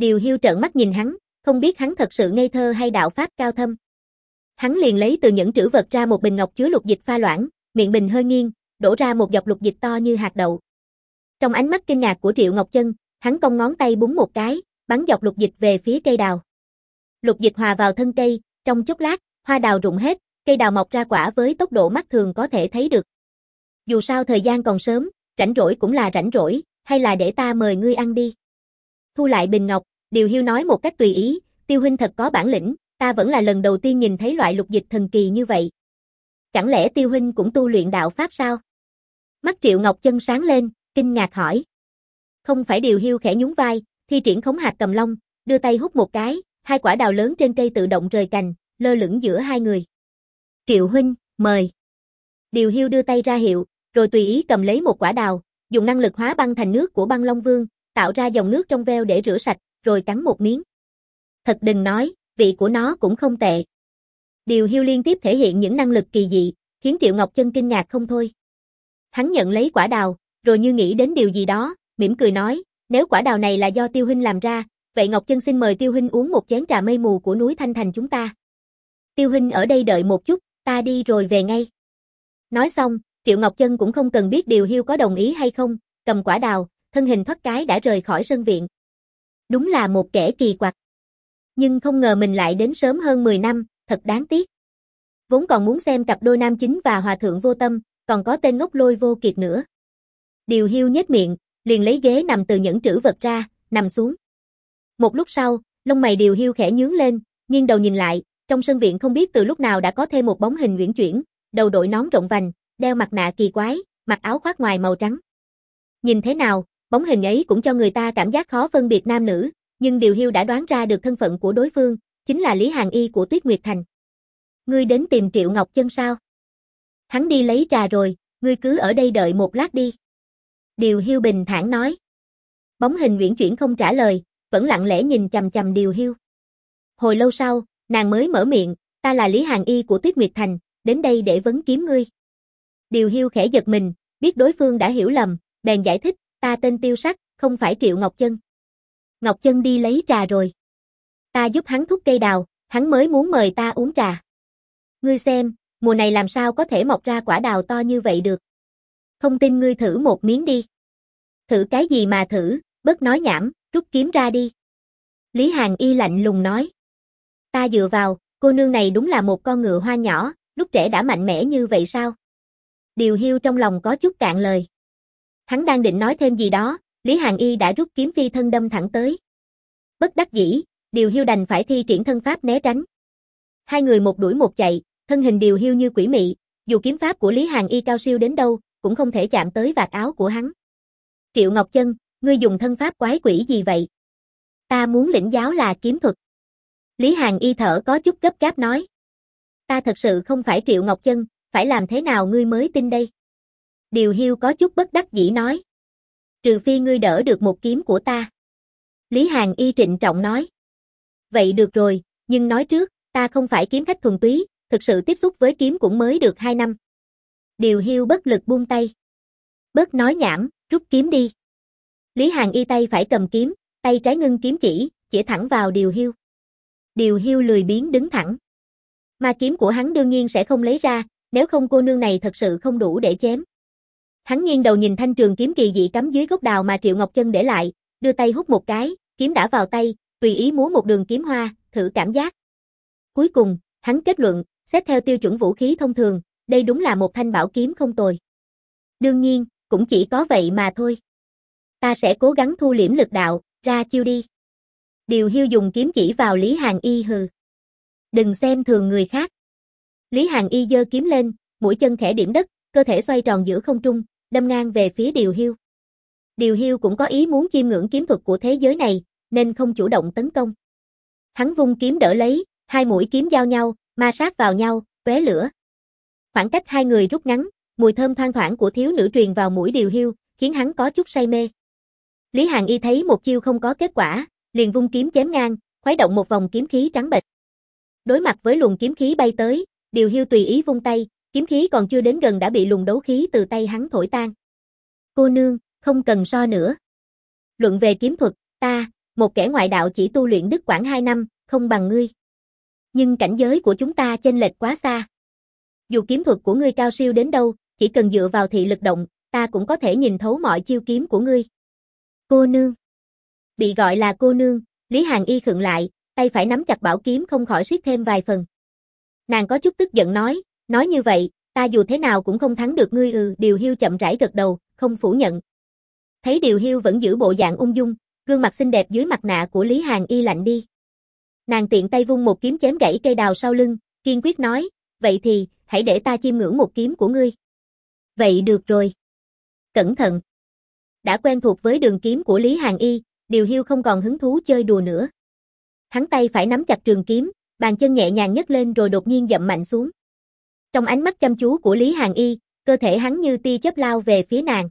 Điều Hiu trợn mắt nhìn hắn, không biết hắn thật sự ngây thơ hay đạo pháp cao thâm. Hắn liền lấy từ nhẫn trữ vật ra một bình ngọc chứa lục dịch pha loãng, miệng bình hơi nghiêng, đổ ra một giọt lục dịch to như hạt đậu. Trong ánh mắt kinh ngạc của Triệu Ngọc Chân, hắn cong ngón tay búng một cái, bắn giọt lục dịch về phía cây đào. Lục dịch hòa vào thân cây, trong chốc lát, hoa đào rụng hết, cây đào mọc ra quả với tốc độ mắt thường có thể thấy được. Dù sao thời gian còn sớm, rảnh rỗi cũng là rảnh rỗi, hay là để ta mời ngươi ăn đi. Thu lại bình ngọc, Điều Hiu nói một cách tùy ý, Tiêu huynh thật có bản lĩnh, ta vẫn là lần đầu tiên nhìn thấy loại lục dịch thần kỳ như vậy. Chẳng lẽ Tiêu huynh cũng tu luyện đạo pháp sao? Mắt Triệu Ngọc Chân sáng lên, kinh ngạc hỏi. Không phải. Điều Hiu khẽ nhún vai, thi triển khống hạt cầm long, đưa tay hút một cái, hai quả đào lớn trên cây tự động rời cành, lơ lửng giữa hai người. Triệu huynh, mời. Điều Hiu đưa tay ra hiệu, rồi tùy ý cầm lấy một quả đào, dùng năng lực hóa băng thành nước của băng long vương, tạo ra dòng nước trong veo để rửa sạch, rồi cắn một miếng. Thật đừng nói, vị của nó cũng không tệ. Điều Hiu liên tiếp thể hiện những năng lực kỳ dị, khiến Triệu Ngọc Chân kinh ngạc không thôi. Hắn nhận lấy quả đào, rồi như nghĩ đến điều gì đó, mỉm cười nói, nếu quả đào này là do Tiêu huynh làm ra, vậy Ngọc Chân xin mời Tiêu huynh uống một chén trà mây mù của núi Thanh Thành chúng ta. Tiêu huynh ở đây đợi một chút, ta đi rồi về ngay. Nói xong, Triệu Ngọc Chân cũng không cần biết Điều Hiu có đồng ý hay không, cầm quả đào, thân hình thoát cái đã rời khỏi sân viện. Đúng là một kẻ kỳ quặc. Nhưng không ngờ mình lại đến sớm hơn mười năm, thật đáng tiếc. Vốn còn muốn xem cặp đôi nam chính và hòa thượng vô tâm, còn có tên ngốc Lôi Vô Kiệt nữa. Điều Hiu nhếch miệng, liền lấy ghế nằm từ nhẫn trữ vật ra, nằm xuống. Một lúc sau, lông mày Điều Hiu khẽ nhướng lên, nghiêng đầu nhìn lại, trong sân viện không biết từ lúc nào đã có thêm một bóng hình uyển chuyển, đầu đội nón rộng vành, đeo mặt nạ kỳ quái, mặc áo khoác ngoài màu trắng. Nhìn thế nào, bóng hình ấy cũng cho người ta cảm giác khó phân biệt nam nữ, nhưng Điều Hiu đã đoán ra được thân phận của đối phương, chính là Lý Hàn Y của Tuyết Nguyệt Thành. Ngươi đến tìm Triệu Ngọc Chân sao? Hắn đi lấy trà rồi, ngươi cứ ở đây đợi một lát đi. Điều Hiu bình thản nói. Bóng hình uyển chuyển không trả lời, vẫn lặng lẽ nhìn chằm chằm Điều Hiu. Hồi lâu sau, nàng mới mở miệng, ta là Lý Hàn Y của Tuyết Nguyệt Thành, đến đây để vấn kiếm ngươi. Điều Hiu khẽ giật mình, biết đối phương đã hiểu lầm, bèn giải thích, ta tên Tiêu Sắc, không phải Triệu Ngọc Chân. Ngọc Chân đi lấy trà rồi. Ta giúp hắn thúc cây đào, hắn mới muốn mời ta uống trà. Ngươi xem, mùa này làm sao có thể mọc ra quả đào to như vậy được. Không tin ngươi thử một miếng đi. Thử cái gì mà thử, bớt nói nhảm, rút kiếm ra đi. Lý Hàn Y lạnh lùng nói. Ta dựa vào, cô nương này đúng là một con ngựa hoa nhỏ, lúc trẻ đã mạnh mẽ như vậy sao? Điều Hiu trong lòng có chút cạn lời. Hắn đang định nói thêm gì đó, Lý Hàn Y đã rút kiếm phi thân đâm thẳng tới. Bất đắc dĩ, Điều Hiu đành phải thi triển thân pháp né tránh. Hai người một đuổi một chạy, thân hình Điều Hiu như quỷ mị, dù kiếm pháp của Lý Hàn Y cao siêu đến đâu, cũng không thể chạm tới vạt áo của hắn. Triệu Ngọc Chân, ngươi dùng thân pháp quái quỷ gì vậy? Ta muốn lĩnh giáo là kiếm thuật. Lý Hàn Y thở có chút gấp gáp nói. Ta thật sự không phải Triệu Ngọc Chân, phải làm thế nào ngươi mới tin đây? Điều Hiu có chút bất đắc dĩ nói. Trừ phi ngươi đỡ được một kiếm của ta. Lý Hàn Y trịnh trọng nói. Vậy được rồi, nhưng nói trước, ta không phải kiếm khách thuần túy, thực sự tiếp xúc với kiếm cũng mới được hai năm. Điều Hiu bất lực buông tay. Bớt nói nhảm, rút kiếm đi. Lý Hàn Y tay phải cầm kiếm, tay trái ngưng kiếm chỉ, chỉ thẳng vào Điều Hiu. Điều Hiu lười biếng đứng thẳng. Ma kiếm của hắn đương nhiên sẽ không lấy ra, nếu không cô nương này thật sự không đủ để chém. Hắn nghiêng đầu nhìn thanh trường kiếm kỳ dị cắm dưới gốc đào mà Triệu Ngọc Chân để lại, đưa tay hút một cái, kiếm đã vào tay, tùy ý múa một đường kiếm hoa, thử cảm giác. Cuối cùng, hắn kết luận, xét theo tiêu chuẩn vũ khí thông thường, đây đúng là một thanh bảo kiếm không tồi. Đương nhiên, cũng chỉ có vậy mà thôi. Ta sẽ cố gắng thu liễm lực đạo, ra chiêu đi. Điều Hiu dùng kiếm chỉ vào Lý Hàn Y hừ. Đừng xem thường người khác. Lý Hàn Y giơ kiếm lên, mũi chân khẽ điểm đất, cơ thể xoay tròn giữa không trung, đâm ngang về phía Điều Hiu. Điều Hiu cũng có ý muốn chiêm ngưỡng kiếm thuật của thế giới này, nên không chủ động tấn công. Hắn vung kiếm đỡ lấy, hai mũi kiếm giao nhau, ma sát vào nhau, tóe lửa. Khoảng cách hai người rút ngắn, mùi thơm thoang thoảng của thiếu nữ truyền vào mũi Điều Hiu, khiến hắn có chút say mê. Lý Hàn Y thấy một chiêu không có kết quả, liền vung kiếm chém ngang, khuấy động một vòng kiếm khí trắng bệch. Đối mặt với luồng kiếm khí bay tới, Điều Hiu tùy ý vung tay, kiếm khí còn chưa đến gần đã bị luồng đấu khí từ tay hắn thổi tan. Cô nương, không cần so nữa. Luận về kiếm thuật, ta, một kẻ ngoại đạo chỉ tu luyện Đức Quảng hai năm, không bằng ngươi. Nhưng cảnh giới của chúng ta chênh lệch quá xa. Dù kiếm thuật của ngươi cao siêu đến đâu, chỉ cần dựa vào thị lực động, ta cũng có thể nhìn thấu mọi chiêu kiếm của ngươi. Cô nương. Bị gọi là cô nương, Lý Hàn Y khựng lại, tay phải nắm chặt bảo kiếm không khỏi siết thêm vài phần. Nàng có chút tức giận nói, nói như vậy, ta dù thế nào cũng không thắng được ngươi. Ừ, Điều Hiu chậm rãi gật đầu, không phủ nhận. Thấy Điều Hiu vẫn giữ bộ dạng ung dung, gương mặt xinh đẹp dưới mặt nạ của Lý Hàn Y lạnh đi. Nàng tiện tay vung một kiếm chém gãy cây đào sau lưng, kiên quyết nói, vậy thì, hãy để ta chiêm ngưỡng một kiếm của ngươi. Vậy được rồi. Cẩn thận. Đã quen thuộc với đường kiếm của Lý Hàn Y, Điều Hiu không còn hứng thú chơi đùa nữa. Hắn tay phải nắm chặt trường kiếm, bàn chân nhẹ nhàng nhấc lên rồi đột nhiên dậm mạnh xuống. Trong ánh mắt chăm chú của Lý Hàn Y, cơ thể hắn như tia chớp lao về phía nàng.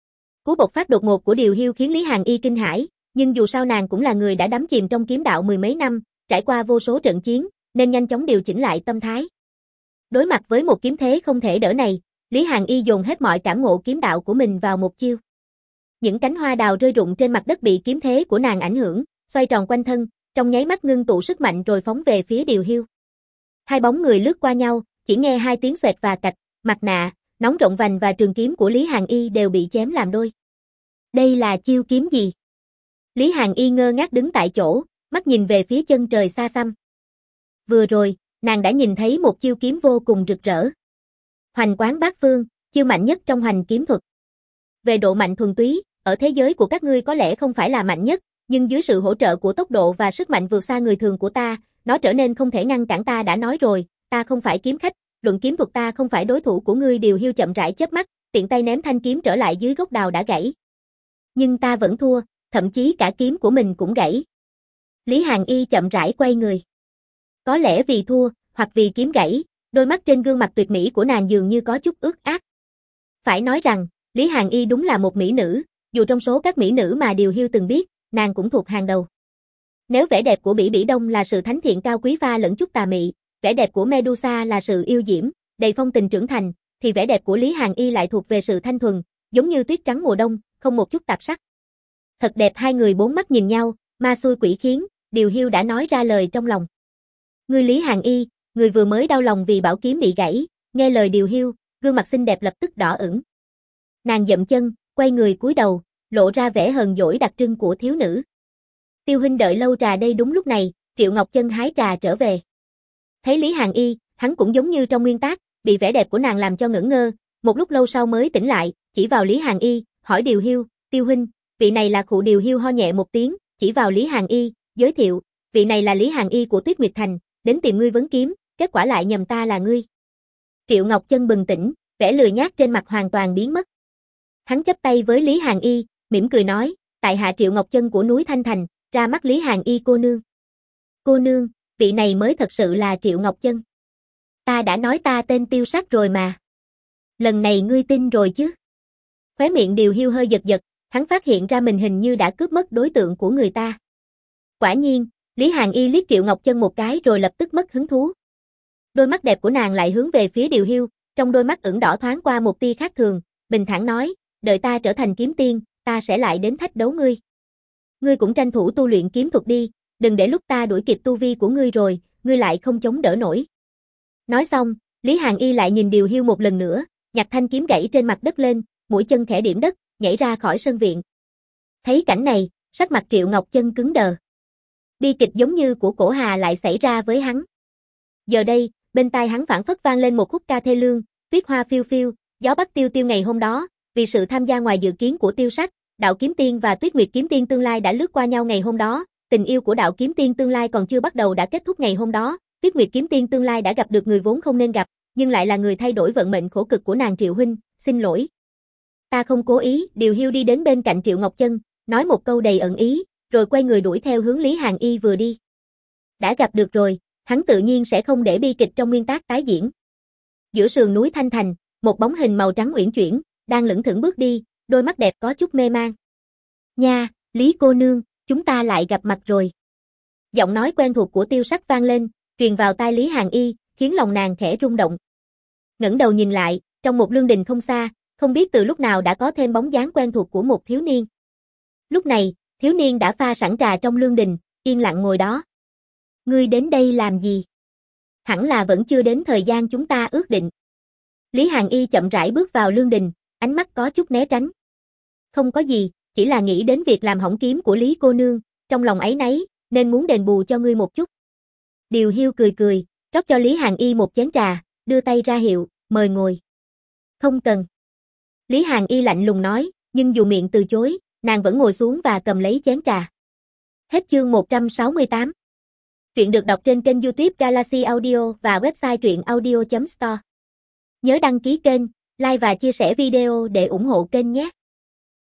Cú bộc phát đột ngột của Điều Hiu khiến Lý Hàn Y kinh hãi, nhưng dù sao nàng cũng là người đã đắm chìm trong kiếm đạo mười mấy năm, trải qua vô số trận chiến, nên nhanh chóng điều chỉnh lại tâm thái. Đối mặt với một kiếm thế không thể đỡ này, Lý Hàn Y dồn hết mọi cảm ngộ kiếm đạo của mình vào một chiêu. Những cánh hoa đào rơi rụng trên mặt đất bị kiếm thế của nàng ảnh hưởng, xoay tròn quanh thân, trong nháy mắt ngưng tụ sức mạnh rồi phóng về phía Điều Hiu. Hai bóng người lướt qua nhau, chỉ nghe hai tiếng xoẹt và cạch, mặt nạ, nón rộng vành và trường kiếm của Lý Hàn Y đều bị chém làm đôi. Đây là chiêu kiếm gì? Lý Hàn Y ngơ ngác đứng tại chỗ, mắt nhìn về phía chân trời xa xăm. Vừa rồi, nàng đã nhìn thấy một chiêu kiếm vô cùng rực rỡ. Hoành Quán Bát Phương, chiêu mạnh nhất trong hoành kiếm thuật. Về độ mạnh thuần túy, ở thế giới của các ngươi có lẽ không phải là mạnh nhất, nhưng dưới sự hỗ trợ của tốc độ và sức mạnh vượt xa người thường của ta, nó trở nên không thể ngăn cản. Ta đã nói rồi, ta không phải kiếm khách, luận kiếm thuật ta không phải đối thủ của ngươi. Điều Hiu chậm rãi chớp mắt, tiện tay ném thanh kiếm trở lại dưới gốc đào đã gãy. Nhưng ta vẫn thua, thậm chí cả kiếm của mình cũng gãy. Lý Hàn Y chậm rãi quay người. Có lẽ vì thua, hoặc vì kiếm gãy, đôi mắt trên gương mặt tuyệt mỹ của nàng dường như có chút ướt át. Phải nói rằng, Lý Hàn Y đúng là một mỹ nữ, dù trong số các mỹ nữ mà Điều Hiu từng biết, nàng cũng thuộc hàng đầu. Nếu vẻ đẹp của Bỉ Bỉ Đông là sự thánh thiện cao quý pha lẫn chút tà mị, vẻ đẹp của Medusa là sự yêu diễm, đầy phong tình trưởng thành, thì vẻ đẹp của Lý Hàn Y lại thuộc về sự thanh thuần, giống như tuyết trắng mùa đông, không một chút tạp sắc. Thật đẹp. Hai người bốn mắt nhìn nhau, ma xui quỷ khiến, Điều Hiu đã nói ra lời trong lòng. Ngươi Lý Hàn Y, người vừa mới đau lòng vì bảo kiếm bị gãy, nghe lời Điều Hiu, gương mặt xinh đẹp lập tức đỏ ửng. Nàng dậm chân, quay người cúi đầu, lộ ra vẻ hờn dỗi đặc trưng của thiếu nữ. Tiêu huynh đợi lâu trà đây. Đúng lúc này, Triệu Ngọc Chân hái trà trở về. Thấy Lý Hàn Y, hắn cũng giống như trong nguyên tác, bị vẻ đẹp của nàng làm cho ngẩn ngơ, một lúc lâu sau mới tỉnh lại, chỉ vào Lý Hàn Y, hỏi Điều Hiu, Tiêu huynh, vị này là Khụ. Điều Hiu ho nhẹ một tiếng, chỉ vào Lý Hàn Y, giới thiệu, vị này là Lý Hàn Y của Tuyết Nguyệt Thành, đến tìm ngươi vấn kiếm, kết quả lại nhầm ta là ngươi. Triệu Ngọc Chân bừng tỉnh, vẻ lười nhác trên mặt hoàn toàn biến mất. Hắn chắp tay với Lý Hàn Y, mỉm cười nói, tại hạ Triệu Ngọc Chân của núi Thanh Thành, ra mắt Lý Hàn Y cô nương. Cô nương, vị này mới thật sự là Triệu Ngọc Chân. Ta đã nói ta tên Tiêu Sắc rồi mà. Lần này ngươi tin rồi chứ? Khóe miệng Điều Hiu hơi giật giật, hắn phát hiện ra mình hình như đã cướp mất đối tượng của người ta. Quả nhiên, Lý Hàn Y liếc Triệu Ngọc Chân một cái rồi lập tức mất hứng thú. Đôi mắt đẹp của nàng lại hướng về phía Điều Hiu, trong đôi mắt ửng đỏ thoáng qua một tia khác thường, bình thản nói, đợi ta trở thành kiếm tiên, ta sẽ lại đến thách đấu ngươi. Ngươi cũng tranh thủ tu luyện kiếm thuật đi, đừng để lúc ta đuổi kịp tu vi của ngươi rồi, ngươi lại không chống đỡ nổi. Nói xong, Lý Hàn Y lại nhìn Điều Hiu một lần nữa, nhặt thanh kiếm gãy trên mặt đất lên, mũi chân khẽ điểm đất, nhảy ra khỏi sân viện. Thấy cảnh này, sắc mặt Triệu Ngọc Chân cứng đờ. Bi kịch giống như của Cổ Hà lại xảy ra với hắn. Giờ đây, bên tai hắn phảng phất vang lên một khúc ca thê lương, tuyết hoa phiêu phiêu, gió bắc tiêu tiêu. Ngày hôm đó, vì sự tham gia ngoài dự kiến của Tiêu Sắc, Đạo Kiếm Tiên và Tuyết Nguyệt Kiếm Tiên tương lai đã lướt qua nhau ngày hôm đó, tình yêu của Đạo Kiếm Tiên tương lai còn chưa bắt đầu đã kết thúc ngày hôm đó, Tuyết Nguyệt Kiếm Tiên tương lai đã gặp được người vốn không nên gặp, nhưng lại là người thay đổi vận mệnh khổ cực của nàng. Triệu huynh, xin lỗi. Ta không cố ý. Điều Hiu đi đến bên cạnh Triệu Ngọc Chân, nói một câu đầy ẩn ý, rồi quay người đuổi theo hướng Lý Hàn Y vừa đi. Đã gặp được rồi, hắn tự nhiên sẽ không để bi kịch trong nguyên tác tái diễn. Giữa sườn núi Thanh Thành, một bóng hình màu trắng uyển chuyển, đang lững thững bước đi, đôi mắt đẹp có chút mê man. Nha, Lý cô nương, chúng ta lại gặp mặt rồi. Giọng nói quen thuộc của Tiêu Sắc vang lên, truyền vào tai Lý Hàn Y, khiến lòng nàng khẽ rung động. Ngẩng đầu nhìn lại, trong một lương đình không xa, không biết từ lúc nào đã có thêm bóng dáng quen thuộc của một thiếu niên. Lúc này, Thiếu niên đã pha sẵn trà trong lương đình, yên lặng ngồi đó. Ngươi đến đây làm gì? Hẳn là vẫn chưa đến thời gian chúng ta ước định. Lý Hàn Y chậm rãi bước vào lương đình, ánh mắt có chút né tránh. Không có gì, chỉ là nghĩ đến việc làm hỏng kiếm của Lý cô nương, trong lòng áy náy, nên muốn đền bù cho ngươi một chút. Điều Hiu cười cười, rót cho Lý Hàn Y một chén trà, đưa tay ra hiệu, mời ngồi. Không cần. Lý Hàn Y lạnh lùng nói, nhưng dù miệng từ chối, nàng vẫn ngồi xuống và cầm lấy chén trà. Hết chương một trăm sáu mươi tám. Truyện được đọc trên kênh YouTube Galaxy Audio và website truyện audio chấm store. Nhớ đăng ký kênh, like và chia sẻ video để ủng hộ kênh nhé.